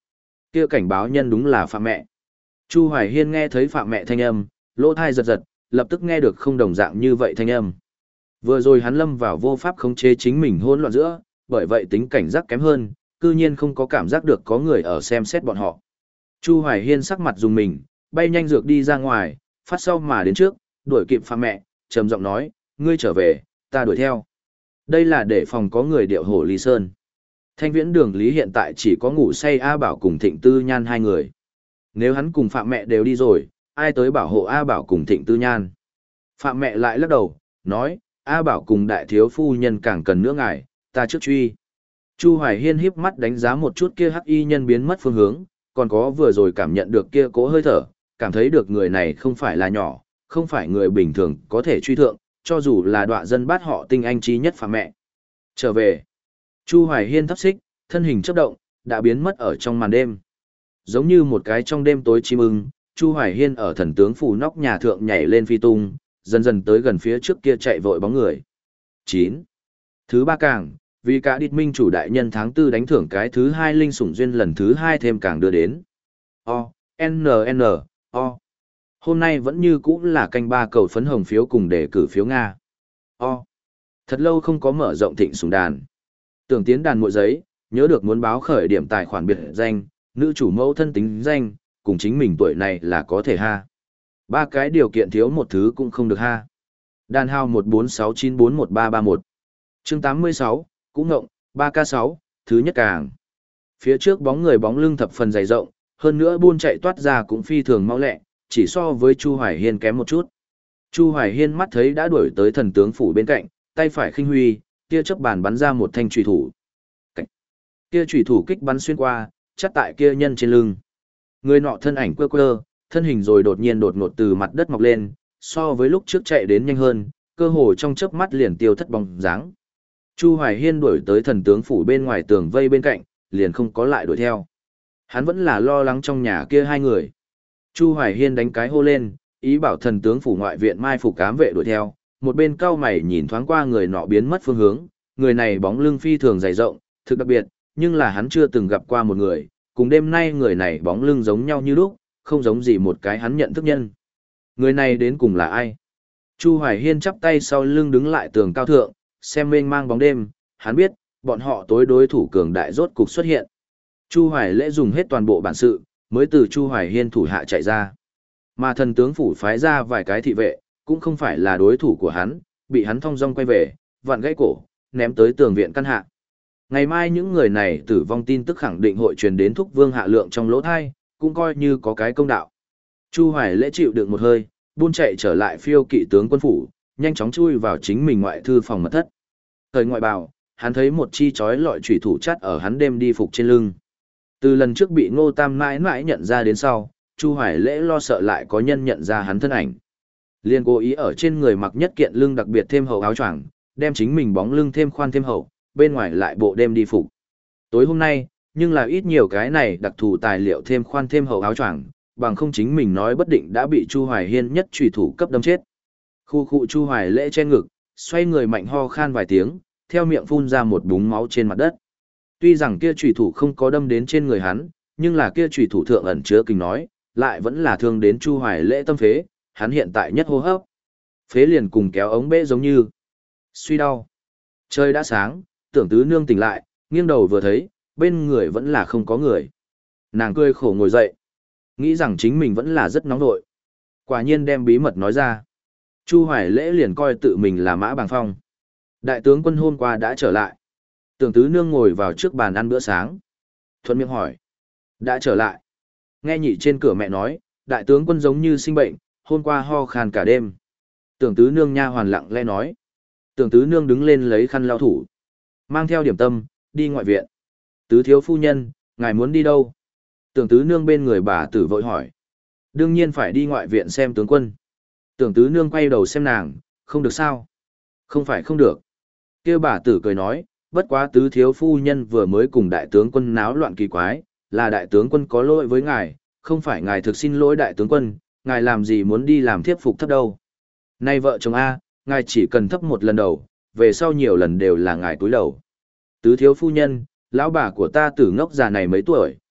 Kia cảnh báo nhân đúng là Phạm mẹ. Chu Hoài Hiên nghe thấy Phạm mẹ thanh âm, lỗ thai giật giật, lập tức nghe được không đồng dạng như vậy thanh âm. Vừa rồi hắn lâm vào vô pháp khống chế chính mình hỗn loạn giữa, bởi vậy tính cảnh giác kém hơn, cư nhiên không có cảm giác được có người ở xem xét bọn họ. Chu Hoài Hiên sắc mặt dùng mình, bay nhanh dược đi ra ngoài, phát sau mà đến trước, đuổi kịp Phạm mẹ, trầm giọng nói, ngươi trở về, ta đuổi theo. Đây là để phòng có người điệu hổ ly sơn. Thanh viễn đường lý hiện tại chỉ có ngủ say A Bảo cùng Thịnh Tư Nhan hai người. Nếu hắn cùng Phạm mẹ đều đi rồi, ai tới bảo hộ A Bảo cùng Thịnh Tư Nhan? Phạm mẹ lại lắc đầu, nói, A Bảo cùng đại thiếu phu nhân càng cần nữa ngài, ta trước truy. Chu Hoài Hiên híp mắt đánh giá một chút kia hắc y nhân biến mất phương hướng, còn có vừa rồi cảm nhận được kia cỗ hơi thở, cảm thấy được người này không phải là nhỏ, không phải người bình thường có thể truy thượng, cho dù là đọa dân bát họ tinh anh trí nhất Phạm mẹ. Trở về. Chu Hoài Hiên thấp xích, thân hình chớp động, đã biến mất ở trong màn đêm. Giống như một cái trong đêm tối chim ưng, Chu Hoài Hiên ở thần tướng phủ nóc nhà thượng nhảy lên phi tung, dần dần tới gần phía trước kia chạy vội bóng người. chín. Thứ ba càng, vì cả địch minh chủ đại nhân tháng tư đánh thưởng cái thứ hai linh sủng duyên lần thứ hai thêm càng đưa đến. O, N N, O. Hôm nay vẫn như cũ là canh ba cầu phấn hồng phiếu cùng đề cử phiếu Nga. O. Thật lâu không có mở rộng thịnh sủng đàn. Tưởng tiến đàn muội giấy, nhớ được muốn báo khởi điểm tài khoản biệt danh, nữ chủ mẫu thân tính danh, cùng chính mình tuổi này là có thể ha. Ba cái điều kiện thiếu một thứ cũng không được ha. Đàn hao một bốn sáu chín bốn một ba ba một. Chương tám mươi sáu, cũng ngộng, ba K sáu, thứ nhất càng. Phía trước bóng người bóng lưng thập phần dày rộng, hơn nữa buôn chạy toát ra cũng phi thường mau lẹ, chỉ so với Chu Hoài Hiên kém một chút. Chu Hoài Hiên mắt thấy đã đuổi tới thần tướng phủ bên cạnh, tay phải khinh huy, kia chớp bàn bắn ra một thanh chùy thủ. Cảnh. Kia chùy thủ kích bắn xuyên qua, chắt tại kia nhân trên lưng. Người nọ thân ảnh quơ quơ, thân hình rồi đột nhiên đột ngột từ mặt đất mọc lên, so với lúc trước chạy đến nhanh hơn, cơ hồ trong chớp mắt liền tiêu thất bóng dáng. Chu Hoài Hiên đuổi tới thần tướng phủ bên ngoài tường vây bên cạnh, liền không có lại đuổi theo. Hắn vẫn là lo lắng trong nhà kia hai người. Chu Hoài Hiên đánh cái hô lên, ý bảo thần tướng phủ ngoại viện mai phục cám vệ đuổi theo, một bên cao mày nhìn thoáng qua người nọ biến mất phương hướng, người này bóng lưng phi thường dày rộng, thực đặc biệt, nhưng là hắn chưa từng gặp qua một người, cùng đêm nay người này bóng lưng giống nhau như lúc, không giống gì một cái hắn nhận thức nhân. Người này đến cùng là ai? Chu Hoài Hiên chắp tay sau lưng đứng lại tường cao thượng, xem mênh mang bóng đêm, hắn biết, bọn họ tối đối thủ cường đại rốt cục xuất hiện. Chu Hoài Lễ dùng hết toàn bộ bản sự, mới từ Chu Hoài Hiên thủ hạ chạy ra. Mà thần tướng phủ phái ra vài cái thị vệ, cũng không phải là đối thủ của hắn, bị hắn thong dong quay về, vặn gãy cổ, ném tới tường viện căn hạ. Ngày mai những người này tử vong tin tức khẳng định hội truyền đến Thúc Vương Hạ Lượng trong lỗ thai, cũng coi như có cái công đạo. Chu Hoài Lễ chịu đựng một hơi, buôn chạy trở lại phiêu kỵ tướng quân phủ, nhanh chóng chui vào chính mình ngoại thư phòng mật thất. Thời ngoại bào, hắn thấy một chi chói lọi chủy thủ chắt ở hắn đêm đi phục trên lưng. Từ lần trước bị Ngô Tam mãi mãi nhận ra đến sau, Chu Hoài Lễ lo sợ lại có nhân nhận ra hắn thân ảnh. Liên cố ý ở trên người mặc nhất kiện lưng đặc biệt thêm hậu áo choàng, đem chính mình bóng lưng thêm khoan thêm hậu, bên ngoài lại bộ đêm đi phục. Tối hôm nay, nhưng là ít nhiều cái này đặc thù tài liệu thêm khoan thêm hậu áo choàng, bằng không chính mình nói bất định đã bị Chu Hoài Hiên nhất chủy thủ cấp đâm chết. Khu khu Chu Hoài Lễ che ngực, xoay người mạnh ho khan vài tiếng, theo miệng phun ra một búng máu trên mặt đất. Tuy rằng kia chủy thủ không có đâm đến trên người hắn, nhưng là kia chủy thủ thượng ẩn chứa kinh nói, lại vẫn là thương đến Chu Hoài Lễ tâm phế, hắn hiện tại nhất hô hấp. Phế liền cùng kéo ống bể giống như suy đau. Trời đã sáng, tưởng tứ nương tỉnh lại, nghiêng đầu vừa thấy, bên người vẫn là không có người. Nàng cười khổ ngồi dậy, nghĩ rằng chính mình vẫn là rất nóng nội. Quả nhiên đem bí mật nói ra. Chu Hoài Lễ liền coi tự mình là Mã Bàng Phong. Đại tướng quân hôm qua đã trở lại. Tưởng tứ nương ngồi vào trước bàn ăn bữa sáng. Thuận miệng hỏi. Đã trở lại. Nghe nhị trên cửa mẹ nói, đại tướng quân giống như sinh bệnh, hôm qua ho khan cả đêm. Tưởng tứ nương nha hoàn lặng lẽ nói. Tưởng tứ nương đứng lên lấy khăn lau thủ. Mang theo điểm tâm, đi ngoại viện. Tứ thiếu phu nhân, ngài muốn đi đâu? Tưởng tứ nương bên người bà tử vội hỏi. Đương nhiên phải đi ngoại viện xem tướng quân. Tưởng tứ nương quay đầu xem nàng, không được sao? Không phải không được. Kêu bà tử cười nói, bất quá tứ thiếu phu nhân vừa mới cùng đại tướng quân náo loạn kỳ quái, là đại tướng quân có lỗi với ngài, không phải ngài thực xin lỗi đại tướng quân, ngài làm gì muốn đi làm thiếp phục thấp đâu. Nay vợ chồng A, ngài chỉ cần thấp một lần đầu, về sau nhiều lần đều là ngài túi đầu. Tứ thiếu phu nhân, lão bà của ta tử ngốc già này mấy tuổi,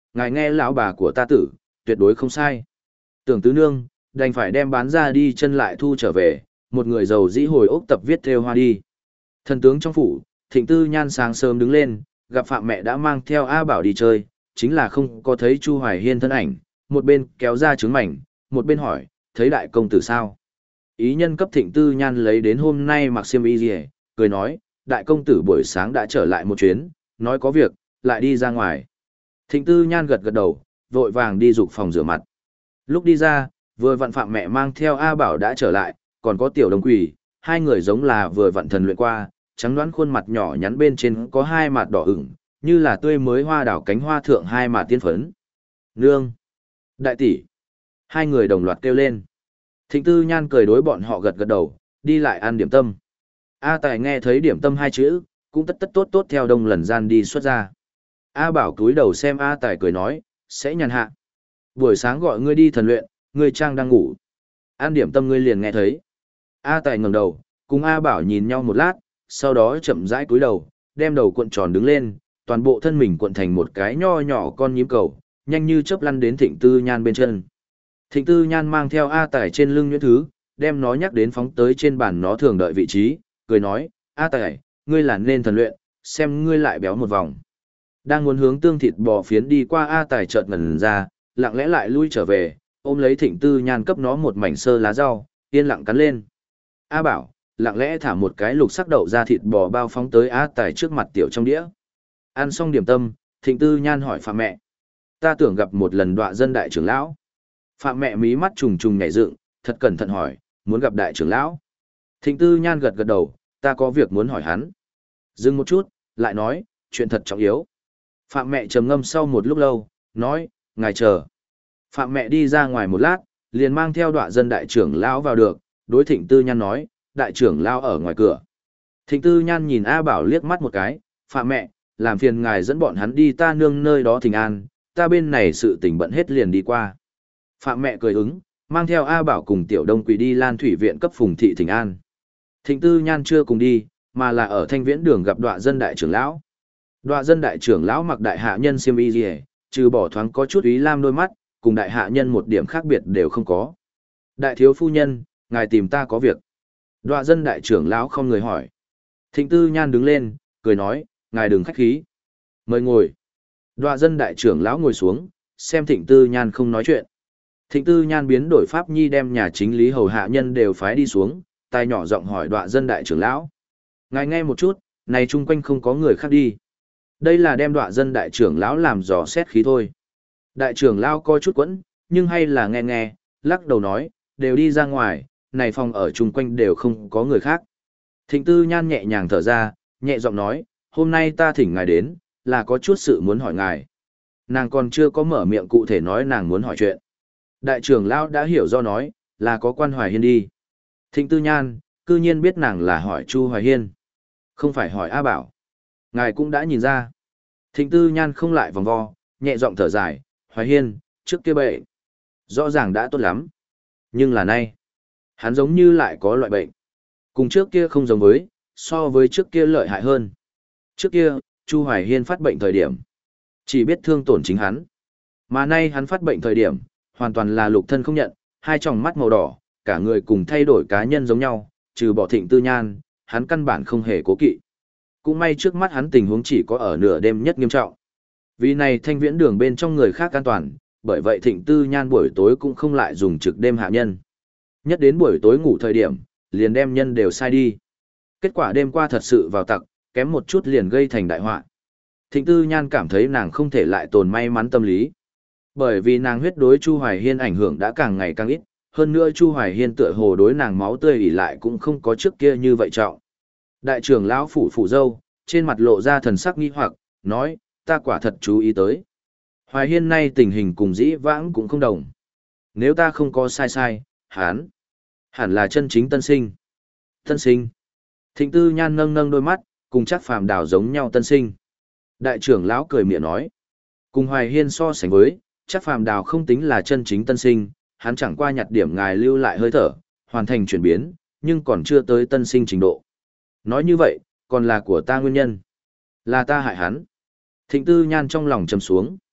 ngài nghe lão bà của ta tử, tuyệt đối không sai. Tưởng tứ nương, đành phải đem bán ra đi chân lại thu trở về, một người giàu dĩ hồi ốc tập viết theo hoa đi. Thần tướng trong phủ, Thịnh Tư Nhan sáng sớm đứng lên, gặp Phạm mẹ đã mang theo A Bảo đi chơi, chính là không có thấy Chu Hoài Hiên thân ảnh, một bên kéo ra trứng mảnh, một bên hỏi, thấy đại công tử sao? Ý nhân cấp Thịnh Tư Nhan lấy đến hôm nay mặc xiêm y gì, cười nói, đại công tử buổi sáng đã trở lại một chuyến, nói có việc, lại đi ra ngoài. Thịnh Tư Nhan gật gật đầu, vội vàng đi dục phòng rửa mặt. Lúc đi ra, vừa vặn Phạm mẹ mang theo A Bảo đã trở lại, còn có Tiểu Đông Quỷ, hai người giống là vừa vặn thần luyện qua, trắng đoán khuôn mặt nhỏ nhắn bên trên có hai mặt đỏ ửng, như là tươi mới hoa đảo cánh hoa thượng hai mặt tiên phấn. Nương! Đại tỷ! Hai người đồng loạt kêu lên. Thịnh Tư Nhan cười đối bọn họ gật gật đầu, đi lại ăn điểm tâm. A Tài nghe thấy điểm tâm hai chữ, cũng tất tất tốt tốt theo đông lần gian đi xuất ra. A Bảo cúi đầu xem A Tài cười nói, sẽ nhàn hạ. Buổi sáng gọi ngươi đi thần luyện, ngươi trang đang ngủ. Ăn điểm tâm ngươi liền nghe thấy. A Tài ngẩng đầu, cùng A Bảo nhìn nhau một lát, sau đó chậm rãi cúi đầu, đem đầu cuộn tròn đứng lên, toàn bộ thân mình cuộn thành một cái nho nhỏ con nhím cầu, nhanh như chớp lăn đến Thịnh Tư Nhan bên chân. Thịnh Tư Nhan mang theo A Tài trên lưng những thứ, đem nó nhắc đến phóng tới trên bàn nó thường đợi vị trí, cười nói, A Tài, ngươi là nên thần luyện, xem ngươi lại béo một vòng. Đang muốn hướng tương thịt bò phiến đi qua A Tài chợt ngẩn ra, lặng lẽ lại lui trở về, ôm lấy Thịnh Tư Nhan cấp nó một mảnh sơ lá rau, yên lặng cắn lên. A Bảo, lặng lẽ thả một cái lục sắc đậu ra thịt bò bao phóng tới A Tài trước mặt tiểu trong đĩa. Ăn xong điểm tâm, Thịnh Tư Nhan hỏi Phạm mẹ. Ta tưởng gặp một lần đọa dân đại trưởng lão. Phạm mẹ mí mắt trùng trùng nhảy dựng, thật cẩn thận hỏi, muốn gặp đại trưởng lão. Thịnh Tư Nhan gật gật đầu, ta có việc muốn hỏi hắn. Dừng một chút, lại nói, chuyện thật trọng yếu. Phạm mẹ trầm ngâm sau một lúc lâu, nói, ngài chờ. Phạm mẹ đi ra ngoài một lát, liền mang theo đọa dân đại trưởng lão vào được, đối Thịnh Tư Nhan nói, đại trưởng lão ở ngoài cửa. Thịnh Tư Nhan nhìn A Bảo liếc mắt một cái, Phạm mẹ, làm phiền ngài dẫn bọn hắn đi ta nương nơi đó thỉnh an, ta bên này sự tình bận hết liền đi qua. Phạm mẹ cười ứng, mang theo A Bảo cùng Tiểu Đông Quỳ đi Lan Thủy viện cấp Phùng thị thỉnh an. Thịnh Tư Nhan chưa cùng đi, mà là ở Thanh Viễn đường gặp đọa dân đại trưởng lão. Đọa dân đại trưởng lão mặc đại hạ nhân xiêm y liề, trừ bỏ thoáng có chút ý lam đôi mắt, cùng đại hạ nhân một điểm khác biệt đều không có. Đại thiếu phu nhân, ngài tìm ta có việc. Đọa dân đại trưởng lão không người hỏi. Thịnh Tư Nhan đứng lên, cười nói, ngài đừng khách khí. Mời ngồi. Đọa dân đại trưởng lão ngồi xuống, xem Thịnh Tư Nhan không nói chuyện. Thịnh Tư Nhan biến đổi pháp nhi đem nhà chính lý hầu hạ nhân đều phái đi xuống, tai nhỏ giọng hỏi đọa dân đại trưởng lão. Ngài nghe một chút, này chung quanh không có người khác đi. Đây là đem đọa dân đại trưởng lão làm dò xét khí thôi. Đại trưởng lão coi chút quẫn, nhưng hay là nghe nghe, lắc đầu nói, đều đi ra ngoài, này phòng ở chung quanh đều không có người khác. Thịnh Tư Nhan nhẹ nhàng thở ra, nhẹ giọng nói, hôm nay ta thỉnh ngài đến, là có chút sự muốn hỏi ngài. Nàng còn chưa có mở miệng cụ thể nói nàng muốn hỏi chuyện. Đại trưởng lão đã hiểu do nói, là có quan Hoài Hiên đi. Thịnh Tư Nhan, cư nhiên biết nàng là hỏi Chu Hoài Hiên. Không phải hỏi A Bảo. Ngài cũng đã nhìn ra. Thịnh Tư Nhan không lại vòng vo, nhẹ giọng thở dài, Hoài Hiên, trước kia bệnh. Rõ ràng đã tốt lắm. Nhưng là nay, hắn giống như lại có loại bệnh. Cùng trước kia không giống với, so với trước kia lợi hại hơn. Trước kia, Chu Hoài Hiên phát bệnh thời điểm. Chỉ biết thương tổn chính hắn. Mà nay hắn phát bệnh thời điểm, hoàn toàn là lục thân không nhận, hai tròng mắt màu đỏ, cả người cùng thay đổi cá nhân giống nhau, trừ bỏ Thịnh Tư Nhan, hắn căn bản không hề cố kỵ. Cũng may trước mắt hắn tình huống chỉ có ở nửa đêm nhất nghiêm trọng. Vì này Thanh Viễn đường bên trong người khác an toàn, bởi vậy Thịnh Tư Nhan buổi tối cũng không lại dùng trực đêm hạ nhân. Nhất đến buổi tối ngủ thời điểm, liền đem nhân đều sai đi. Kết quả đêm qua thật sự vào tặc, kém một chút liền gây thành đại họa. Thịnh Tư Nhan cảm thấy nàng không thể lại tồn may mắn tâm lý. Bởi vì nàng huyết đối Chu Hoài Hiên ảnh hưởng đã càng ngày càng ít, hơn nữa Chu Hoài Hiên tựa hồ đối nàng máu tươi ỉ lại cũng không có trước kia như vậy trọng. Đại trưởng lão phủ phủ dâu, trên mặt lộ ra thần sắc nghi hoặc, nói, ta quả thật chú ý tới. Hoài Hiên nay tình hình cùng dĩ vãng cũng không đồng. Nếu ta không có sai sai, hán, hẳn là chân chính tân sinh. Tân sinh. Thịnh Tư Nhan nâng nâng đôi mắt, cùng chắc phàm đào giống nhau tân sinh. Đại trưởng lão cười miệng nói, cùng Hoài Hiên so sánh với, chắc phàm đào không tính là chân chính tân sinh, hắn chẳng qua nhặt điểm ngài lưu lại hơi thở, hoàn thành chuyển biến, nhưng còn chưa tới tân sinh trình độ. Nói như vậy, còn là của ta nguyên nhân. Là ta hại hắn. Thịnh Tư Nhan trong lòng trầm xuống.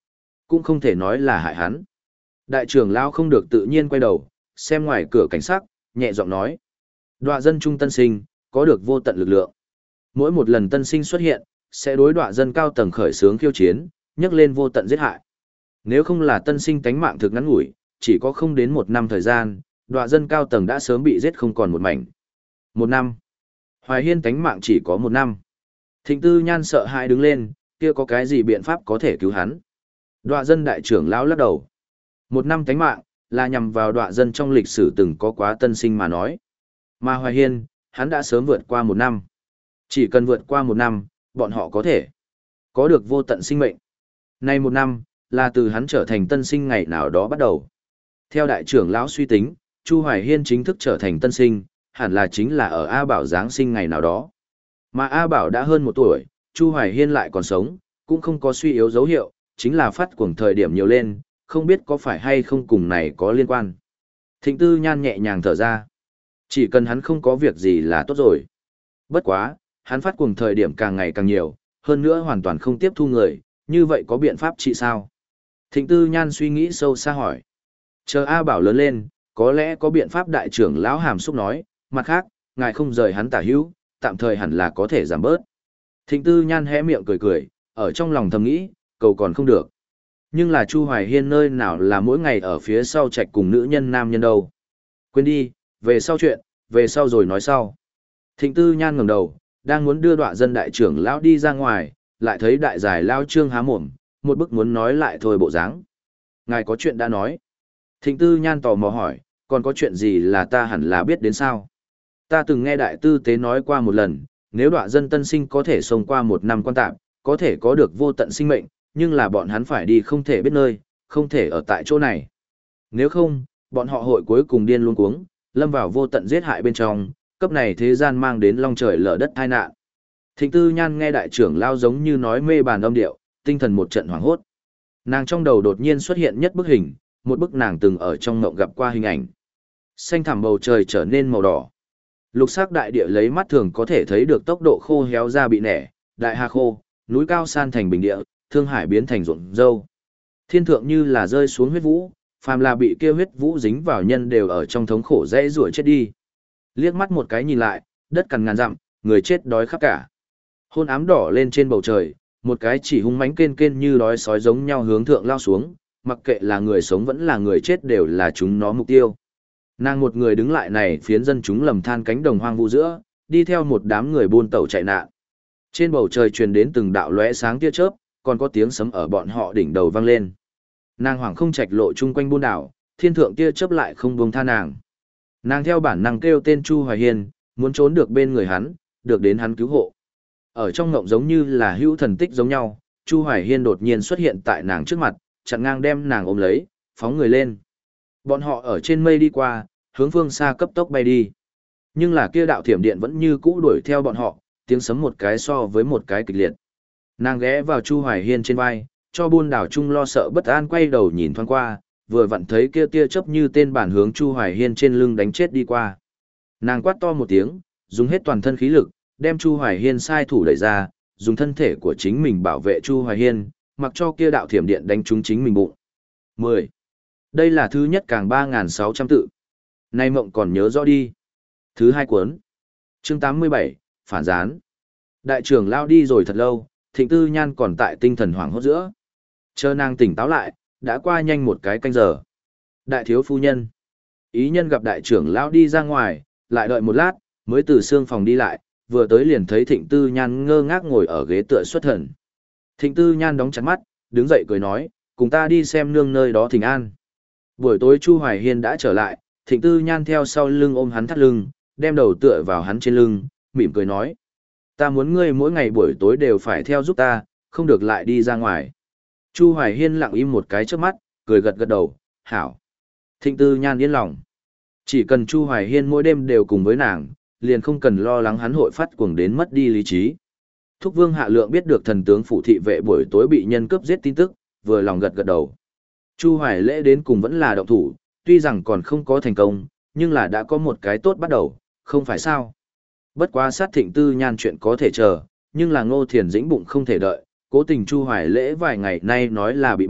cũng không thể nói là hại hắn. Đại trưởng lão không được tự nhiên quay đầu, xem ngoài cửa cảnh sắc, nhẹ giọng nói. Đọa dân trung tân sinh, có được vô tận lực lượng. Mỗi một lần tân sinh xuất hiện, sẽ đối đọa dân cao tầng khởi xướng khiêu chiến, nhấc lên vô tận giết hại. Nếu không là tân sinh tánh mạng thực ngắn ngủi, chỉ có không đến một năm thời gian, đọa dân cao tầng đã sớm bị giết không còn một mảnh. Một năm. Hoài Hiên tánh mạng chỉ có một năm. Thịnh Tư Nhan sợ hãi đứng lên, kia có cái gì biện pháp có thể cứu hắn. Đọa dân đại trưởng lão lắc đầu. Một năm tánh mạng, là nhằm vào đọa dân trong lịch sử từng có quá tân sinh mà nói. Mà Hoài Hiên, hắn đã sớm vượt qua một năm. Chỉ cần vượt qua một năm, bọn họ có thể có được vô tận sinh mệnh. Nay một năm, là từ hắn trở thành tân sinh ngày nào đó bắt đầu. Theo đại trưởng lão suy tính, Chu Hoài Hiên chính thức trở thành tân sinh, hẳn là chính là ở A Bảo Giáng sinh ngày nào đó. Mà A Bảo đã hơn một tuổi, Chu Hoài Hiên lại còn sống, cũng không có suy yếu dấu hiệu, chính là phát cuồng thời điểm nhiều lên, không biết có phải hay không cùng này có liên quan. Thịnh Tư Nhan nhẹ nhàng thở ra. Chỉ cần hắn không có việc gì là tốt rồi. Bất quá, hắn phát cuồng thời điểm càng ngày càng nhiều, hơn nữa hoàn toàn không tiếp thu người, như vậy có biện pháp trị sao? Thịnh Tư Nhan suy nghĩ sâu xa hỏi. Chờ A Bảo lớn lên, có lẽ có biện pháp. Đại trưởng lão hàm xúc nói, mặt khác, ngài không rời hắn tả hữu, tạm thời hẳn là có thể giảm bớt. Thịnh Tư Nhan hé miệng cười cười, ở trong lòng thầm nghĩ, cầu còn không được. Nhưng là Chu Hoài Hiên nơi nào là mỗi ngày ở phía sau trạch cùng nữ nhân nam nhân đâu. Quên đi, về sau chuyện, về sau rồi nói sau. Thịnh Tư Nhan ngẩng đầu, đang muốn đưa đọa dân đại trưởng lão đi ra ngoài, lại thấy đại giải lao trương há mồm, một bức muốn nói lại thôi bộ dáng. Ngài có chuyện đã nói. Thịnh Tư Nhan tò mò hỏi, còn có chuyện gì là ta hẳn là biết đến sao? Ta từng nghe đại tư tế nói qua một lần, nếu đọa dân tân sinh có thể sống qua một năm quan tạm, có thể có được vô tận sinh mệnh, nhưng là bọn hắn phải đi không thể biết nơi, không thể ở tại chỗ này. Nếu không, bọn họ hội cuối cùng điên luôn cuống, lâm vào vô tận giết hại bên trong, cấp này thế gian mang đến long trời lở đất tai nạn. Thịnh Tư Nhan nghe đại trưởng lao giống như nói mê bàn âm điệu, tinh thần một trận hoảng hốt. Nàng trong đầu đột nhiên xuất hiện nhất bức hình, một bức nàng từng ở trong mộng gặp qua hình ảnh. Xanh thẳm bầu trời trở nên màu đỏ. Lục sắc đại địa lấy mắt thường có thể thấy được tốc độ khô héo ra bị nẻ, đại hà khô, núi cao san thành bình địa, thương hải biến thành ruộng dâu. Thiên thượng như là rơi xuống huyết vũ, phàm là bị kia huyết vũ dính vào nhân đều ở trong thống khổ dễ rủa chết đi. Liếc mắt một cái nhìn lại, đất cằn ngàn dặm, người chết đói khắp cả. Hôn ám đỏ lên trên bầu trời, một cái chỉ hung mãnh kên kên như đói sói giống nhau hướng thượng lao xuống, mặc kệ là người sống vẫn là người chết đều là chúng nó mục tiêu. Nàng một người đứng lại này phiến dân chúng lầm than cánh đồng hoang vu giữa, đi theo một đám người buôn tàu chạy nạn. Trên bầu trời truyền đến từng đạo lóe sáng tia chớp, còn có tiếng sấm ở bọn họ đỉnh đầu vang lên. Nàng hoảng không trạch lộ chung quanh buôn đảo, thiên thượng tia chớp lại không buông tha nàng. Nàng theo bản năng kêu tên Chu Hoài Hiên, muốn trốn được bên người hắn, được đến hắn cứu hộ. Ở trong ngộng giống như là hữu thần tích giống nhau, Chu Hoài Hiên đột nhiên xuất hiện tại nàng trước mặt, chặn ngang đem nàng ôm lấy, phóng người lên. Bọn họ ở trên mây đi qua, hướng phương xa cấp tốc bay đi. Nhưng là kia đạo thiểm điện vẫn như cũ đuổi theo bọn họ, tiếng sấm một cái so với một cái kịch liệt. Nàng ghé vào Chu Hoài Hiên trên vai, cho buôn đảo chung lo sợ bất an quay đầu nhìn thoáng qua, vừa vặn thấy kia tia chớp như tên bản hướng Chu Hoài Hiên trên lưng đánh chết đi qua. Nàng quát to một tiếng, dùng hết toàn thân khí lực, đem Chu Hoài Hiên sai thủ đẩy ra, dùng thân thể của chính mình bảo vệ Chu Hoài Hiên, mặc cho kia đạo thiểm điện đánh trúng chính mình bụng. mười. Đây là thứ nhất càng ba nghìn sáu trăm tự. Nay mộng còn nhớ rõ đi. Thứ hai cuốn. Chương tám mươi bảy, phản gián. Đại trưởng lao đi rồi thật lâu, Thịnh Tư Nhan còn tại tinh thần hoảng hốt giữa. Chờ nàng tỉnh táo lại, đã qua nhanh một cái canh giờ. Đại thiếu phu nhân. Ý nhân gặp đại trưởng lao đi ra ngoài, lại đợi một lát, mới từ xương phòng đi lại, vừa tới liền thấy Thịnh Tư Nhan ngơ ngác ngồi ở ghế tựa xuất thần. Thịnh Tư Nhan đóng chặt mắt, đứng dậy cười nói, cùng ta đi xem nương nơi đó thỉnh an. Buổi tối Chu Hoài Hiên đã trở lại, Thịnh Tư Nhan theo sau lưng ôm hắn thắt lưng, đem đầu tựa vào hắn trên lưng, mỉm cười nói. Ta muốn ngươi mỗi ngày buổi tối đều phải theo giúp ta, không được lại đi ra ngoài. Chu Hoài Hiên lặng im một cái trước mắt, cười gật gật đầu, hảo. Thịnh Tư Nhan yên lòng. Chỉ cần Chu Hoài Hiên mỗi đêm đều cùng với nàng, liền không cần lo lắng hắn hội phát cuồng đến mất đi lý trí. Thúc Vương Hạ Lượng biết được thần tướng phủ thị vệ buổi tối bị nhân cướp giết tin tức, vừa lòng gật gật đầu. Chu Hoài Lễ đến cùng vẫn là động thủ, tuy rằng còn không có thành công, nhưng là đã có một cái tốt bắt đầu, không phải sao. Bất quá sát Thịnh Tư Nhan chuyện có thể chờ, nhưng là Ngô Thiền Dĩnh bụng không thể đợi, cố tình Chu Hoài Lễ vài ngày nay nói là bị bệnh,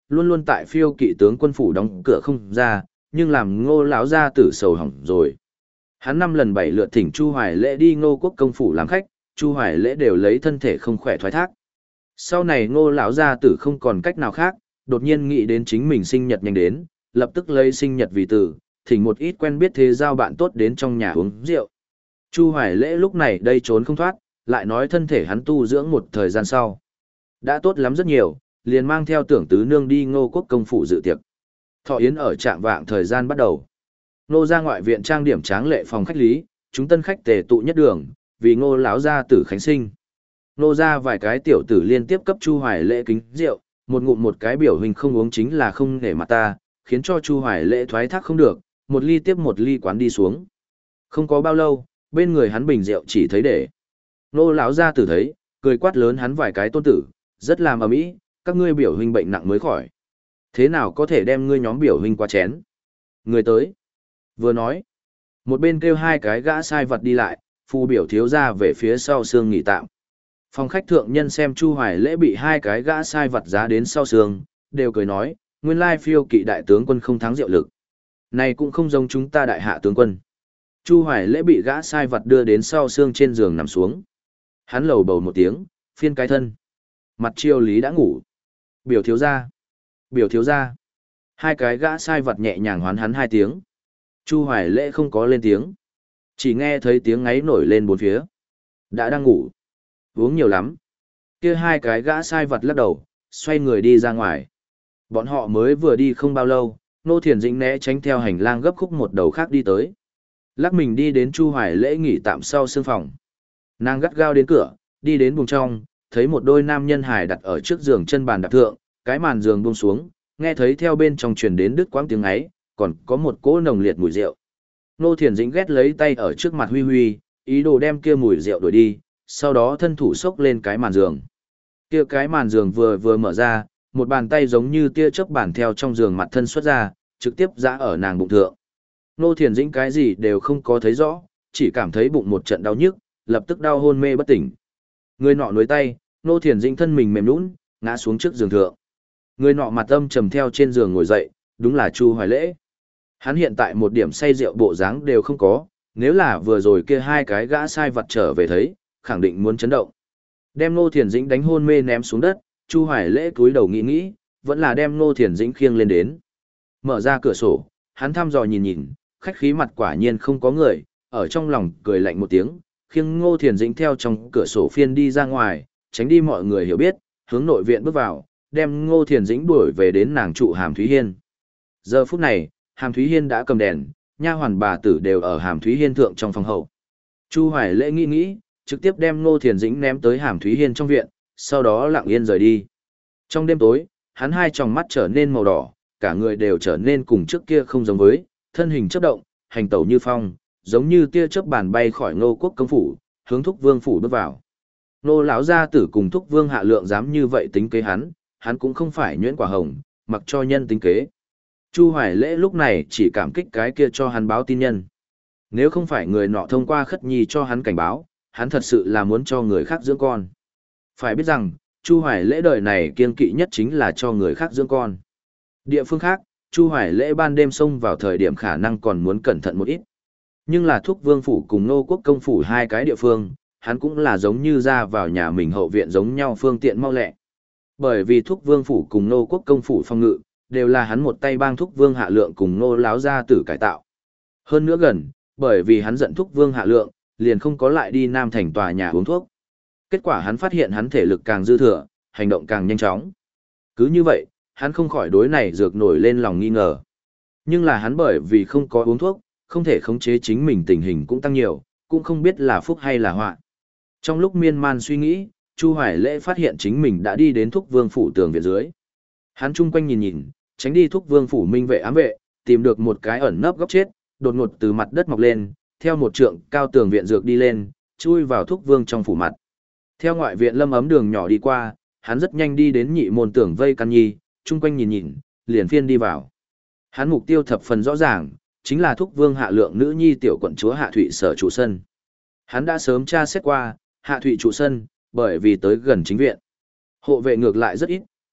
luôn luôn tại phiêu kỵ tướng quân phủ đóng cửa không ra, nhưng làm Ngô lão gia tử sầu hỏng rồi. Hắn năm lần bảy lượt thỉnh Chu Hoài Lễ đi Ngô quốc công phủ làm khách, Chu Hoài Lễ đều lấy thân thể không khỏe thoái thác. Sau này Ngô lão gia tử không còn cách nào khác, đột nhiên nghĩ đến chính mình sinh nhật nhanh đến, lập tức lấy sinh nhật vì tử, thỉnh một ít quen biết thế giao bạn tốt đến trong nhà uống rượu. Chu Hoài Lễ lúc này đây trốn không thoát, lại nói thân thể hắn tu dưỡng một thời gian sau. Đã tốt lắm rất nhiều, liền mang theo tưởng tứ nương đi Ngô quốc công phủ dự tiệc. Thọ yến ở trạng vạng thời gian bắt đầu. Ngô ra ngoại viện trang điểm tráng lệ phòng khách lý, chúng tân khách tề tụ nhất đường, vì Ngô lão gia tử khánh sinh. Ngô ra vài cái tiểu tử liên tiếp cấp Chu Hoài Lễ kính rượu, một ngụm một cái biểu hình không uống chính là không để mặt ta, khiến cho Chu Hoài Lễ thoái thác không được, một ly tiếp một ly quán đi xuống. Không có bao lâu, bên người hắn bình rượu chỉ thấy để. Ngô lão gia tử thấy, cười quát lớn hắn vài cái tôn tử, rất làm ầm ĩ, các ngươi biểu huynh bệnh nặng mới khỏi. Thế nào có thể đem ngươi nhóm biểu huynh qua chén? Người tới. Vừa nói, một bên kêu hai cái gã sai vật đi lại, phù biểu thiếu ra về phía sau sương nghỉ tạm. Phòng khách thượng nhân xem Chu Hoài Lễ bị hai cái gã sai vật giá đến sau sương, đều cười nói, nguyên lai phiêu kỵ đại tướng quân không thắng diệu lực. Này cũng không giống chúng ta đại hạ tướng quân. Chu Hoài Lễ bị gã sai vật đưa đến sau sương trên giường nằm xuống. Hắn lầu bầu một tiếng, phiên cái thân. Mặt chiêu lý đã ngủ. Biểu thiếu ra. Biểu thiếu ra. Hai cái gã sai vật nhẹ nhàng hoán hắn hai tiếng. Chu Hoài Lễ không có lên tiếng. Chỉ nghe thấy tiếng ngáy nổi lên bốn phía. Đã đang ngủ. Uống nhiều lắm. Kia hai cái gã sai vật lắc đầu, xoay người đi ra ngoài. Bọn họ mới vừa đi không bao lâu, Nô Thiền Dĩnh né tránh theo hành lang gấp khúc một đầu khác đi tới. Lắc mình đi đến Chu Hoài Lễ nghỉ tạm sau sương phòng. Nàng gắt gao đến cửa, đi đến buồng trong, thấy một đôi nam nhân hài đặt ở trước giường chân bàn đạp thượng, cái màn giường buông xuống, nghe thấy theo bên trong truyền đến đứt quãng tiếng ấy, còn có một cỗ nồng liệt mùi rượu. Nô Thiền Dĩnh ghét lấy tay ở trước mặt Huy Huy, ý đồ đem kia mùi rượu đuổi đi, sau đó thân thủ xốc lên cái màn giường. Kia cái màn giường vừa vừa mở ra, một bàn tay giống như tia chớp bản theo trong giường mặt thân xuất ra, trực tiếp giã ở nàng bụng thượng. Nô Thiền Dĩnh cái gì đều không có thấy rõ, chỉ cảm thấy bụng một trận đau nhức, lập tức đau hôn mê bất tỉnh. Người nọ nối tay, Nô Thiền Dĩnh thân mình mềm nhũn, ngã xuống trước giường thượng. Người nọ mặt âm trầm theo trên giường ngồi dậy, đúng là Chu Hoài Lễ. Hắn hiện tại một điểm say rượu bộ dáng đều không có, nếu là vừa rồi kia hai cái gã sai vật trở về thấy, khẳng định muốn chấn động. Đem Nô Thiền Dĩnh đánh hôn mê ném xuống đất, Chu Hoài Lễ cúi đầu nghĩ nghĩ, vẫn là đem Nô Thiền Dĩnh khiêng lên đến. Mở ra cửa sổ, hắn thăm dò nhìn nhìn, khách khí mặt quả nhiên không có người, ở trong lòng cười lạnh một tiếng, khiêng Ngô Thiền Dĩnh theo trong cửa sổ phiên đi ra ngoài, tránh đi mọi người hiểu biết, hướng nội viện bước vào, đem Ngô Thiền Dĩnh đuổi về đến nàng trụ Hàm Thúy Hiên. Giờ phút này, Hàm Thúy Hiên đã cầm đèn, nha hoàn bà tử đều ở Hàm Thúy Hiên thượng trong phòng hậu. Chu Hoài Lễ nghĩ nghĩ, trực tiếp đem Ngô Thiền Dĩnh ném tới Hàm Thúy Hiên trong viện, sau đó lặng yên rời đi. Trong đêm tối, hắn hai tròng mắt trở nên màu đỏ, cả người đều trở nên cùng trước kia không giống với, thân hình chớp động, hành tẩu như phong, giống như tia chớp bàn bay khỏi Ngô quốc công phủ, hướng Thúc Vương phủ bước vào. Nô lão gia tử cùng Thúc Vương hạ lượng dám như vậy tính kế hắn, hắn cũng không phải nhuyễn quả hồng, mặc cho nhân tính kế. Chu Hoài Lễ lúc này chỉ cảm kích cái kia cho hắn báo tin nhân. Nếu không phải người nọ thông qua Khất Nhi cho hắn cảnh báo, hắn thật sự là muốn cho người khác dưỡng con. Phải biết rằng, Chu Hoài Lễ đời này kiêng kỵ nhất chính là cho người khác dưỡng con. Địa phương khác, Chu Hoài Lễ ban đêm xông vào thời điểm khả năng còn muốn cẩn thận một ít. Nhưng là Thúc Vương phủ cùng Nô quốc công phủ hai cái địa phương, hắn cũng là giống như ra vào nhà mình hậu viện giống nhau phương tiện mau lẹ. Bởi vì Thúc Vương phủ cùng Nô quốc công phủ phong ngự, đều là hắn một tay bang Thúc Vương hạ lượng cùng Nô láo gia tử cải tạo. Hơn nữa gần, bởi vì hắn giận Thúc Vương hạ lượng, liền không có lại đi Nam Thành tòa nhà uống thuốc. Kết quả hắn phát hiện hắn thể lực càng dư thừa, hành động càng nhanh chóng. Cứ như vậy, hắn không khỏi đối này dược nổi lên lòng nghi ngờ. Nhưng là hắn bởi vì không có uống thuốc, không thể khống chế chính mình tình hình cũng tăng nhiều, cũng không biết là phúc hay là họa. Trong lúc miên man suy nghĩ, Chu Hoài Lễ phát hiện chính mình đã đi đến Thúc Vương phủ tường viện dưới. Hắn chung quanh nhìn nhìn, tránh đi Thúc Vương phủ minh vệ ám vệ, tìm được một cái ẩn nấp góc chết, đột ngột từ mặt đất mọc lên, theo một trượng cao tường viện dược đi lên, chui vào Thúc Vương trong phủ mặt. Theo ngoại viện lâm ấm đường nhỏ đi qua, hắn rất nhanh đi đến nhị môn tường vây căn nhi, chung quanh nhìn nhìn, liền phiên đi vào. Hắn mục tiêu thập phần rõ ràng, chính là Thúc Vương hạ lượng nữ nhi tiểu quận chúa Hạ Thụy sở trụ sân. Hắn đã sớm tra xét qua, Hạ Thụy trụ sân, bởi vì tới gần chính viện. Hộ vệ ngược lại rất ít,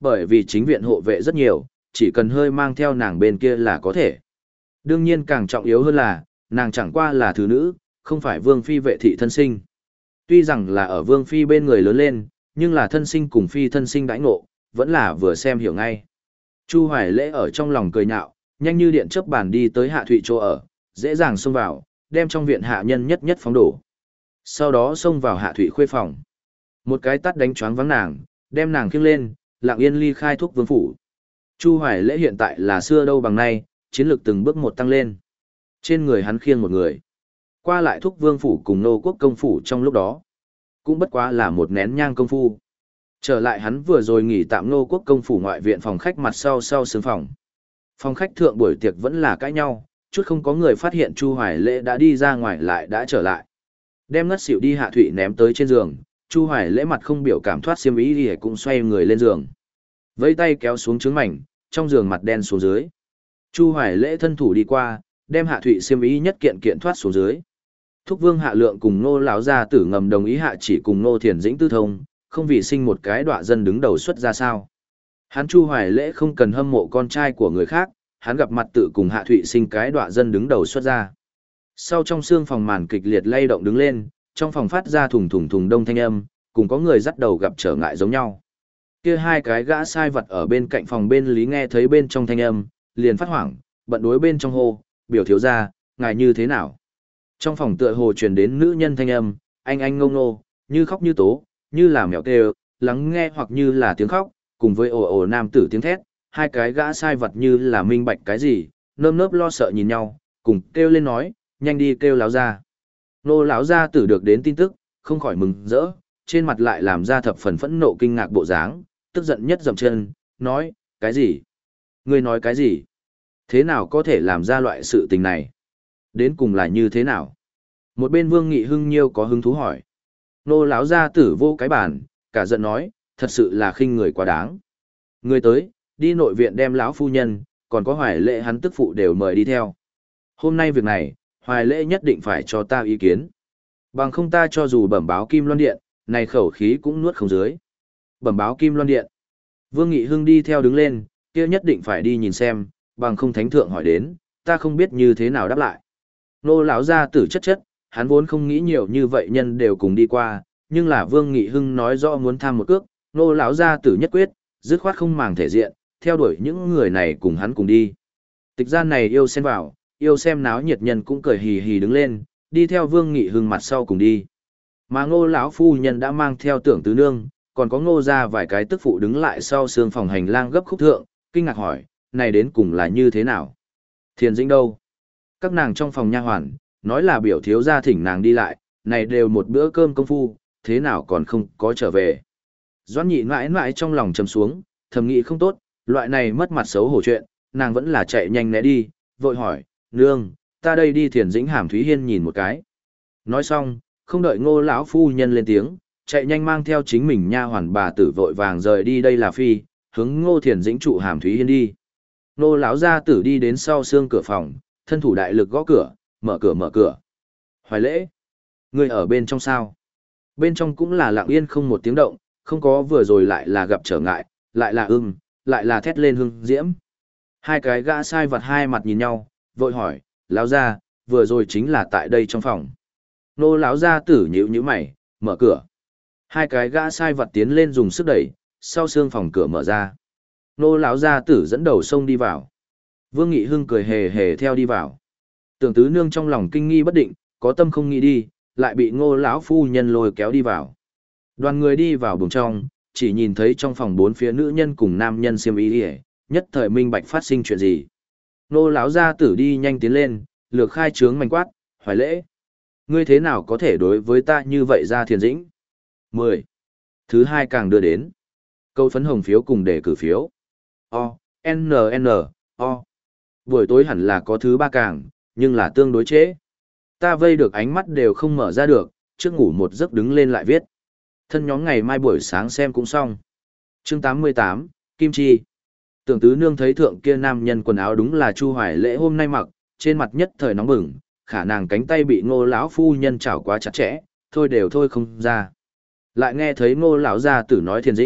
bởi vì chính viện hộ vệ rất nhiều, chỉ cần hơi mang theo nàng bên kia là có thể. Đương nhiên càng trọng yếu hơn là, nàng chẳng qua là thứ nữ, không phải vương phi vệ thị thân sinh. Tuy rằng là ở vương phi bên người lớn lên, nhưng là thân sinh cùng phi thân sinh đãi ngộ, vẫn là vừa xem hiểu ngay. Chu Hoài Lễ ở trong lòng cười nhạo, nhanh như điện chớp bàn đi tới Hạ Thụy chỗ ở, dễ dàng xông vào, đem trong viện hạ nhân nhất nhất phóng đổ. Sau đó xông vào Hạ Thụy khuê phòng. Một cái tát đánh choáng vắng nàng, đem nàng khiêng lên, lặng yên ly khai thuốc vương phủ. Chu Hoài Lễ hiện tại là xưa đâu bằng nay, chiến lược từng bước một tăng lên. Trên người hắn khiêng một người. Qua lại thuốc vương phủ cùng nô quốc công phủ trong lúc đó. Cũng bất quá là một nén nhang công phu. Trở lại hắn vừa rồi nghỉ tạm nô quốc công phủ ngoại viện phòng khách mặt sau sau sướng phòng. Phòng khách thượng buổi tiệc vẫn là cãi nhau, chút không có người phát hiện Chu Hoài Lễ đã đi ra ngoài lại đã trở lại. Đem ngất xỉu đi Hạ Thụy ném tới trên giường, Chu Hoài Lễ mặt không biểu cảm thoát xiêm y thì cũng xoay người lên giường. Vẫy tay kéo xuống trứng mảnh, trong giường mặt đen xuống dưới. Chu Hoài Lễ thân thủ đi qua, đem Hạ Thụy xiêm y nhất kiện kiện thoát xuống dưới. Thúc Vương Hạ Lượng cùng Nô lão gia tử ngầm đồng ý hạ chỉ cùng Nô Thiền Dĩnh tư thông, không vì sinh một cái đọa dân đứng đầu xuất ra sao. Hắn Chu Hoài Lễ không cần hâm mộ con trai của người khác, hắn gặp mặt tự cùng Hạ Thụy sinh cái đọa dân đứng đầu xuất ra. Sau trong xương phòng màn kịch liệt lay động đứng lên, trong phòng phát ra thùng thùng thùng đông thanh âm, cùng có người dắt đầu gặp trở ngại giống nhau. Kia hai cái gã sai vật ở bên cạnh phòng bên lý nghe thấy bên trong thanh âm, liền phát hoảng, bận đối bên trong hô, biểu thiếu gia, ngài như thế nào? Trong phòng tựa hồ truyền đến nữ nhân thanh âm, anh anh ngông nô, như khóc như tố, như là mèo kêu, lắng nghe hoặc như là tiếng khóc, cùng với ồ ồ nam tử tiếng thét, hai cái gã sai vật như là minh bạch cái gì, nơm nớp lo sợ nhìn nhau, cùng kêu lên nói, nhanh đi kêu láo ra. Nô lão gia tử được đến tin tức, không khỏi mừng rỡ, trên mặt lại làm ra thập phần phẫn nộ kinh ngạc bộ dáng, tức giận nhất dậm chân, nói, cái gì? Ngươi nói cái gì? Thế nào có thể làm ra loại sự tình này? Đến cùng là như thế nào? Một bên Vương Nghị Hưng nhiêu có hứng thú hỏi. Nô lão gia tử vô cái bàn, cả giận nói, thật sự là khinh người quá đáng. Người tới, đi nội viện đem lão phu nhân, còn có Hoài Lễ hắn tức phụ đều mời đi theo. Hôm nay việc này, Hoài Lễ nhất định phải cho ta ý kiến. Bằng không ta cho dù bẩm báo Kim Loan Điện, này khẩu khí cũng nuốt không dưới. Bẩm báo Kim Loan Điện. Vương Nghị Hưng đi theo đứng lên, kia nhất định phải đi nhìn xem, bằng không thánh thượng hỏi đến, ta không biết như thế nào đáp lại. Nô lão gia tử chất chất, hắn vốn không nghĩ nhiều như vậy nhân đều cùng đi qua, nhưng là Vương Nghị Hưng nói rõ muốn tham một cước, nô lão gia tử nhất quyết, dứt khoát không màng thể diện, theo đuổi những người này cùng hắn cùng đi. Tịch gian này yêu xen vào, yêu xem náo nhiệt nhân cũng cười hì hì đứng lên, đi theo Vương Nghị Hưng mặt sau cùng đi. Mà Ngô lão phu nhân đã mang theo Tưởng tứ nương, còn có Ngô gia vài cái tức phụ đứng lại sau sương phòng hành lang gấp khúc thượng, kinh ngạc hỏi, này đến cùng là như thế nào? Thiền Dĩnh đâu? Các nàng trong phòng nha hoàn, nói là biểu thiếu gia thỉnh nàng đi lại, này đều một bữa cơm công phu, thế nào còn không có trở về. Doãn nhị mãi mãi trong lòng trầm xuống, thầm nghĩ không tốt, loại này mất mặt xấu hổ chuyện, nàng vẫn là chạy nhanh né đi, vội hỏi, nương, ta đây đi Thiền Dĩnh Hàm Thúy Hiên nhìn một cái. Nói xong, không đợi Ngô lão phu nhân lên tiếng, chạy nhanh mang theo chính mình nha hoàn bà tử vội vàng rời đi đây là phi, hướng Ngô Thiền Dĩnh trụ Hàm Thúy Hiên đi. Ngô lão gia tử đi đến sau xương cửa phòng, thân thủ đại lực gõ cửa, mở cửa mở cửa. Hoài Lễ, ngươi ở bên trong sao? Bên trong cũng là lặng yên không một tiếng động, không có vừa rồi lại là gặp trở ngại, lại là ưng, lại là thét lên hưng diễm. Hai cái gã sai vật hai mặt nhìn nhau, vội hỏi, lão gia, vừa rồi chính là tại đây trong phòng. Nô lão gia tử nhíu nhíu mày, mở cửa. Hai cái gã sai vật tiến lên dùng sức đẩy, sau xương phòng cửa mở ra. Nô lão gia tử dẫn đầu xông đi vào. Vương Nghị Hưng cười hề hề theo đi vào. Tưởng tứ nương trong lòng kinh nghi bất định, có tâm không nghĩ đi, lại bị Ngô lão phu nhân lôi kéo đi vào. Đoàn người đi vào buồng trong, chỉ nhìn thấy trong phòng bốn phía nữ nhân cùng nam nhân xiêm y liễu, nhất thời minh bạch phát sinh chuyện gì. Nô lão gia tử đi nhanh tiến lên, lược khai trướng mảnh quát, Hoài Lễ, ngươi thế nào có thể đối với ta như vậy ra Thiền Dĩnh? mười. Thứ hai càng đưa đến. Câu phấn hồng phiếu cùng đề cử phiếu. O, N, N, O. Buổi tối hẳn là có thứ ba càng, nhưng là tương đối trễ. Ta vây được ánh mắt đều không mở ra được, trước ngủ một giấc đứng lên lại viết. Thân nhóm ngày mai buổi sáng xem cũng xong. Chương tám mươi tám, Kim Chi. Tưởng tứ nương thấy thượng kia nam nhân quần áo đúng là Chu Hoài Lễ hôm nay mặc, trên mặt nhất thời nóng bừng, khả năng cánh tay bị Ngô lão phu nhân chảo quá chặt chẽ, thôi đều thôi không ra. Lại nghe thấy Ngô lão gia tử nói Thiền Dĩnh,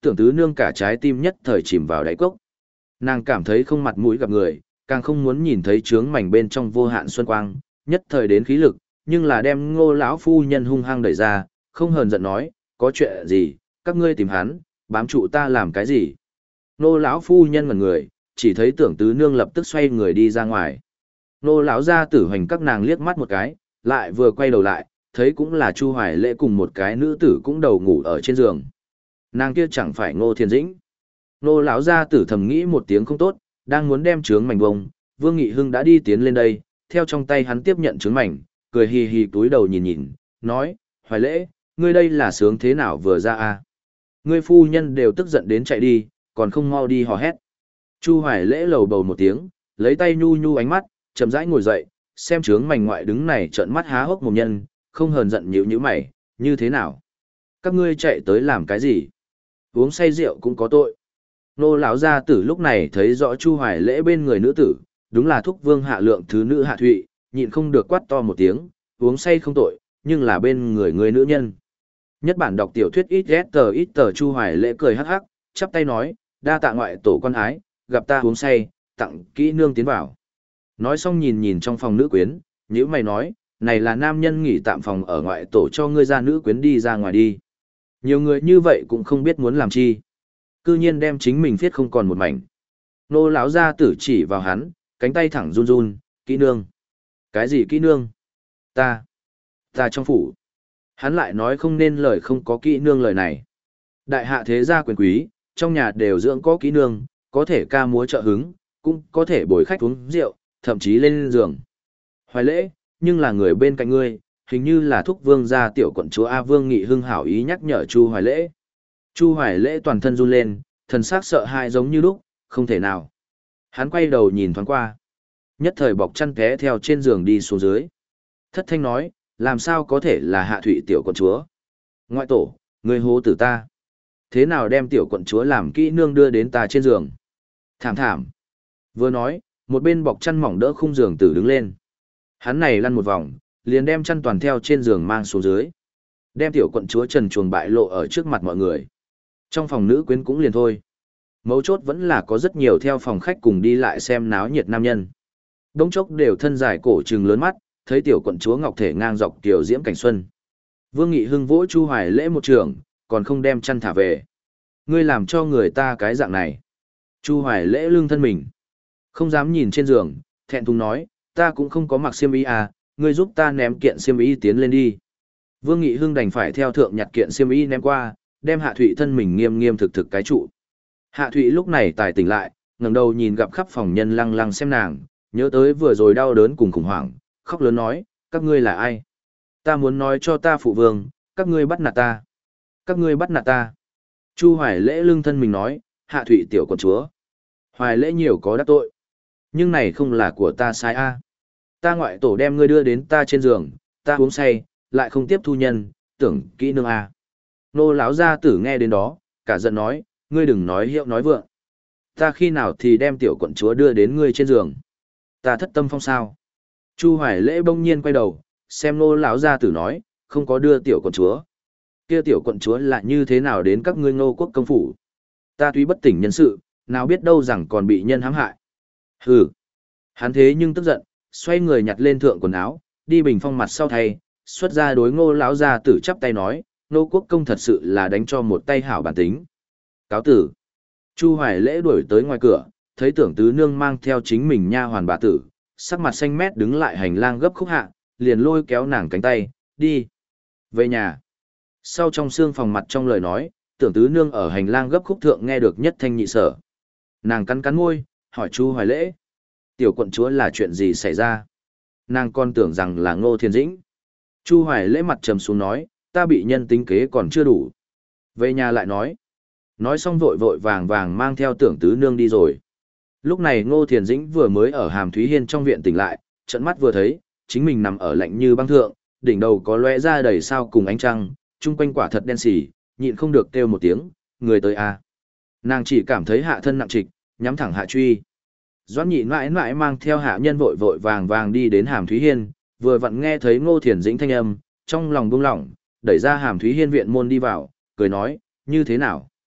Tưởng tứ nương cả trái tim nhất thời chìm vào đáy cốc. Nàng cảm thấy không mặt mũi gặp người, càng không muốn nhìn thấy trướng mảnh bên trong vô hạn xuân quang, nhất thời đến khí lực, nhưng là đem Ngô lão phu nhân hung hăng đẩy ra, không hờn giận nói, có chuyện gì, các ngươi tìm hắn, bám trụ ta làm cái gì? Ngô lão phu nhân ngẩn người, chỉ thấy tưởng tứ nương lập tức xoay người đi ra ngoài. Ngô lão gia tử hoành các nàng liếc mắt một cái, lại vừa quay đầu lại, thấy cũng là Chu Hoài Lễ cùng một cái nữ tử cũng đầu ngủ ở trên giường. Nàng kia chẳng phải Ngô Thiên Dĩnh. Ngô lão gia tử thầm nghĩ một tiếng không tốt, đang muốn đem trướng mảnh bông, Vương Nghị Hưng đã đi tiến lên đây, theo trong tay hắn tiếp nhận trướng mảnh, cười hì hì túi đầu nhìn nhìn, nói, Hoài Lễ, ngươi đây là sướng thế nào vừa ra à? Ngươi phu nhân đều tức giận đến chạy đi, còn không mau đi hò hét. Chu Hoài Lễ lầu bầu một tiếng, lấy tay nhu nhu ánh mắt, chậm rãi ngồi dậy, xem trướng mảnh ngoại đứng này trợn mắt há hốc mồm nhân, không hờn giận nhíu nhíu mày, như thế nào? Các ngươi chạy tới làm cái gì? Uống say rượu cũng có tội. Nô lão gia tử lúc này thấy rõ Chu Hoài Lễ bên người nữ tử, đúng là thúc vương hạ lượng thứ nữ hạ thụy, nhịn không được quát to một tiếng, uống say không tội, nhưng là bên người người nữ nhân. Nhất bản đọc tiểu thuyết ít ghét tờ ít tờ Chu Hoài Lễ cười hắc hắc, chắp tay nói, đa tạ ngoại tổ con ái, gặp ta uống say, tặng kỹ nương tiến vào. Nói xong nhìn nhìn trong phòng nữ quyến, nhữ mày nói, này là nam nhân nghỉ tạm phòng ở ngoại tổ cho ngươi ra nữ quyến đi ra ngoài đi. Nhiều người như vậy cũng không biết muốn làm chi. Cư nhiên đem chính mình viết không còn một mảnh. Nô lão gia tử chỉ vào hắn, cánh tay thẳng run run, kỹ nương. Cái gì kỹ nương? Ta. Ta trong phủ. Hắn lại nói không nên lời không có kỹ nương lời này. Đại hạ thế gia quyền quý, trong nhà đều dưỡng có kỹ nương, có thể ca múa trợ hứng, cũng có thể bồi khách uống rượu, thậm chí lên giường. Hoài Lễ, nhưng là người bên cạnh ngươi, hình như là thúc vương gia tiểu quận chúa A Vương Nghị Hưng hảo ý nhắc nhở Chu Hoài Lễ. Chu Hoài Lễ toàn thân run lên, thần sắc sợ hãi giống như lúc, không thể nào. Hắn quay đầu nhìn thoáng qua. Nhất thời bọc chăn té theo trên giường đi xuống dưới. Thất thanh nói, làm sao có thể là hạ thụy tiểu quận chúa? Ngoại tổ, người hố tử ta. Thế nào đem tiểu quận chúa làm kỹ nương đưa đến ta trên giường? Thảm thảm. Vừa nói, một bên bọc chăn mỏng đỡ khung giường tử đứng lên. Hắn này lăn một vòng, liền đem chăn toàn theo trên giường mang xuống dưới. Đem tiểu quận chúa trần chuồng bại lộ ở trước mặt mọi người. Trong phòng nữ quyến cũng liền thôi. Mấu chốt vẫn là có rất nhiều theo phòng khách cùng đi lại xem náo nhiệt nam nhân. Đống chốc đều thân dài cổ trừng lớn mắt, thấy tiểu quận chúa ngọc thể ngang dọc tiểu diễm cảnh xuân. Vương Nghị Hưng vỗ Chu Hoài Lễ một trường, còn không đem chăn thả về. Ngươi làm cho người ta cái dạng này. Chu Hoài Lễ lưng thân mình. Không dám nhìn trên giường, thẹn thùng nói, ta cũng không có mặc xiêm y à, ngươi giúp ta ném kiện xiêm y tiến lên đi. Vương Nghị Hưng đành phải theo thượng nhặt kiện xiêm y ném qua, đem Hạ Thụy thân mình nghiêm nghiêm thực thực cái trụ. Hạ Thụy lúc này tài tỉnh lại, ngẩng đầu nhìn gặp khắp phòng nhân lăng lăng xem nàng, nhớ tới vừa rồi đau đớn cùng khủng hoảng, khóc lớn nói, các ngươi là ai? Ta muốn nói cho ta phụ vương, các ngươi bắt nạt ta. Các ngươi bắt nạt ta. Chu Hoài Lễ lưng thân mình nói, Hạ Thụy tiểu quận chúa. Hoài Lễ nhiều có đắc tội. Nhưng này không là của ta sai a. Ta ngoại tổ đem ngươi đưa đến ta trên giường, ta uống say, lại không tiếp thu nhân, tưởng kỹ nương a. Nô lão gia tử nghe đến đó, cả giận nói, ngươi đừng nói hiệu nói vượng. Ta khi nào thì đem tiểu quận chúa đưa đến ngươi trên giường. Ta thất tâm phong sao. Chu Hoài Lễ bỗng nhiên quay đầu, xem nô lão gia tử nói, không có đưa tiểu quận chúa. Kia tiểu quận chúa là như thế nào đến các ngươi Ngô quốc công phủ. Ta tuy bất tỉnh nhân sự, nào biết đâu rằng còn bị nhân hãm hại. Hừ. Hắn thế nhưng tức giận, xoay người nhặt lên thượng quần áo, đi bình phong mặt sau thay, xuất ra đối Ngô lão gia tử chắp tay nói, Ngô quốc công thật sự là đánh cho một tay hảo bản tính. Cáo tử. Chu Hoài Lễ đuổi tới ngoài cửa, thấy tưởng tứ nương mang theo chính mình nha hoàn bà tử, sắc mặt xanh mét đứng lại hành lang gấp khúc hạ, liền lôi kéo nàng cánh tay, đi. Về nhà. Sau trong xương phòng mặt trong lời nói, tưởng tứ nương ở hành lang gấp khúc thượng nghe được nhất thanh nhị sở. Nàng cắn cắn môi, hỏi Chu Hoài Lễ. Tiểu quận chúa là chuyện gì xảy ra? Nàng còn tưởng rằng là Ngô Thiên Dĩnh. Chu Hoài Lễ mặt trầm xuống nói, ta bị nhân tính kế còn chưa đủ. Về nhà lại nói. Nói xong vội vội vàng vàng mang theo tưởng tứ nương đi rồi. Lúc này Ngô Thiền Dĩnh vừa mới ở Hàm Thúy Hiên trong viện tỉnh lại, trận mắt vừa thấy, chính mình nằm ở lạnh như băng thượng, đỉnh đầu có lóe ra đầy sao cùng ánh trăng, chung quanh quả thật đen xỉ, nhịn không được kêu một tiếng, người tới a. Nàng chỉ cảm thấy hạ thân nặng trịch, nhắm thẳng hạ truy. Doãn nhị mãi mãi mang theo hạ nhân vội vội vàng vàng đi đến Hàm Thúy Hiên, vừa vặn nghe thấy Ngô Thiền Dĩnh thanh âm, trong lòng buông lỏng, đẩy ra Hàm Thúy Hiên viện môn đi vào, cười nói, như thế nào?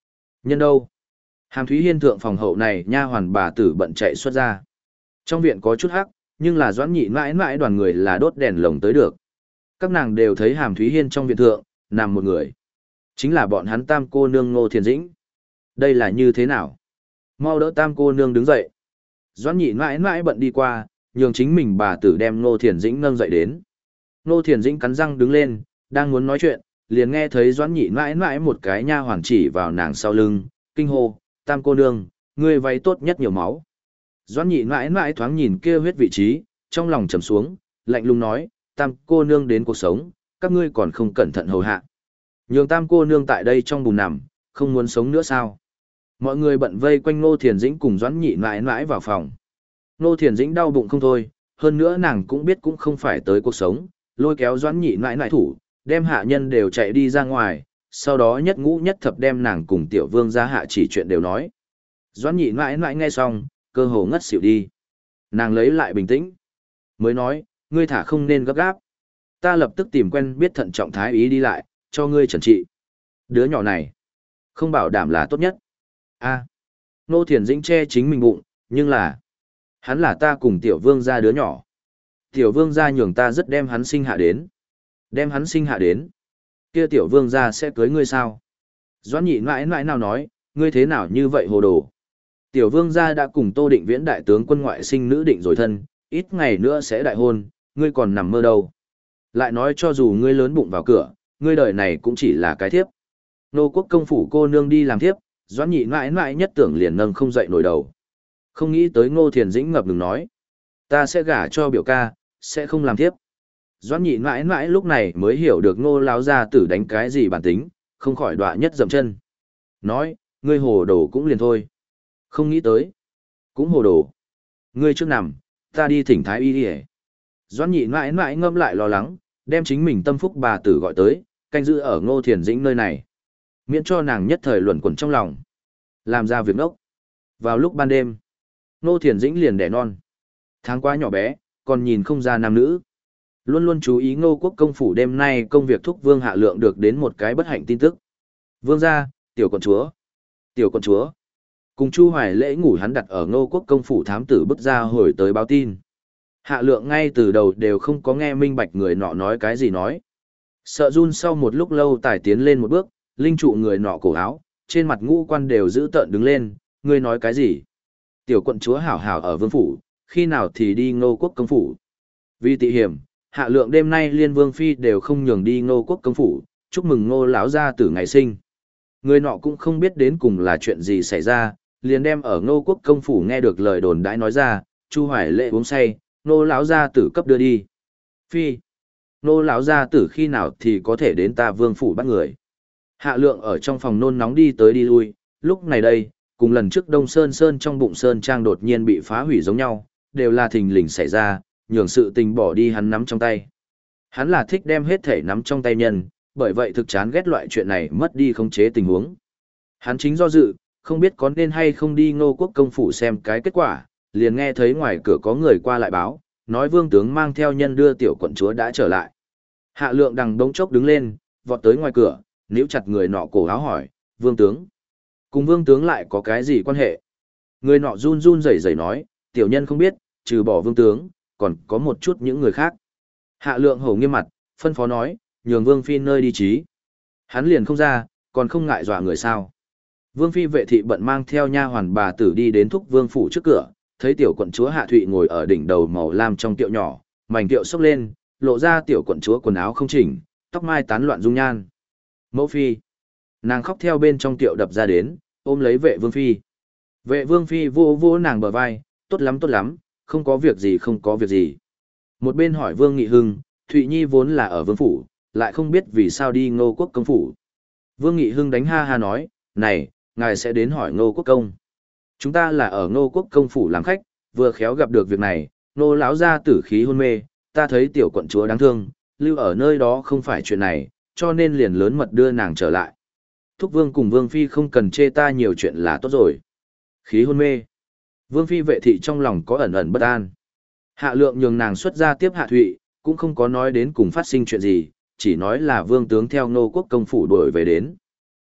Nhân đâu? Hàm Thúy Hiên thượng phòng hậu này nha hoàn bà tử bận chạy xuất ra. Trong viện có chút hắc, nhưng là Doãn Nhị mãi mãi đoàn người là đốt đèn lồng tới được. Các nàng đều thấy Hàm Thúy Hiên trong viện thượng, nằm một người. Chính là bọn hắn tam cô nương Ngô Thiền Dĩnh. Đây là như thế nào? Mau đỡ tam cô nương đứng dậy. Doãn Nhị mãi mãi bận đi qua, nhường chính mình bà tử đem Ngô Thiền Dĩnh nâng dậy đến. Ngô Thiền Dĩnh cắn răng đứng lên, đang muốn nói chuyện, liền nghe thấy Doãn Nhị mãi mãi một cái nha hoàn chỉ vào nàng sau lưng, kinh hô, tam cô nương, ngươi váy tốt nhất nhiều máu. Doãn Nhị mãi mãi thoáng nhìn kia huyết vị trí, trong lòng trầm xuống, lạnh lùng nói, tam cô nương đến cuộc sống, các ngươi còn không cẩn thận hầu hạ. Nhường tam cô nương tại đây trong bùn nằm, không muốn sống nữa sao? Mọi người bận vây quanh Ngô Thiền Dĩnh cùng Doãn Nhị mãi mãi vào phòng. Ngô Thiền Dĩnh đau bụng không thôi, hơn nữa nàng cũng biết cũng không phải tới cuộc sống, lôi kéo Doãn Nhị mãi mãi thủ, đem hạ nhân đều chạy đi ra ngoài, sau đó nhất ngũ nhất thập đem nàng cùng tiểu vương ra hạ chỉ chuyện đều nói. Doãn Nhị mãi mãi nghe xong, cơ hồ ngất xỉu đi. Nàng lấy lại bình tĩnh, mới nói, ngươi thả không nên gấp gáp. Ta lập tức tìm quen biết thận trọng thái ý đi lại, cho ngươi trần trị. Đứa nhỏ này, không bảo đảm là tốt nhất. A. Ngô Thiền Dĩnh che chính mình bụng, nhưng là, hắn là ta cùng tiểu vương ra đứa nhỏ. Tiểu vương ra nhường ta rất đem hắn sinh hạ đến. Đem hắn sinh hạ đến. Kia tiểu vương ra sẽ cưới ngươi sao? Doãn Nhị mãi mãi nào nói, ngươi thế nào như vậy hồ đồ. Tiểu vương gia đã cùng Tô Định Viễn đại tướng quân ngoại sinh nữ định rồi thân, ít ngày nữa sẽ đại hôn, ngươi còn nằm mơ đâu. Lại nói cho dù ngươi lớn bụng vào cửa, ngươi đời này cũng chỉ là cái thiếp. Nô quốc công phủ cô nương đi làm thiếp, Doãn Nhị mãi mãi nhất tưởng liền nâng không dậy nổi đầu. Không nghĩ tới Ngô Thiền Dĩnh ngập ngừng nói, ta sẽ gả cho biểu ca, sẽ không làm thiếp. Doãn Nhị mãi mãi lúc này mới hiểu được Ngô láo gia tử đánh cái gì bản tính, không khỏi đọa nhất dậm chân. Nói, ngươi hồ đồ cũng liền thôi. Không nghĩ tới. Cũng hồ đồ. Ngươi trước nằm, ta đi thỉnh thái y đi. Doãn Nhị mãi mãi ngâm lại lo lắng, đem chính mình tâm phúc bà tử gọi tới, canh giữ ở Ngô Thiền Dĩnh nơi này. Miễn cho nàng nhất thời luẩn quẩn trong lòng. Làm ra việc ngốc. Vào lúc ban đêm, Ngô Thiền Dĩnh liền đẻ non. Tháng quá nhỏ bé, còn nhìn không ra nam nữ. Luôn luôn chú ý Ngô quốc công phủ đêm nay công việc thúc Vương Hạ Lượng được đến một cái bất hạnh tin tức. Vương gia, tiểu con chúa. Tiểu con chúa. Cùng Chu Hoài Lễ ngủ hắn đặt ở Ngô quốc công phủ thám tử bức ra hồi tới báo tin. Hạ Lượng ngay từ đầu đều không có nghe minh bạch người nọ nói cái gì nói. Sợ run sau một lúc lâu tài tiến lên một bước, linh trụ người nọ cổ áo, trên mặt ngũ quan đều giữ tợn đứng lên, ngươi nói cái gì? Tiểu quận chúa hảo hảo ở vương phủ, khi nào thì đi Ngô quốc công phủ. Vì tị hiểm, Hạ Lượng đêm nay liên vương phi đều không nhường đi Ngô quốc công phủ, chúc mừng Ngô lão gia tử ngày sinh. Người nọ cũng không biết đến cùng là chuyện gì xảy ra, liền đem ở Ngô quốc công phủ nghe được lời đồn đãi nói ra, Chu Hoài Lễ uống say, Ngô lão gia tử cấp đưa đi. Phi, Ngô lão gia tử khi nào thì có thể đến ta vương phủ bắt người. Hạ Lượng ở trong phòng nôn nóng đi tới đi lui, lúc này đây, cùng lần trước Đông Sơn Sơn trong bụng Sơn Trang đột nhiên bị phá hủy giống nhau, đều là thình lình xảy ra, nhường sự tình bỏ đi hắn nắm trong tay. Hắn là thích đem hết thể nắm trong tay nhân, bởi vậy thực chán ghét loại chuyện này mất đi khống chế tình huống. Hắn chính do dự, không biết có nên hay không đi Ngô quốc công phủ xem cái kết quả, liền nghe thấy ngoài cửa có người qua lại báo, nói vương tướng mang theo nhân đưa tiểu quận chúa đã trở lại. Hạ Lượng đằng đống chốc đứng lên, vọt tới ngoài cửa, níu chặt người nọ cổ áo hỏi, vương tướng. Cùng vương tướng lại có cái gì quan hệ? Người nọ run run rẩy rẩy nói, tiểu nhân không biết, trừ bỏ vương tướng, còn có một chút những người khác. Hạ Lượng hổ nghiêm mặt, phân phó nói, nhường vương phi nơi đi trí. Hắn liền không ra, còn không ngại dọa người sao. Vương phi vệ thị bận mang theo nha hoàn bà tử đi đến thúc vương phủ trước cửa, thấy tiểu quận chúa Hạ Thụy ngồi ở đỉnh đầu màu lam trong tiệu nhỏ, mảnh tiệu xốc lên, lộ ra tiểu quận chúa quần áo không chỉnh, tóc mai tán loạn dung nhan. Mẫu phi. Nàng khóc theo bên trong tiệu đập ra đến, ôm lấy vệ vương phi. Vệ vương phi vô vô nàng bờ vai, tốt lắm tốt lắm, không có việc gì không có việc gì. Một bên hỏi Vương Nghị Hưng, Thụy Nhi vốn là ở vương phủ, lại không biết vì sao đi Ngô quốc công phủ. Vương Nghị Hưng đánh ha ha nói, này, ngài sẽ đến hỏi Ngô quốc công. Chúng ta là ở Ngô quốc công phủ làm khách, vừa khéo gặp được việc này, Ngô lão gia tử khí hôn mê, ta thấy tiểu quận chúa đáng thương, lưu ở nơi đó không phải chuyện này, cho nên liền lớn mật đưa nàng trở lại. Thúc Vương cùng Vương Phi không cần chê ta nhiều chuyện là tốt rồi. Khí hôn mê. Vương Phi vệ thị trong lòng có ẩn ẩn bất an. Hạ Lượng nhường nàng xuất ra tiếp Hạ Thụy, cũng không có nói đến cùng phát sinh chuyện gì, chỉ nói là vương tướng theo Ngô quốc công phủ đuổi về đến.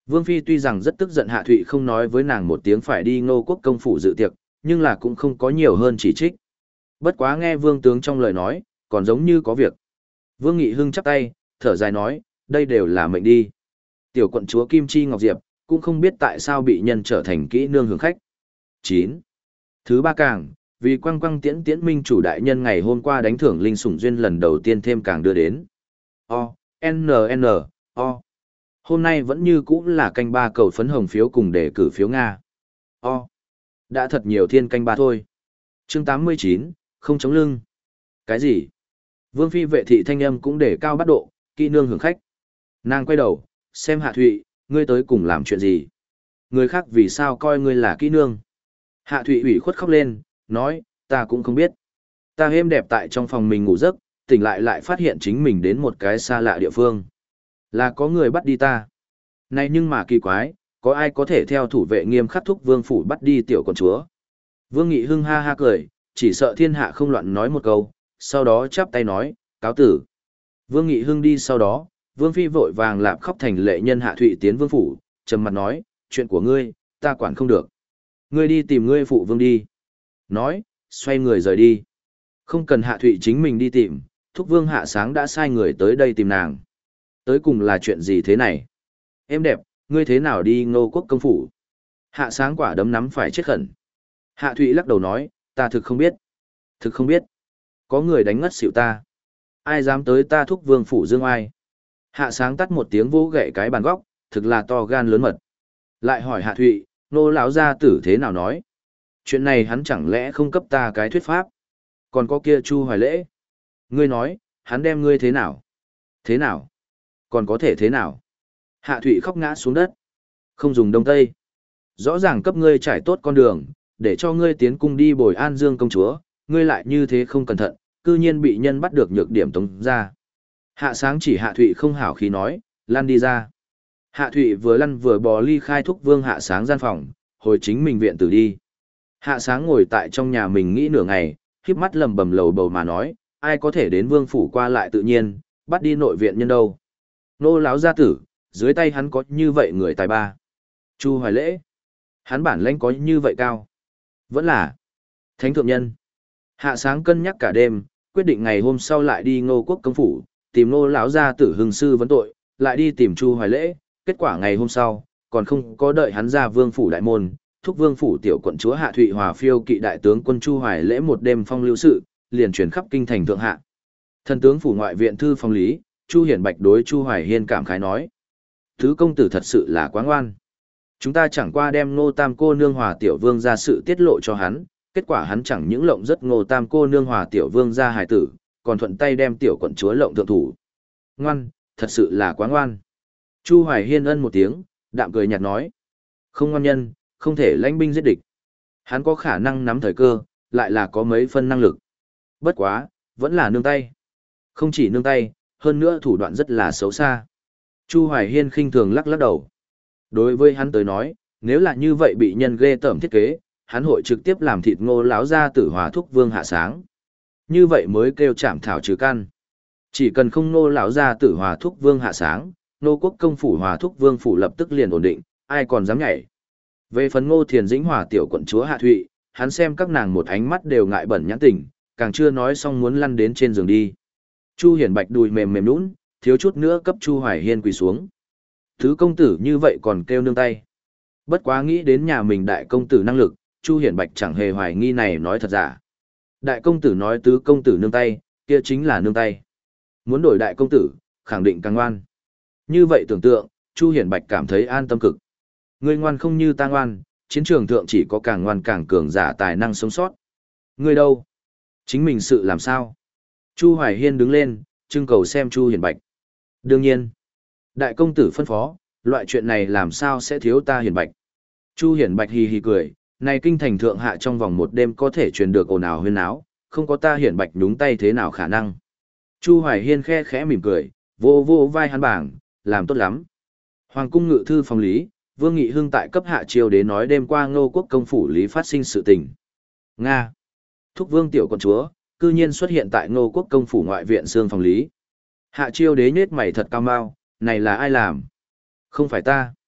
Vương Phi tuy rằng rất tức giận Hạ Thụy không nói với nàng một tiếng phải đi Ngô Quốc công phủ dự tiệc, nhưng là cũng không có nhiều hơn chỉ trích. Bất quá nghe Vương tướng trong lời nói, còn giống như có việc. Vương Nghị Hưng chắp tay, thở dài nói, đây đều là mệnh đi. Tiểu quận chúa Kim Chi Ngọc Diệp, cũng không biết tại sao bị nhân trở thành kỹ nương hưởng khách. chín. Thứ ba càng, vì quăng quăng tiễn tiễn minh chủ đại nhân ngày hôm qua đánh thưởng linh sủng duyên lần đầu tiên thêm càng đưa đến. O, N N, O. Hôm nay vẫn như cũ là canh ba cầu phấn hồng phiếu cùng để cử phiếu Nga. O. Đã thật nhiều thiên canh ba thôi. Chương tám mươi chín, không chống lưng. Cái gì? Vương Phi vệ thị thanh âm cũng để cao bắt độ, kỹ nương hưởng khách. Nàng quay đầu, xem Hạ Thụy, ngươi tới cùng làm chuyện gì? Người khác vì sao coi ngươi là kỹ nương? Hạ Thụy ủy khuất khóc lên, nói, ta cũng không biết. Ta êm đẹp tại trong phòng mình ngủ giấc, tỉnh lại lại phát hiện chính mình đến một cái xa lạ địa phương. Là có người bắt đi ta. Này nhưng mà kỳ quái, có ai có thể theo thủ vệ nghiêm khắc thúc vương phủ bắt đi tiểu con chúa? Vương Nghị Hưng ha ha cười, chỉ sợ thiên hạ không loạn nói một câu, sau đó chắp tay nói, cáo tử. Vương Nghị Hưng đi sau đó, Vương Phi vội vàng lạp khóc thành lệ nhân Hạ Thụy tiến vương phủ, trầm mặt nói, chuyện của ngươi, ta quản không được. Ngươi đi tìm ngươi phụ vương đi. Nói, xoay người rời đi. Không cần Hạ Thụy chính mình đi tìm, thúc vương Hạ Sáng đã sai người tới đây tìm nàng. Tới cùng là chuyện gì thế này? Em đẹp, ngươi thế nào đi Ngô Quốc công phủ? Hạ Sáng quả đấm nắm phải chết khẩn. Hạ Thụy lắc đầu nói, ta thực không biết. Thực không biết. Có người đánh ngất xỉu ta. Ai dám tới ta thúc vương phủ dương ai? Hạ Sáng tắt một tiếng vỗ gậy cái bàn góc, thực là to gan lớn mật. Lại hỏi Hạ Thụy, nô lão gia tử thế nào nói? Chuyện này hắn chẳng lẽ không cấp ta cái thuyết pháp? Còn có kia Chu Hoài Lễ. Ngươi nói, hắn đem ngươi thế nào? Thế nào? Còn có thể thế nào? Hạ Thụy khóc ngã xuống đất. Không dùng đông tây. Rõ ràng cấp ngươi trải tốt con đường, để cho ngươi tiến cung đi bồi an dương công chúa, ngươi lại như thế không cẩn thận, cư nhiên bị nhân bắt được nhược điểm tống ra. Hạ Sáng chỉ Hạ Thụy không hảo khí nói, lăn đi ra. Hạ Thụy vừa lăn vừa bò ly khai thúc vương Hạ Sáng gian phòng, hồi chính mình viện tử đi. Hạ Sáng ngồi tại trong nhà mình nghĩ nửa ngày, khiếp mắt lầm bầm lầu bầu mà nói, ai có thể đến vương phủ qua lại tự nhiên, bắt đi nội viện nhân đâu. Nô láo gia tử, dưới tay hắn có như vậy người tài ba. Chu Hoài Lễ, hắn bản lãnh có như vậy cao. Vẫn là thánh thượng nhân. Hạ Sáng cân nhắc cả đêm, quyết định ngày hôm sau lại đi Ngô Quốc công phủ, tìm nô lão gia tử hưng sư vấn tội, lại đi tìm Chu Hoài Lễ. Kết quả ngày hôm sau, còn không có đợi hắn ra vương phủ đại môn, thúc vương phủ tiểu quận chúa Hạ Thụy Hòa phiêu kỵ đại tướng quân Chu Hoài Lễ một đêm phong lưu sự, liền truyền khắp kinh thành thượng hạ. Thần tướng phủ ngoại viện thư phong lý, Chu Hiển Bạch đối Chu Hoài Hiên cảm khái nói: "Thứ công tử thật sự là quá ngoan. Chúng ta chẳng qua đem Ngô Tam cô nương Hòa tiểu vương ra sự tiết lộ cho hắn, kết quả hắn chẳng những lộng rất Ngô Tam cô nương Hòa tiểu vương ra hài tử, còn thuận tay đem tiểu quận chúa lộng thượng thủ. Ngoan, thật sự là quá ngoan." Chu Hoài Hiên ân một tiếng, đạm cười nhạt nói: "Không ngoan nhân, không thể lãnh binh giết địch. Hắn có khả năng nắm thời cơ, lại là có mấy phân năng lực. Bất quá, vẫn là nương tay. Không chỉ nương tay, hơn nữa thủ đoạn rất là xấu xa." Chu Hoài Hiên khinh thường lắc lắc đầu. Đối với hắn tới nói, nếu là như vậy bị nhân ghê tởm thiết kế, hắn hội trực tiếp làm thịt Ngô lão gia tử Hòa thúc vương Hạ Sáng. Như vậy mới kêu chạm thảo trừ căn. Chỉ cần không Ngô lão gia tử Hòa thúc vương Hạ Sáng, Ngô Quốc công phủ Hòa thúc vương phủ lập tức liền ổn định, ai còn dám nhảy. Về phần Ngô Thiền Dĩnh Hòa tiểu quận chúa Hạ Thụy, hắn xem các nàng một ánh mắt đều ngại bẩn nhãn tình, càng chưa nói xong muốn lăn đến trên giường đi. Chu Hiển Bạch đùi mềm mềm nhũn, thiếu chút nữa cấp Chu Hoài Hiên quỳ xuống. Thứ công tử như vậy còn kêu nương tay. Bất quá nghĩ đến nhà mình đại công tử năng lực, Chu Hiển Bạch chẳng hề hoài nghi này nói thật giả. Đại công tử nói tứ công tử nương tay, kia chính là nương tay. Muốn đổi đại công tử, khẳng định càng ngoan. Như vậy tưởng tượng, Chu Hiển Bạch cảm thấy an tâm cực. Ngươi ngoan không như ta ngoan, chiến trường thượng chỉ có càng ngoan càng cường giả tài năng sống sót. Ngươi đâu? Chính mình sự làm sao? Chu Hoài Hiên đứng lên, trưng cầu xem Chu Hiển Bạch. Đương nhiên, đại công tử phân phó, loại chuyện này làm sao sẽ thiếu ta Hiển Bạch. Chu Hiển Bạch hì hì cười, này kinh thành thượng hạ trong vòng một đêm có thể truyền được ồn ào huyên náo, không có ta Hiển Bạch nhúng tay thế nào khả năng. Chu Hoài Hiên khe khẽ mỉm cười, vô vô vai hắn bảng, làm tốt lắm. Hoàng cung ngự thư phòng lý, Vương Nghị Hưng tại cấp hạ triều đế nói đêm qua Ngô Quốc công phủ lý phát sinh sự tình. Nga. Thúc Vương tiểu quận chúa, cư nhiên xuất hiện tại Ngô Quốc công phủ ngoại viện xương phòng lý. Hạ triều đế nhếch mày thật cao mau, này là ai làm? Không phải ta.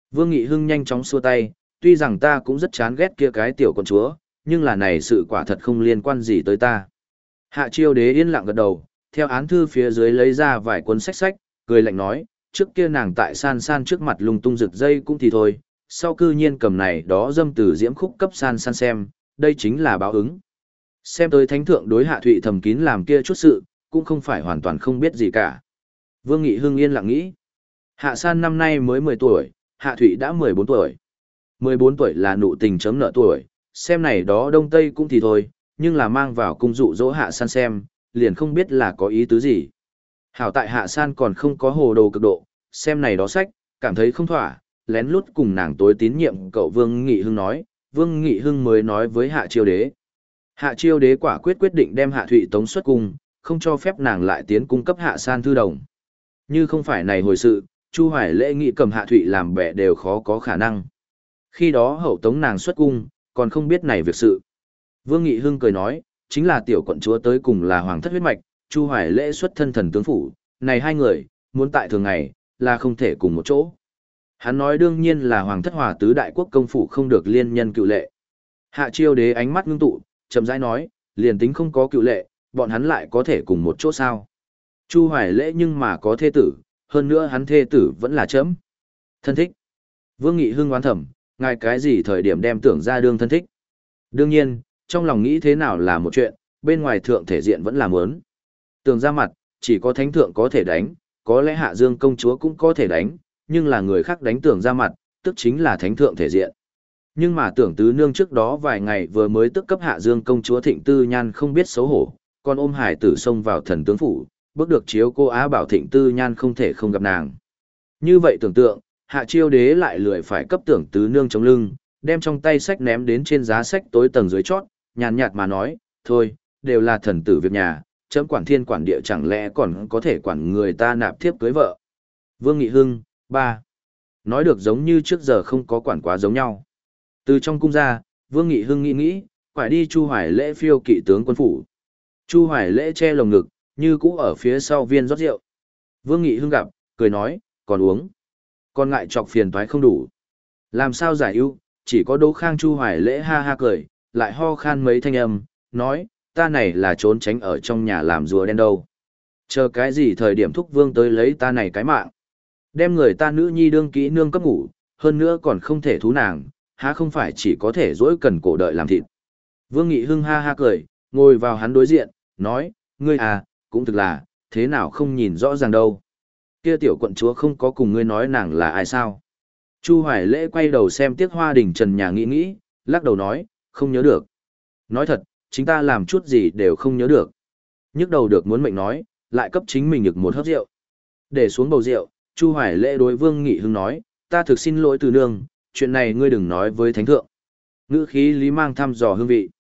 Vương Nghị Hưng nhanh chóng xua tay, tuy rằng ta cũng rất chán ghét kia cái tiểu con chúa, nhưng là này sự quả thật không liên quan gì tới ta. Hạ Chiêu Đế yên lặng gật đầu, theo án thư phía dưới lấy ra vài cuốn sách sách, cười lạnh nói, trước kia nàng tại san san trước mặt lung tung rực dây cũng thì thôi, sau cư nhiên cầm này đó dâm từ diễm khúc cấp san san xem, đây chính là báo ứng. Xem tới thánh thượng đối Hạ Thụy thầm kín làm kia chút sự, cũng không phải hoàn toàn không biết gì cả. Vương Nghị Hưng yên lặng nghĩ, Hạ San năm nay mới mười tuổi, Hạ Thụy đã mười bốn tuổi. mười bốn tuổi là nụ tình chấm nợ tuổi, xem này đó đông tây cũng thì thôi, nhưng là mang vào cung dụ dỗ Hạ San xem, liền không biết là có ý tứ gì. Hảo tại Hạ San còn không có hồ đồ cực độ, xem này đó sách, cảm thấy không thỏa, lén lút cùng nàng tối tín nhiệm cậu Vương Nghị Hưng nói, Vương Nghị Hưng mới nói với Hạ Chiêu Đế. Hạ Chiêu Đế quả quyết quyết định đem Hạ Thụy tống xuất cung, không cho phép nàng lại tiến cung cấp Hạ San thư đồng. Như không phải này hồi sự, Chu Hoài Lễ nghĩ cầm Hạ Thụy làm bẻ đều khó có khả năng. Khi đó hậu tống nàng xuất cung, còn không biết này việc sự. Vương Nghị Hưng cười nói, chính là tiểu quận chúa tới cùng là hoàng thất huyết mạch, Chu Hoài Lễ xuất thân thần tướng phủ, này hai người, muốn tại thường ngày, là không thể cùng một chỗ. Hắn nói đương nhiên là hoàng thất hòa tứ đại quốc công phủ không được liên nhân cựu lệ. Hạ Chiêu Đế ánh mắt ngưng tụ, chậm rãi nói, liền tính không có cựu lệ, bọn hắn lại có thể cùng một chỗ sao. Chu Hoài Lễ nhưng mà có thê tử, hơn nữa hắn thê tử vẫn là chấm. Thân thích. Vương Nghị Hưng oán thầm, ngài cái gì thời điểm đem tưởng ra đương thân thích. Đương nhiên, trong lòng nghĩ thế nào là một chuyện, bên ngoài thượng thể diện vẫn là muốn. Tưởng ra mặt, chỉ có thánh thượng có thể đánh, có lẽ Hạ Dương công chúa cũng có thể đánh, nhưng là người khác đánh tưởng ra mặt, tức chính là thánh thượng thể diện. Nhưng mà tưởng tứ nương trước đó vài ngày vừa mới tức cấp Hạ Dương công chúa Thịnh Tư Nhan không biết xấu hổ, còn ôm hải tử xông vào thần tướng phủ, bước được chiếu cô Á bảo Thịnh Tư Nhan không thể không gặp nàng. Như vậy tưởng tượng, Hạ Chiêu Đế lại lười phải cấp tưởng tứ nương chống lưng, đem trong tay sách ném đến trên giá sách tối tầng dưới chót, nhàn nhạt mà nói, thôi, đều là thần tử việc nhà, chấm quản thiên quản địa chẳng lẽ còn có thể quản người ta nạp thiếp cưới vợ. Vương Nghị Hưng, ba. Nói được giống như trước giờ không có quản quá giống nhau. Từ trong cung ra, Vương Nghị Hưng nghĩ nghĩ, phải đi Chu Hoài Lễ phiêu kỵ tướng quân phủ. Chu Hoài Lễ che lồng ngực, như cũ ở phía sau viên rót rượu. Vương Nghị Hưng gặp, cười nói, còn uống. Còn ngại chọc phiền toái không đủ. Làm sao giải ưu, chỉ có Đỗ Khang. Chu Hoài Lễ ha ha cười, lại ho khan mấy thanh âm, nói, ta này là trốn tránh ở trong nhà làm rùa đen đâu. Chờ cái gì thời điểm thúc vương tới lấy ta này cái mạng. Đem người ta nữ nhi đương kỹ nương cấp ngủ, hơn nữa còn không thể thú nàng, há không phải chỉ có thể dỗi cần cổ đợi làm thịt. Vương Nghị Hưng ha ha cười, ngồi vào hắn đối diện, nói, ngươi à, cũng thực là, thế nào không nhìn rõ ràng đâu. Kia tiểu quận chúa không có cùng ngươi nói nàng là ai sao. Chu Hoài Lễ quay đầu xem tiếc hoa đình trần nhà nghĩ nghĩ, lắc đầu nói, không nhớ được. Nói thật, chính ta làm chút gì đều không nhớ được. Nhức đầu được muốn mệnh nói, lại cấp chính mình được một hớp rượu. Để xuống bầu rượu, Chu Hoài Lễ đối Vương Nghị Hưng nói, ta thực xin lỗi từ nương, chuyện này ngươi đừng nói với thánh thượng. Ngữ khí lý mang thăm dò hương vị.